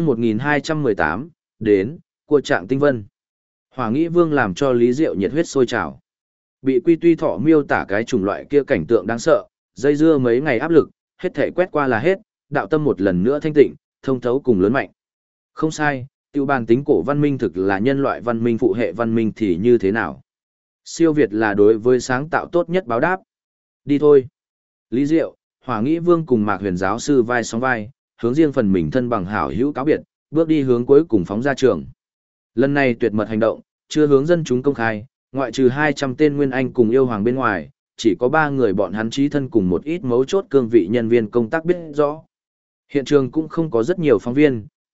1218, đến, của Trạng Tinh Vân. Hỏa Nghĩ Vương làm cho Lý Diệu nhiệt huyết sôi trào. Bị Quy Tuy Thọ miêu tả cái chủng loại kia cảnh tượng đáng sợ, dây dưa mấy ngày áp lực, hết thể quét qua là hết, đạo tâm một lần nữa thanh tịnh, thông thấu cùng lớn mạnh. Không sai, tiêu bàn tính cổ văn minh thực là nhân loại văn minh phụ hệ văn minh thì như thế nào? Siêu Việt là đối với sáng tạo tốt nhất báo đáp. Đi thôi. Lý Diệu, Hỏa Nghĩ Vương cùng Mạc Huyền giáo sư vai sóng vai, hướng riêng phần mình thân bằng hảo hữu cáo biệt, bước đi hướng cuối cùng phóng ra trường. Lần này tuyệt mật hành động, chưa hướng dân chúng công khai, ngoại trừ 200 tên nguyên anh cùng yêu hoàng bên ngoài, chỉ có 3 người bọn hắn chí thân cùng một ít mấu chốt cương vị nhân viên công tác biết rõ. Hiện trường cũng không có rất nhiều phóng viên,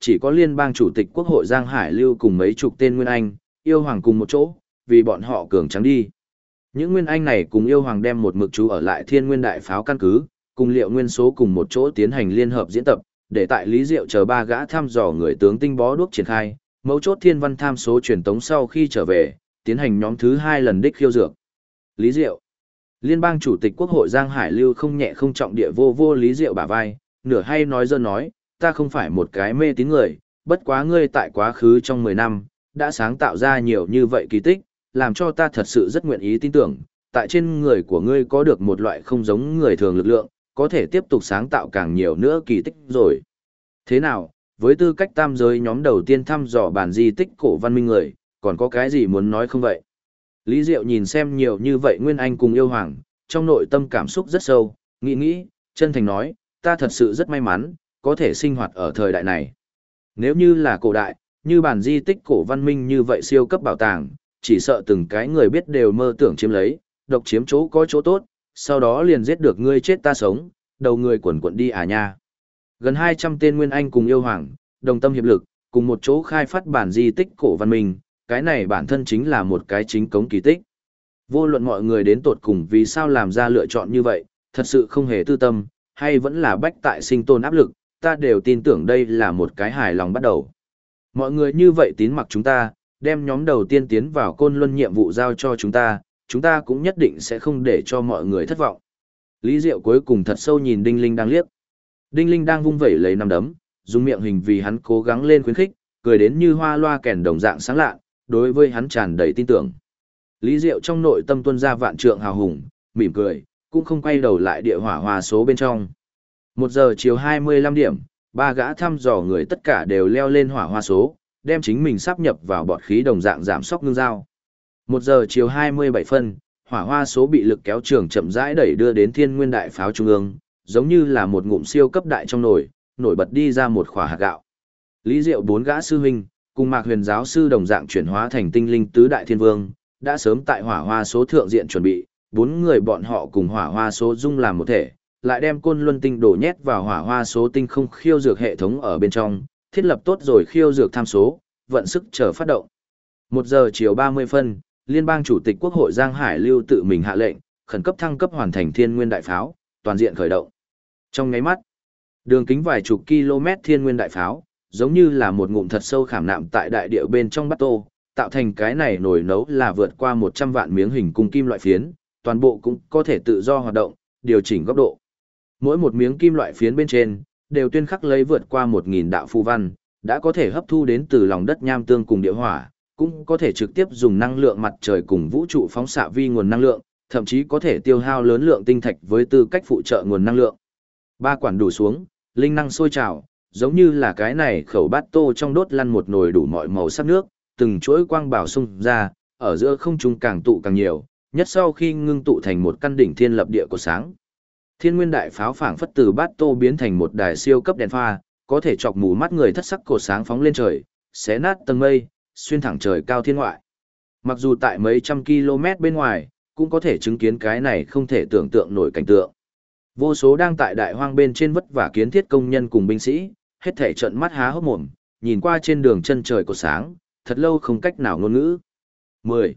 chỉ có liên bang chủ tịch quốc hội Giang Hải Lưu cùng mấy chục tên Nguyên Anh, yêu hoàng cùng một chỗ, vì bọn họ cường trắng đi. Những Nguyên Anh này cùng yêu hoàng đem một mực trú ở lại Thiên Nguyên Đại Pháo căn cứ, cùng Liệu Nguyên Số cùng một chỗ tiến hành liên hợp diễn tập, để tại Lý Diệu chờ ba gã thăm dò người tướng tinh bó đuốc triển khai, mấu chốt thiên văn tham số truyền tống sau khi trở về, tiến hành nhóm thứ 2 lần đích khiêu dược. Lý Diệu. Liên bang chủ tịch quốc hội Giang Hải Lưu không nhẹ không trọng địa vô Lý Diệu bả vai, nửa hay nói dơ nói, ta không phải một cái mê tín người, bất quá ngươi tại quá khứ trong 10 năm, đã sáng tạo ra nhiều như vậy kỳ tích, làm cho ta thật sự rất nguyện ý tin tưởng, tại trên người của ngươi có được một loại không giống người thường lực lượng, có thể tiếp tục sáng tạo càng nhiều nữa kỳ tích rồi. Thế nào, với tư cách tam giới nhóm đầu tiên thăm dò bản di tích cổ văn minh người, còn có cái gì muốn nói không vậy? Lý Diệu nhìn xem nhiều như vậy Nguyên Anh cùng yêu hoàng, trong nội tâm cảm xúc rất sâu, nghĩ, chân thành nói, ta thật sự rất may mắn, có thể sinh hoạt ở thời đại này. Nếu như là cổ đại, như bản di tích cổ văn minh như vậy siêu cấp bảo tàng, chỉ sợ từng cái người biết đều mơ tưởng chiếm lấy, độc chiếm chỗ có chỗ tốt, sau đó liền giết được ngươi chết ta sống, đầu người quần quận đi à nha. Gần 200 tên Nguyên Anh cùng yêu hoàng, đồng tâm hiệp lực, cùng một chỗ khai phát bản di tích cổ văn minh, cái này bản thân chính là một cái chính cống kỳ tích. Vô luận mọi người đến tột cùng vì sao làm ra lựa chọn như vậy, thật sự không hề tư tâm, hay vẫn là bách tại sinh tồn áp lực, ta đều tin tưởng đây là một cái hài lòng bắt đầu. Mọi người như vậy tín mặc chúng ta, đem nhóm đầu tiên tiến vào Côn Luân nhiệm vụ giao cho chúng ta cũng nhất định sẽ không để cho mọi người thất vọng. Lý Diệu cuối cùng thật sâu nhìn Đinh Linh đang liếc. Đinh Linh đang vung vẩy lấy nắm đấm, dùng miệng hình vì hắn cố gắng lên khuyến khích, cười đến như hoa loa kèn đồng dạng sáng lạ, đối với hắn tràn đầy tin tưởng. Lý Diệu trong nội tâm tuôn ra vạn trượng hào hùng, mỉm cười, cũng không quay đầu lại địa hỏa hoa số bên trong. 1 giờ chiều 25 điểm, ba gã thăm dò người tất cả đều leo lên hỏa hoa số, đem chính mình sáp nhập vào bọt khí đồng dạng giảm sóc ngưng dao. 1 giờ chiều 27 phân, hỏa hoa số bị lực kéo trường chậm rãi đẩy đưa đến Thiên Nguyên Đại Pháo trung ương, giống như là một ngụm siêu cấp đại trong nồi, nổi bật đi ra một khỏa hạt gạo. Lý Diệu 4 gã sư huynh, cùng Mạc Huyền giáo sư đồng dạng chuyển hóa thành tinh linh tứ đại thiên vương, đã sớm tại hỏa hoa số thượng diện chuẩn bị, 4 người bọn họ cùng hỏa hoa số dung làm một thể, lại đem Côn Luân tinh đổ nhét vào hỏa hoa số tinh không khiêu dược hệ thống ở bên trong, thiết lập tốt rồi khiêu dược tham số, vận sức chờ phát động. 1 giờ chiều 30 phân, Liên bang chủ tịch quốc hội Giang Hải Lưu tự mình hạ lệnh, khẩn cấp thăng cấp hoàn thành Thiên Nguyên Đại Pháo, toàn diện khởi động. Trong nháy mắt, đường kính vài chục km Thiên Nguyên Đại Pháo, giống như là một ngụm thật sâu khảm nạm tại đại địa bên trong bát tô, tạo thành cái này nồi nấu là vượt qua 100 vạn miếng hình cung kim loại phiến, toàn bộ cũng có thể tự do hoạt động, điều chỉnh góc độ. Mỗi một miếng kim loại phiến bên trên, đều tuyên khắc lấy vượt qua 1000 đạo phù văn, đã có thể hấp thu đến từ lòng đất nham tương cùng địa hỏa, cũng có thể trực tiếp dùng năng lượng mặt trời cùng vũ trụ phóng xạ vi nguồn năng lượng, thậm chí có thể tiêu hao lớn lượng tinh thạch với tư cách phụ trợ nguồn năng lượng. Ba quản đủ xuống, linh năng sôi trào, giống như là cái này khẩu bát tô trong đốt lăn một nồi đủ mọi màu sắc nước, từng chuỗi quang bảo xung ra, ở giữa không trung càng tụ càng nhiều, nhất sau khi ngưng tụ thành một căn đỉnh thiên lập địa của sáng. Thiên Nguyên Đại Pháo phảng phất từ bát tô biến thành một đài siêu cấp đèn pha, có thể chọc mù mắt người thất sắc cột sáng phóng lên trời, xé nát tầng mây, xuyên thẳng trời cao thiên ngoại. Mặc dù tại mấy trăm km bên ngoài, cũng có thể chứng kiến cái này không thể tưởng tượng nổi cảnh tượng. Vô số đang tại đại hoang bên trên vất vả kiến thiết công nhân cùng binh sĩ, hết thảy trợn mắt há hốc mồm, nhìn qua trên đường chân trời cột sáng, thật lâu không cách nào ngôn ngữ. 10,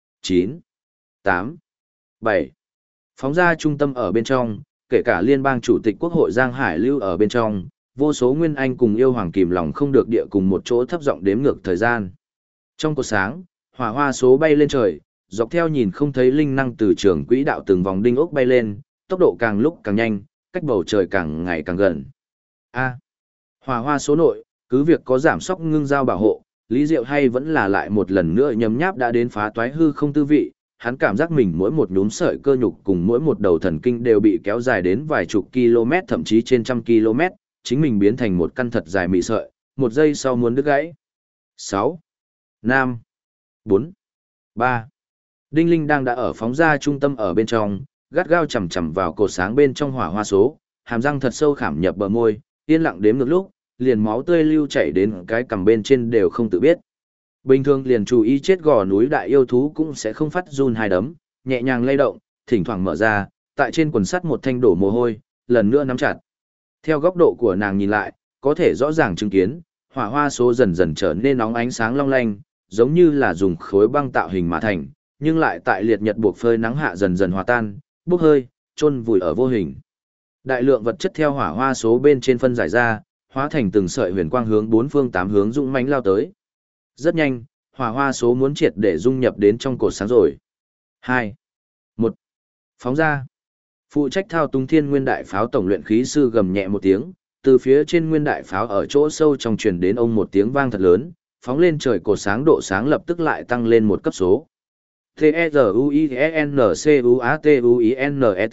9, 8, 7. Phóng ra trung tâm ở bên trong, kể cả liên bang chủ tịch quốc hội Giang Hải Lưu ở bên trong, vô số Nguyên Anh cùng yêu hoàng kìm lòng không được địa cùng một chỗ thấp giọng đếm ngược thời gian. Trong cột sáng, hỏa hoa số bay lên trời, dọc theo nhìn không thấy linh năng từ trường quỹ đạo từng vòng đinh ốc bay lên, tốc độ càng lúc càng nhanh, cách bầu trời càng ngày càng gần. Hỏa hoa số nội, cứ việc có giảm sóc ngưng giao bảo hộ, Lý Diệu hay vẫn là lại một lần nữa nhấm nháp đã đến phá toái hư không tư vị, hắn cảm giác mình mỗi một nhúm sợi cơ nhục cùng mỗi một đầu thần kinh đều bị kéo dài đến vài chục km thậm chí trên trăm km, chính mình biến thành một căn thật dài mị sợi, một giây sau muốn đứt gãy. 6, 5, 4, 3. Đinh Linh đang đã ở phóng ra trung tâm ở bên trong, gắt gao chầm chầm vào cột sáng bên trong hỏa hoa số, hàm răng thật sâu khảm nhập bờ môi, yên lặng đếm ngược lúc, liền máu tươi lưu chảy đến cái cằm bên trên đều không tự biết. Bình thường liền chú ý chết gò núi đại yêu thú cũng sẽ không phát run hai đấm, nhẹ nhàng lay động, thỉnh thoảng mở ra, tại trên quần sắt một thanh đổ mồ hôi, lần nữa nắm chặt. Theo góc độ của nàng nhìn lại, có thể rõ ràng chứng kiến, hỏa hoa số dần dần trở nên nóng ánh sáng long lanh, giống như là dùng khối băng tạo hình mà thành, nhưng lại tại liệt nhật buộc phơi nắng hạ dần dần hòa tan, bốc hơi, chôn vùi ở vô hình. Đại lượng vật chất theo hỏa hoa số bên trên phân giải ra, hóa thành từng sợi huyền quang hướng bốn phương tám hướng dũng mãnh lao tới. Rất nhanh, hỏa hoa số muốn triệt để dung nhập đến trong cột sáng rồi. 2, 1, phóng ra. Phụ trách thao túng Thiên Nguyên Đại Pháo tổng luyện khí sư gầm nhẹ một tiếng, từ phía trên Nguyên Đại Pháo ở chỗ sâu trong truyền đến ông một tiếng vang thật lớn, phóng lên trời cột sáng độ sáng lập tức lại tăng lên một cấp số. T-E-Z-U-I-N-C-U-A-T-U-I-N-E-T.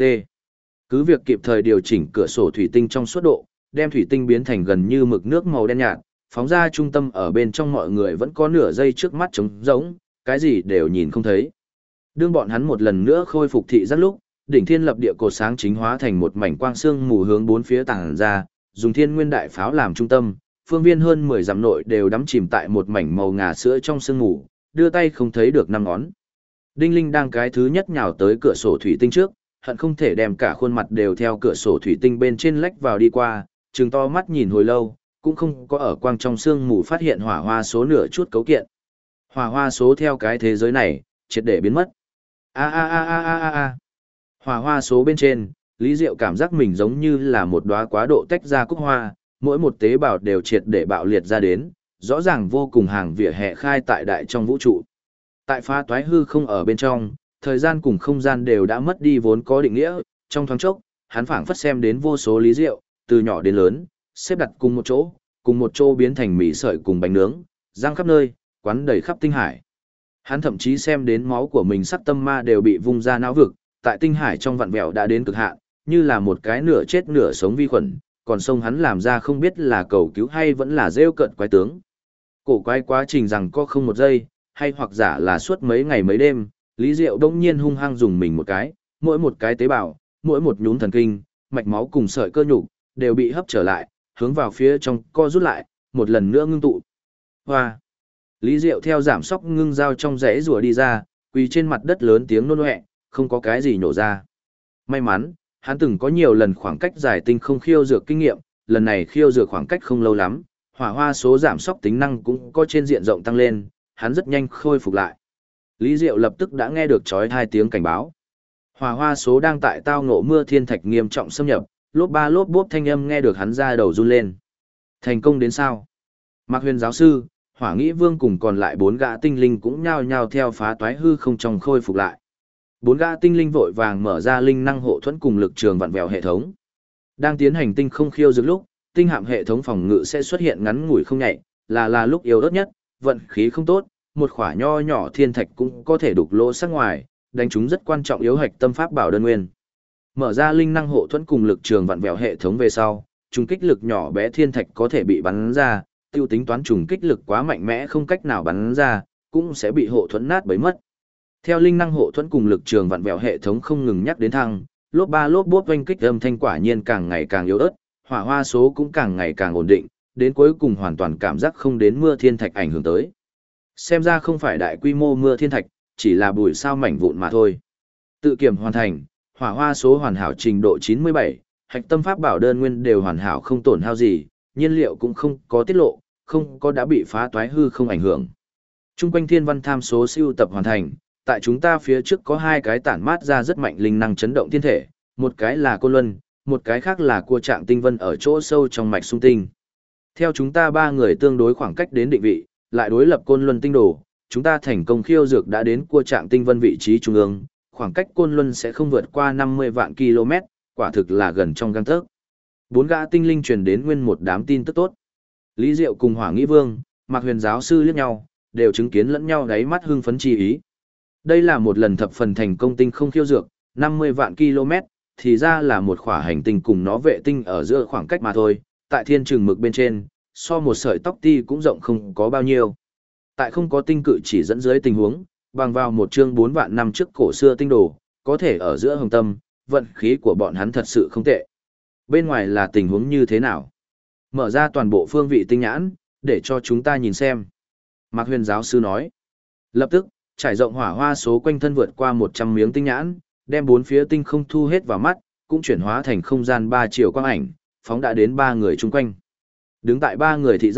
Cứ việc kịp thời điều chỉnh cửa sổ thủy tinh trong suốt độ, đem thủy tinh biến thành gần như mực nước màu đen nhạt, phóng ra trung tâm ở bên trong mọi người vẫn có nửa giây trước mắt trống rỗng, cái gì đều nhìn không thấy. Đương bọn hắn một lần nữa khôi phục thị giác lúc, đỉnh thiên lập địa cột sáng chính hóa thành một mảnh quang sương mù hướng bốn phía tàng ra, dùng Thiên Nguyên Đại Pháo làm trung tâm, phương viên hơn 10 dặm nội đều đắm chìm tại một mảnh màu ngà sữa trong sương mù, đưa tay không thấy được năm ngón. Đinh Linh đang cái thứ nhất nhào tới cửa sổ thủy tinh trước, hận không thể đem cả khuôn mặt đều theo cửa sổ thủy tinh bên trên lách vào đi qua, trừng to mắt nhìn hồi lâu, cũng không có ở quang trong sương mù phát hiện hỏa hoa số nửa chút cấu kiện. Hỏa hoa số theo cái thế giới này, triệt để biến mất. A a a a a a a. Hỏa hoa số bên trên, Lý Diệu cảm giác mình giống như là một đóa quá độ tách ra cúc hoa, mỗi một tế bào đều triệt để bạo liệt ra đến, rõ ràng vô cùng hàng vỉa hè khai tại đại trong vũ trụ. Tại phá toái hư không ở bên trong, thời gian cùng không gian đều đã mất đi vốn có định nghĩa, trong thoáng chốc, hắn phảng phất xem đến vô số Lý Diệu, từ nhỏ đến lớn, xếp đặt cùng một chỗ biến thành mì sợi cùng bánh nướng, giang khắp nơi, quán đầy khắp tinh hải. Hắn thậm chí xem đến máu của mình sắc tâm ma đều bị vung ra não vực, tại tinh hải trong vặn vẹo đã đến cực hạn, như là một cái nửa chết nửa sống vi khuẩn, còn sông hắn làm ra không biết là cầu cứu hay vẫn là rêu cợt quái tướng. Cổ quái quá trình rằng có không một giây, hay hoặc giả là suốt mấy ngày mấy đêm, Lý Diệu đông nhiên hung hăng dùng mình một cái, mỗi một cái tế bào, mỗi một nhún thần kinh, mạch máu cùng sợi cơ nhục đều bị hấp trở lại, hướng vào phía trong co rút lại, một lần nữa ngưng tụ. Hoa! Lý Diệu theo giảm sóc ngưng dao trong rẽ rùa đi ra, quỳ trên mặt đất lớn tiếng nôn ọe, không có cái gì nhổ ra. May mắn, hắn từng có nhiều lần khoảng cách giải tinh không khiêu dược kinh nghiệm, lần này khiêu dược khoảng cách không lâu lắm, hỏa hoa số giảm sóc tính năng cũng có trên diện rộng tăng lên, hắn rất nhanh khôi phục lại. Lý Diệu lập tức đã nghe được chói hai tiếng cảnh báo. Hỏa hoa số đang tại tao ngộ mưa thiên thạch nghiêm trọng xâm nhập, lốp ba lốp bốp thanh âm nghe được hắn ra đầu run lên. Thành công đến sao? Mạc Huyền giáo sư, Hỏa Nghĩ Vương cùng còn lại 4 gã tinh linh cũng nhao nhao theo phá toái hư không trong khôi phục lại. 4 gã tinh linh vội vàng mở ra linh năng hộ thuẫn cùng lực trường vặn vẹo hệ thống. Đang tiến hành tinh không khiêu dược lúc, tinh hạm hệ thống phòng ngự sẽ xuất hiện ngắn ngủi không nhạy, là lúc yếu ớt nhất, vận khí không tốt, một khỏa nho nhỏ thiên thạch cũng có thể đục lỗ sắc ngoài, đánh chúng rất quan trọng yếu hạch tâm pháp bảo đơn nguyên. Mở ra linh năng hộ thuẫn cùng lực trường vặn vẹo hệ thống về sau, trùng kích lực nhỏ bé thiên thạch có thể bị bắn ra, tiêu tính toán trùng kích lực quá mạnh mẽ không cách nào bắn ra, cũng sẽ bị hộ thuẫn nát bấy mất. Theo linh năng hộ thuẫn cùng lực trường vặn vẹo hệ thống không ngừng nhắc đến thăng, lốp ba lốp bốp oanh kích âm thanh quả nhiên càng ngày càng yếu ớt, hỏa hoa số cũng càng ngày càng ổn định, đến cuối cùng hoàn toàn cảm giác không đến mưa thiên thạch ảnh hưởng tới. Xem ra không phải đại quy mô mưa thiên thạch, chỉ là bụi sao mảnh vụn mà thôi. Tự kiểm hoàn thành, hỏa hoa số hoàn hảo trình độ 97, hạch tâm pháp bảo đơn nguyên đều hoàn hảo không tổn hao gì, nhiên liệu cũng không có tiết lộ, không có đã bị phá toái hư không ảnh hưởng. Trung quanh thiên văn tham số siêu tập hoàn thành, tại chúng ta phía trước có 2 cái tản mát ra rất mạnh linh năng chấn động thiên thể, một cái là Côn Luân, một cái khác là cua trạng tinh vân ở chỗ sâu trong mạch xung tinh. Theo chúng ta 3 người tương đối khoảng cách đến định vị, lại đối lập Côn Luân tinh đồ, chúng ta thành công khiêu dược đã đến cua trạng tinh vân vị trí trung ương, khoảng cách Côn Luân sẽ không vượt qua 50 vạn km, quả thực là gần trong gang tấc. 4 gã tinh linh truyền đến nguyên một đám tin tức tốt. Lý Diệu cùng Hỏa Nghĩ Vương, Mạc Huyền giáo sư liếc nhau, đều chứng kiến lẫn nhau đáy mắt hưng phấn chi ý. Đây là một lần thập phần thành công tinh không khiêu dược, 50 vạn km, thì ra là một khỏa hành tinh cùng nó vệ tinh ở giữa khoảng cách mà thôi, tại thiên trường mực bên trên, so một sợi tóc ti cũng rộng không có bao nhiêu. Tại không có tinh cự chỉ dẫn dưới tình huống, bằng vào một chương 4 vạn năm trước cổ xưa tinh đồ, có thể ở giữa hồng tâm, vận khí của bọn hắn thật sự không tệ. Bên ngoài là tình huống như thế nào? Mở ra toàn bộ phương vị tinh nhãn, để cho chúng ta nhìn xem. Mạc Huyền giáo sư nói. Lập tức, trải rộng hỏa hoa số quanh thân vượt qua 100 miếng tinh nhãn, đem 4 phía tinh không thu hết vào mắt, cũng chuyển hóa thành không gian 3 chiều quang ảnh, phóng đã đến 3 người chung quanh. Đứng tại 3 người thị giác,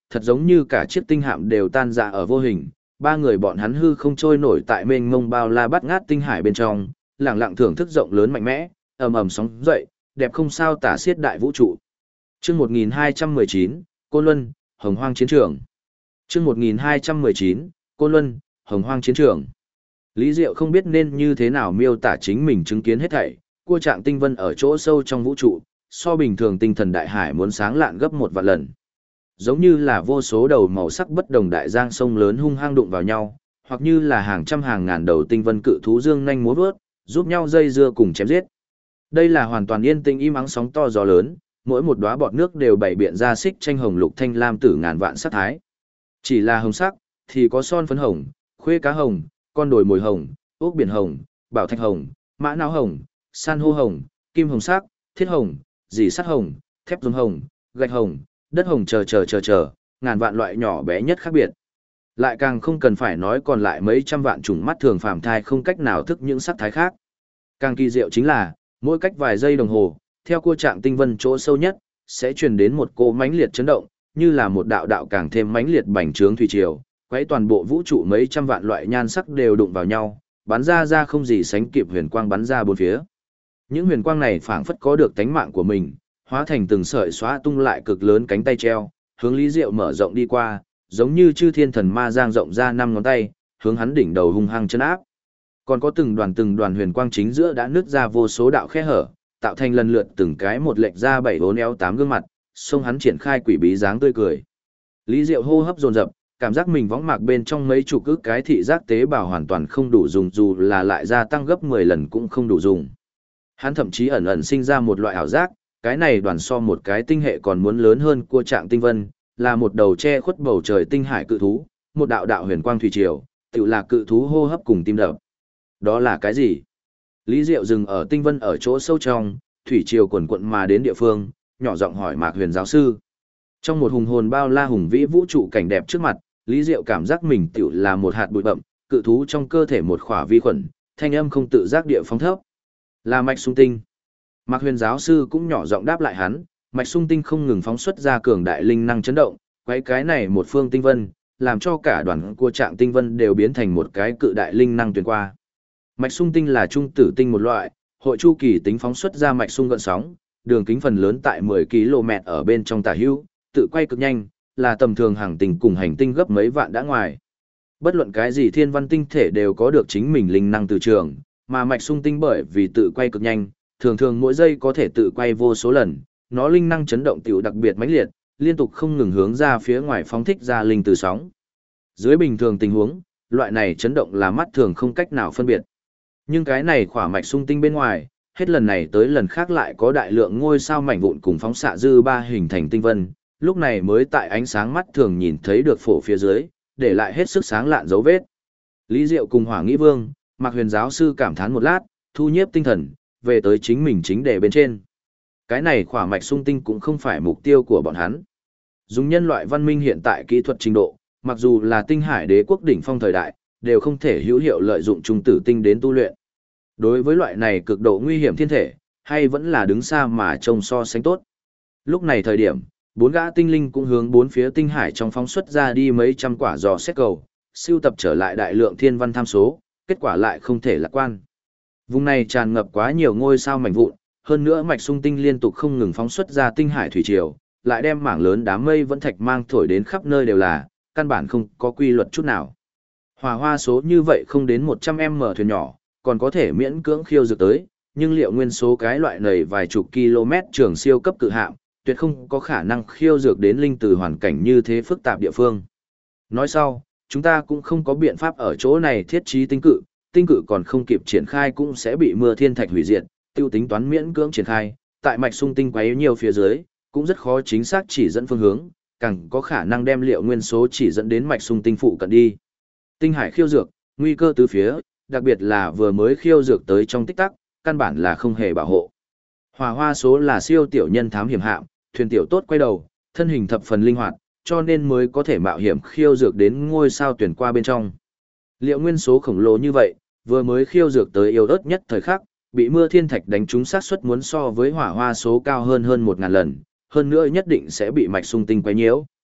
thật giống như cả chiếc tinh hạm đều tan rã ở vô hình. Ba người bọn hắn hư không trôi nổi tại mênh mông bao la bát ngát tinh hải bên trong, lẳng lặng thưởng thức rộng lớn mạnh mẽ, ầm ầm sóng dậy, đẹp không sao tả xiết đại vũ trụ. Chương 1219, Côn Luân, Hồng Hoang chiến trường. Chương 1219, Côn Luân, Hồng Hoang chiến trường. Lý Diệu không biết nên như thế nào miêu tả chính mình chứng kiến hết thảy, cua trạng tinh vân ở chỗ sâu trong vũ trụ, so bình thường tinh thần đại hải muốn sáng lạn gấp 1 vạn lần. Giống như là vô số đầu màu sắc bất đồng đại giang sông lớn hung hăng đụng vào nhau, hoặc như là hàng trăm hàng ngàn đầu tinh vân cự thú dương nhanh múa vớt, giúp nhau dây dưa cùng chém giết. Đây là hoàn toàn yên tĩnh im ắng sóng to gió lớn, mỗi một đóa bọt nước đều bày biện ra xích tranh hồng lục thanh lam tử ngàn vạn sắc thái. Chỉ là hồng sắc, thì có son phấn hồng, khuê cá hồng, con đồi mồi hồng, ốc biển hồng, bảo thạch hồng, mã não hồng, san hô hồng, kim hồng sắc, thiết hồng, dì sắt hồng, thép dùng hồng, gạch hồng, đất hồng chờ, ngàn vạn loại nhỏ bé nhất khác biệt. Lại càng không cần phải nói còn lại mấy trăm vạn chủng mắt thường phàm thai không cách nào thức những sắc thái khác. Càng kỳ diệu chính là, mỗi cách vài giây đồng hồ, theo cua trạng tinh vân chỗ sâu nhất, sẽ truyền đến một cỗ mãnh liệt chấn động, như là một đạo đạo càng thêm mãnh liệt bành trướng thủy triều, quấy toàn bộ vũ trụ mấy trăm vạn loại nhan sắc đều đụng vào nhau, bắn ra không gì sánh kịp huyền quang bắn ra bốn phía. Những huyền quang này phảng phất có được tánh mạng của mình, hóa thành từng sợi xóa tung lại cực lớn cánh tay treo, hướng Lý Diệu mở rộng đi qua, giống như chư thiên thần ma giang rộng ra 5 ngón tay, hướng hắn đỉnh đầu hung hăng chân áp. Còn có từng đoàn huyền quang chính giữa đã nứt ra vô số đạo khe hở, tạo thành lần lượt từng cái một lệch ra 7-4-8 gương mặt, xông hắn triển khai quỷ bí dáng tươi cười. Lý Diệu hô hấp dồn dập, cảm giác mình võng mạc bên trong mấy chục ức cái thị giác tế bào hoàn toàn không đủ dùng, dù là lại gia tăng gấp 10 lần cũng không đủ dùng. Hắn thậm chí ẩn ẩn sinh ra một loại ảo giác, cái này đoàn so một cái tinh hệ còn muốn lớn hơn cua trạng tinh vân, là một đầu che khuất bầu trời tinh hải cự thú, một đạo đạo huyền quang thủy triều, tự là cự thú hô hấp cùng tim đập. Đó là cái gì? Lý Diệu dừng ở tinh vân ở chỗ sâu trong, thủy triều quần quận mà đến địa phương, nhỏ giọng hỏi Mạc Huyền giáo sư. Trong một hùng hồn bao la hùng vĩ vũ trụ cảnh đẹp trước mặt, Lý Diệu cảm giác mình tự là một hạt bụi bậm, cự thú trong cơ thể một khỏa vi khuẩn, thanh âm không tự giác địa phóng thấp. Là mạch sung tinh. Mạc Huyền giáo sư cũng nhỏ giọng đáp lại hắn, mạch sung tinh không ngừng phóng xuất ra cường đại linh năng chấn động, quấy cái này một phương tinh vân, làm cho cả đoàn cua trạng tinh vân đều biến thành một cái cự đại linh năng truyền qua. Mạch sung tinh là trung tử tinh một loại, hội chu kỳ tính phóng xuất ra mạch sung gợn sóng, đường kính phần lớn tại 10 km ở bên trong tả hữu, tự quay cực nhanh, là tầm thường hàng tinh cùng hành tinh gấp mấy vạn đã ngoài. Bất luận cái gì thiên văn tinh thể đều có được chính mình linh năng từ trường, mà mạch sung tinh bởi vì tự quay cực nhanh, thường thường mỗi giây có thể tự quay vô số lần, nó linh năng chấn động tiểu đặc biệt mãnh liệt, liên tục không ngừng hướng ra phía ngoài phóng thích ra linh từ sóng. Dưới bình thường tình huống, loại này chấn động là mắt thường không cách nào phân biệt. Nhưng cái này khỏa mạch sung tinh bên ngoài, hết lần này tới lần khác lại có đại lượng ngôi sao mảnh vụn cùng phóng xạ dư ba hình thành tinh vân, lúc này mới tại ánh sáng mắt thường nhìn thấy được phổ phía dưới, để lại hết sức sáng lạn dấu vết. Lý Diệu cùng Hỏa Nghĩ Vương, Mạc Huyền giáo sư cảm thán một lát, thu nhiếp tinh thần, về tới chính mình chính đề bên trên. Cái này khỏa mạch sung tinh cũng không phải mục tiêu của bọn hắn. Dùng nhân loại văn minh hiện tại kỹ thuật trình độ, mặc dù là tinh hải đế quốc đỉnh phong thời đại, đều không thể hữu hiệu lợi dụng trung tử tinh đến tu luyện. Đối với loại này cực độ nguy hiểm thiên thể, hay vẫn là đứng xa mà trông so sánh tốt. Lúc này thời điểm, 4 gã tinh linh cũng hướng 4 phía tinh hải trong phóng xuất ra đi mấy trăm quả dò xét cầu, siêu tập trở lại đại lượng thiên văn tham số, kết quả lại không thể lạc quan. Vùng này tràn ngập quá nhiều ngôi sao mảnh vụn, hơn nữa mạch sung tinh liên tục không ngừng phóng xuất ra tinh hải thủy triều, lại đem mảng lớn đám mây vẫn thạch mang thổi đến khắp nơi đều là, căn bản không có quy luật chút nào. Hỏa hoa số như vậy không đến 100m thuyền nhỏ, còn có thể miễn cưỡng khiêu dược tới, nhưng liệu nguyên số cái loại này vài chục km trường siêu cấp cự hạm, tuyệt không có khả năng khiêu dược đến linh từ hoàn cảnh như thế phức tạp địa phương. Nói sau, chúng ta cũng không có biện pháp ở chỗ này thiết trí tinh cự còn không kịp triển khai cũng sẽ bị mưa thiên thạch hủy diệt, tiêu tính toán miễn cưỡng triển khai, tại mạch sung tinh quấy nhiều phía dưới, cũng rất khó chính xác chỉ dẫn phương hướng, càng có khả năng đem liệu nguyên số chỉ dẫn đến mạch sung tinh phụ cận đi. Tinh hải khiêu dược, nguy cơ từ phía, đặc biệt là vừa mới khiêu dược tới trong tích tắc, căn bản là không hề bảo hộ. Hỏa hoa số là siêu tiểu nhân thám hiểm hạm, thuyền tiểu tốt quay đầu, thân hình thập phần linh hoạt, cho nên mới có thể mạo hiểm khiêu dược đến ngôi sao tuyển qua bên trong. Liệu nguyên số khổng lồ như vậy, vừa mới khiêu dược tới yếu ớt nhất thời khắc, bị mưa thiên thạch đánh trúng xác suất muốn so với hỏa hoa số cao hơn 1000 lần, hơn nữa nhất định sẽ bị mạch sung tinh quấy nhiễu.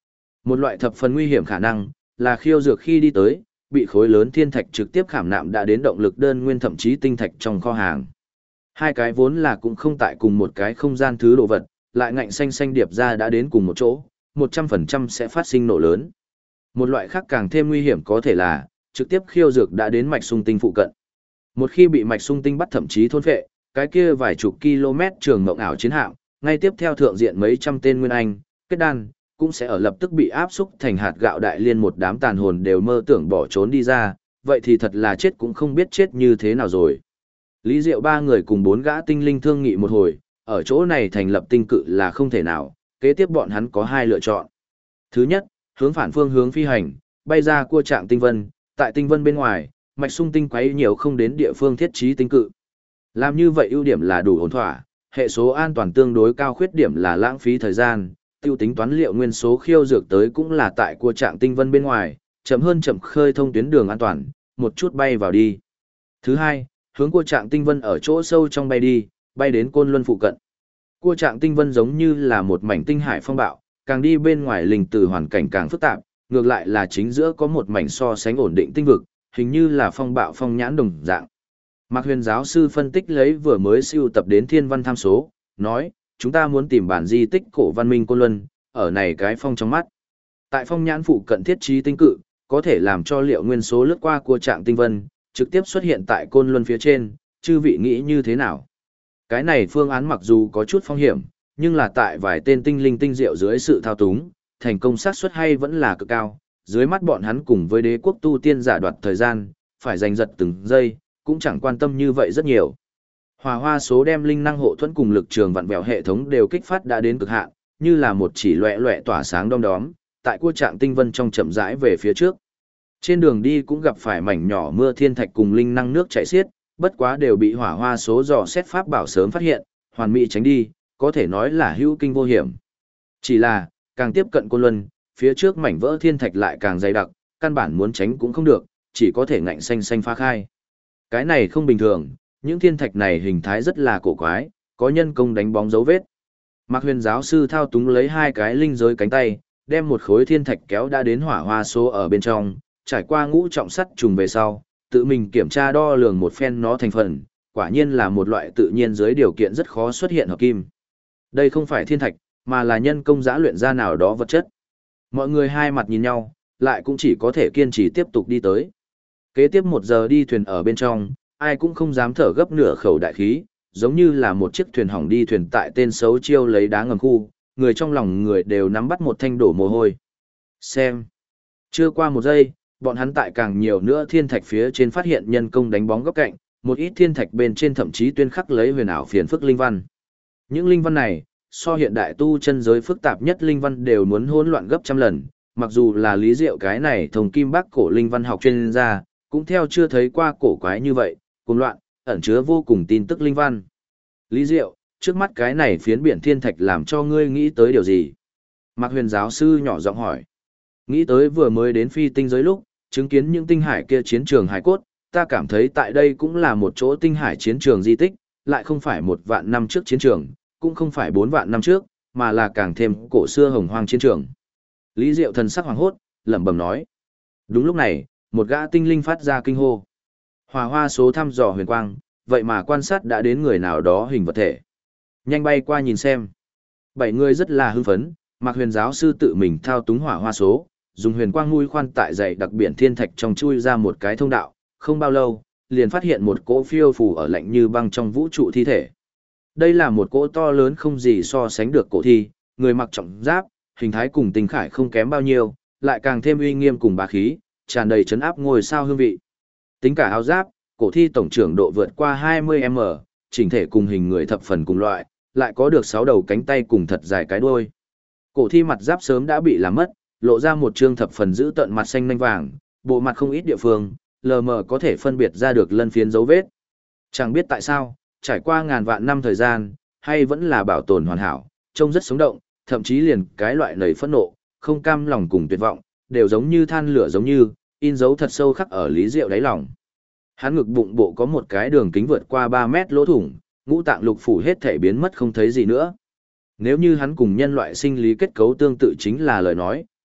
Một loại thập phần nguy hiểm khả năng là khiêu dược khi đi tới, bị khối lớn thiên thạch trực tiếp khảm nạm đã đến động lực đơn nguyên thậm chí tinh thạch trong kho hàng. Hai cái vốn là cũng không tại cùng một cái không gian thứ đồ vật, lại ngạnh xanh xanh điệp ra đã đến cùng một chỗ, 100% sẽ phát sinh nổ lớn. Một loại khác càng thêm nguy hiểm có thể là trực tiếp khiêu dược đã đến mạch sung tinh phụ cận. Một khi bị mạch sung tinh bắt thậm chí thôn phệ, cái kia vài chục km trường mộng ảo chiến hạm, ngay tiếp theo thượng diện mấy trăm tên nguyên anh, kết đan, cũng sẽ ở lập tức bị áp xúc thành hạt gạo đại liên, một đám tàn hồn đều mơ tưởng bỏ trốn đi ra, vậy thì thật là chết cũng không biết chết như thế nào rồi. Lý Diệu ba người cùng 4 gã tinh linh thương nghị một hồi, ở chỗ này thành lập tinh cự là không thể nào, kế tiếp bọn hắn có 2 lựa chọn. Thứ nhất, hướng phản phương hướng phi hành, bay ra cua trạng tinh vân, tại tinh vân bên ngoài, mạch sung tinh quấy nhiều không đến địa phương thiết trí tinh cự. Làm như vậy ưu điểm là đủ ổn thỏa, hệ số an toàn tương đối cao, khuyết điểm là lãng phí thời gian, tiêu tính toán liệu nguyên số khiêu dược tới cũng là tại cua trạng tinh vân bên ngoài, chậm hơn chậm khơi thông tuyến đường an toàn, một chút bay vào đi. Thứ hai, hướng cua trạng tinh vân ở chỗ sâu trong bay đi, bay đến Côn Luân phụ cận. Cua trạng tinh vân giống như là một mảnh tinh hải phong bạo, càng đi bên ngoài linh từ hoàn cảnh càng phức tạp, ngược lại là chính giữa có một mảnh so sánh ổn định tinh vực, hình như là phong bạo phong nhãn đồng dạng. Mạc Huyền giáo sư phân tích lấy vừa mới siêu tập đến thiên văn tham số, nói, chúng ta muốn tìm bản di tích cổ văn minh Côn Luân, ở này cái phong trong mắt. Tại phong nhãn phụ cận thiết trí tinh cự, có thể làm cho liệu nguyên số lướt qua cua trạng tinh vân, trực tiếp xuất hiện tại Côn Luân phía trên, chư vị nghĩ như thế nào? Cái này phương án mặc dù có chút phong hiểm, nhưng là tại vài tên tinh linh tinh diệu dưới sự thao túng, thành công xác suất hay vẫn là cực cao. Dưới mắt bọn hắn cùng với đế quốc tu tiên giả đoạt thời gian, phải giành giật từng giây, cũng chẳng quan tâm như vậy rất nhiều. Hỏa hoa số đem linh năng hộ thuẫn cùng lực trường vặn vẹo hệ thống đều kích phát đã đến cực hạn, như là một chỉ loẻ loẻ tỏa sáng đom đóm, tại cua trạng tinh vân trong chậm rãi về phía trước. Trên đường đi cũng gặp phải mảnh nhỏ mưa thiên thạch cùng linh năng nước chảy xiết, bất quá đều bị hỏa hoa số dò xét pháp bảo sớm phát hiện, hoàn mỹ tránh đi, có thể nói là hữu kinh vô hiểm. Chỉ là, càng tiếp cận Côn Luân, phía trước mảnh vỡ thiên thạch lại càng dày đặc, căn bản muốn tránh cũng không được, chỉ có thể ngạnh xanh xanh phá khai. Cái này không bình thường, những thiên thạch này hình thái rất là cổ quái, có nhân công đánh bóng dấu vết. Mạc Huyền giáo sư thao túng lấy 2 cái linh giới cánh tay, đem một khối thiên thạch kéo đã đến hỏa hoa số ở bên trong, trải qua ngũ trọng sắt trùng về sau, tự mình kiểm tra đo lường một phen nó thành phần, quả nhiên là một loại tự nhiên dưới điều kiện rất khó xuất hiện hợp kim. Đây không phải thiên thạch, mà là nhân công giã luyện ra nào đó vật chất. Mọi người hai mặt nhìn nhau, lại cũng chỉ có thể kiên trì tiếp tục đi tới. Kế tiếp 1 giờ đi thuyền ở bên trong, ai cũng không dám thở gấp nửa khẩu đại khí, giống như là một chiếc thuyền hỏng đi thuyền tại tên xấu chiêu lấy đá ngầm khu, người trong lòng người đều nắm bắt một thanh đổ mồ hôi. Xem. Chưa qua 1 giây, bọn hắn tại càng nhiều nữa thiên thạch phía trên phát hiện nhân công đánh bóng góc cạnh, một ít thiên thạch bên trên thậm chí tuyên khắc lấy huyền ảo phiền phức linh văn. Những linh văn này, so hiện đại tu chân giới phức tạp nhất linh văn đều muốn hỗn loạn gấp trăm lần, mặc dù là Lý Diệu cái này thông kim bác cổ linh văn học chuyên gia, cũng theo chưa thấy qua cổ quái như vậy, cuồng loạn, ẩn chứa vô cùng tin tức linh văn. Lý Diệu, trước mắt cái này phiến biển thiên thạch làm cho ngươi nghĩ tới điều gì? Mạc Huyền giáo sư nhỏ giọng hỏi. Nghĩ tới vừa mới đến phi tinh giới lúc, chứng kiến những tinh hải kia chiến trường hải cốt, ta cảm thấy tại đây cũng là một chỗ tinh hải chiến trường di tích, lại không phải 1 vạn năm trước chiến trường, cũng không phải 4 vạn năm trước, mà là càng thêm cổ xưa hồng hoang chiến trường. Lý Diệu thần sắc hoàng hốt, lẩm bẩm nói. Đúng lúc này, một gã tinh linh phát ra kinh hô. Hỏa hoa số thăm dò huyền quang, vậy mà quan sát đã đến người nào đó hình vật thể. Nhanh bay qua nhìn xem. 7 người rất là hưng phấn, Mạc Huyền giáo sư tự mình thao túng hỏa hoa số, dùng huyền quang mũi khoan tại dày đặc biển thiên thạch trong chui ra một cái thông đạo, không bao lâu, liền phát hiện một cỗ phiêu phù ở lạnh như băng trong vũ trụ thi thể. Đây là một cỗ to lớn không gì so sánh được cổ thi, người mặc trọng giáp, hình thái cùng tinh khải không kém bao nhiêu, lại càng thêm uy nghiêm cùng bá khí, tràn đầy trấn áp ngôi sao hương vị. Tính cả áo giáp, cổ thi tổng trưởng độ vượt qua 20m, chỉnh thể cùng hình người thập phần cùng loại, lại có được 6 đầu cánh tay cùng thật dài cái đuôi. Cổ thi mặt giáp sớm đã bị làm mất, lộ ra một trương thập phần giữ tợn mặt xanh nanh vàng, bộ mặt không ít địa phương, lờ mờ có thể phân biệt ra được lân phiến dấu vết. Chẳng biết tại sao, trải qua ngàn vạn năm thời gian, hay vẫn là bảo tồn hoàn hảo, trông rất sống động, thậm chí liền cái loại nảy phẫn nộ, không cam lòng cùng tuyệt vọng, đều giống như than lửa giống như, in dấu thật sâu khắc ở Lý Diệu đáy lòng. Hắn ngực bụng bộ có một cái đường kính vượt qua 3 mét lỗ thủng, ngũ tạng lục phủ hết thể biến mất không thấy gì nữa. Nếu như hắn cùng nhân loại sinh lý kết cấu tương tự chính là lời nói,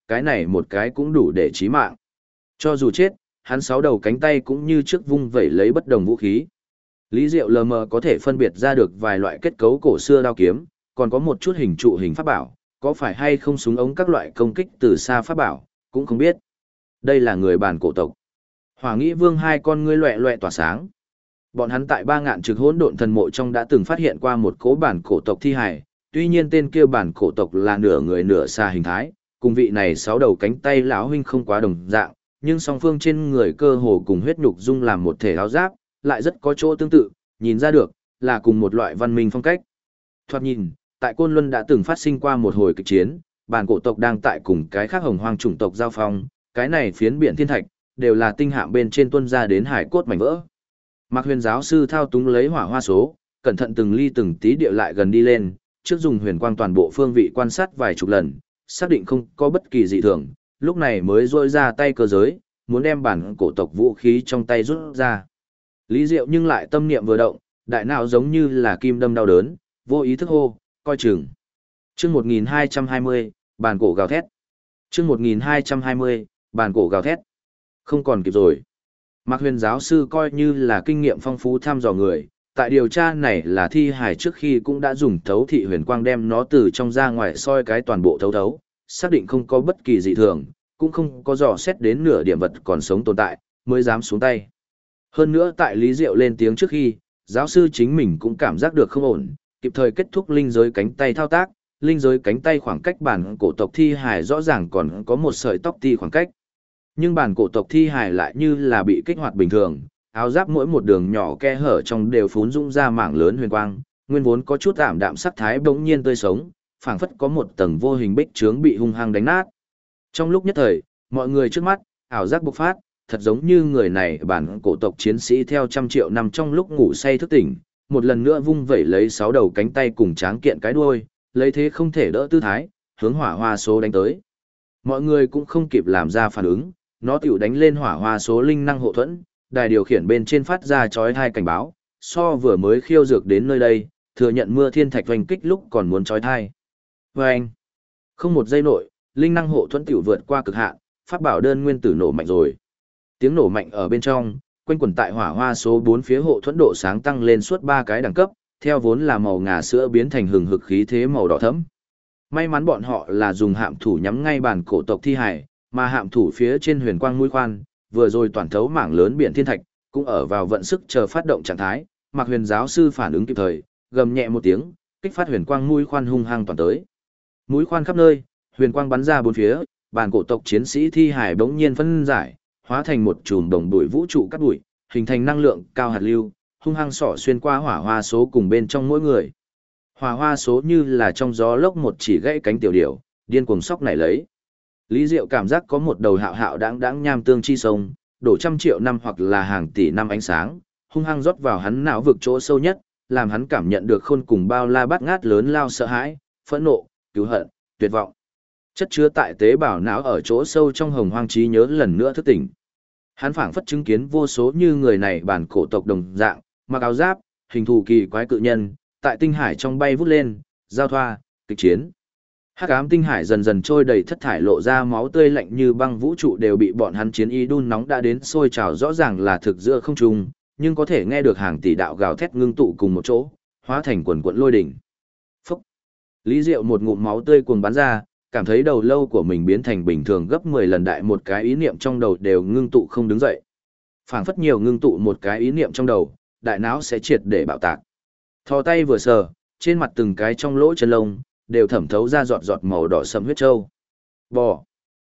cái này một cái cũng đủ để chí mạng. Cho dù chết, hắn 6 đầu cánh tay cũng như trước vung vẩy lấy bất đồng vũ khí. Lý Diệu lờ mờ có thể phân biệt ra được vài loại kết cấu cổ xưa đao kiếm, còn có một chút hình trụ hình pháp bảo, có phải hay không súng ống các loại công kích từ xa pháp bảo, cũng không biết. Đây là người bản cổ tộc. Hỏa Nghĩ Vương hai con ngươi loẹ loẹ tỏa sáng. Bọn hắn tại Ba Ngạn Trực Hỗn Độn Thần Mộ trong đã từng phát hiện qua một cố bản cổ tộc thi hài, tuy nhiên tên kia bản cổ tộc là nửa người nửa xa hình thái, cùng vị này 6 đầu cánh tay lão huynh không quá đồng dạng, nhưng song phương trên người cơ hồ cùng huyết nhục dung làm một thể áo giáp, lại rất có chỗ tương tự, nhìn ra được là cùng một loại văn minh phong cách. Thoạt nhìn, tại Côn Luân đã từng phát sinh qua một hồi kịch chiến, bản cổ tộc đang tại cùng cái khác hồng hoang chủng tộc giao phong, cái này phiến biển thiên thạch đều là tinh hạm bên trên tuân ra đến hải cốt mảnh vỡ. Mạc Huyền giáo sư thao túng lấy hỏa hoa số, cẩn thận từng ly từng tí địa lại gần đi lên, trước dùng huyền quang toàn bộ phương vị quan sát vài chục lần, xác định không có bất kỳ dị thường, lúc này mới rôi ra tay cơ giới, muốn đem bản cổ tộc vũ khí trong tay rút ra. Lý Diệu nhưng lại tâm niệm vừa động, đại não giống như là kim đâm đau đớn, vô ý thức hô, coi chừng. Chương 1220, bản cổ gào thét. Chương 1220, bản cổ gào thét. Không còn kịp rồi. Mạc Huyền giáo sư coi như là kinh nghiệm phong phú thăm dò người, tại điều tra này là thi hài trước khi cũng đã dùng thấu thị huyền quang đem nó từ trong ra ngoài soi cái toàn bộ thấu thấu, xác định không có bất kỳ dị thường, cũng không có dò xét đến nửa điểm vật còn sống tồn tại, mới dám xuống tay. Hơn nữa tại Lý Diệu lên tiếng trước khi, giáo sư chính mình cũng cảm giác được không ổn, kịp thời kết thúc linh giới cánh tay thao tác, linh giới cánh tay khoảng cách bản cổ tộc thi hài rõ ràng còn có một sợi tóc ti khoảng cách. Nhưng bản cổ tộc thi hài lại như là bị kích hoạt bình thường, áo giáp mỗi một đường nhỏ khe hở trong đều phún dũng ra mảng lớn huyền quang, nguyên vốn có chút ảm đạm sắc thái bỗng nhiên tươi sống, phảng phất có một tầng vô hình bích trướng bị hung hăng đánh nát. Trong lúc nhất thời, mọi người trước mắt, ảo giác bộc phát, thật giống như người này bản cổ tộc chiến sĩ theo 100 triệu năm trong lúc ngủ say thức tỉnh, một lần nữa vung vẩy lấy 6 đầu cánh tay cùng tráng kiện cái đuôi, lấy thế không thể đỡ tư thái, hướng hỏa hoa số đánh tới. Mọi người cũng không kịp làm ra phản ứng, nó tiểu đánh lên hỏa hoa số linh năng hộ thuẫn, đài điều khiển bên trên phát ra chói tai cảnh báo, so vừa mới khiêu dược đến nơi đây, thừa nhận mưa thiên thạch hoành kích lúc còn muốn chói tai. Vâng! Không một giây nội, linh năng hộ thuẫn tiểu vượt qua cực hạn, pháp bảo đơn nguyên tử nổ mạnh rồi. Tiếng nổ mạnh ở bên trong, quanh quẩn tại hỏa hoa số 4 phía hộ thuẫn độ sáng tăng lên suốt 3 cái đẳng cấp, theo vốn là màu ngà sữa biến thành hừng hực khí thế màu đỏ thẫm. May mắn bọn họ là dùng hạm thủ nhắm ngay bản cổ tộc thi hải, mà hạm thủ phía trên huyền quang mũi khoan, vừa rồi toàn thấu mảng lớn biển thiên thạch, cũng ở vào vận sức chờ phát động trạng thái. Mạc Huyền giáo sư phản ứng kịp thời, gầm nhẹ một tiếng, kích phát huyền quang mũi khoan hung hăng toàn tới. Mũi khoan khắp nơi, huyền quang bắn ra bốn phía, bản cổ tộc chiến sĩ thi hải bỗng nhiên phân giải, hóa thành một chùm đồng bụi vũ trụ cắt bụi, hình thành năng lượng cao hạt lưu, hung hăng xỏ xuyên qua hỏa hoa số cùng bên trong mỗi người. Hỏa hoa số như là trong gió lốc một chỉ gãy cánh tiểu điểu, điên cuồng sóc nảy lấy. Lý Diệu cảm giác có một đầu hạo hạo đáng đáng nham tương chi sông, đổ 100 triệu năm hoặc là hàng tỷ năm ánh sáng, hung hăng rót vào hắn não vực chỗ sâu nhất, làm hắn cảm nhận được khôn cùng bao la bát ngát lớn lao sợ hãi, phẫn nộ, cứu hận, tuyệt vọng. Chất chứa tại tế bào não ở chỗ sâu trong hồng hoang trí nhớ lần nữa thức tỉnh. Hắn phảng phất chứng kiến vô số như người này bản cổ tộc đồng dạng, mặc áo giáp, hình thù kỳ quái cự nhân, tại tinh hải trong bay vút lên, giao thoa, kịch chiến. Hắc ám tinh hải dần dần trôi đầy thất thải lộ ra máu tươi lạnh như băng vũ trụ đều bị bọn hắn chiến y đun nóng đã đến sôi trào rõ ràng là thực giữa không trung, nhưng có thể nghe được hàng tỷ đạo gào thét ngưng tụ cùng một chỗ, hóa thành quần quần lôi đỉnh. Phúc! Lý Diệu một ngụm máu tươi cuồng bắn ra, cảm thấy đầu lâu của mình biến thành bình thường gấp 10 lần đại, một cái ý niệm trong đầu đều ngưng tụ không đứng dậy. Phảng phất nhiều ngưng tụ một cái ý niệm trong đầu, đại não sẽ triệt để bạo tạc. Thò tay vừa sờ, trên mặt từng cái trong lỗ chân lông đều thẩm thấu ra giọt giọt màu đỏ sẫm huyết châu. Bò.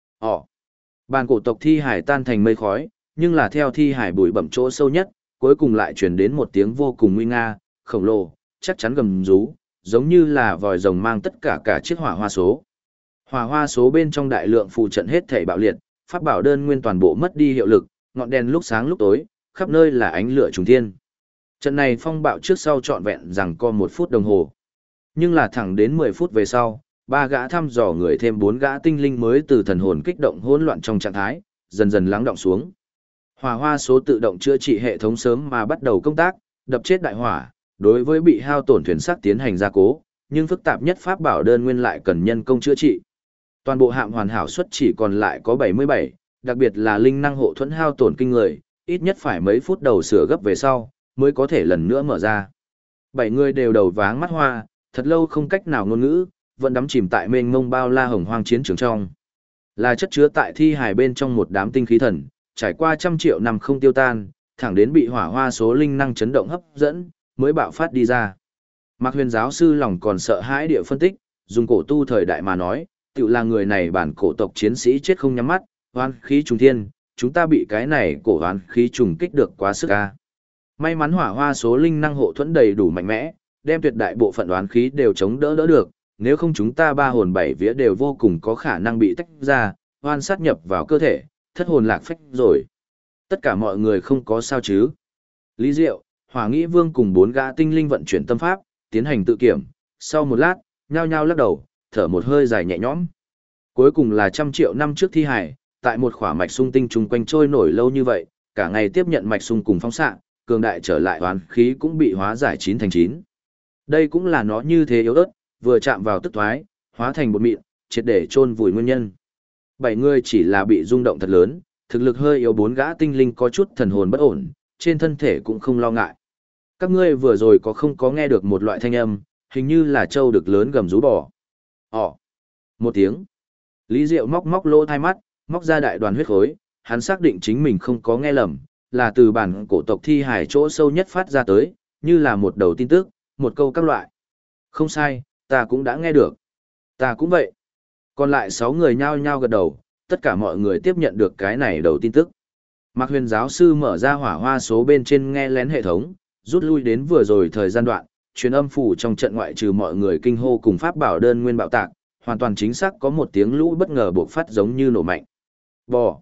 Bản cổ tộc thi hải tan thành mây khói, nhưng là theo thi hải bụi bặm chỗ sâu nhất, cuối cùng lại truyền đến một tiếng vô cùng nguy nga, khổng lồ, chắc chắn gầm rú, giống như là vòi rồng mang tất cả chiếc hỏa hoa số. Hỏa hoa số bên trong đại lượng phụ trận hết thảy bạo liệt, pháp bảo đơn nguyên toàn bộ mất đi hiệu lực, ngọn đèn lúc sáng lúc tối, khắp nơi là ánh lửa trùng thiên. Trận này phong bạo trước sau trọn vẹn rằng co 1 phút đồng hồ. Nhưng là thẳng đến 10 phút về sau, 3 gã thăm dò người thêm 4 gã tinh linh mới từ thần hồn kích động hỗn loạn trong trạng thái, dần dần lắng đọng xuống. Hỏa hoa số tự động chữa trị hệ thống sớm mà bắt đầu công tác, đập chết đại hỏa, đối với bị hao tổn thuyền sắc tiến hành gia cố, nhưng phức tạp nhất pháp bảo đơn nguyên lại cần nhân công chữa trị. Toàn bộ hạm hoàn hảo suất chỉ còn lại có 77, đặc biệt là linh năng hộ thuẫn hao tổn kinh người, ít nhất phải mấy phút đầu sửa gấp về sau, mới có thể lần nữa mở ra. 7 người đều đầu váng mắt hoa, thật lâu không cách nào ngôn ngữ, vẫn đắm chìm tại mênh mông bao la hồng hoang chiến trường trong. Là chất chứa tại thi hài bên trong một đám tinh khí thần, trải qua trăm triệu năm không tiêu tan, thẳng đến bị hỏa hoa số linh năng chấn động hấp dẫn, mới bạo phát đi ra. Mạc Huyền giáo sư lòng còn sợ hãi địa phân tích, dùng cổ tu thời đại mà nói, tự là người này bản cổ tộc chiến sĩ chết không nhắm mắt, oan khí trùng thiên, chúng ta bị cái này cổ oan khí trùng kích được quá sức ca. May mắn hỏa hoa số linh năng hộ thuẫn đầy đủ mạnh mẽ, đem tuyệt đại bộ phận oán khí đều chống đỡ được, nếu không chúng ta ba hồn bảy vía đều vô cùng có khả năng bị tách ra, oan sát nhập vào cơ thể, thất hồn lạc phách rồi. Tất cả mọi người không có sao chứ. Lý Diệu, Hỏa Nghĩ Vương cùng 4 gã tinh linh vận chuyển tâm pháp, tiến hành tự kiểm, sau một lát, nhao nhao lắc đầu, thở một hơi dài nhẹ nhõm. Cuối cùng là trăm triệu năm trước thi hải, tại một khỏa mạch sung tinh trùng quanh trôi nổi lâu như vậy, cả ngày tiếp nhận mạch sung cùng phóng xạ, cường đại trở lại oán khí cũng bị hóa giải 9 thành 9. Đây cũng là nó như thế yếu ớt, vừa chạm vào tức thoái, hóa thành bột mịn, triệt để chôn vùi nguyên nhân. 7 người chỉ là bị rung động thật lớn, thực lực hơi yếu 4 gã tinh linh có chút thần hồn bất ổn, trên thân thể cũng không lo ngại. Các ngươi vừa rồi không có nghe được một loại thanh âm, hình như là trâu đực lớn gầm rú bò. Một tiếng. Lý Diệu móc lỗ thai mắt, móc ra đại đoàn huyết khối, hắn xác định chính mình không có nghe lầm, là từ bản cổ tộc thi hải chỗ sâu nhất phát ra tới, như là một đầu tin tức, một câu các loại. Không sai, ta cũng đã nghe được. Ta cũng vậy. Còn lại 6 người nhao nhao gật đầu, tất cả mọi người tiếp nhận được cái này đầu tin tức. Mạc Huyền giáo sư mở ra hỏa hoa số bên trên nghe lén hệ thống, rút lui đến vừa rồi thời gian đoạn, truyền âm phủ trong trận ngoại trừ mọi người kinh hô cùng pháp bảo đơn nguyên bạo tạc, hoàn toàn chính xác có một tiếng lũ bất ngờ bộc phát giống như nổ mạnh. Bò.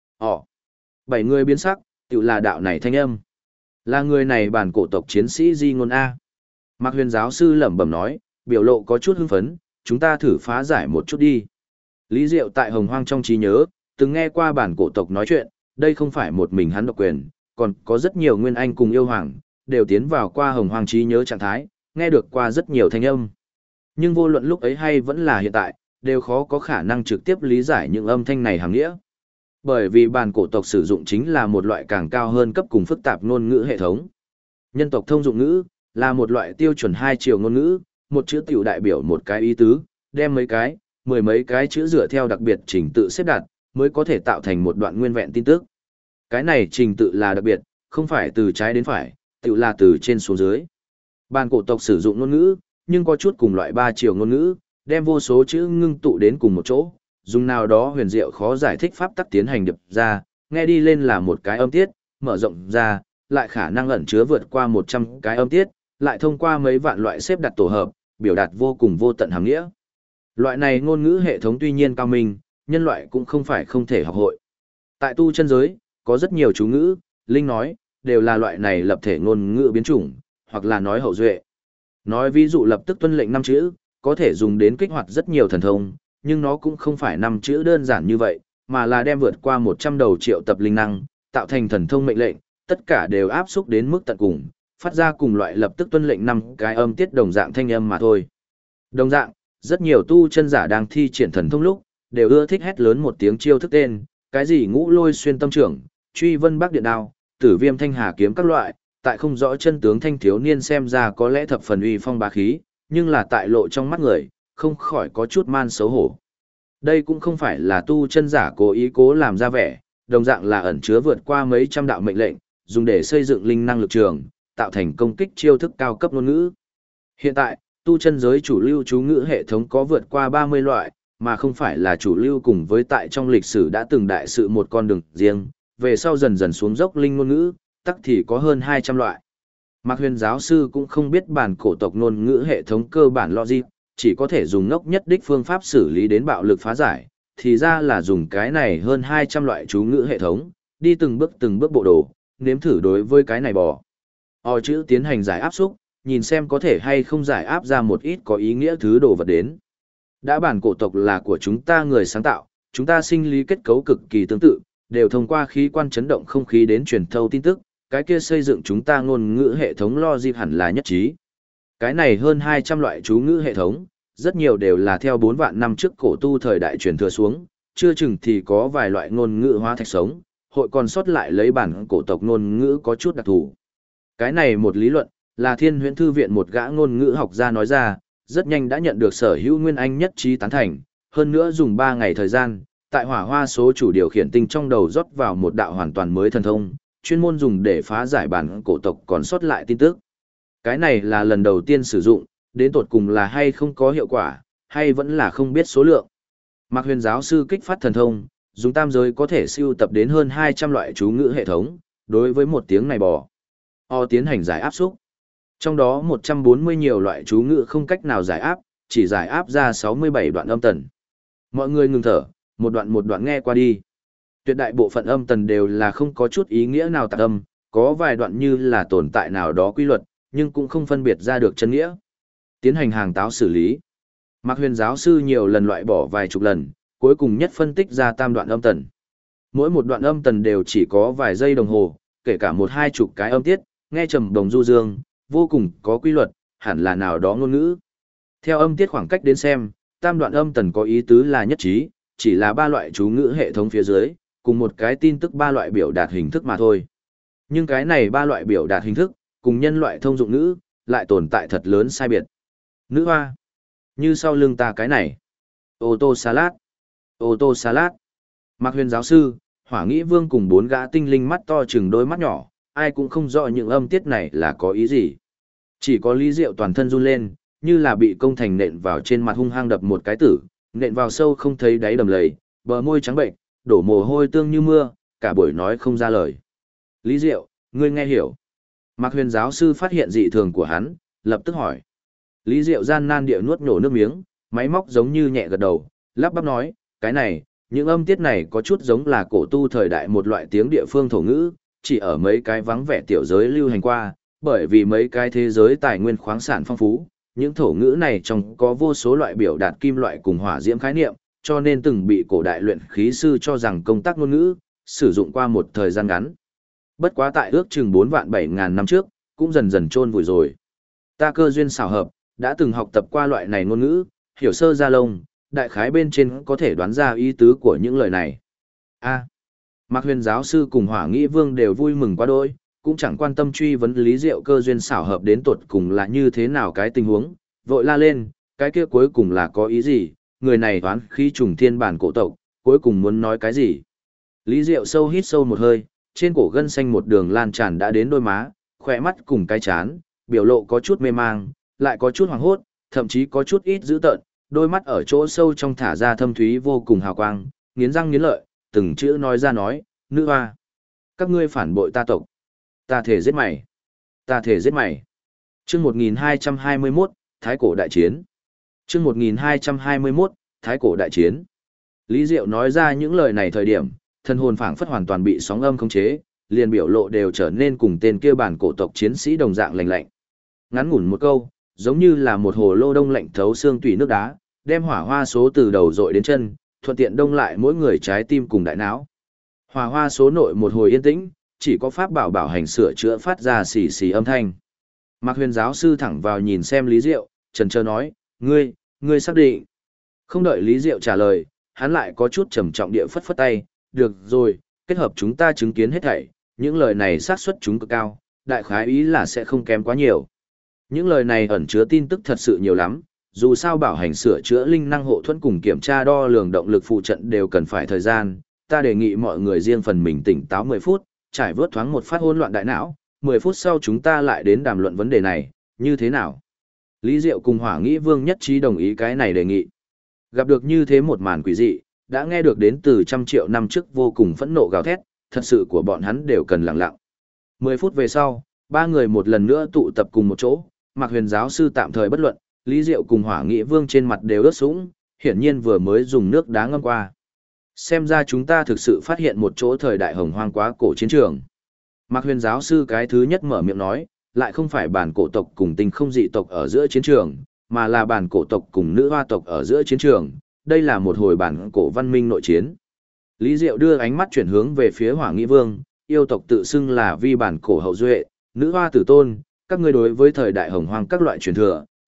7 người biến sắc, tự là đạo này thanh âm. Là người này bản cổ tộc chiến sĩ Di Ngôn A. Mạc Huyền giáo sư lẩm bẩm nói, biểu lộ có chút hưng phấn, chúng ta thử phá giải một chút đi. Lý Diệu tại Hồng Hoang trong trí nhớ, từng nghe qua bản cổ tộc nói chuyện, đây không phải một mình hắn độc quyền, còn có rất nhiều nguyên anh cùng yêu hoàng, đều tiến vào qua Hồng Hoang trí nhớ trạng thái, nghe được qua rất nhiều thanh âm. Nhưng vô luận lúc ấy hay vẫn là hiện tại, đều khó có khả năng trực tiếp lý giải những âm thanh này hàng nghĩa. Bởi vì bản cổ tộc sử dụng chính là một loại càng cao hơn cấp cùng phức tạp ngôn ngữ hệ thống. Nhân tộc thông dụng ngữ là một loại tiêu chuẩn 2 chiều ngôn ngữ, một chữ tiểu đại biểu một cái ý tứ, đem mấy cái, 10 mấy cái chữ dựa theo đặc biệt trình tự xếp đặt, mới có thể tạo thành một đoạn nguyên vẹn tin tức. Cái này trình tự là đặc biệt, không phải từ trái đến phải, tiểu là từ trên xuống dưới. Bản cổ tộc sử dụng ngôn ngữ, nhưng có chút cùng loại 3 chiều ngôn ngữ, đem vô số chữ ngưng tụ đến cùng một chỗ, dùng nào đó huyền diệu khó giải thích pháp tắc tiến hành điệp ra, nghe đi lên là một cái âm tiết, mở rộng ra, lại khả năng ẩn chứa vượt qua 100 cái âm tiết, lại thông qua mấy vạn loại xếp đặt tổ hợp, biểu đạt vô cùng vô tận hàm nghĩa. Loại này ngôn ngữ hệ thống tuy nhiên cao minh, nhân loại cũng không phải không thể học hội. Tại tu chân giới, có rất nhiều chú ngữ, linh nói, đều là loại này lập thể ngôn ngữ biến chủng, hoặc là nói hậu duệ. Nói ví dụ lập tức tuân lệnh 5 chữ, có thể dùng đến kích hoạt rất nhiều thần thông, nhưng nó cũng không phải 5 chữ đơn giản như vậy, mà là đem vượt qua 100 đầu triệu tập linh năng, tạo thành thần thông mệnh lệnh, tất cả đều áp xúc đến mức tận cùng, phát ra cùng loại lập tức tuân lệnh 5 cái âm tiết đồng dạng thanh âm mà thôi. Đồng dạng, rất nhiều tu chân giả đang thi triển thần thông lúc, đều ưa thích hét lớn một tiếng chiêu thức tên, cái gì ngũ lôi xuyên tâm trưởng, truy vân bắc điện đao, tử viêm thanh hà kiếm các loại, tại không rõ chân tướng thanh thiếu niên xem ra có lẽ thập phần uy phong bá khí, nhưng là tại lộ trong mắt người, không khỏi có chút man xấu hổ. Đây cũng không phải là tu chân giả cố ý cố làm ra vẻ, đồng dạng là ẩn chứa vượt qua mấy trăm đạo mệnh lệnh, dùng để xây dựng linh năng lực trường, tạo thành công kích chiêu thức cao cấp ngôn ngữ. Hiện tại, tu chân giới chủ lưu chú ngữ hệ thống có vượt qua 30 loại, mà không phải là chủ lưu cùng với tại trong lịch sử đã từng đại sự một con đường riêng, về sau dần dần xuống dốc linh ngôn ngữ, tắc thì có hơn 200 loại. Mạc Huyền giáo sư cũng không biết bản cổ tộc ngôn ngữ hệ thống cơ bản logic, chỉ có thể dùng ngốc nhất đích phương pháp xử lý đến bạo lực phá giải, thì ra là dùng cái này hơn 200 loại chú ngữ hệ thống, đi từng bước bộ đồ, nếm thử đối với cái này bò. Chữ tiến hành giải áp xúc, nhìn xem có thể hay không giải áp ra một ít có ý nghĩa thứ đồ vật đến. Đã bản cổ tộc là của chúng ta người sáng tạo, chúng ta sinh lý kết cấu cực kỳ tương tự, đều thông qua khí quan chấn động không khí đến truyền thâu tin tức, cái kia xây dựng chúng ta ngôn ngữ hệ thống logic hẳn là nhất trí. Cái này hơn 200 loại chú ngữ hệ thống, rất nhiều đều là theo 4 vạn năm trước cổ tu thời đại truyền thừa xuống, chưa chừng thì có vài loại ngôn ngữ hóa thạch sống, hội còn sót lại lấy bản cổ tộc ngôn ngữ có chút đặc thù. Cái này một lý luận, là Thiên Huyễn Thư viện một gã ngôn ngữ học gia nói ra, rất nhanh đã nhận được Sở Hữu Nguyên Anh nhất trí tán thành, hơn nữa dùng 3 ngày thời gian, tại hỏa hoa số chủ điều khiển tinh trong đầu rót vào một đạo hoàn toàn mới thần thông, chuyên môn dùng để phá giải bản cổ tộc còn sót lại tin tức. Cái này là lần đầu tiên sử dụng, đến tột cùng là hay không có hiệu quả, hay vẫn là không biết số lượng. Mạc Huyền giáo sư kích phát thần thông, dùng tam giới có thể siêu tập đến hơn 200 loại chú ngữ hệ thống, đối với một tiếng này bò tiến hành giải áp xúc. Trong đó 140 nhiều loại chú ngữ không cách nào giải áp, chỉ giải áp ra 67 đoạn âm tần. Mọi người ngừng thở, một đoạn nghe qua đi. Tuyệt đại bộ phận âm tần đều là không có chút ý nghĩa nào tạp âm, có vài đoạn như là tồn tại nào đó quy luật, nhưng cũng không phân biệt ra được chân nghĩa. Tiến hành hàng táo xử lý. Mạc Huyền giáo sư nhiều lần loại bỏ vài chục lần, cuối cùng nhất phân tích ra tam đoạn âm tần. Mỗi một đoạn âm tần đều chỉ có vài giây đồng hồ, kể cả một hai chục cái âm tiết, nghe trầm đồng du dương, vô cùng có quy luật, hẳn là nào đó ngôn ngữ. Theo âm tiết khoảng cách đến xem, tam đoạn âm tần có ý tứ là nhất trí, chỉ là 3 loại chú ngữ hệ thống phía dưới, cùng một cái tin tức 3 loại biểu đạt hình thức mà thôi. Nhưng cái này 3 loại biểu đạt hình thức, cùng nhân loại thông dụng ngữ, lại tồn tại thật lớn sai biệt. Nữ hoa. Như sau lưng ta cái này. Ô tô salad. Ô tô salad. Mạc Huyền giáo sư, Hỏa Nghĩ Vương cùng 4 gã tinh linh mắt to chừng đôi mắt nhỏ, ai cũng không rõ những âm tiết này là có ý gì. Chỉ có Lý Diệu toàn thân run lên, như là bị công thành nện vào trên mặt hung hăng đập một cái tử, nện vào sâu không thấy đáy đầm lầy, bờ môi trắng bệnh, đổ mồ hôi tương như mưa, cả buổi nói không ra lời. Lý Diệu, ngươi nghe hiểu. Mạc Huyền giáo sư phát hiện dị thường của hắn, lập tức hỏi. Lý Diệu gian nan địa nuốt nhổ nước miếng, máy móc giống như nhẹ gật đầu, lắp bắp nói, cái này, những âm tiết này có chút giống là cổ tu thời đại một loại tiếng địa phương thổ ngữ, chỉ ở mấy cái vắng vẻ tiểu giới lưu hành qua, bởi vì mấy cái thế giới tài nguyên khoáng sản phong phú, những thổ ngữ này trong có vô số loại biểu đạt kim loại cùng hỏa diễm khái niệm, cho nên từng bị cổ đại luyện khí sư cho rằng công tác ngôn ngữ, sử dụng qua một thời gian ngắn. Bất quá tại ước chừng 4 vạn 7 ngàn năm trước, cũng dần dần chôn vùi rồi. Ta cơ duyên xảo hợp, đã từng học tập qua loại này ngôn ngữ, hiểu sơ ra lông, đại khái bên trên có thể đoán ra ý tứ của những lời này. Mạc Huyền giáo sư cùng Hỏa Nghĩ Vương đều vui mừng quá đôi, cũng chẳng quan tâm truy vấn Lý Diệu cơ duyên xảo hợp đến tột cùng là như thế nào cái tình huống, vội la lên, cái kia cuối cùng là có ý gì, người này toán khí trùng thiên bản cổ tộc, cuối cùng muốn nói cái gì. Lý Diệu sâu hít sâu một hơi, trên cổ gân xanh một đường lan tràn đã đến đôi má, khỏe mắt cùng cái chán, biểu lộ có chút mê mang, lại có chút hoảng hốt, thậm chí có chút ít dữ tợn, đôi mắt ở chỗ sâu trong thả ra thâm thúy vô cùng hào quang, nghiến răng nghiến lợi, từng chữ nói ra nói, nữ hoa. Các ngươi phản bội ta tộc. Ta thể giết mày. Ta thể giết mày. Chương 1221, Thái cổ đại chiến. Chương 1221, Thái cổ đại chiến. Lý Diệu nói ra những lời này thời điểm, thân hồn phảng phất hoàn toàn bị sóng âm khống chế, liền biểu lộ đều trở nên cùng tên kia bản cổ tộc chiến sĩ đồng dạng lạnh lạnh. Ngắn ngủn một câu, giống như là một hồ lô đông lạnh thấu xương tủy nước đá, đem hỏa hoa số từ đầu dội đến chân, thuận tiện đông lại mỗi người trái tim cùng đại não. Hỏa hoa số nội một hồi yên tĩnh, chỉ có pháp bảo bảo hành sửa chữa phát ra xì xì âm thanh. Mạc Huyền giáo sư thẳng vào nhìn xem Lý Diệu, chần chờ nói, ngươi xác định. Không đợi Lý Diệu trả lời, hắn lại có chút trầm trọng địa phất phất tay, được rồi, kết hợp chúng ta chứng kiến hết thảy, những lời này xác suất chúng cực cao, đại khái ý là sẽ không kém quá nhiều. Những lời này ẩn chứa tin tức thật sự nhiều lắm, dù sao bảo hành sửa chữa linh năng hộ thuẫn cùng kiểm tra đo lường động lực phụ trận đều cần phải thời gian, ta đề nghị mọi người riêng phần mình tỉnh táo 10 phút, trải vớt thoáng một phát hỗn loạn đại não, 10 phút sau chúng ta lại đến đàm luận vấn đề này, như thế nào? Lý Diệu cùng Hỏa Nghĩ Vương nhất trí đồng ý cái này đề nghị. Gặp được như thế một màn quỷ dị, đã nghe được đến từ trăm triệu năm trước vô cùng phẫn nộ gào thét, thật sự của bọn hắn đều cần lặng lặng. 10 phút về sau, 3 người một lần nữa tụ tập cùng một chỗ, Mạc Huyền giáo sư tạm thời bất luận, Lý Diệu cùng Hỏa Nghĩ Vương trên mặt đều ướt sũng, hiển nhiên vừa mới dùng nước đá ngâm qua. Xem ra chúng ta thực sự phát hiện một chỗ thời đại hồng hoang quá cổ chiến trường. Mạc Huyền giáo sư cái thứ nhất mở miệng nói, lại không phải bản cổ tộc cùng tinh không dị tộc ở giữa chiến trường, mà là bản cổ tộc cùng nữ hoa tộc ở giữa chiến trường, đây là một hồi bản cổ văn minh nội chiến. Lý Diệu đưa ánh mắt chuyển hướng về phía Hỏa Nghĩ Vương, yêu tộc tự xưng là vi bản cổ hậu duệ, nữ hoa tử tôn, các ngươi đối với thời đại hồng hoang các loại truyền thừa,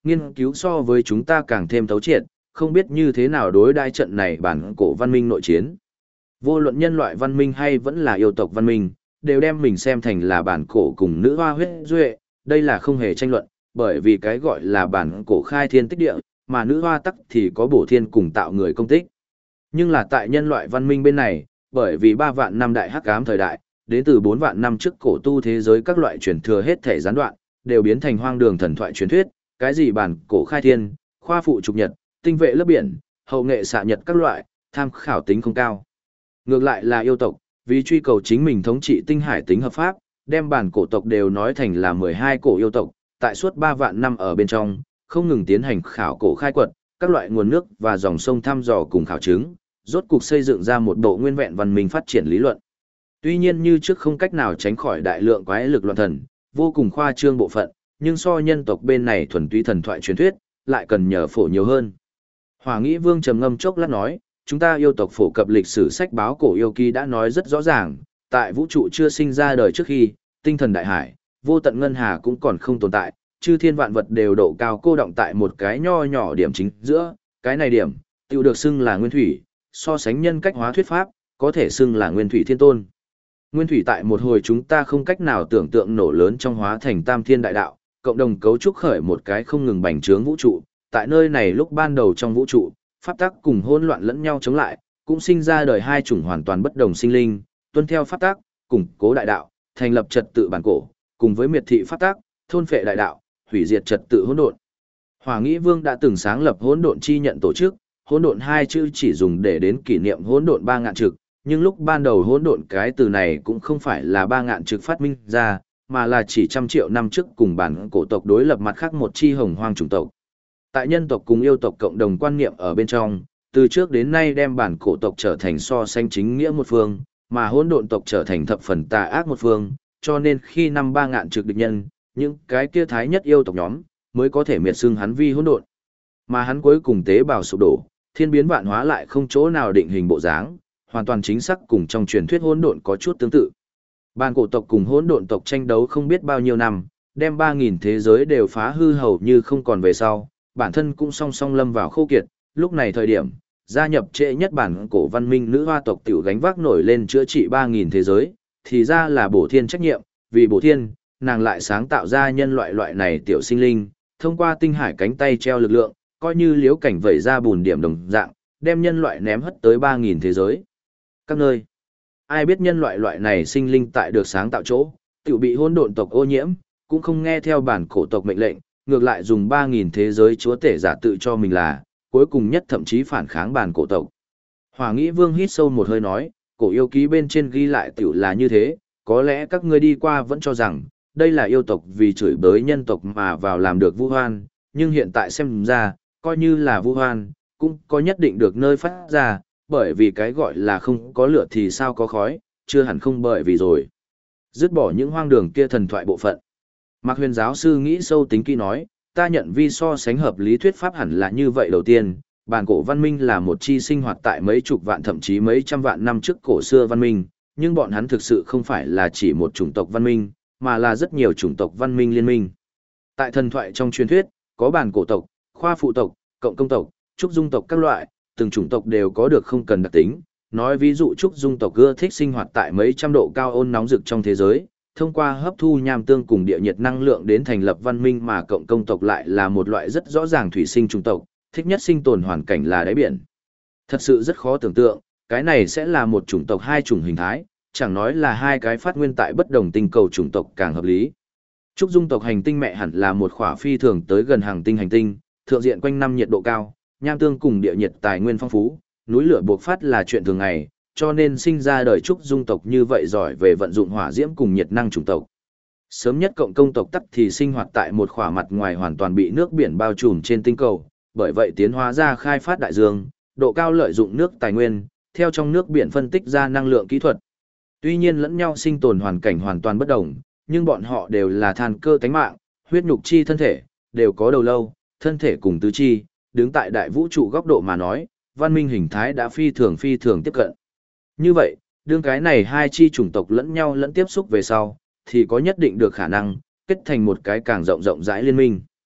nghiên cứu so với chúng ta càng thêm thấu triệt, không biết như thế nào đối đãi trận này bản cổ văn minh nội chiến. Vô luận nhân loại văn minh hay vẫn là yêu tộc văn minh, đều đem mình xem thành là bản cổ cùng nữ hoa huyết duệ, đây là không hề tranh luận, bởi vì cái gọi là bản cổ khai thiên tích địa, mà nữ hoa tắc thì có bổ thiên cùng tạo người công tích. Nhưng là tại nhân loại văn minh bên này, bởi vì 3 vạn năm đại hắc ám thời đại, đến từ 4 vạn năm trước cổ tu thế giới các loại truyền thừa hết thể gián đoạn, đều biến thành hoang đường thần thoại truyền thuyết, cái gì bản cổ khai thiên, khoa phụ trục nhật, tinh vệ lớp biển, hậu nghệ xạ nhật các loại, tham khảo tính không cao. Ngược lại là yêu tộc, vì truy cầu chính mình thống trị tinh hải tính hợp pháp, đem bản cổ tộc đều nói thành là 12 cổ yêu tộc, tại suốt 3 vạn năm ở bên trong, không ngừng tiến hành khảo cổ khai quật, các loại nguồn nước và dòng sông thăm dò cùng khảo chứng, rốt cục xây dựng ra một bộ nguyên vẹn văn minh phát triển lý luận. Tuy nhiên như trước không cách nào tránh khỏi đại lượng quái lực loạn thần, vô cùng khoa trương bộ phận, nhưng so nhân tộc bên này thuần túy thần thoại truyền thuyết, lại cần nhờ phổ nhiều hơn. Hỏa Nghĩ Vương trầm ngâm chốc lát nói, chúng ta yêu tộc phổ cập lịch sử sách báo cổ yêu kỳ đã nói rất rõ ràng, tại vũ trụ chưa sinh ra đời trước khi, tinh thần đại hải, vô tận ngân hà cũng còn không tồn tại, chư thiên vạn vật đều độ cao cô động tại một cái nho nhỏ điểm chính giữa, cái này điểm, tiêu được xưng là nguyên thủy, so sánh nhân cách hóa thuyết pháp, có thể xưng là nguyên thủy thiên tôn. Nguyên thủy tại một hồi chúng ta không cách nào tưởng tượng nổ lớn trong hóa thành tam thiên đại đạo, cộng đồng cấu trúc khởi một cái không ngừng bành trướng vũ trụ, tại nơi này lúc ban đầu trong vũ trụ, pháp tắc cùng hỗn loạn lẫn nhau chống lại, cũng sinh ra đời hai chủng hoàn toàn bất đồng sinh linh, tuân theo pháp tắc, củng cố đại đạo, thành lập trật tự bản cổ, cùng với miệt thị pháp tắc, thôn phệ đại đạo, hủy diệt trật tự hỗn độn. Hỏa Nghĩ Vương đã từng sáng lập hỗn độn chi nhận tổ chức, hỗn độn hai chữ chỉ dùng để đến kỷ niệm hỗn độn 3 ngạn trực, nhưng lúc ban đầu hỗn độn cái từ này cũng không phải là 3 ngạn trực phát minh ra, mà là chỉ trăm triệu năm trước cùng bản cổ tộc đối lập mặt khác một chi hồng hoang chủng tộc. Tại nhân tộc cùng yêu tộc cộng đồng quan niệm ở bên trong, từ trước đến nay đem bản cổ tộc trở thành so sánh chính nghĩa một phương, mà hỗn độn tộc trở thành thập phần tà ác một phương, cho nên khi năm 3 ngạn trực địch nhân, những cái kia thái nhất yêu tộc nhóm mới có thể miệt xưng hắn vi hỗn độn. Mà hắn cuối cùng tế bào sụp đổ, thiên biến vạn hóa lại không chỗ nào định hình bộ dáng, hoàn toàn chính xác cùng trong truyền thuyết hỗn độn có chút tương tự. Bản cổ tộc cùng hỗn độn tộc tranh đấu không biết bao nhiêu năm, đem 3000 thế giới đều phá hư hầu như không còn về sau, bản thân cũng song song lâm vào khô kiệt, lúc này thời điểm, gia nhập trễ nhất bản cổ văn minh nữ hoa tộc tiểu gánh vác nổi lên chữa trị 3000 thế giới, thì ra là bổ thiên trách nhiệm, vì bổ thiên, nàng lại sáng tạo ra nhân loại này tiểu sinh linh, thông qua tinh hải cánh tay treo lực lượng, coi như liếu cảnh vẩy ra bùn điểm đồng dạng, đem nhân loại ném hất tới 3000 thế giới. Các nơi, ai biết nhân loại này sinh linh tại được sáng tạo chỗ, tiểu bị hỗn độn tộc ô nhiễm, cũng không nghe theo bản cổ tộc mệnh lệnh, ngược lại dùng 3000 thế giới chúa tể giả tự cho mình là, cuối cùng nhất thậm chí phản kháng bản cổ tộc. Hỏa Nghĩ Vương hít sâu một hơi nói, cổ yêu ký bên trên ghi lại tiểu là như thế, có lẽ các ngươi đi qua vẫn cho rằng, đây là yêu tộc vì chửi bới nhân tộc mà vào làm được vu hoan, nhưng hiện tại xem ra, coi như là vu hoan, cũng có nhất định được nơi phát ra, bởi vì cái gọi là không có lửa thì sao có khói, chưa hẳn không bởi vì rồi. Dứt bỏ những hoang đường kia thần thoại bộ phận. Mạc Huyền giáo sư nghĩ sâu tính kỹ nói, ta nhận vi so sánh hợp lý thuyết pháp hẳn là như vậy đầu tiên, bản cổ văn minh là một chi sinh hoạt tại mấy chục vạn thậm chí mấy trăm vạn năm trước cổ xưa văn minh, nhưng bọn hắn thực sự không phải là chỉ một chủng tộc văn minh, mà là rất nhiều chủng tộc văn minh liên minh. Tại thần thoại trong truyền thuyết, có bản cổ tộc, khoa phụ tộc, cộng công tộc, trúc dung tộc các loại, từng chủng tộc đều có được không cần đặc tính. Nói ví dụ trúc dung tộc ưa thích sinh hoạt tại mấy trăm độ cao ôn nóng rực trong thế giới, thông qua hấp thu nham tương cùng địa nhiệt năng lượng đến thành lập văn minh, mà cộng công tộc lại là một loại rất rõ ràng thủy sinh chủng tộc, thích nhất sinh tồn hoàn cảnh là đáy biển. Thật sự rất khó tưởng tượng, cái này sẽ là một chủng tộc hai chủng hình thái, chẳng nói là hai cái phát nguyên tại bất đồng tinh cầu chủng tộc càng hợp lý. Trúc dung tộc hành tinh mẹ hẳn là một khỏa phi thường tới gần hành tinh, thượng diện quanh năm nhiệt độ cao, nham tương cùng địa nhiệt tài nguyên phong phú, núi lửa buộc phát là chuyện thường ngày, cho nên sinh ra đời trúc dung tộc như vậy giỏi về vận dụng hỏa diễm cùng nhiệt năng chủng tộc. Sớm nhất cộng công tộc tắc thì sinh hoạt tại một khỏa mặt ngoài hoàn toàn bị nước biển bao trùm trên tinh cầu, bởi vậy tiến hóa ra khai phát đại dương, độ cao lợi dụng nước tài nguyên, theo trong nước biển phân tích ra năng lượng kỹ thuật. Tuy nhiên lẫn nhau sinh tồn hoàn cảnh hoàn toàn bất đồng, nhưng bọn họ đều là than cơ tánh mạng, huyết nhục chi thân thể, đều có đầu lâu, thân thể cùng tứ chi, đứng tại đại vũ trụ góc độ mà nói, văn minh hình thái đã phi thường tiếp cận. Như vậy, đương cái này hai chi chủng tộc lẫn nhau lẫn tiếp xúc về sau, thì có nhất định được khả năng, kết thành một cái càng rộng rãi liên minh.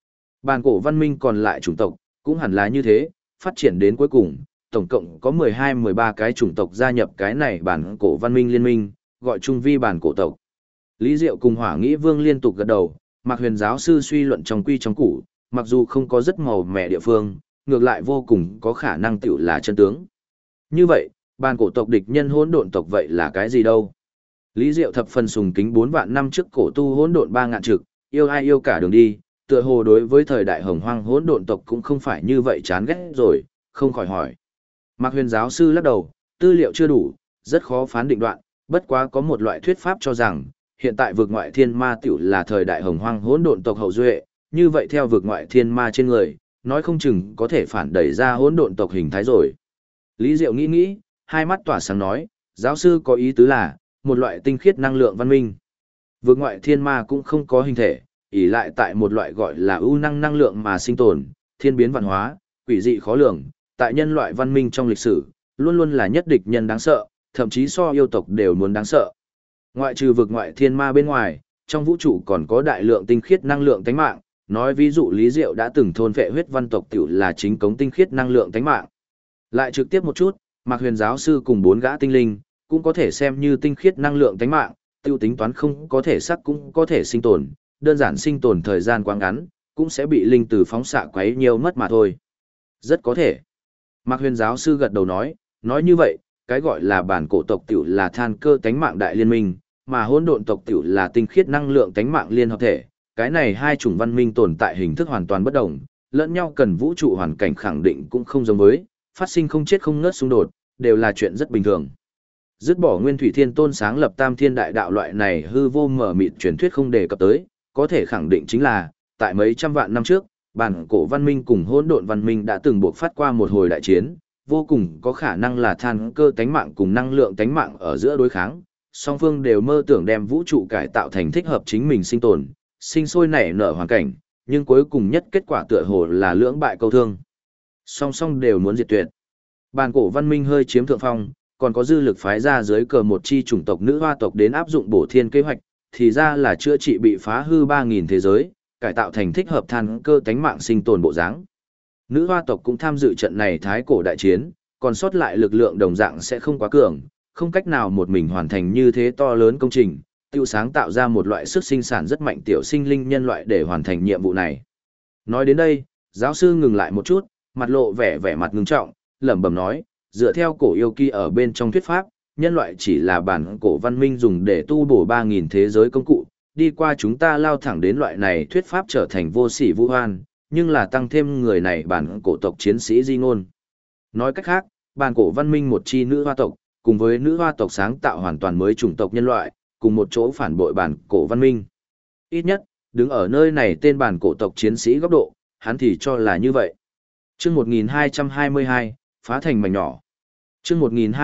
Bản cổ văn minh còn lại chủng tộc, cũng hẳn là như thế, phát triển đến cuối cùng, tổng cộng có 12-13 cái chủng tộc gia nhập cái này bản cổ văn minh liên minh, gọi chung vi bản cổ tộc. Lý Diệu cùng Hỏa Nghĩ Vương liên tục gật đầu, Mạc Huyền giáo sư suy luận trong quy trong củ, mặc dù không có rất màu mẻ địa phương, ngược lại vô cùng có khả năng tiểu là chân tướng. Như vậy, bản cổ tộc địch nhân hỗn độn tộc vậy là cái gì đâu? Lý Diệu thập phần sùng kính 4 vạn năm trước cổ tu hỗn độn 3 ngạn trực, yêu ai yêu cả đường đi, tựa hồ đối với thời đại hồng hoang hỗn độn tộc cũng không phải như vậy chán ghét rồi, không khỏi hỏi. Mạc Huyền giáo sư lắc đầu, tư liệu chưa đủ, rất khó phán định đoạn, bất quá có một loại thuyết pháp cho rằng, hiện tại vực ngoại thiên ma tiểu là thời đại hồng hoang hỗn độn tộc hậu duệ, như vậy theo vực ngoại thiên ma trên người, nói không chừng có thể phản đẩy ra hỗn độn tộc hình thái rồi. Lý Diệu nghĩ nghĩ, hai mắt tỏa sáng nói, giáo sư có ý tứ là, một loại tinh khiết năng lượng văn minh. Vực ngoại thiên ma cũng không có hình thể, ỷ lại tại một loại gọi là ưu năng năng lượng mà sinh tồn, thiên biến vạn hóa, quỷ dị khó lường, tại nhân loại văn minh trong lịch sử, luôn luôn là nhất địch nhân đáng sợ, thậm chí so yêu tộc đều muốn đáng sợ. Ngoại trừ vực ngoại thiên ma bên ngoài, trong vũ trụ còn có đại lượng tinh khiết năng lượng tánh mạng, nói ví dụ Lý Diệu đã từng thôn phệ huyết văn tộc tiểu là chính cống tinh khiết năng lượng tánh mạng. Lại trực tiếp một chút, Mạc Huyền giáo sư cùng 4 gã tinh linh, cũng có thể xem như tinh khiết năng lượng tánh mạng, tiêu tính toán không có thể sắc cũng có thể sinh tồn, đơn giản sinh tồn thời gian quá ngắn, cũng sẽ bị linh tử phóng xạ quấy nhiều mất mà thôi. Rất có thể. Mạc Huyền giáo sư gật đầu nói như vậy, cái gọi là bản cổ tộc tiểu là than cơ tánh mạng đại liên minh, mà hỗn độn tộc tiểu là tinh khiết năng lượng tánh mạng liên hợp thể. Cái này hai chủng văn minh tồn tại hình thức hoàn toàn bất đồng, lẫn nhau cần vũ trụ hoàn cảnh khẳng định cũng không giống với, phát sinh không chết không ngớt xung đột, đều là chuyện rất bình thường. Dứt bỏ Nguyên Thủy Thiên Tôn sáng lập Tam Thiên Đại Đạo loại này hư vô mở mịt truyền thuyết không đề cập tới, có thể khẳng định chính là, tại mấy trăm vạn năm trước, bản cổ văn minh cùng hỗn độn văn minh đã từng buộc phát qua một hồi đại chiến, vô cùng có khả năng là than cơ tánh mạng cùng năng lượng tánh mạng ở giữa đối kháng, song phương đều mơ tưởng đem vũ trụ cải tạo thành thích hợp chính mình sinh tồn, sinh sôi nảy nở hoàn cảnh, nhưng cuối cùng nhất kết quả tựa hồ là lưỡng bại câu thương. Song song đều muốn diệt tuyệt. Bản cổ văn minh hơi chiếm thượng phong, còn có dư lực phái ra dưới cờ một chi chủng tộc nữ hoa tộc đến áp dụng bổ thiên kế hoạch, thì ra là chữa trị bị phá hư 3.000 thế giới, cải tạo thành thích hợp than cơ tánh mạng sinh tồn bộ dáng. Nữ hoa tộc cũng tham dự trận này thái cổ đại chiến, còn sót lại lực lượng đồng dạng sẽ không quá cường, không cách nào một mình hoàn thành như thế to lớn công trình, tiêu sáng tạo ra một loại sức sinh sản rất mạnh tiểu sinh linh nhân loại để hoàn thành nhiệm vụ này. Nói đến đây, giáo sư ngừng lại một chút, mặt lộ vẻ mặt ngưng trọng, lẩm bẩm nói, dựa theo cổ yêu kỳ ở bên trong thuyết pháp, nhân loại chỉ là bản cổ văn minh dùng để tu bổ 3.000 thế giới công cụ, đi qua chúng ta lao thẳng đến loại này thuyết pháp trở thành vô sỉ vu hoan, nhưng là tăng thêm người này bản cổ tộc chiến sĩ di ngôn. Nói cách khác, bản cổ văn minh một chi nữ hoa tộc, cùng với nữ hoa tộc sáng tạo hoàn toàn mới chủng tộc nhân loại, cùng một chỗ phản bội bản cổ văn minh. Ít nhất, đứng ở nơi này tên bản cổ tộc chiến sĩ góc độ, hắn thì cho là như vậy. Chương 1222, phá thành mảnh nhỏ. Chương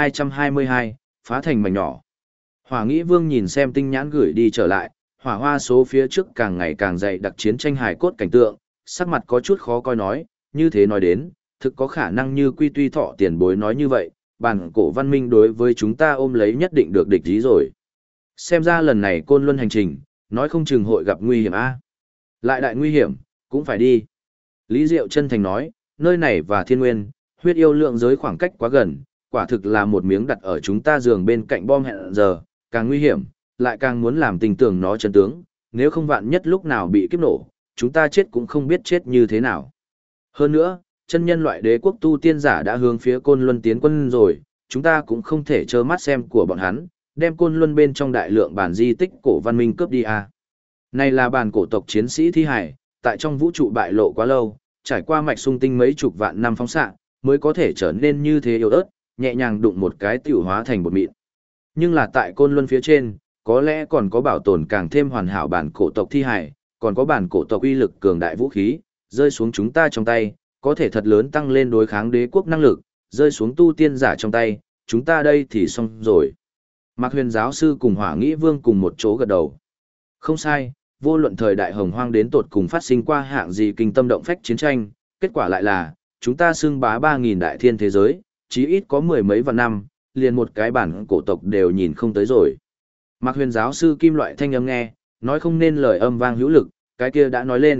1222, phá thành mảnh nhỏ. Hỏa Nghĩ Vương nhìn xem tinh nhãn gửi đi trở lại, hỏa hoa số phía trước càng ngày càng dày đặc chiến tranh hài cốt cảnh tượng, sắc mặt có chút khó coi nói, như thế nói đến, thực có khả năng như Quy Tuy Thọ tiền bối nói như vậy, bản cổ văn minh đối với chúng ta ôm lấy nhất định được địch ý rồi. Xem ra lần này Côn Luân hành trình, nói không chừng hội gặp nguy hiểm a. Lại đại nguy hiểm, cũng phải đi. Lý Diệu chân thành nói, nơi này và thiên nguyên, huyết yêu lượng giới khoảng cách quá gần, quả thực là một miếng đặt ở chúng ta giường bên cạnh bom hẹn giờ, càng nguy hiểm, lại càng muốn làm tình tưởng nó chân tướng, nếu không vạn nhất lúc nào bị kiếp nổ, chúng ta chết cũng không biết chết như thế nào. Hơn nữa, chân nhân loại đế quốc tu tiên giả đã hướng phía Côn Luân tiến quân rồi, chúng ta cũng không thể trơ mắt xem của bọn hắn, đem Côn Luân bên trong đại lượng bản di tích cổ văn minh cướp đi à. Này là bản cổ tộc chiến sĩ thi hải, tại trong vũ trụ bại lộ quá lâu, trải qua mạch sung tinh mấy chục vạn năm phóng xạ, mới có thể trở nên như thế yếu ớt, nhẹ nhàng đụng một cái tiểu hóa thành bột mịn. Nhưng là tại Côn Luân phía trên, có lẽ còn có bảo tồn càng thêm hoàn hảo bản cổ tộc thi hải, còn có bản cổ tộc uy lực cường đại vũ khí, rơi xuống chúng ta trong tay, có thể thật lớn tăng lên đối kháng đế quốc năng lực, rơi xuống tu tiên giả trong tay, chúng ta đây thì xong rồi. Mạc Huyền giáo sư cùng Hỏa Nghĩ Vương cùng một chỗ gật đầu. Không sai, vô luận thời đại hồng hoang đến tột cùng phát sinh qua hạng gì kinh tâm động phách chiến tranh, kết quả lại là, chúng ta xưng bá 3.000 đại thiên thế giới, chí ít có mười mấy vạn năm, liền một cái bản cổ tộc đều nhìn không tới rồi. Mạc Huyền giáo sư kim loại thanh âm nghe, nói không nên lời âm vang hữu lực, cái kia đã nói lên,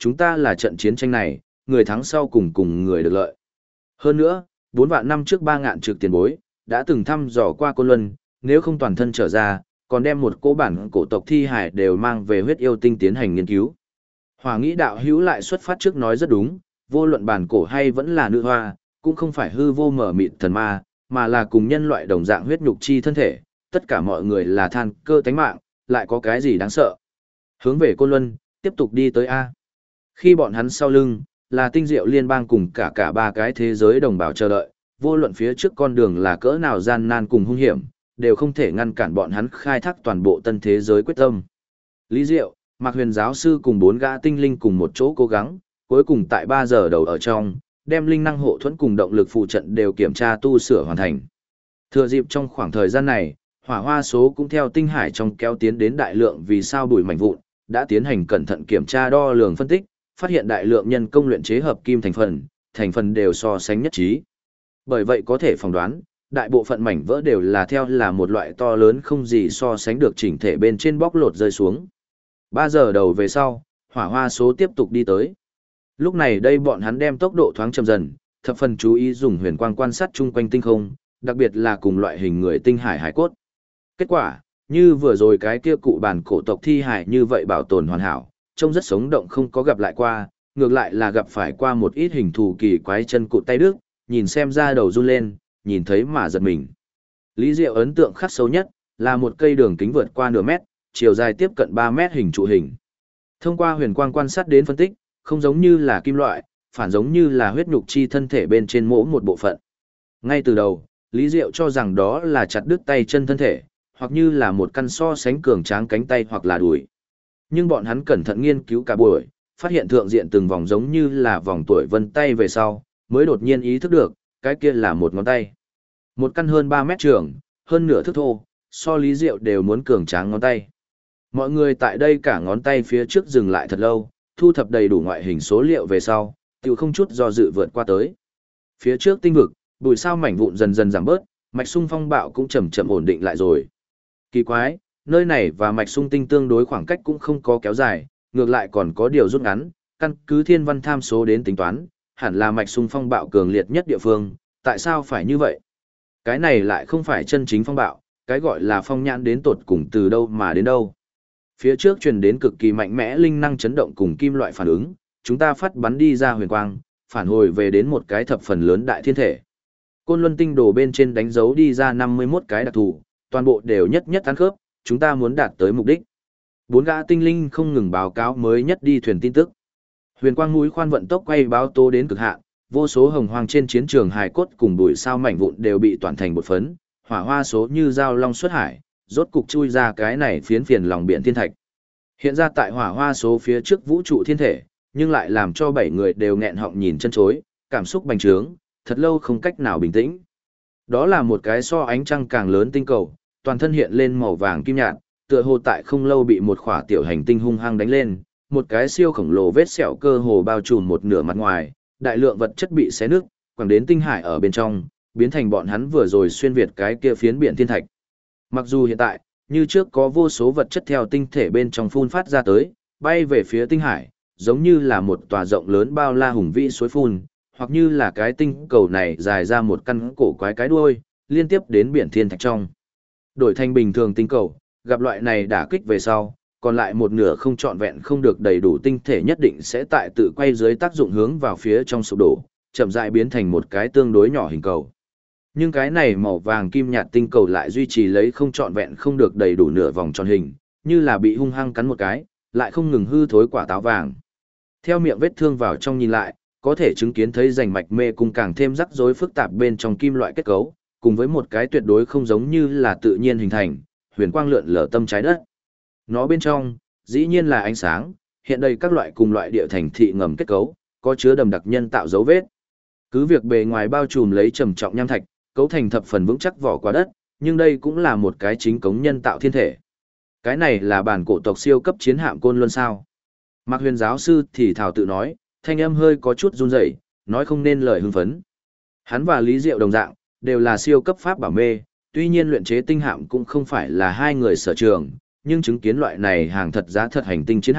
chúng ta là trận chiến tranh này, người thắng sau cùng người được lợi. Hơn nữa, 4 vạn năm trước 3 ngạn trực tiền bối, đã từng thăm dò qua Côn Luân, nếu không toàn thân trở ra, còn đem một cỗ bản cổ tộc thi hải đều mang về huyết yêu tinh tiến hành nghiên cứu. Hỏa nghĩ đạo hữu lại xuất phát trước nói rất đúng, vô luận bản cổ hay vẫn là nữ hoa, cũng không phải hư vô mở mịt thần ma, mà là cùng nhân loại đồng dạng huyết nhục chi thân thể, tất cả mọi người là than cơ tánh mạng, lại có cái gì đáng sợ. Hướng về Côn Luân, tiếp tục đi tới A. Khi bọn hắn sau lưng, là tinh diệu liên bang cùng cả ba cái thế giới đồng bào chờ đợi, vô luận phía trước con đường là cỡ nào gian nan cùng hung hiểm, đều không thể ngăn cản bọn hắn khai thác toàn bộ tân thế giới quyết tâm. Lý Diệu, Mạc Huyền giáo sư cùng 4 gã tinh linh cùng một chỗ cố gắng, cuối cùng tại 3 giờ đầu ở trong, đem linh năng hộ thuẫn cùng động lực phụ trận đều kiểm tra tu sửa hoàn thành. Thừa dịp trong khoảng thời gian này, hỏa hoa số cũng theo tinh hải trong kéo tiến đến đại lượng vì sao bụi mảnh vụn, đã tiến hành cẩn thận kiểm tra đo lường phân tích, phát hiện đại lượng nhân công luyện chế hợp kim thành phần đều so sánh nhất trí. Bởi vậy có thể phỏng đoán, đại bộ phận mảnh vỡ đều là theo là một loại to lớn không gì so sánh được chỉnh thể bên trên bóc lột rơi xuống. 3 giờ đầu về sau, hỏa hoa số tiếp tục đi tới. Lúc này đây bọn hắn đem tốc độ thoáng chậm dần, thập phần chú ý dùng huyền quang quan sát chung quanh tinh không, đặc biệt là cùng loại hình người tinh hải hải cốt. Kết quả, như vừa rồi cái kia cụ bản cổ tộc thi hải như vậy bảo tồn hoàn hảo, trông rất sống động không có gặp lại qua, ngược lại là gặp phải qua một ít hình thù kỳ quái chân cụt tay đức, nhìn xem ra đầu run lên, nhìn thấy mà giật mình. Lý Diệu ấn tượng khắc sâu nhất, là một cây đường kính vượt qua nửa mét, chiều dài tiếp cận 3 mét hình trụ hình. Thông qua huyền quang quan sát đến phân tích, không giống như là kim loại, phản giống như là huyết nhục chi thân thể bên trên mỗi một bộ phận. Ngay từ đầu, Lý Diệu cho rằng đó là chặt đứt tay chân thân thể, hoặc như là một căn so sánh cường tráng cánh tay hoặc là đùi. Nhưng bọn hắn cẩn thận nghiên cứu cả buổi, phát hiện thượng diện từng vòng giống như là vòng tuổi vân tay về sau, mới đột nhiên ý thức được, cái kia là một ngón tay. Một căn hơn 3 mét trường, hơn nửa thước thô, so Lý Diệu đều muốn cường tráng ngón tay. Mọi người tại đây cả ngón tay phía trước dừng lại thật lâu, thu thập đầy đủ ngoại hình số liệu về sau, tiểu không chút do dự vượt qua tới. Phía trước tinh vực, bụi sao mảnh vụn dần dần giảm bớt, mạch sung phong bạo cũng chậm chậm ổn định lại rồi. Kỳ quái, nơi này và mạch sung tinh tương đối khoảng cách cũng không có kéo dài, ngược lại còn có điều rút ngắn, căn cứ thiên văn tham số đến tính toán, hẳn là mạch sung phong bạo cường liệt nhất địa phương, tại sao phải như vậy? Cái này lại không phải chân chính phong bạo, cái gọi là phong nhãn đến tột cùng từ đâu mà đến đâu. Phía trước truyền đến cực kỳ mạnh mẽ linh năng chấn động cùng kim loại phản ứng, chúng ta phát bắn đi ra huyền quang, phản hồi về đến một cái thập phần lớn đại thiên thể. Côn Luân tinh đồ bên trên đánh dấu đi ra 51 cái đặc thù, toàn bộ đều nhất nhất ăn khớp, chúng ta muốn đạt tới mục đích. 4 gã tinh linh không ngừng báo cáo mới nhất đi thuyền tin tức. Huyền quang mũi khoan vận tốc quay báo tố đến cực hạn, vô số hồng hoang trên chiến trường hài cốt cùng bụi sao mảnh vụn đều bị toàn thành bột phấn, hỏa hoa số như dao long xuất hải, rốt cục chui ra cái này phiến phiền lòng biển thiên thạch. Hiện ra tại hỏa hoa số phía trước vũ trụ thiên thể, nhưng lại làm cho 7 người đều nghẹn họng nhìn chân chối, cảm xúc bành trướng, thật lâu không cách nào bình tĩnh. Đó là một cái so ánh trăng càng lớn tinh cầu, toàn thân hiện lên màu vàng kim nhạt, tựa hồ tại không lâu bị một khỏa tiểu hành tinh hung hăng đánh lên, một cái siêu khổng lồ vết sẹo cơ hồ bao trùm một nửa mặt ngoài, đại lượng vật chất bị xé nứt, quẳng đến tinh hải ở bên trong, biến thành bọn hắn vừa rồi xuyên việt cái kia phiến biển thiên thạch. Mặc dù hiện tại, như trước có vô số vật chất theo tinh thể bên trong phun phát ra tới, bay về phía tinh hải, giống như là một tòa rộng lớn bao la hùng vĩ suối phun, hoặc như là cái tinh cầu này dài ra một căn cổ quái cái đuôi, liên tiếp đến biển thiên thạch trong. Đổi thành bình thường tinh cầu, gặp loại này đả kích về sau, còn lại một nửa không trọn vẹn không được đầy đủ tinh thể nhất định sẽ tại tự quay dưới tác dụng hướng vào phía trong sụp đổ, chậm rãi biến thành một cái tương đối nhỏ hình cầu. Nhưng cái này màu vàng kim nhạt tinh cầu lại duy trì lấy không trọn vẹn không được đầy đủ nửa vòng tròn hình, như là bị hung hăng cắn một cái, lại không ngừng hư thối quả táo vàng. Theo miệng vết thương vào trong nhìn lại, có thể chứng kiến thấy rành mạch mê cung càng thêm rắc rối phức tạp bên trong kim loại kết cấu, cùng với một cái tuyệt đối không giống như là tự nhiên hình thành, huyền quang lượn lờ tâm trái đất. Nó bên trong, dĩ nhiên là ánh sáng, hiện đây các loại cùng loại địa thành thị ngầm kết cấu, có chứa đầm đặc nhân tạo dấu vết. Cứ việc bề ngoài bao trùm lấy trầm trọng nham thạch, cấu thành thập phần vững chắc vỏ quả đất, nhưng đây cũng là một cái chính cống nhân tạo thiên thể. Cái này là bản cổ tộc siêu cấp chiến hạm Côn Luân sao? Mạc Huyền giáo sư thì thảo tự nói, thanh âm hơi có chút run rẩy, nói không nên lời hưng phấn. Hắn và Lý Diệu đồng dạng, đều là siêu cấp pháp bảo mê, tuy nhiên luyện chế tinh hạm cũng không phải là hai người sở trường, nhưng chứng kiến loại này hàng thật giá thật hành tinh chiến hạm,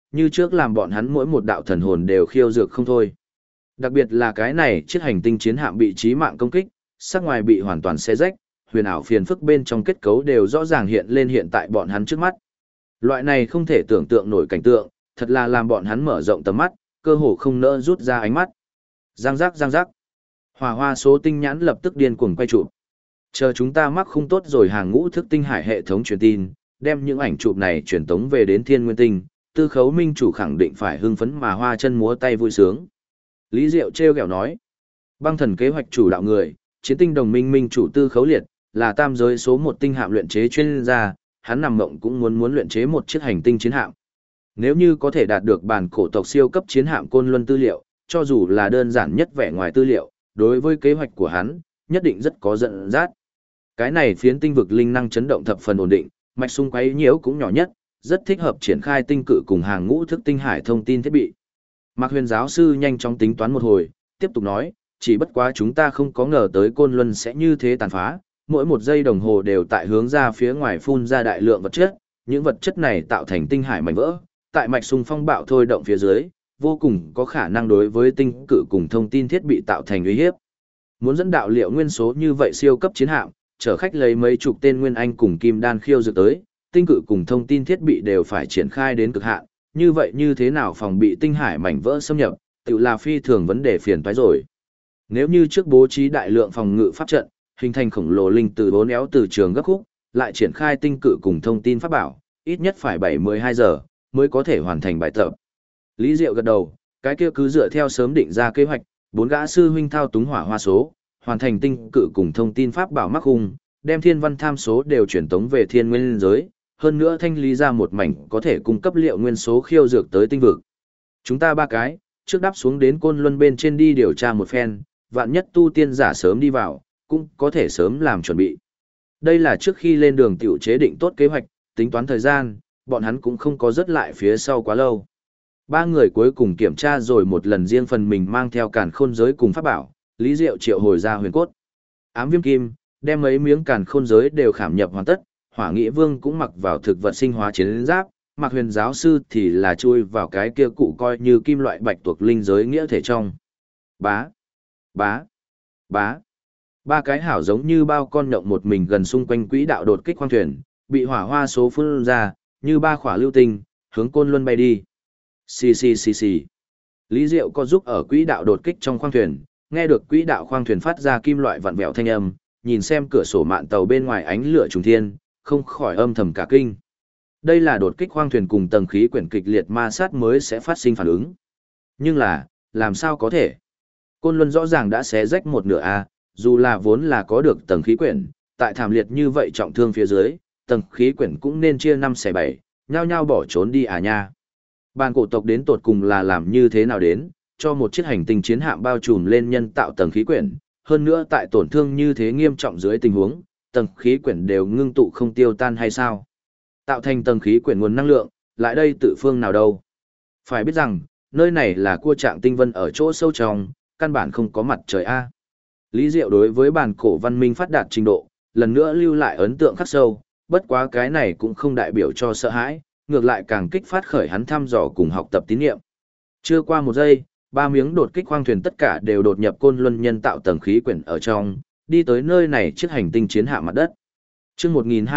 như trước làm bọn hắn mỗi một đạo thần hồn đều khiêu dược không thôi. Đặc biệt là cái này chiếc hành tinh chiến hạm bị chí mạng công kích, sắc ngoài bị hoàn toàn xé rách, huyền ảo phiền phức bên trong kết cấu đều rõ ràng hiện lên hiện tại bọn hắn trước mắt. Loại này không thể tưởng tượng nổi cảnh tượng, thật là làm bọn hắn mở rộng tầm mắt, cơ hồ không nỡ rút ra ánh mắt. Giang giác giang giác. Hỏa hoa số tinh nhãn lập tức điên cuồng quay chụp. Chờ chúng ta mắc không tốt rồi hàng ngũ thức tinh hải hệ thống truyền tin, đem những ảnh chụp này truyền tống về đến Thiên Nguyên Tinh, Tư Khấu Minh chủ khẳng định phải hưng phấn mà hoa chân múa tay vui sướng. Lý Diệu trêu ghẹo nói, băng thần kế hoạch chủ đạo người, chiến tinh đồng minh minh chủ Tư Khấu Liệt, là tam giới số một tinh hạm luyện chế chuyên gia, hắn nằm mộng cũng muốn luyện chế một chiếc hành tinh chiến hạm. Nếu như có thể đạt được bản cổ tộc siêu cấp chiến hạm Côn Luân tư liệu, cho dù là đơn giản nhất vẻ ngoài tư liệu, đối với kế hoạch của hắn, nhất định rất có dẫn dắt. Cái này phiến tinh vực linh năng chấn động thập phần ổn định, mạch xung quấy nhiễu cũng nhỏ nhất, rất thích hợp triển khai tinh cự cùng hàng ngũ thức tinh hải thông tin thiết bị. Mạc Huyền giáo sư nhanh chóng tính toán một hồi, tiếp tục nói, chỉ bất quá chúng ta không có ngờ tới Côn Luân sẽ như thế tàn phá, mỗi một giây đồng hồ đều tại hướng ra phía ngoài phun ra đại lượng vật chất, những vật chất này tạo thành tinh hải mảnh vỡ, tại mạch xung phong bạo thôi động phía dưới, vô cùng có khả năng đối với tinh cự cùng thông tin thiết bị tạo thành uy hiếp. Muốn dẫn đạo liệu nguyên số như vậy siêu cấp chiến hạm, chở khách lấy mấy chục tên nguyên anh cùng kim đan khiêu dược tới, tinh cự cùng thông tin thiết bị đều phải triển khai đến cực hạn, như vậy như thế nào phòng bị tinh hải mảnh vỡ xâm nhập, tự là phi thường vấn đề phiền toái rồi. Nếu như trước bố trí đại lượng phòng ngự pháp trận, hình thành khổng lồ linh từ bốn éo từ trường gấp khúc, lại triển khai tinh cự cùng thông tin pháp bảo, ít nhất phải 7-12 giờ mới có thể hoàn thành bài tập. Lý Diệu gật đầu, cái kia cứ dựa theo sớm định ra kế hoạch, 4 gã sư huynh thao túng hỏa hoa số, hoàn thành tinh cự cùng thông tin pháp bảo mắc hung, đem thiên văn tham số đều chuyển tống về thiên nguyên giới, hơn nữa thanh lý ra một mảnh có thể cung cấp liệu nguyên số khiêu dược tới tinh vực. Chúng ta ba cái, trước đáp xuống đến Côn Luân bên trên đi điều tra một phen, vạn nhất tu tiên giả sớm đi vào, cũng có thể sớm làm chuẩn bị. Đây là trước khi lên đường tiểu chế định tốt kế hoạch, tính toán thời gian, bọn hắn cũng không có rớt lại phía sau quá lâu. Ba người cuối cùng kiểm tra rồi một lần riêng phần mình mang theo càn khôn giới cùng pháp bảo, Lý Diệu triệu hồi ra huyền cốt. Ám viêm kim, đem mấy miếng càn khôn giới đều khảm nhập hoàn tất, Hỏa Nghĩa Vương cũng mặc vào thực vật sinh hóa chiến giáp, Mạc Huyền giáo sư thì là chui vào cái kia cụ coi như kim loại bạch tuộc linh giới nghĩa thể trong. Bá, bá, bá. Ba cái hảo giống như bao con nhộng một mình gần xung quanh quỹ đạo đột kích khoang thuyền, bị hỏa hoa số phun ra, như ba khỏa lưu tinh, hướng Côn Luân bay đi. Xì xì xì xì. Lý Diệu có giúp ở quỹ đạo đột kích trong khoang thuyền, nghe được quỹ đạo khoang thuyền phát ra kim loại vặn vẹo thanh âm, nhìn xem cửa sổ mạn tàu bên ngoài ánh lửa trùng thiên, không khỏi âm thầm cả kinh. Đây là đột kích khoang thuyền cùng tầng khí quyển kịch liệt ma sát mới sẽ phát sinh phản ứng. Nhưng là, làm sao có thể? Côn Luân rõ ràng đã xé rách một nửa a, dù là vốn là có được tầng khí quyển, tại thảm liệt như vậy trọng thương phía dưới, tầng khí quyển cũng nên chia 5/7, nhao nhao bỏ trốn đi à nha. Bàn cổ tộc đến tột cùng là làm như thế nào đến, cho một chiếc hành tinh chiến hạm bao trùm lên nhân tạo tầng khí quyển, hơn nữa tại tổn thương như thế nghiêm trọng dưới tình huống, tầng khí quyển đều ngưng tụ không tiêu tan hay sao? Tạo thành tầng khí quyển nguồn năng lượng, lại đây tự phương nào đâu? Phải biết rằng, nơi này là cua trạng tinh vân ở chỗ sâu trong, căn bản không có mặt trời A. Lý Diệu đối với bản cổ văn minh phát đạt trình độ, lần nữa lưu lại ấn tượng khắc sâu, bất quá cái này cũng không đại biểu cho sợ hãi, ngược lại càng kích phát khởi hắn thăm dò cùng học tập tín nhiệm. Chưa qua một giây, ba miếng đột kích khoang thuyền tất cả đều đột nhập Côn Luân nhân tạo tầng khí quyển ở trong, đi tới nơi này chiếc hành tinh chiến hạ mặt đất. Chương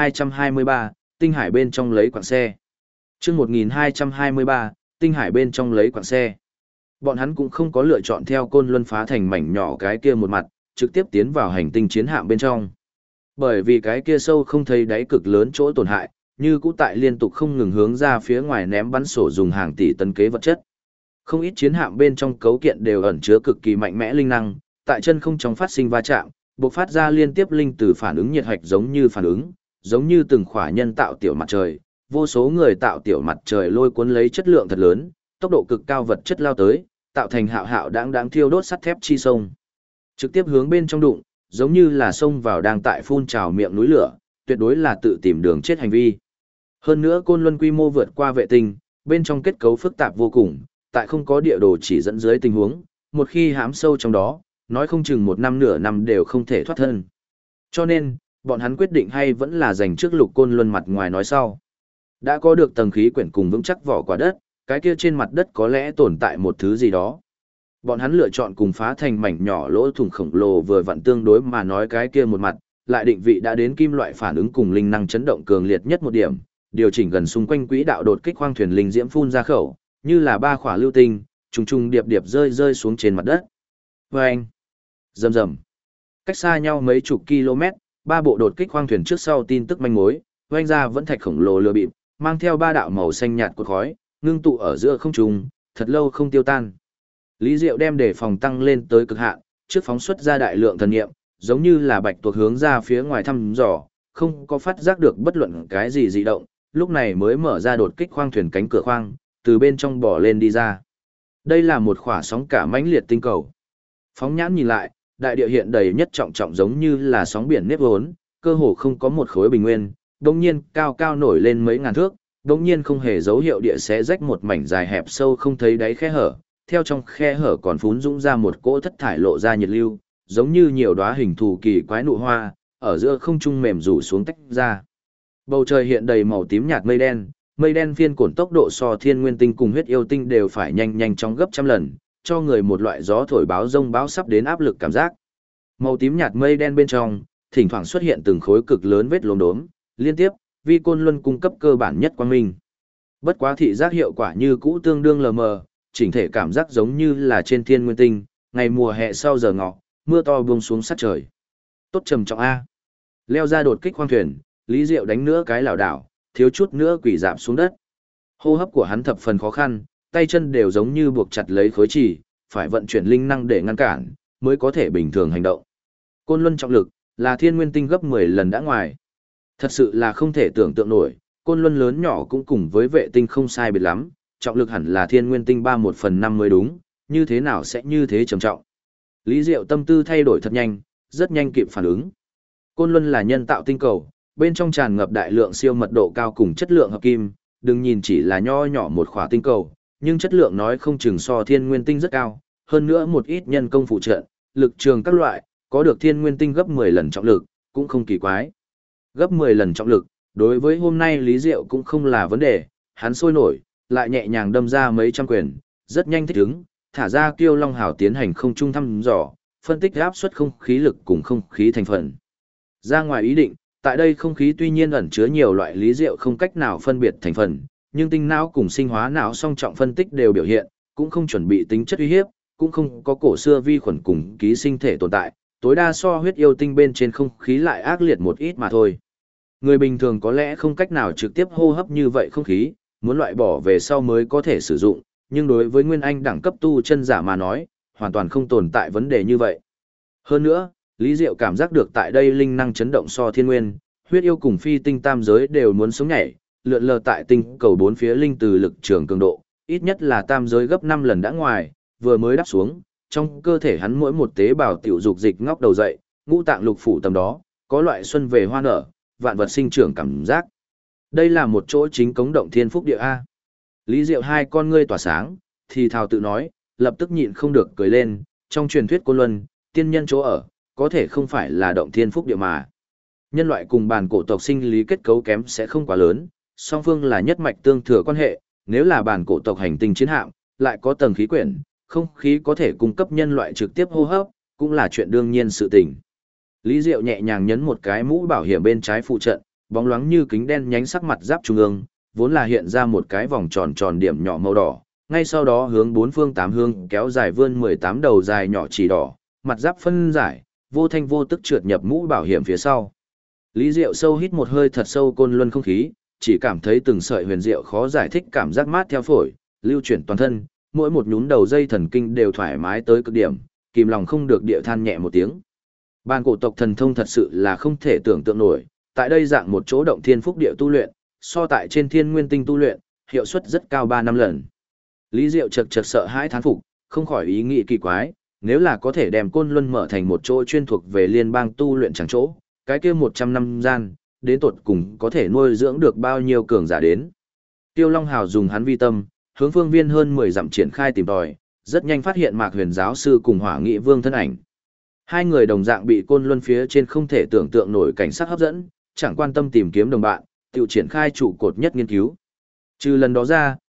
1223, tinh hải bên trong lấy quặng xe. Chương 1223, tinh hải bên trong lấy quặng xe. Bọn hắn cũng không có lựa chọn theo Côn Luân phá thành mảnh nhỏ cái kia một mặt, trực tiếp tiến vào hành tinh chiến hạm bên trong. Bởi vì cái kia sâu không thấy đáy cực lớn chỗ tổn hại, như cũ tại liên tục không ngừng hướng ra phía ngoài ném bắn sổ dùng hàng tỷ tấn kế vật chất. Không ít chiến hạm bên trong cấu kiện đều ẩn chứa cực kỳ mạnh mẽ linh năng, tại chân không trong phát sinh va chạm, bộc phát ra liên tiếp linh từ phản ứng nhiệt hạch giống như từng khỏa nhân tạo tiểu mặt trời, vô số người tạo tiểu mặt trời lôi cuốn lấy chất lượng thật lớn, tốc độ cực cao vật chất lao tới, tạo thành hạo hạo đáng thiêu đốt sắt thép chi sông. Trực tiếp hướng bên trong đụng, giống như là xông vào đang tại phun trào miệng núi lửa, tuyệt đối là tự tìm đường chết hành vi. Hơn nữa Côn Luân quy mô vượt qua vệ tinh, bên trong kết cấu phức tạp vô cùng, tại không có địa đồ chỉ dẫn dưới tình huống, một khi hãm sâu trong đó, nói không chừng một năm nửa năm đều không thể thoát thân. Cho nên, bọn hắn quyết định hay vẫn là dành trước lục Côn Luân mặt ngoài nói sau. Đã có được tầng khí quyển cùng vững chắc vỏ quả đất, cái kia trên mặt đất có lẽ tồn tại một thứ gì đó. Bọn hắn lựa chọn cùng phá thành mảnh nhỏ lỗ thủng khổng lồ vừa vặn tương đối mà nói cái kia một mặt, lại định vị đã đến kim loại phản ứng cùng linh năng chấn động cường liệt nhất một điểm, điều chỉnh gần xung quanh quỹ đạo đột kích khoang thuyền linh diễm phun ra khẩu, như là ba khỏa lưu tinh, trùng trùng điệp điệp rơi xuống trên mặt đất. Vâng! Rầm rầm! Cách xa nhau mấy chục km, ba bộ đột kích khoang thuyền trước sau tin tức manh mối, oanh ra vẫn thạch khổng lồ lừa bịp, mang theo ba đạo màu xanh nhạt cột khói, ngưng tụ ở giữa không trung, thật lâu không tiêu tan. Lý Diệu đem đề phòng tăng lên tới cực hạn, trước phóng xuất ra đại lượng thần niệm, giống như là bạch tuộc hướng ra phía ngoài thăm dò, không có phát giác được bất luận cái gì dị động, lúc này mới mở ra đột kích khoang thuyền cánh cửa khoang, từ bên trong bỏ lên đi ra. Đây là một khỏa sóng cả mãnh liệt tinh cầu. Phóng nhãn nhìn lại, đại địa hiện đầy nhất trọng trọng giống như là sóng biển nếp vốn, cơ hồ không có một khối bình nguyên, đột nhiên cao cao nổi lên mấy ngàn thước, đột nhiên không hề dấu hiệu địa xé rách một mảnh dài hẹp sâu không thấy đáy khe hở, theo trong khe hở còn phún dũng ra một cỗ thất thải lộ ra nhiệt lưu, giống như nhiều đóa hình thù kỳ quái nụ hoa, ở giữa không trung mềm rủ xuống tách ra. Bầu trời hiện đầy màu tím nhạt mây đen phiên cổn tốc độ so thiên nguyên tinh cùng huyết yêu tinh đều phải nhanh chóng gấp trăm lần, cho người một loại gió thổi báo rông báo sắp đến áp lực cảm giác. Màu tím nhạt mây đen bên trong, thỉnh thoảng xuất hiện từng khối cực lớn vết lốm đốm, liên tiếp, vi côn luân cung cấp cơ bản nhất quang minh. Bất quá thị giác hiệu quả như cũ tương đương lờ mờ, chỉnh thể cảm giác giống như là trên thiên nguyên tinh, ngày mùa hè sau giờ ngọ, mưa to buông xuống sát trời. Tốt trầm trọng A. Leo ra đột kích khoang thuyền, Lý Diệu đánh nữa cái lảo đảo, thiếu chút nữa quỷ dạp xuống đất. Hô hấp của hắn thập phần khó khăn, tay chân đều giống như buộc chặt lấy khối chỉ, phải vận chuyển linh năng để ngăn cản, mới có thể bình thường hành động. Côn luân trọng lực, là thiên nguyên tinh gấp 10 lần đã ngoài. Thật sự là không thể tưởng tượng nổi, côn luân lớn nhỏ cũng cùng với vệ tinh không sai biệt lắm, trọng lực hẳn là thiên nguyên tinh 3/1/5 mới đúng, như thế nào sẽ như thế trầm trọng. Lý Diệu tâm tư thay đổi thật nhanh, rất nhanh kịp phản ứng. Côn luân là nhân tạo tinh cầu, bên trong tràn ngập đại lượng siêu mật độ cao cùng chất lượng hợp kim, đừng nhìn chỉ là nho nhỏ một khỏa tinh cầu, nhưng chất lượng nói không chừng so thiên nguyên tinh rất cao, hơn nữa một ít nhân công phụ trợ, lực trường các loại, có được thiên nguyên tinh gấp 10 lần trọng lực, cũng không kỳ quái. Gấp 10 lần trọng lực, đối với hôm nay Lý Diệu cũng không là vấn đề, hắn sôi nổi, lại nhẹ nhàng đâm ra mấy trăm quyền, rất nhanh thích ứng, thả ra Kiêu Long Hào tiến hành không trung thăm dò, phân tích áp suất không khí lực cùng không khí thành phần. Ra ngoài ý định, tại đây không khí tuy nhiên ẩn chứa nhiều loại Lý Diệu không cách nào phân biệt thành phần, nhưng tinh não cùng sinh hóa não song trọng phân tích đều biểu hiện, cũng không chuẩn bị tính chất uy hiếp, cũng không có cổ xưa vi khuẩn cùng ký sinh thể tồn tại, tối đa so huyết yêu tinh bên trên không khí lại ác liệt một ít mà thôi. Người bình thường có lẽ không cách nào trực tiếp hô hấp như vậy không khí, muốn loại bỏ về sau mới có thể sử dụng, nhưng đối với Nguyên Anh đẳng cấp tu chân giả mà nói, hoàn toàn không tồn tại vấn đề như vậy. Hơn nữa, Lý Diệu cảm giác được tại đây linh năng chấn động so thiên nguyên, huyết yêu cùng phi tinh tam giới đều muốn sống nhảy, lượn lờ tại tinh cầu bốn phía linh từ lực trường cường độ, ít nhất là tam giới gấp 5 lần đã ngoài, vừa mới đáp xuống, trong cơ thể hắn mỗi một tế bào tiểu dục dịch ngóc đầu dậy, ngũ tạng lục phủ tầm đó, có loại xuân về hoa nở, vạn vật sinh trưởng cảm giác. Đây là một chỗ chính cống động thiên phúc địa A. Lý Diệu hai con ngươi tỏa sáng, thì thào tự nói, lập tức nhịn không được cười lên, trong truyền thuyết Côn Luân, tiên nhân chỗ ở, có thể không phải là động thiên phúc địa mà. Nhân loại cùng bản cổ tộc sinh lý kết cấu kém sẽ không quá lớn, song phương là nhất mạch tương thừa quan hệ, nếu là bản cổ tộc hành tinh chiến hạm, lại có tầng khí quyển, không khí có thể cung cấp nhân loại trực tiếp hô hấp, cũng là chuyện đương nhiên sự tình. Lý Diệu nhẹ nhàng nhấn một cái mũ bảo hiểm bên trái phụ trận, bóng loáng như kính đen nhánh sắc mặt giáp trung ương, vốn là hiện ra một cái vòng tròn tròn điểm nhỏ màu đỏ, ngay sau đó hướng bốn phương tám hướng kéo dài vươn 18 đầu dài nhỏ chỉ đỏ, mặt giáp phân giải, vô thanh vô tức trượt nhập mũ bảo hiểm phía sau. Lý Diệu sâu hít một hơi thật sâu côn luân không khí, chỉ cảm thấy từng sợi huyền diệu khó giải thích cảm giác mát theo phổi, lưu chuyển toàn thân, mỗi một nhún đầu dây thần kinh đều thoải mái tới cực điểm, kìm lòng không được địa than nhẹ một tiếng. Bản cổ tộc thần thông thật sự là không thể tưởng tượng nổi, tại đây dạng một chỗ động thiên phúc địa tu luyện, so tại trên thiên nguyên tinh tu luyện, hiệu suất rất cao 3 năm lần. Lý Diệu chật sợ hãi thán phục, không khỏi ý nghĩ kỳ quái, nếu là có thể đem Côn Luân mở thành một chỗ chuyên thuộc về liên bang tu luyện chẳng chỗ, cái kia 100 năm gian, đến tột cùng có thể nuôi dưỡng được bao nhiêu cường giả đến. Tiêu Long Hào dùng hắn vi tâm, hướng phương viên hơn 10 dặm triển khai tìm tòi, rất nhanh phát hiện Mạc Huyền giáo sư cùng Hỏa Nghị Vương thân ảnh. Hai người đồng dạng bị Côn Luân phía trên không thể tưởng tượng nổi cảnh sắc hấp dẫn, chẳng quan tâm tìm kiếm đồng bạn, tự triển khai trụ cột nhất nghiên cứu. Trừ lần đó ra,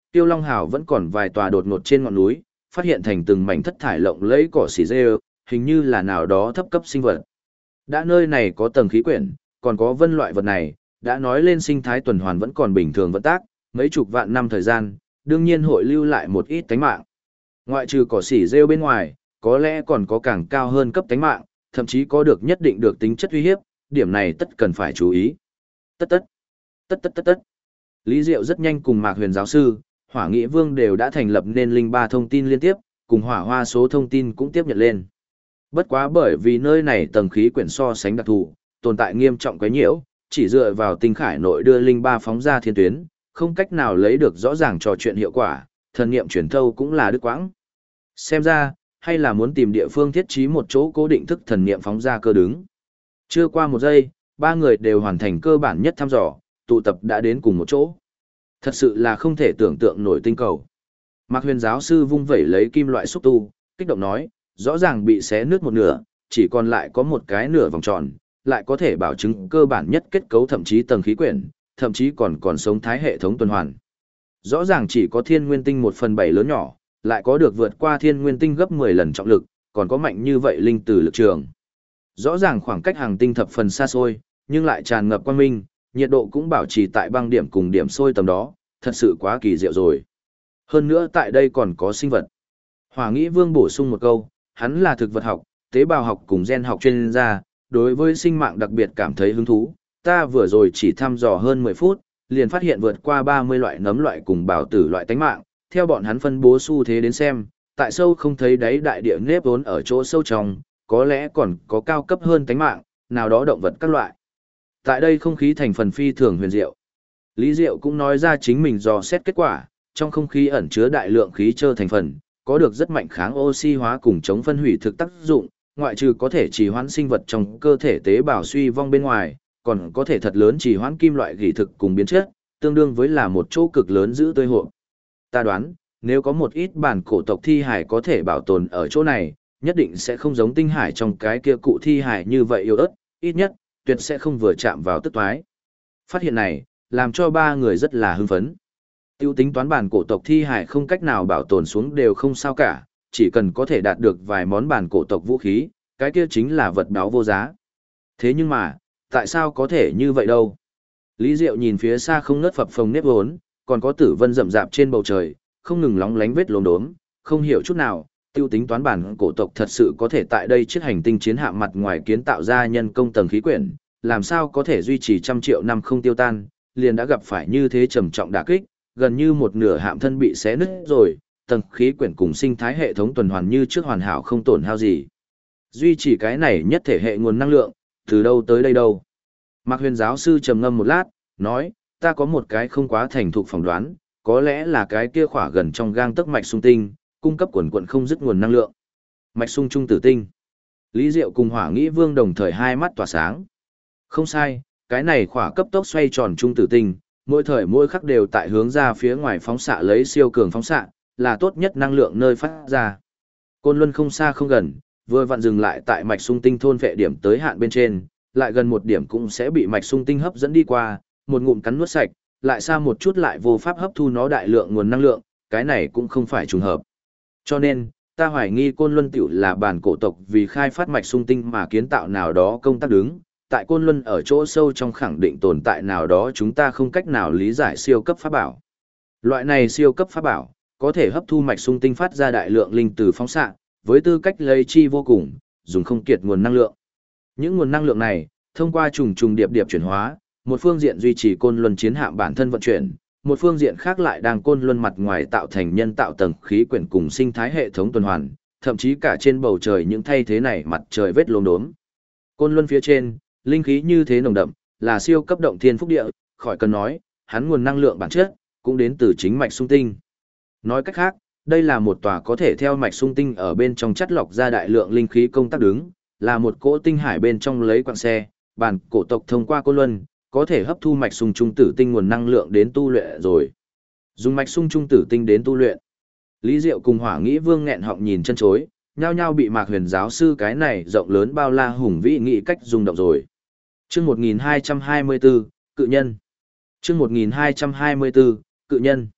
Tiêu Long Hào vẫn còn vài tòa đột ngột trên ngọn núi, phát hiện thành từng mảnh thất thải lộng lẫy cỏ xỉ rêu, hình như là nào đó thấp cấp sinh vật. Đã nơi này có tầng khí quyển, còn có vân loại vật này, đã nói lên sinh thái tuần hoàn vẫn còn bình thường vận tác, mấy chục vạn năm thời gian, đương nhiên hội lưu lại một ít tánh mạng. Ngoại trừ cỏ xỉ rêu bên ngoài, có lẽ còn có càng cao hơn cấp tánh mạng, thậm chí có được nhất định được tính chất uy hiếp, điểm này tất cần phải chú ý. Tất. Lý Diệu rất nhanh cùng Mạc Huyền giáo sư, Hỏa Nghị Vương đều đã thành lập nên linh ba thông tin liên tiếp, cùng Hỏa Hoa số thông tin cũng tiếp nhận lên. Bất quá bởi vì nơi này tầng khí quyển so sánh đặc thù, tồn tại nghiêm trọng quấy nhiễu, chỉ dựa vào tinh khải nội đưa linh ba phóng ra thiên tuyến, không cách nào lấy được rõ ràng trò chuyện hiệu quả, thần niệm truyền thâu cũng là đứt quãng. Xem ra, hay là muốn tìm địa phương thiết trí một chỗ cố định thức thần niệm phóng ra cơ đứng. Chưa qua một giây, ba người đều hoàn thành cơ bản nhất thăm dò, tụ tập đã đến cùng một chỗ. Thật sự là không thể tưởng tượng nổi tinh cầu. Mạc Huyền giáo sư vung vẩy lấy kim loại xúc tu, kích động nói, rõ ràng bị xé nứt một nửa, chỉ còn lại có một cái nửa vòng tròn, lại có thể bảo chứng cơ bản nhất kết cấu thậm chí tầng khí quyển, thậm chí còn sống thái hệ thống tuần hoàn. Rõ ràng chỉ có thiên nguyên tinh 1/7 lớn nhỏ, lại có được vượt qua thiên nguyên tinh gấp 10 lần trọng lực, còn có mạnh như vậy linh tử lực trường. Rõ ràng khoảng cách hàng tinh thập phần xa xôi, nhưng lại tràn ngập quang minh, nhiệt độ cũng bảo trì tại băng điểm cùng điểm sôi tầm đó, thật sự quá kỳ diệu rồi. Hơn nữa tại đây còn có sinh vật. Hỏa Nghĩ Vương bổ sung một câu, hắn là thực vật học, tế bào học cùng gen học chuyên gia, đối với sinh mạng đặc biệt cảm thấy hứng thú. Ta vừa rồi chỉ thăm dò hơn 10 phút, liền phát hiện vượt qua 30 loại nấm loại cùng bào tử loại tánh mạng, theo bọn hắn phân bố xu thế đến xem, tại sâu không thấy đáy đại địa nếp vốn ở chỗ sâu trong, có lẽ còn có cao cấp hơn tánh mạng, nào đó động vật các loại. Tại đây không khí thành phần phi thường huyền diệu. Lý Diệu cũng nói ra chính mình dò xét kết quả, trong không khí ẩn chứa đại lượng khí trơ thành phần, có được rất mạnh kháng oxy hóa cùng chống phân hủy thực tác dụng, ngoại trừ có thể trì hoãn sinh vật trong cơ thể tế bào suy vong bên ngoài, còn có thể thật lớn trì hoãn kim loại gỉ thực cùng biến chất, tương đương với là một chỗ cực lớn giữ tươi hộ. Ta đoán, nếu có một ít bản cổ tộc thi hải có thể bảo tồn ở chỗ này, nhất định sẽ không giống tinh hải trong cái kia cụ thi hải như vậy yếu ớt, ít nhất, tuyệt sẽ không vừa chạm vào tức toái. Phát hiện này, làm cho ba người rất là hưng phấn. Tiêu tính toán bản cổ tộc thi hải không cách nào bảo tồn xuống đều không sao cả, chỉ cần có thể đạt được vài món bản cổ tộc vũ khí, cái kia chính là vật báo vô giá. Thế nhưng mà, tại sao có thể như vậy đâu? Lý Diệu nhìn phía xa không ngớt phập phồng nếp vốn, còn có tử vân rậm rạp trên bầu trời, không ngừng lóng lánh vết lốm đốm, không hiểu chút nào, tiêu tính toán bản cổ tộc thật sự có thể tại đây chiếc hành tinh chiến hạm mặt ngoài kiến tạo ra nhân công tầng khí quyển, làm sao có thể duy trì trăm triệu năm không tiêu tan, liền đã gặp phải như thế trầm trọng đả kích, gần như một nửa hạm thân bị xé nứt rồi, tầng khí quyển cùng sinh thái hệ thống tuần hoàn như trước hoàn hảo không tổn hao gì. Duy trì cái này nhất thể hệ nguồn năng lượng, từ đâu tới đây đâu? Mạc Huyền giáo sư trầm ngâm một lát, nói, ta có một cái không quá thành thục phỏng đoán, có lẽ là cái kia khỏa gần trong gang tấc mạch sung tinh, cung cấp quần quần không dứt nguồn năng lượng. Mạch sung trung tử tinh. Lý Diệu cùng Hỏa Nghĩ Vương đồng thời hai mắt tỏa sáng. Không sai, cái này khỏa cấp tốc xoay tròn trung tử tinh, mỗi thời mỗi khắc đều tại hướng ra phía ngoài phóng xạ lấy siêu cường phóng xạ, là tốt nhất năng lượng nơi phát ra. Côn Luân không xa không gần, vừa vặn dừng lại tại mạch sung tinh thôn vệ điểm tới hạn bên trên, lại gần một điểm cũng sẽ bị mạch sung tinh hấp dẫn đi qua, một ngụm cắn nuốt sạch, lại xa một chút lại vô pháp hấp thu nó đại lượng nguồn năng lượng, cái này cũng không phải trùng hợp. Cho nên, ta hoài nghi Côn Luân tiểu là bản cổ tộc vì khai phát mạch sung tinh mà kiến tạo nào đó công tác đứng, tại Côn Luân ở chỗ sâu trong khẳng định tồn tại nào đó chúng ta không cách nào lý giải siêu cấp pháp bảo. Loại này siêu cấp pháp bảo, có thể hấp thu mạch sung tinh phát ra đại lượng linh từ phóng xạ, với tư cách lấy chi vô cùng, dùng không kiệt nguồn năng lượng. Những nguồn năng lượng này, thông qua trùng trùng điệp điệp chuyển hóa, một phương diện duy trì Côn Luân chiến hạm bản thân vận chuyển, một phương diện khác lại đang Côn Luân mặt ngoài tạo thành nhân tạo tầng khí quyển cùng sinh thái hệ thống tuần hoàn, thậm chí cả trên bầu trời những thay thế này mặt trời vết lốm đốm. Côn Luân phía trên, linh khí như thế nồng đậm, là siêu cấp động thiên phúc địa, khỏi cần nói, hắn nguồn năng lượng bản chất cũng đến từ chính mạch sung tinh. Nói cách khác, đây là một tòa có thể theo mạch sung tinh ở bên trong chắt lọc ra đại lượng linh khí công tác đứng, là một cỗ tinh hải bên trong lấy quặng xe, bản cổ tộc thông qua Côn Luân, có thể hấp thu mạch sung trung tử tinh nguồn năng lượng đến tu luyện rồi. Dùng mạch sung trung tử tinh đến tu luyện. Lý Diệu cùng Hỏa Nghĩ Vương nghẹn họng nhìn chân chối, nhao nhao bị Mạc Huyền giáo sư cái này rộng lớn bao la hùng vĩ nghĩ cách rung động rồi. Chương 1224, cự nhân. Chương 1224, cự nhân.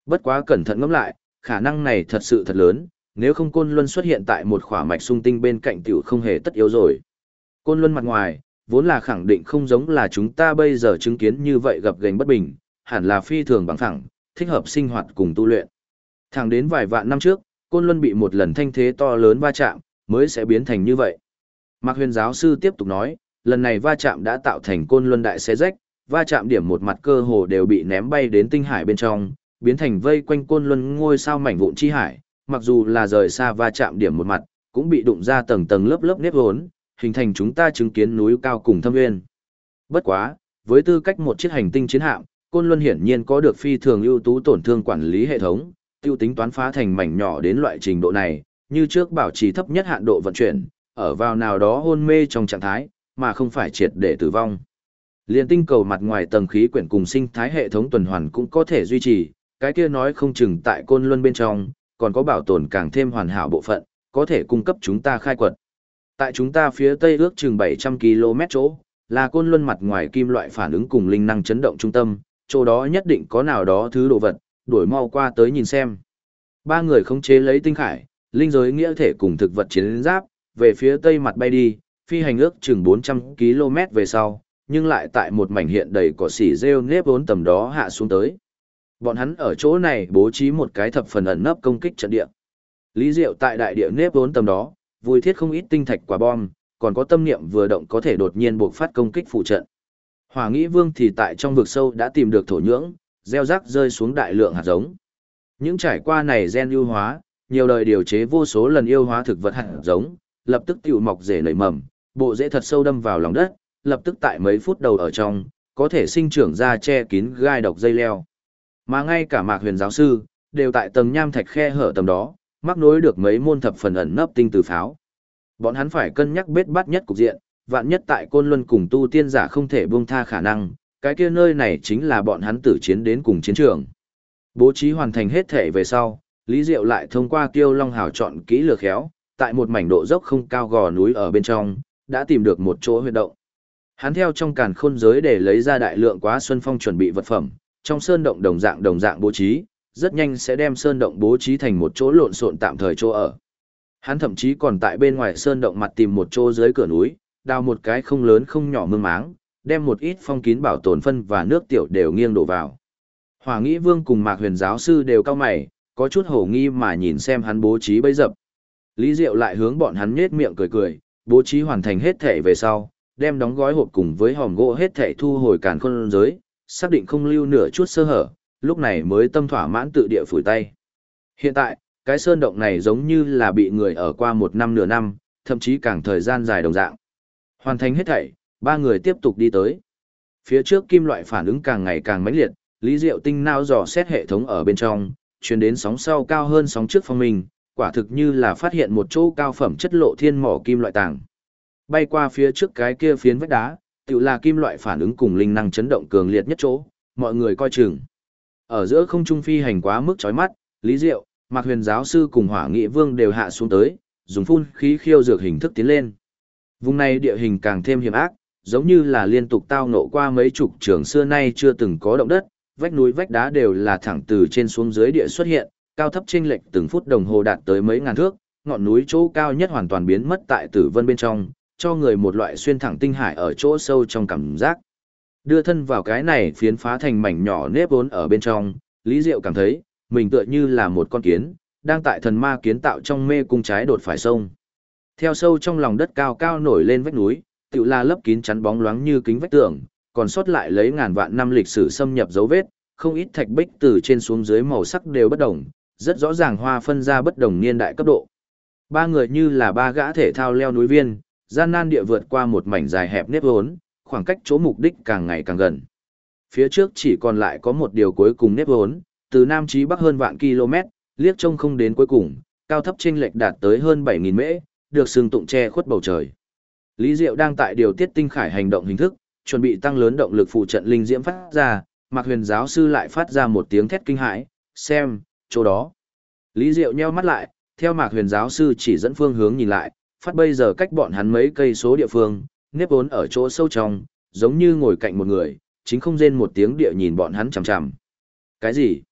Bất quá cẩn thận ngẫm lại, khả năng này thật sự thật lớn, nếu không Côn Luân xuất hiện tại một khỏa mạch sung tinh bên cạnh tiểu không hề tất yếu rồi. Côn Luân mặt ngoài, vốn là khẳng định không giống là chúng ta bây giờ chứng kiến như vậy gập ghềnh bất bình, hẳn là phi thường bằng phẳng, thích hợp sinh hoạt cùng tu luyện. Thẳng đến vài vạn năm trước, Côn Luân bị một lần thanh thế to lớn va chạm, mới sẽ biến thành như vậy. Mạc Huyền giáo sư tiếp tục nói, lần này va chạm đã tạo thành Côn Luân đại xé rách, va chạm điểm một mặt cơ hồ đều bị ném bay đến tinh hải bên trong, biến thành vây quanh Côn Luân ngôi sao mảnh vụn chi hải, mặc dù là rời xa va chạm điểm một mặt, cũng bị đụng ra tầng tầng lớp lớp nếp vốn, hình thành chúng ta chứng kiến núi cao cùng thâm nguyên. Bất quá, với tư cách một chiếc hành tinh chiến hạm, Côn Luân hiển nhiên có được phi thường ưu tú tổn thương quản lý hệ thống, tiêu tính toán phá thành mảnh nhỏ đến loại trình độ này, như trước bảo trì thấp nhất hạn độ vận chuyển, ở vào nào đó hôn mê trong trạng thái, mà không phải triệt để tử vong. Liên tinh cầu mặt ngoài tầng khí quyển cùng sinh thái hệ thống tuần hoàn cũng có thể duy trì, cái kia nói không chừng tại Côn Luân bên trong, còn có bảo tồn càng thêm hoàn hảo bộ phận, có thể cung cấp chúng ta khai quật. Tại chúng ta phía tây ước chừng 700 km chỗ, là Côn Luân mặt ngoài kim loại phản ứng cùng linh năng chấn động trung tâm, chỗ đó nhất định có nào đó thứ đồ vật, đuổi mau qua tới nhìn xem. Ba người khống chế lấy tinh khải, linh giới nghĩa thể cùng thực vật chiến giáp, về phía tây mặt bay đi, phi hành ước chừng 400 km về sau, nhưng lại tại một mảnh hiện đầy cỏ xỉ rêu nếp vốn tầm đó hạ xuống tới. Bọn hắn ở chỗ này bố trí một cái thập phần ẩn nấp công kích trận địa. Lý Diệu tại đại địa nếp vốn tầm đó, vui thiết không ít tinh thạch quả bom, còn có tâm niệm vừa động có thể đột nhiên buộc phát công kích phụ trận. Hỏa Nghĩ Vương thì tại trong vực sâu đã tìm được thổ nhưỡng, gieo rắc rơi xuống đại lượng hạt giống. Những trải qua này gen ưu hóa, nhiều đời điều chế vô số lần yêu hóa thực vật hạt giống, lập tức tiểu mọc rễ nảy mầm, bộ rễ thật sâu đâm vào lòng đất, lập tức tại mấy phút đầu ở trong, có thể sinh trưởng ra che kín gai độc dây leo. Mà ngay cả Mạc Huyền giáo sư, đều tại tầng nham thạch khe hở tầm đó, mắc nối được mấy môn thập phần ẩn nấp tinh từ pháo. Bọn hắn phải cân nhắc bết bát nhất cục diện, vạn nhất tại Côn Luân cùng tu tiên giả không thể buông tha khả năng, cái kia nơi này chính là bọn hắn tử chiến đến cùng chiến trường. Bố trí hoàn thành hết thể về sau, Lý Diệu lại thông qua Kiêu Long Hào chọn kỹ lược khéo, tại một mảnh độ dốc không cao gò núi ở bên trong, đã tìm được một chỗ huyệt động. Hắn theo trong càn khôn giới để lấy ra đại lượng Quá Xuân Phong chuẩn bị vật phẩm, trong sơn động đồng dạng bố trí, rất nhanh sẽ đem sơn động bố trí thành một chỗ lộn xộn tạm thời chỗ ở. Hắn thậm chí còn tại bên ngoài sơn động mặt tìm một chỗ dưới cửa núi, đào một cái không lớn không nhỏ mương máng, đem một ít phong kín bảo tồn phân và nước tiểu đều nghiêng đổ vào. Hỏa Nghĩ Vương cùng Mạc Huyền giáo sư đều cau mày, có chút hổ nghi mà nhìn xem hắn bố trí bấy dập. Lý Diệu lại hướng bọn hắn nhếch miệng cười cười, bố trí hoàn thành hết thể về sau, đem đóng gói hộp cùng với hòm gỗ hết thể thu hồi càn khôn giới, xác định không lưu nửa chút sơ hở, lúc này mới tâm thỏa mãn tự địa phủi tay. Hiện tại, cái sơn động này giống như là bị người ở qua một năm nửa năm, thậm chí càng thời gian dài đồng dạng. Hoàn thành hết thảy, ba người tiếp tục đi tới. Phía trước kim loại phản ứng càng ngày càng mãnh liệt, Lý Diệu tinh não dò xét hệ thống ở bên trong, truyền đến sóng sau cao hơn sóng trước phong minh, quả thực như là phát hiện một chỗ cao phẩm chất lộ thiên mỏ kim loại tàng. Bay qua phía trước cái kia phiến vách đá, tự là kim loại phản ứng cùng linh năng chấn động cường liệt nhất chỗ, mọi người coi chừng. Ở giữa không trung phi hành quá mức chói mắt, Lý Diệu, Mạc Huyền giáo sư cùng Hỏa Nghị Vương đều hạ xuống tới, dùng phun khí khiêu dược hình thức tiến lên. Vùng này địa hình càng thêm hiểm ác, giống như là liên tục tao ngộ qua mấy chục trường xưa nay chưa từng có động đất, vách núi vách đá đều là thẳng từ trên xuống dưới địa xuất hiện, cao thấp chênh lệch từng phút đồng hồ đạt tới mấy ngàn thước, ngọn núi chỗ cao nhất hoàn toàn biến mất tại tử vân bên trong, cho người một loại xuyên thẳng tinh hải ở chỗ sâu trong cảm giác. Đưa thân vào cái này phiến phá thành mảnh nhỏ nếp vốn ở bên trong, Lý Diệu cảm thấy, mình tựa như là một con kiến, đang tại thần ma kiến tạo trong mê cung trái đột phải sông. Theo sâu trong lòng đất cao cao nổi lên vách núi, tựa là lấp kín chắn bóng loáng như kính vách tường, còn sót lại lấy ngàn vạn năm lịch sử xâm nhập dấu vết, không ít thạch bích từ trên xuống dưới màu sắc đều bất đồng, rất rõ ràng hoa phân ra bất đồng niên đại cấp độ. Ba người như là ba gã thể thao leo núi viên, gian nan địa vượt qua một mảnh dài hẹp nếp vốn, khoảng cách chỗ mục đích càng ngày càng gần. Phía trước chỉ còn lại có một điều cuối cùng nếp vốn, từ Nam chí Bắc hơn vạn km, liếc trông không đến cuối cùng, cao thấp chênh lệch đạt tới hơn 7.000 mễ, được xương tụng che khuất bầu trời. Lý Diệu đang tại điều tiết tinh khải hành động hình thức, chuẩn bị tăng lớn động lực phụ trận linh diễm phát ra, Mạc Huyền giáo sư lại phát ra một tiếng thét kinh hãi, xem, chỗ đó. Lý Diệu nheo mắt lại, theo Mạc Huyền giáo sư chỉ dẫn phương hướng nhìn lại, phát bây giờ cách bọn hắn mấy cây số địa phương, nếp vốn ở chỗ sâu trong, giống như ngồi cạnh một người, chính không rên một tiếng địa nhìn bọn hắn chằm chằm. Cái gì?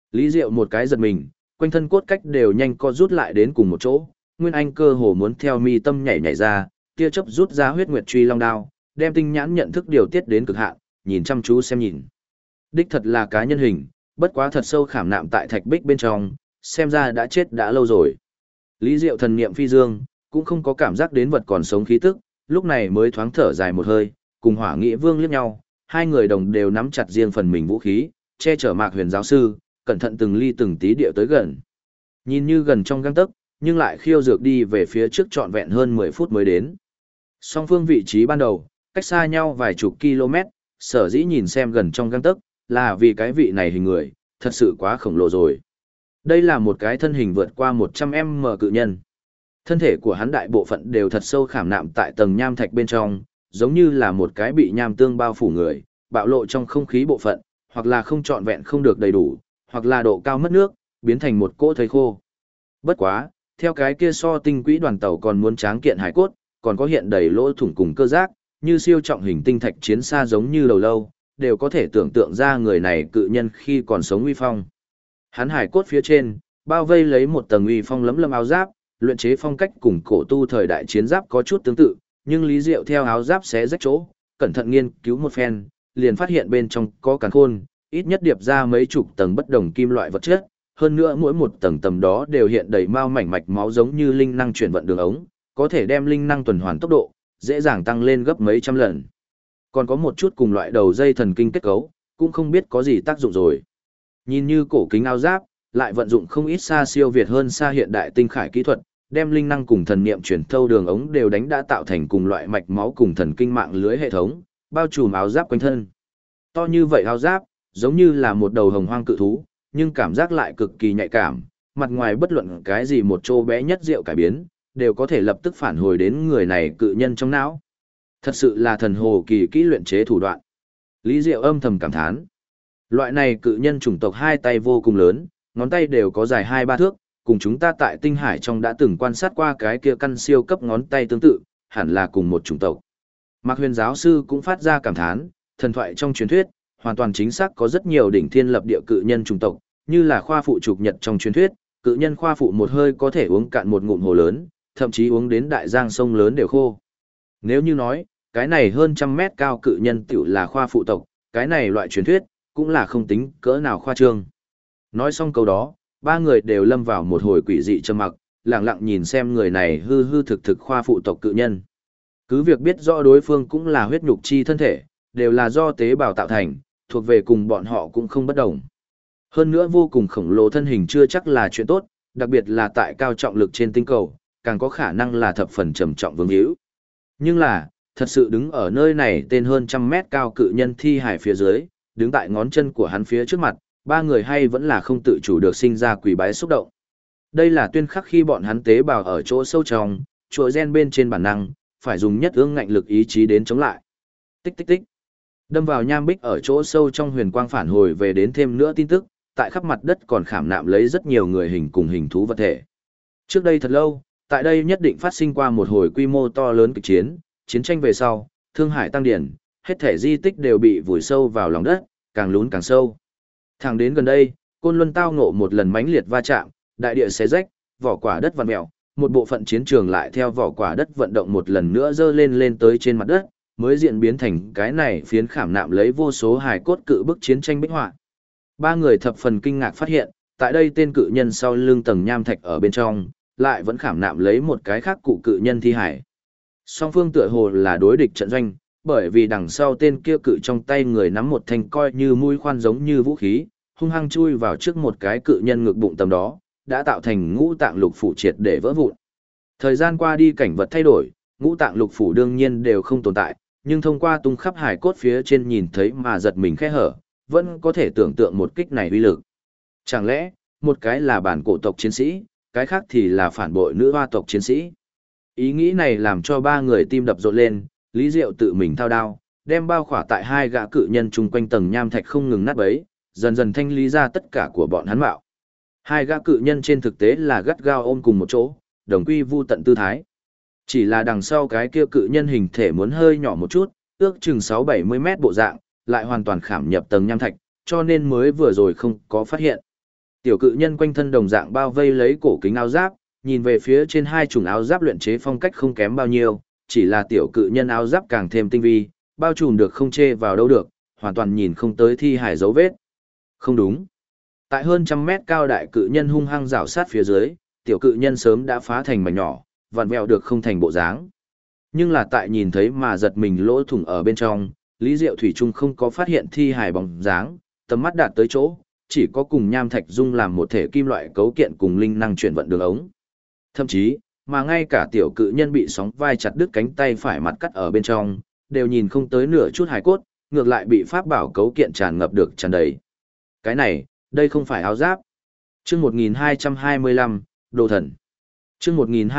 Lý Diệu một cái giật mình, quanh thân cốt cách đều nhanh co rút lại đến cùng một chỗ, Nguyên Anh cơ hồ muốn theo mi tâm nhảy nhảy ra, tia chớp rút ra huyết nguyệt truy long đao, đem tinh nhãn nhận thức điều tiết đến cực hạn, nhìn chăm chú xem nhìn. Đích thật là cá nhân hình, bất quá thật sâu khảm nạm tại thạch bích bên trong, xem ra đã chết đã lâu rồi. Lý Diệu thần niệm phi dương, cũng không có cảm giác đến vật còn sống khí tức, lúc này mới thoáng thở dài một hơi, cùng Hỏa Nghị Vương liếc nhau, hai người đồng đều nắm chặt riêng phần mình vũ khí, che chở Mạc Huyền giáo sư, cẩn thận từng ly từng tí điệu tới gần. Nhìn như gần trong gang tấc, nhưng lại khiêu dược đi về phía trước trọn vẹn hơn 10 phút mới đến. Song phương vị trí ban đầu, cách xa nhau vài chục km, sở dĩ nhìn xem gần trong gang tấc, là vì cái vị này hình người, thật sự quá khổng lồ rồi. Đây là một cái thân hình vượt qua 100m cự nhân. Thân thể của hắn đại bộ phận đều thật sâu khảm nạm tại tầng nham thạch bên trong, giống như là một cái bị nham tương bao phủ người, bạo lộ trong không khí bộ phận, hoặc là không trọn vẹn không được đầy đủ, hoặc là độ cao mất nước, biến thành một cỗ thây khô. Bất quá, theo cái kia so tinh quỹ đoàn tàu còn muốn tráng kiện hải cốt, còn có hiện đầy lỗ thủng cùng cơ giác, như siêu trọng hình tinh thạch chiến xa giống như đầu lâu, đều có thể tưởng tượng ra người này cự nhân khi còn sống uy phong. Hắn hải cốt phía trên, bao vây lấy một tầng uy phong lấm lấm áo giáp, luyện chế phong cách cùng cổ tu thời đại chiến giáp có chút tương tự, nhưng Lý Diệu theo áo giáp xé rách chỗ, cẩn thận nghiên cứu một phen, liền phát hiện bên trong có càn khôn, ít nhất điệp ra mấy chục tầng bất đồng kim loại vật chất, hơn nữa mỗi một tầng tầm đó đều hiện đầy mao mảnh mạch máu giống như linh năng chuyển vận đường ống, có thể đem linh năng tuần hoàn tốc độ, dễ dàng tăng lên gấp mấy trăm lần. Còn có một chút cùng loại đầu dây thần kinh kết cấu, cũng không biết có gì tác dụng rồi. Nhìn như cổ kính áo giáp, lại vận dụng không ít xa siêu việt hơn xa hiện đại tinh khải kỹ thuật, đem linh năng cùng thần niệm truyền thâu đường ống đều đánh đã tạo thành cùng loại mạch máu cùng thần kinh mạng lưới hệ thống, bao trùm áo giáp quanh thân. To như vậy áo giáp, giống như là một đầu hồng hoang cự thú, nhưng cảm giác lại cực kỳ nhạy cảm, mặt ngoài bất luận cái gì một chỗ bé nhất rượu cải biến, đều có thể lập tức phản hồi đến người này cự nhân trong não. Thật sự là thần hồ kỳ kỹ luyện chế thủ đoạn. Lý Diệu âm thầm cảm thán. Loại này cự nhân chủng tộc hai tay vô cùng lớn, ngón tay đều có dài 2-3 thước, cùng chúng ta tại tinh hải trong đã từng quan sát qua cái kia căn siêu cấp ngón tay tương tự, hẳn là cùng một chủng tộc. Mạc Huyền giáo sư cũng phát ra cảm thán, thần thoại trong truyền thuyết, hoàn toàn chính xác có rất nhiều đỉnh thiên lập địa cự nhân chủng tộc, như là khoa phụ trục nhật trong truyền thuyết, cự nhân khoa phụ một hơi có thể uống cạn một ngụm hồ lớn, thậm chí uống đến đại giang sông lớn đều khô. Nếu như nói, cái này hơn 100 mét cao cự nhân tiểu là khoa phụ tộc, cái này loại truyền thuyết, cũng là không tính cỡ nào khoa trương. Nói xong câu đó, ba người đều lâm vào một hồi quỷ dị trầm mặc, lặng lặng nhìn xem người này hư hư thực thực khoa phụ tộc cự nhân. Cứ việc biết rõ đối phương cũng là huyết nhục chi thân thể, đều là do tế bào tạo thành, thuộc về cùng bọn họ cũng không bất đồng. Hơn nữa vô cùng khổng lồ thân hình chưa chắc là chuyện tốt, đặc biệt là tại cao trọng lực trên tinh cầu, càng có khả năng là thập phần trầm trọng vương hữu. Nhưng là, thật sự đứng ở nơi này tên hơn 100 mét cao cự nhân thi hải phía dưới, đứng tại ngón chân của hắn phía trước mặt, ba người hay vẫn là không tự chủ được sinh ra quỷ bái xúc động. Đây là tuyên khắc khi bọn hắn tế bào ở chỗ sâu trong, chuỗi gen bên trên bản năng, phải dùng nhất ương ngạnh lực ý chí đến chống lại. Tích tích tích. Đâm vào nham bích ở chỗ sâu trong huyền quang phản hồi về đến thêm nữa tin tức, tại khắp mặt đất còn khảm nạm lấy rất nhiều người hình cùng hình thú vật thể. Trước đây thật lâu, tại đây nhất định phát sinh qua một hồi quy mô to lớn kịch chiến, chiến tranh về sau, Thương Hải tăng điển, hết thể di tích đều bị vùi sâu vào lòng đất, càng lún càng sâu. Thẳng đến gần đây, Côn Luân tao ngộ một lần mãnh liệt va chạm, đại địa xé rách, vỏ quả đất vặn mèo, một bộ phận chiến trường lại theo vỏ quả đất vận động một lần nữa dơ lên tới trên mặt đất, mới diễn biến thành cái này phiến khảm nạm lấy vô số hài cốt cự bức chiến tranh bích họa. Ba người thập phần kinh ngạc phát hiện, tại đây tên cự nhân sau lưng tầng nham thạch ở bên trong, lại vẫn khảm nạm lấy một cái khác cụ cự nhân thi hải. Song phương tựa hồ là đối địch trận doanh, bởi vì đằng sau tên kia cự trong tay người nắm một thanh coi như mũi khoan giống như vũ khí, hung hăng chui vào trước một cái cự nhân ngực bụng tầm đó, đã tạo thành ngũ tạng lục phủ triệt để vỡ vụn. Thời gian qua đi cảnh vật thay đổi, ngũ tạng lục phủ đương nhiên đều không tồn tại, nhưng thông qua tung khắp hải cốt phía trên nhìn thấy mà giật mình khẽ hở, vẫn có thể tưởng tượng một kích này uy lực. Chẳng lẽ, một cái là bản cổ tộc chiến sĩ, cái khác thì là phản bội nữ hoa tộc chiến sĩ. Ý nghĩ này làm cho ba người tim đập rộn lên, Lý Diệu tự mình thao đao, đem bao khỏa tại hai gã cự nhân chung quanh tầng nham thạch không ngừng nát bấy, dần dần thanh lý ra tất cả của bọn hắn mạo. Hai gã cự nhân trên thực tế là gắt gao ôm cùng một chỗ, đồng quy vu tận tư thái. Chỉ là đằng sau cái kia cự nhân hình thể muốn hơi nhỏ một chút, ước chừng 6-70 mét bộ dạng, lại hoàn toàn khảm nhập tầng nham thạch, cho nên mới vừa rồi không có phát hiện. Tiểu cự nhân quanh thân đồng dạng bao vây lấy cổ kính áo giáp, nhìn về phía trên hai chủng áo giáp luyện chế phong cách không kém bao nhiêu, chỉ là tiểu cự nhân áo giáp càng thêm tinh vi, bao trùm được không chê vào đâu được, hoàn toàn nhìn không tới thi hải dấu vết. Không đúng. Tại hơn trăm mét cao đại cự nhân hung hăng rảo sát phía dưới, tiểu cự nhân sớm đã phá thành mảnh nhỏ, vặn vẹo được không thành bộ dáng. Nhưng là tại nhìn thấy mà giật mình lỗ thủng ở bên trong, Lý Diệu Thủy Trung không có phát hiện thi hài bóng dáng, tầm mắt đạt tới chỗ, chỉ có cùng nham thạch dung làm một thể kim loại cấu kiện cùng linh năng chuyển vận đường ống. Thậm chí, mà ngay cả tiểu cự nhân bị sóng vai chặt đứt cánh tay phải mặt cắt ở bên trong, đều nhìn không tới nửa chút hài cốt, ngược lại bị pháp bảo cấu kiện tràn ngập được tràn đầy. Cái này, đây không phải áo giáp. Chương 1225, Đồ thần. Chương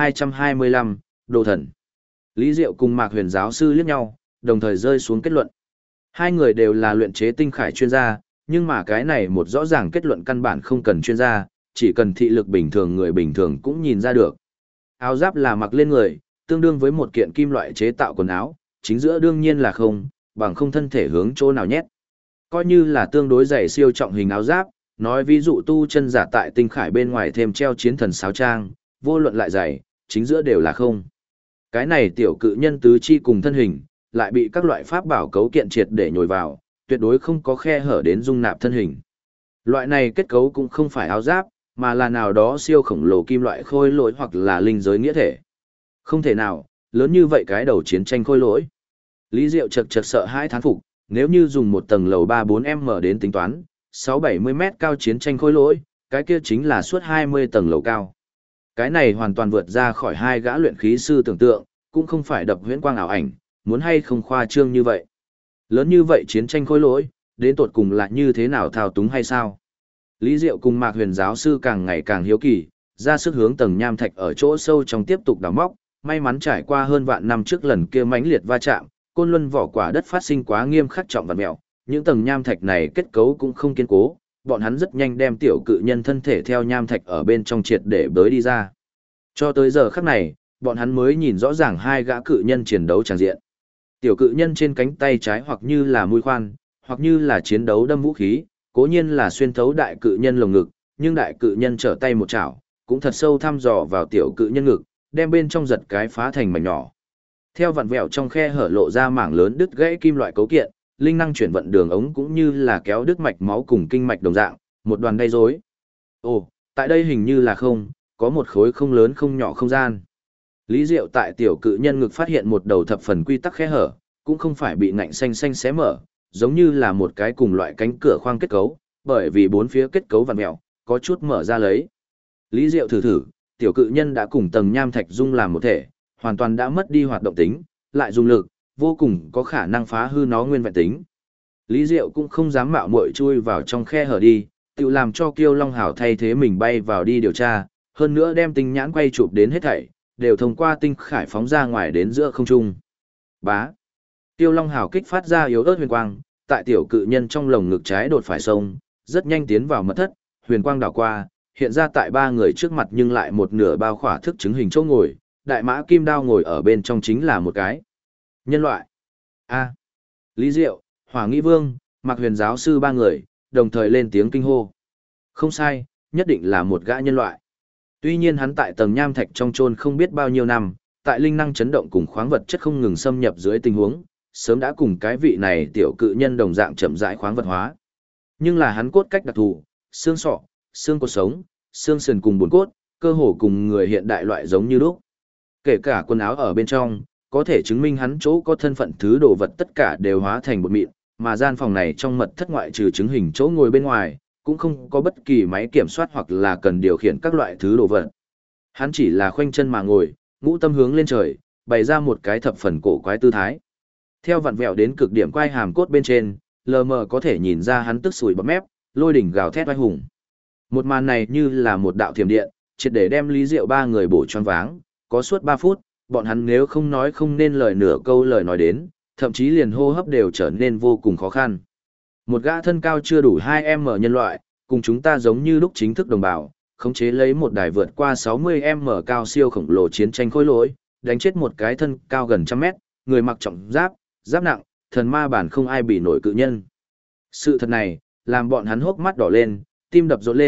1225, Đồ thần. Lý Diệu cùng Mạc Huyền giáo sư liếc nhau, đồng thời rơi xuống kết luận. Hai người đều là luyện chế tinh khải chuyên gia, nhưng mà cái này một rõ ràng kết luận căn bản không cần chuyên gia, chỉ cần thị lực bình thường người bình thường cũng nhìn ra được. Áo giáp là mặc lên người, tương đương với một kiện kim loại chế tạo quần áo, chính giữa đương nhiên là không, bằng không thân thể hướng chỗ nào nhét. Coi như là tương đối dày siêu trọng hình áo giáp, nói ví dụ tu chân giả tại tinh khải bên ngoài thêm treo chiến thần sáo trang, vô luận lại dày, chính giữa đều là không. Cái này tiểu cự nhân tứ chi cùng thân hình, lại bị các loại pháp bảo cấu kiện triệt để nhồi vào, tuyệt đối không có khe hở đến dung nạp thân hình. Loại này kết cấu cũng không phải áo giáp, mà là nào đó siêu khổng lồ kim loại khôi lỗi hoặc là linh giới nghĩa thể. Không thể nào, lớn như vậy cái đầu chiến tranh khôi lỗi. Lý Diệu chật chật sợ hãi thán phục, nếu như dùng một tầng lầu 3-4m đến tính toán, 6-70 mét cao chiến tranh khôi lỗi, cái kia chính là suốt 20 tầng lầu cao. Cái này hoàn toàn vượt ra khỏi hai gã luyện khí sư tưởng tượng, cũng không phải đập huyễn quang ảo ảnh, muốn hay không khoa trương như vậy. Lớn như vậy chiến tranh khôi lỗi, đến tột cùng là như thế nào thao túng hay sao? Lý Diệu cùng Mạc Huyền giáo sư càng ngày càng hiếu kỳ, ra sức hướng tầng nham thạch ở chỗ sâu trong tiếp tục đào móc, may mắn trải qua hơn vạn năm trước lần kia mãnh liệt va chạm, côn luân vỏ quả đất phát sinh quá nghiêm khắc trọng và mèo, những tầng nham thạch này kết cấu cũng không kiên cố, bọn hắn rất nhanh đem tiểu cự nhân thân thể theo nham thạch ở bên trong triệt để bới đi ra. Cho tới giờ khắc này, bọn hắn mới nhìn rõ ràng hai gã cự nhân chiến đấu tràn diện. Tiểu cự nhân trên cánh tay trái hoặc như là mũi khoan, hoặc như là chiến đấu đâm vũ khí, cố nhiên là xuyên thấu đại cự nhân lồng ngực, nhưng đại cự nhân trở tay một chảo, cũng thật sâu thăm dò vào tiểu cự nhân ngực, đem bên trong giật cái phá thành mảnh nhỏ. Theo vặn vẹo trong khe hở lộ ra mảng lớn đứt gãy kim loại cấu kiện, linh năng chuyển vận đường ống cũng như là kéo đứt mạch máu cùng kinh mạch đồng dạng, một đoàn gây rối. Ồ, tại đây hình như là không, có một khối không lớn không nhỏ không gian. Lý Diệu tại tiểu cự nhân ngực phát hiện một đầu thập phần quy tắc khe hở, cũng không phải bị ngạnh xanh xanh xé mở, giống như là một cái cùng loại cánh cửa khoang kết cấu, bởi vì bốn phía kết cấu vặn mèo, có chút mở ra lấy. Lý Diệu thử, tiểu cự nhân đã cùng tầng nham thạch dung làm một thể, hoàn toàn đã mất đi hoạt động tính, lại dùng lực, vô cùng có khả năng phá hư nó nguyên vẹn tính. Lý Diệu cũng không dám mạo muội chui vào trong khe hở đi, tự làm cho Kiêu Long Hảo thay thế mình bay vào đi điều tra, hơn nữa đem tinh nhãn quay chụp đến hết thảy, đều thông qua tinh khải phóng ra ngoài đến giữa không trung. Bá. Kiêu Long Hảo kích phát ra yếu ớt huyền quang, tại tiểu cự nhân trong lồng ngực trái đột phải sông, rất nhanh tiến vào mật thất, huyền quang đảo qua, hiện ra tại ba người trước mặt nhưng lại một nửa bao khỏa thức chứng hình chỗ ngồi, đại mã kim đao ngồi ở bên trong chính là một cái nhân loại. A. Lý Diệu, Hỏa Nghĩ Vương, Mạc Huyền giáo sư ba người, đồng thời lên tiếng kinh hô. Không sai, nhất định là một gã nhân loại. Tuy nhiên hắn tại tầng nham thạch trong chôn không biết bao nhiêu năm, tại linh năng chấn động cùng khoáng vật chất không ngừng xâm nhập dưới tình huống, sớm đã cùng cái vị này tiểu cự nhân đồng dạng chậm rãi khoáng vật hóa. Nhưng là hắn cốt cách đặc thù, xương sọ, xương cột sống, xương sườn cùng buồn cốt, cơ hồ cùng người hiện đại loại giống như lúc. Kể cả quần áo ở bên trong, có thể chứng minh hắn chỗ có thân phận thứ đồ vật tất cả đều hóa thành bột mịn, mà gian phòng này trong mật thất ngoại trừ chứng hình chỗ ngồi bên ngoài, cũng không có bất kỳ máy kiểm soát hoặc là cần điều khiển các loại thứ đồ vật. Hắn chỉ là khoanh chân mà ngồi, ngũ tâm hướng lên trời, bày ra một cái thập phần cổ quái tư thái. Theo vặn vẹo đến cực điểm quai hàm cốt bên trên, lờ mờ có thể nhìn ra hắn tức sùi bọt mép, lôi đỉnh gào thét oai hùng. Một màn này như là một đạo thiểm điện, triệt để đem Lý Diệu ba người bổ choáng váng, có suốt 3 phút, bọn hắn nếu không nói không nên lời nửa câu lời nói đến, thậm chí liền hô hấp đều trở nên vô cùng khó khăn. Một gã thân cao chưa đủ 2m nhân loại, cùng chúng ta giống như lúc chính thức đồng bào, khống chế lấy một đài vượt qua 60m cao siêu khổng lồ chiến tranh khối lỗi, đánh chết một cái thân cao gần 100m, người mặc trọng giáp, giáp nặng, thần ma bản không ai bị nổi cự nhân. Sự thật này, làm bọn hắn hốc mắt đỏ lên, tim đập rộn lên,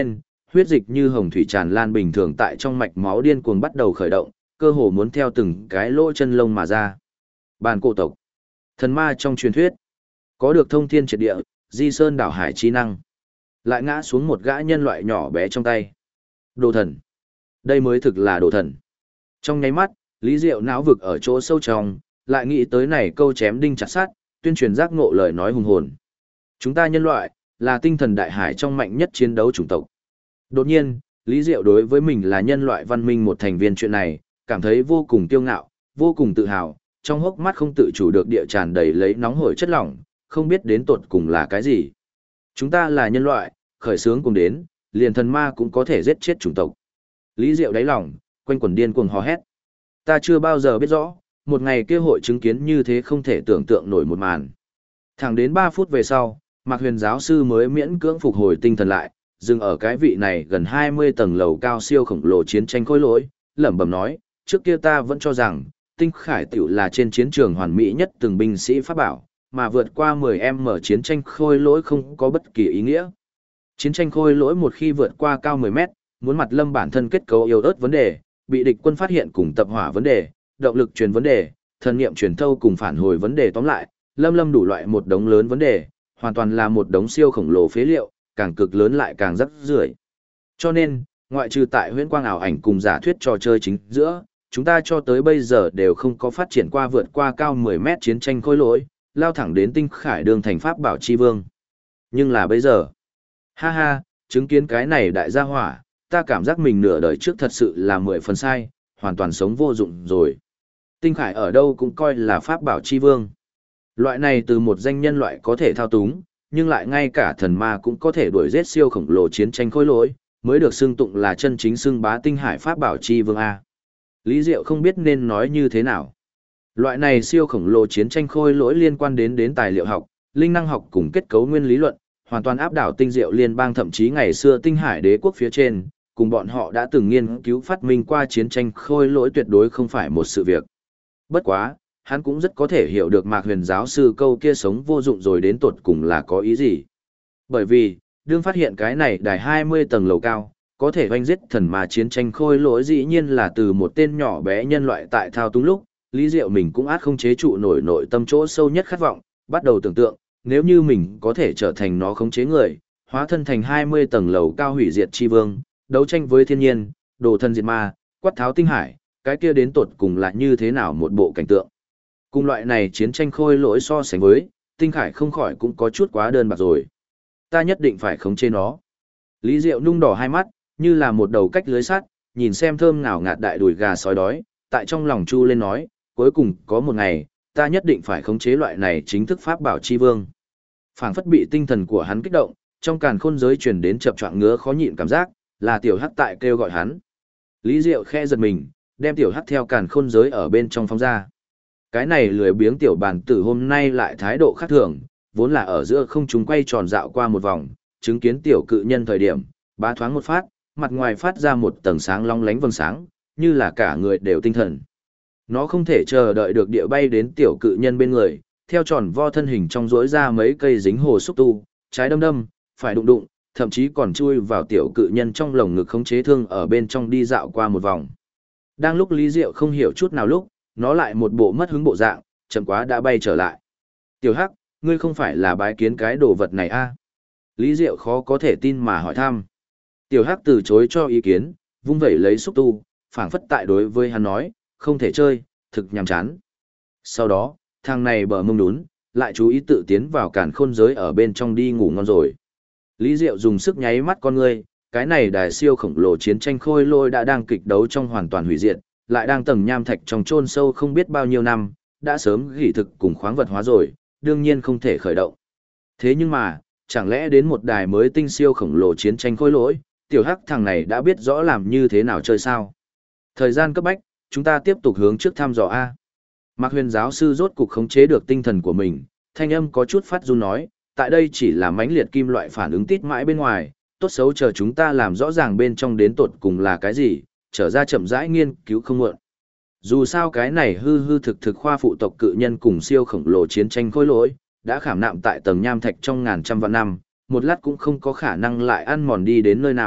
huyết dịch như hồng thủy tràn lan bình thường tại trong mạch máu điên cuồng bắt đầu khởi động, cơ hồ muốn theo từng cái lỗ chân lông mà ra. Bàn cổ tộc, thần ma trong truyền thuyết, có được thông thiên triệt địa, di sơn đảo hải chi năng, lại ngã xuống một gã nhân loại nhỏ bé trong tay. Đồ thần, đây mới thực là đồ thần. Trong nháy mắt, Lý Diệu não vực ở chỗ sâu trong, lại nghĩ tới này câu chém đinh chặt sát, tuyên truyền giác ngộ lời nói hùng hồn. Chúng ta nhân loại, là tinh thần đại hải trong mạnh nhất chiến đấu chủng tộc. Đột nhiên, Lý Diệu đối với mình là nhân loại văn minh một thành viên chuyện này, cảm thấy vô cùng kiêu ngạo, vô cùng tự hào, trong hốc mắt không tự chủ được địa tràn đầy lấy nóng hổi chất lỏng, không biết đến tột cùng là cái gì. Chúng ta là nhân loại, khởi sướng cùng đến, liền thần ma cũng có thể giết chết chủng tộc. Lý Diệu đáy lòng, quanh quần điên cuồng hò hét. Ta chưa bao giờ biết rõ, một ngày kia hội chứng kiến như thế không thể tưởng tượng nổi một màn. Thẳng đến 3 phút về sau, Mạc Huyền giáo sư mới miễn cưỡng phục hồi tinh thần lại, dừng ở cái vị này gần 20 tầng lầu cao siêu khổng lồ chiến tranh khối lỗi, lẩm bẩm nói, trước kia ta vẫn cho rằng, tinh khải tiểu là trên chiến trường hoàn mỹ nhất từng binh sĩ pháp bảo, mà vượt qua 10m chiến tranh khôi lỗi không có bất kỳ ý nghĩa. Chiến tranh khôi lỗi một khi vượt qua cao 10 mét, muốn mặt lâm bản thân kết cấu yếu ớt vấn đề, bị địch quân phát hiện cùng tập hỏa vấn đề, động lực truyền vấn đề, thần niệm truyền thâu cùng phản hồi vấn đề tóm lại, lâm đủ loại một đống lớn vấn đề, hoàn toàn là một đống siêu khổng lồ phế liệu, càng cực lớn lại càng rắc rưởi. Cho nên, ngoại trừ tại huyễn quang ảo ảnh cùng giả thuyết trò chơi chính giữa, chúng ta cho tới bây giờ đều không có phát triển qua vượt qua cao 10 mét chiến tranh khối lỗi, lao thẳng đến tinh khải đường thành pháp bảo chi vương. Nhưng là bây giờ, ha ha, chứng kiến cái này đại gia hỏa, ta cảm giác mình nửa đời trước thật sự là 10 phần sai, hoàn toàn sống vô dụng rồi. Tinh khải ở đâu cũng coi là pháp bảo chi vương. Loại này từ một danh nhân loại có thể thao túng, nhưng lại ngay cả thần ma cũng có thể đuổi giết siêu khổng lồ chiến tranh khối lỗi, mới được xưng tụng là chân chính xưng bá tinh hải pháp bảo chi vương A. Lý Diệu không biết nên nói như thế nào. Loại này siêu khổng lồ chiến tranh khôi lỗi liên quan đến tài liệu học, linh năng học cùng kết cấu nguyên lý luận, hoàn toàn áp đảo tinh diệu liên bang thậm chí ngày xưa tinh hải đế quốc phía trên, cùng bọn họ đã từng nghiên cứu phát minh qua chiến tranh khôi lỗi tuyệt đối không phải một sự việc. Bất quá, hắn cũng rất có thể hiểu được Mạc Huyền giáo sư câu kia sống vô dụng rồi đến tột cùng là có ý gì. Bởi vì, đương phát hiện cái này đài 20 tầng lầu cao, có thể oanh giết thần mà chiến tranh khôi lỗi dĩ nhiên là từ một tên nhỏ bé nhân loại tại thao túng lúc, Lý Diệu mình cũng át không chế trụ nổi nội tâm chỗ sâu nhất khát vọng, bắt đầu tưởng tượng, nếu như mình có thể trở thành nó khống chế người, hóa thân thành 20 tầng lầu cao hủy diệt chi vương, đấu tranh với thiên nhiên, đồ thân diệt ma, quát tháo tinh hải, cái kia đến tột cùng là như thế nào một bộ cảnh tượng. Cùng loại này chiến tranh khôi lỗi so sánh với, tinh khải không khỏi cũng có chút quá đơn bạc rồi. Ta nhất định phải khống chế nó. Lý Diệu nung đỏ hai mắt, như là một đầu cách lưới sắt, nhìn xem thơm ngào ngạt đại đùi gà sói đói, tại trong lòng chu lên nói, cuối cùng có một ngày, ta nhất định phải khống chế loại này chính thức pháp bảo chi vương. Phảng phất bị tinh thần của hắn kích động, trong càn khôn giới truyền đến chập choạng ngứa khó nhịn cảm giác, là tiểu hắc tại kêu gọi hắn. Lý Diệu khe giật mình, đem tiểu hắc theo càn khôn giới ở bên trong phóng ra. Cái này lười biếng tiểu bàn tử hôm nay lại thái độ khác thường, vốn là ở giữa không trung quay tròn dạo qua một vòng, chứng kiến tiểu cự nhân thời điểm, bá thoáng một phát, mặt ngoài phát ra một tầng sáng long lánh vầng sáng, như là cả người đều tinh thần. Nó không thể chờ đợi được địa bay đến tiểu cự nhân bên người, theo tròn vo thân hình trong rỗi ra mấy cây dính hồ xúc tu, trái đâm đâm, phải đụng đụng, thậm chí còn chui vào tiểu cự nhân trong lồng ngực khống chế thương ở bên trong đi dạo qua một vòng. Đang lúc Lý Diệu không hiểu chút nào lúc, nó lại một bộ mất hứng bộ dạng, chậm quá đã bay trở lại. Tiểu Hắc, ngươi không phải là bái kiến cái đồ vật này a? Lý Diệu khó có thể tin mà hỏi thăm. Tiểu Hắc từ chối cho ý kiến, vung vẩy lấy xúc tu, phảng phất tại đối với hắn nói, không thể chơi, thực nhàm chán. Sau đó, thằng này bờ mông đún, lại chú ý tự tiến vào càn khôn giới ở bên trong đi ngủ ngon rồi. Lý Diệu dùng sức nháy mắt con ngươi, cái này đài siêu khổng lồ chiến tranh khôi lôi đã đang kịch đấu trong hoàn toàn hủy diệt, lại đang tầng nham thạch trong chôn sâu không biết bao nhiêu năm, đã sớm gỉ thực cùng khoáng vật hóa rồi, đương nhiên không thể khởi động. Thế nhưng mà, chẳng lẽ đến một đài mới tinh siêu khổng lồ chiến tranh khôi lỗi, tiểu hắc thằng này đã biết rõ làm như thế nào chơi sao? Thời gian cấp bách, chúng ta tiếp tục hướng trước thăm dò A. Mạc Huyền giáo sư rốt cục khống chế được tinh thần của mình, thanh âm có chút phát run nói, tại đây chỉ là mãnh liệt kim loại phản ứng tít mãi bên ngoài, tốt xấu chờ chúng ta làm rõ ràng bên trong đến tột cùng là cái gì, trở ra chậm rãi nghiên cứu không muộn. Dù sao cái này hư hư thực khoa phụ tộc cự nhân cùng siêu khổng lồ chiến tranh khối lỗi, đã khảm nạm tại tầng nham thạch trong ngàn trăm vạn năm, một lát cũng không có khả năng lại ăn mòn đi đến nơi nào,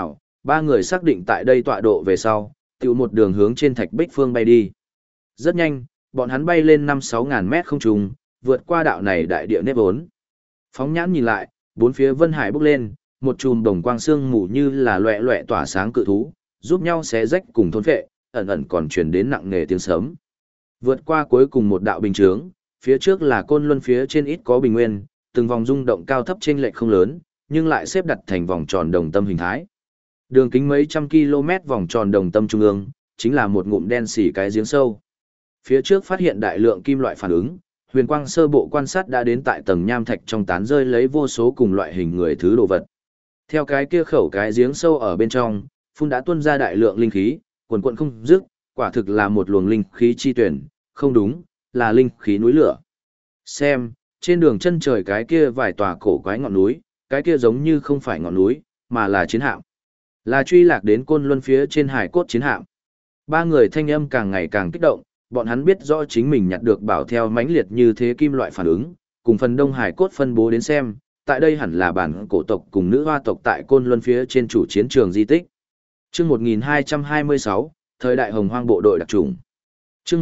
ba người xác định tại đây tọa độ về sau, tiểu một đường hướng trên thạch bích phương bay đi. Rất nhanh, bọn hắn bay lên 5-6 ngàn mét không trung, vượt qua đạo này đại địa nếp vốn. Phóng nhãn nhìn lại, bốn phía vân hải bốc lên, một chùm đồng quang sương mù như là loẹ loẹ tỏa sáng cự thú, giúp nhau xé rách cùng thôn phệ, ẩn ẩn còn truyền đến nặng nề tiếng sấm. Vượt qua cuối cùng một đạo bình chướng, phía trước là côn luân phía trên ít có bình nguyên, từng vòng rung động cao thấp chênh lệch không lớn, nhưng lại xếp đặt thành vòng tròn đồng tâm hình thái. Đường kính mấy trăm km vòng tròn đồng tâm trung ương, chính là một ngụm đen xỉ cái giếng sâu. Phía trước phát hiện đại lượng kim loại phản ứng, huyền quang sơ bộ quan sát đã đến tại tầng nham thạch trong tán rơi lấy vô số cùng loại hình người thứ đồ vật. Theo cái kia khẩu cái giếng sâu ở bên trong, phun đã tuôn ra đại lượng linh khí, quần quần không dứt, quả thực là một luồng linh khí chi tuyển, không đúng, là linh khí núi lửa. Xem, trên đường chân trời cái kia vài tòa cổ quái ngọn núi, cái kia giống như không phải ngọn núi, mà là chiến hạm. Là truy lạc đến côn luân phía trên hải cốt chiến hạm. Ba người thanh âm càng ngày càng kích động, bọn hắn biết rõ chính mình nhặt được bảo theo mãnh liệt như thế kim loại phản ứng, cùng phần đông hải cốt phân bố đến xem, tại đây hẳn là bản cổ tộc cùng nữ hoa tộc tại côn luân phía trên chủ chiến trường di tích. Chương 1226, thời đại Hồng Hoang bộ đội đặc chủng. Chương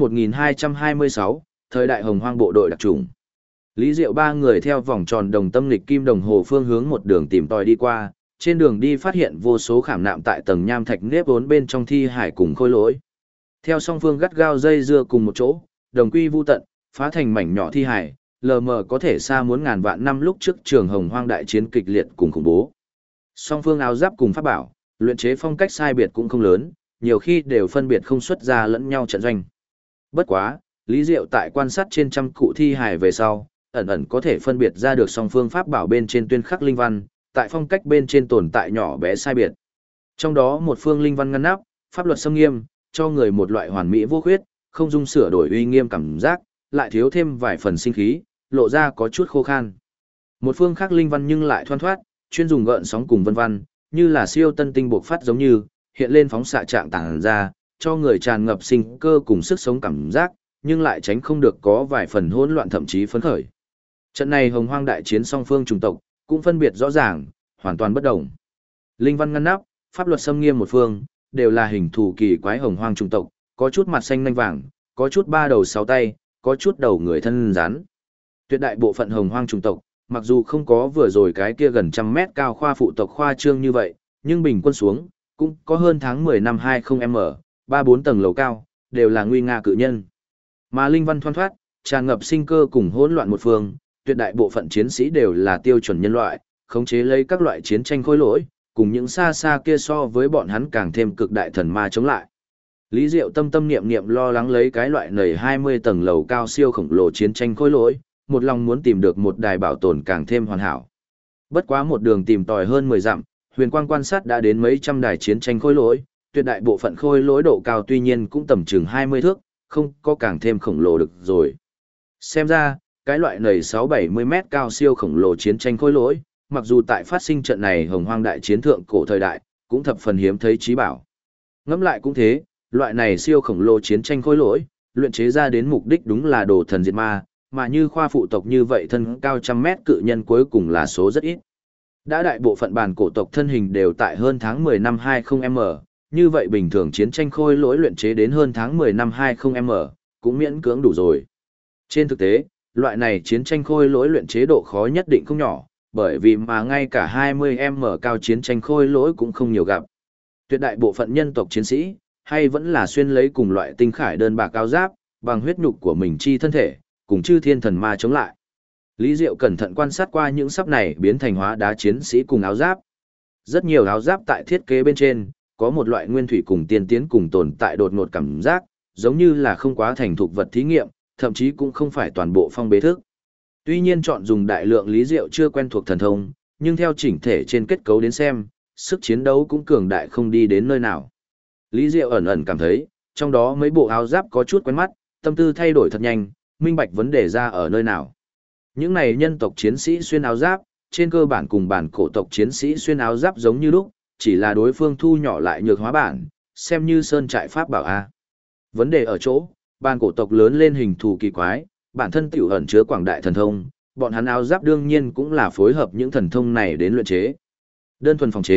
1226, thời đại Hồng Hoang bộ đội đặc chủng. Lý Diệu ba người theo vòng tròn đồng tâm lịch kim đồng hồ phương hướng một đường tìm tòi đi qua, trên đường đi phát hiện vô số khảm nạm tại tầng nham thạch nếp vốn bên trong thi hải cùng khôi lỗi. Theo song phương gắt gao dây dưa cùng một chỗ, đồng quy vu tận, phá thành mảnh nhỏ thi hải, lờ mờ có thể xa muốn ngàn vạn năm lúc trước trường Hồng Hoang đại chiến kịch liệt cùng khủng bố. Song phương áo giáp cùng pháp bảo, luyện chế phong cách sai biệt cũng không lớn, nhiều khi đều phân biệt không xuất ra lẫn nhau trận doanh. Bất quá, Lý Diệu tại quan sát trên trăm cụ thi hài về sau, ẩn ẩn có thể phân biệt ra được song phương pháp bảo bên trên tuyên khắc linh văn, tại phong cách bên trên tồn tại nhỏ bé sai biệt. Trong đó một phương linh văn ngăn nắp, pháp luật xâm nghiêm, cho người một loại hoàn mỹ vô khuyết, không dung sửa đổi uy nghiêm cảm giác, lại thiếu thêm vài phần sinh khí, lộ ra có chút khô khan. Một phương khác linh văn nhưng lại thoăn thoát, chuyên dùng gợn sóng cùng vân văn, như là siêu tân tinh bộc phát giống như, hiện lên phóng xạ trạng tản ra, cho người tràn ngập sinh cơ cùng sức sống cảm giác, nhưng lại tránh không được có vài phần hỗn loạn thậm chí phấn khởi. Trận này Hồng Hoang đại chiến song phương chủng tộc, cũng phân biệt rõ ràng, hoàn toàn bất đồng. Linh văn ngăn nắp, pháp luật xâm nghiêm một phương, đều là hình thù kỳ quái Hồng Hoang chủng tộc, có chút mặt xanh nanh vàng, có chút ba đầu sáu tay, có chút đầu người thân rắn. Tuyệt đại bộ phận Hồng Hoang chủng tộc, mặc dù không có vừa rồi cái kia gần trăm mét cao khoa phụ tộc khoa trương như vậy, nhưng bình quân xuống, cũng có hơn tháng 10 năm 20m, 3-4 tầng lầu cao, đều là nguy nga cự nhân. Mà linh văn thoăn thoát, tràn ngập sinh cơ cùng hỗn loạn một phương, tuyệt đại bộ phận chiến sĩ đều là tiêu chuẩn nhân loại, khống chế lấy các loại chiến tranh khối lỗi, cùng những xa xa kia so với bọn hắn càng thêm cực đại thần ma chống lại. Lý Diệu tâm tâm niệm niệm lo lắng lấy cái loại nầy 20 tầng lầu cao siêu khổng lồ chiến tranh khối lỗi, một lòng muốn tìm được một đài bảo tồn càng thêm hoàn hảo. Bất quá một đường tìm tòi hơn 10 dặm, huyền quang quan sát đã đến mấy trăm đài chiến tranh khối lỗi, tuyệt đại bộ phận khối lỗi độ cao tuy nhiên cũng tầm chừng 20 thước, không có càng thêm khổng lồ được rồi. Xem ra, cái loại nầy 6-70 mét cao siêu khổng lồ chiến tranh khối lỗi, mặc dù tại phát sinh trận này Hồng Hoang đại chiến thượng cổ thời đại, cũng thập phần hiếm thấy trí bảo. Ngẫm lại cũng thế, loại này siêu khổng lồ chiến tranh khối lỗi, luyện chế ra đến mục đích đúng là đồ thần diệt ma, mà như khoa phụ tộc như vậy thân cao trăm mét cự nhân cuối cùng là số rất ít. Đã đại bộ phận bản cổ tộc thân hình đều tại hơn tháng 10 năm 20m, như vậy bình thường chiến tranh khôi lỗi luyện chế đến hơn tháng 10 năm 20m, cũng miễn cưỡng đủ rồi. Trên thực tế, loại này chiến tranh khôi lỗi luyện chế độ khó nhất định không nhỏ, bởi vì mà ngay cả 20m cao chiến tranh khôi lỗi cũng không nhiều gặp. Tuyệt đại bộ phận nhân tộc chiến sĩ, hay vẫn là xuyên lấy cùng loại tinh khải đơn bạc áo giáp, bằng huyết nhục của mình chi thân thể, cùng chư thiên thần ma chống lại. Lý Diệu cẩn thận quan sát qua những sắp này biến thành hóa đá chiến sĩ cùng áo giáp. Rất nhiều áo giáp tại thiết kế bên trên, có một loại nguyên thủy cùng tiên tiến cùng tồn tại đột ngột cảm giác, giống như là không quá thành thục vật thí nghiệm, thậm chí cũng không phải toàn bộ phong bế thức. Tuy nhiên chọn dùng đại lượng Lý Diệu chưa quen thuộc thần thông, nhưng theo chỉnh thể trên kết cấu đến xem, sức chiến đấu cũng cường đại không đi đến nơi nào. Lý Diệu ẩn ẩn cảm thấy, trong đó mấy bộ áo giáp có chút quen mắt, tâm tư thay đổi thật nhanh, minh bạch vấn đề ra ở nơi nào. Những này nhân tộc chiến sĩ xuyên áo giáp, trên cơ bản cùng bản cổ tộc chiến sĩ xuyên áo giáp giống như lúc, chỉ là đối phương thu nhỏ lại nhược hóa bản, xem như sơn trại pháp bảo A. Vấn đề ở chỗ, bản cổ tộc lớn lên hình thù kỳ quái, bản thân tiểu ẩn chứa quảng đại thần thông, bọn hắn áo giáp đương nhiên cũng là phối hợp những thần thông này đến luyện chế. Đơn thuần phòng chế,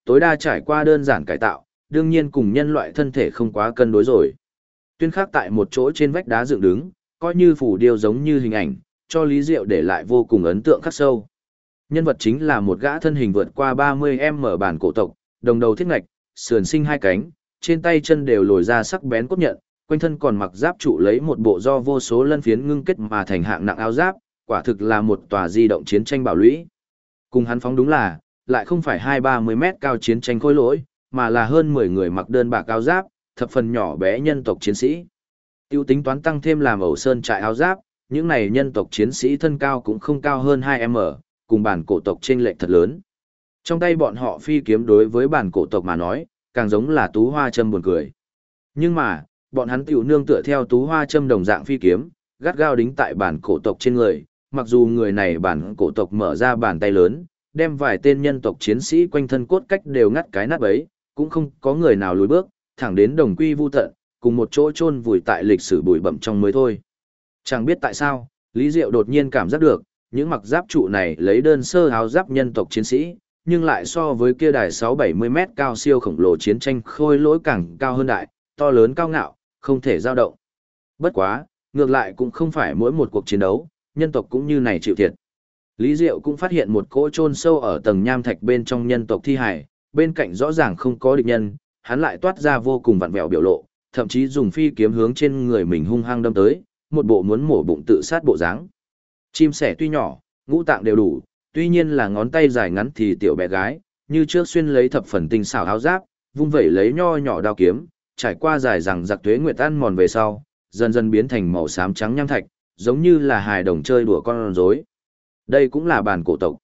tối đa trải qua đơn giản cải tạo, đương nhiên cùng nhân loại thân thể không quá cân đối rồi. Tuyên khắc tại một chỗ trên vách đá dựng đứng, coi như phủ điêu giống như hình ảnh, cho Lý Diệu để lại vô cùng ấn tượng khắc sâu. Nhân vật chính là một gã thân hình vượt qua 30m bản cổ tộc, đồng đầu thiết ngạch, sườn sinh hai cánh, trên tay chân đều lồi ra sắc bén cốt nhận, quanh thân còn mặc giáp trụ lấy một bộ do vô số lân phiến ngưng kết mà thành hạng nặng áo giáp, quả thực là một tòa di động chiến tranh bảo lũy. Cùng hắn phóng đúng là, lại không phải 2-30 mét cao chiến tranh khôi lỗi, mà là hơn 10 người mặc đơn bạc áo giáp, thập phần nhỏ bé nhân tộc chiến sĩ. Tiêu tính toán tăng thêm làm ẩu sơn trại áo giáp, những này nhân tộc chiến sĩ thân cao cũng không cao hơn 2m, cùng bản cổ tộc chênh lệch thật lớn. Trong tay bọn họ phi kiếm đối với bản cổ tộc mà nói, càng giống là tú hoa châm buồn cười. Nhưng mà, bọn hắn tiểu nương tựa theo tú hoa châm đồng dạng phi kiếm, gắt gao đính tại bản cổ tộc trên người, mặc dù người này bản cổ tộc mở ra bàn tay lớn, đem vài tên nhân tộc chiến sĩ quanh thân cốt cách đều ngắt cái nát bấy, cũng không có người nào lùi bước, thẳng đến đồng quy vu tận, cùng một chỗ chôn vùi tại lịch sử bụi bặm trong mới thôi. Chẳng biết tại sao, Lý Diệu đột nhiên cảm giác được, những mặc giáp trụ này lấy đơn sơ áo giáp nhân tộc chiến sĩ, nhưng lại so với kia đài 6-70 mét cao siêu khổng lồ chiến tranh khôi lỗi càng cao hơn đại, to lớn cao ngạo, không thể dao động. Bất quá, ngược lại cũng không phải mỗi một cuộc chiến đấu, nhân tộc cũng như này chịu thiệt. Lý Diệu cũng phát hiện một cỗ chôn sâu ở tầng nham thạch bên trong nhân tộc thi hải, bên cạnh rõ ràng không có địch nhân, hắn lại toát ra vô cùng vặn vẹo biểu lộ, thậm chí dùng phi kiếm hướng trên người mình hung hăng đâm tới, một bộ muốn mổ bụng tự sát bộ dáng. Chim sẻ tuy nhỏ, ngũ tạng đều đủ, tuy nhiên là ngón tay dài ngắn thì tiểu bé gái, như trước xuyên lấy thập phần tinh xảo áo giáp, vung vẩy lấy nho nhỏ đao kiếm, trải qua dài rằng giặc tuế nguyệt ăn mòn về sau, dần dần biến thành màu xám trắng nham thạch, giống như là hài đồng chơi đùa con rối. Đây cũng là bản cổ tộc.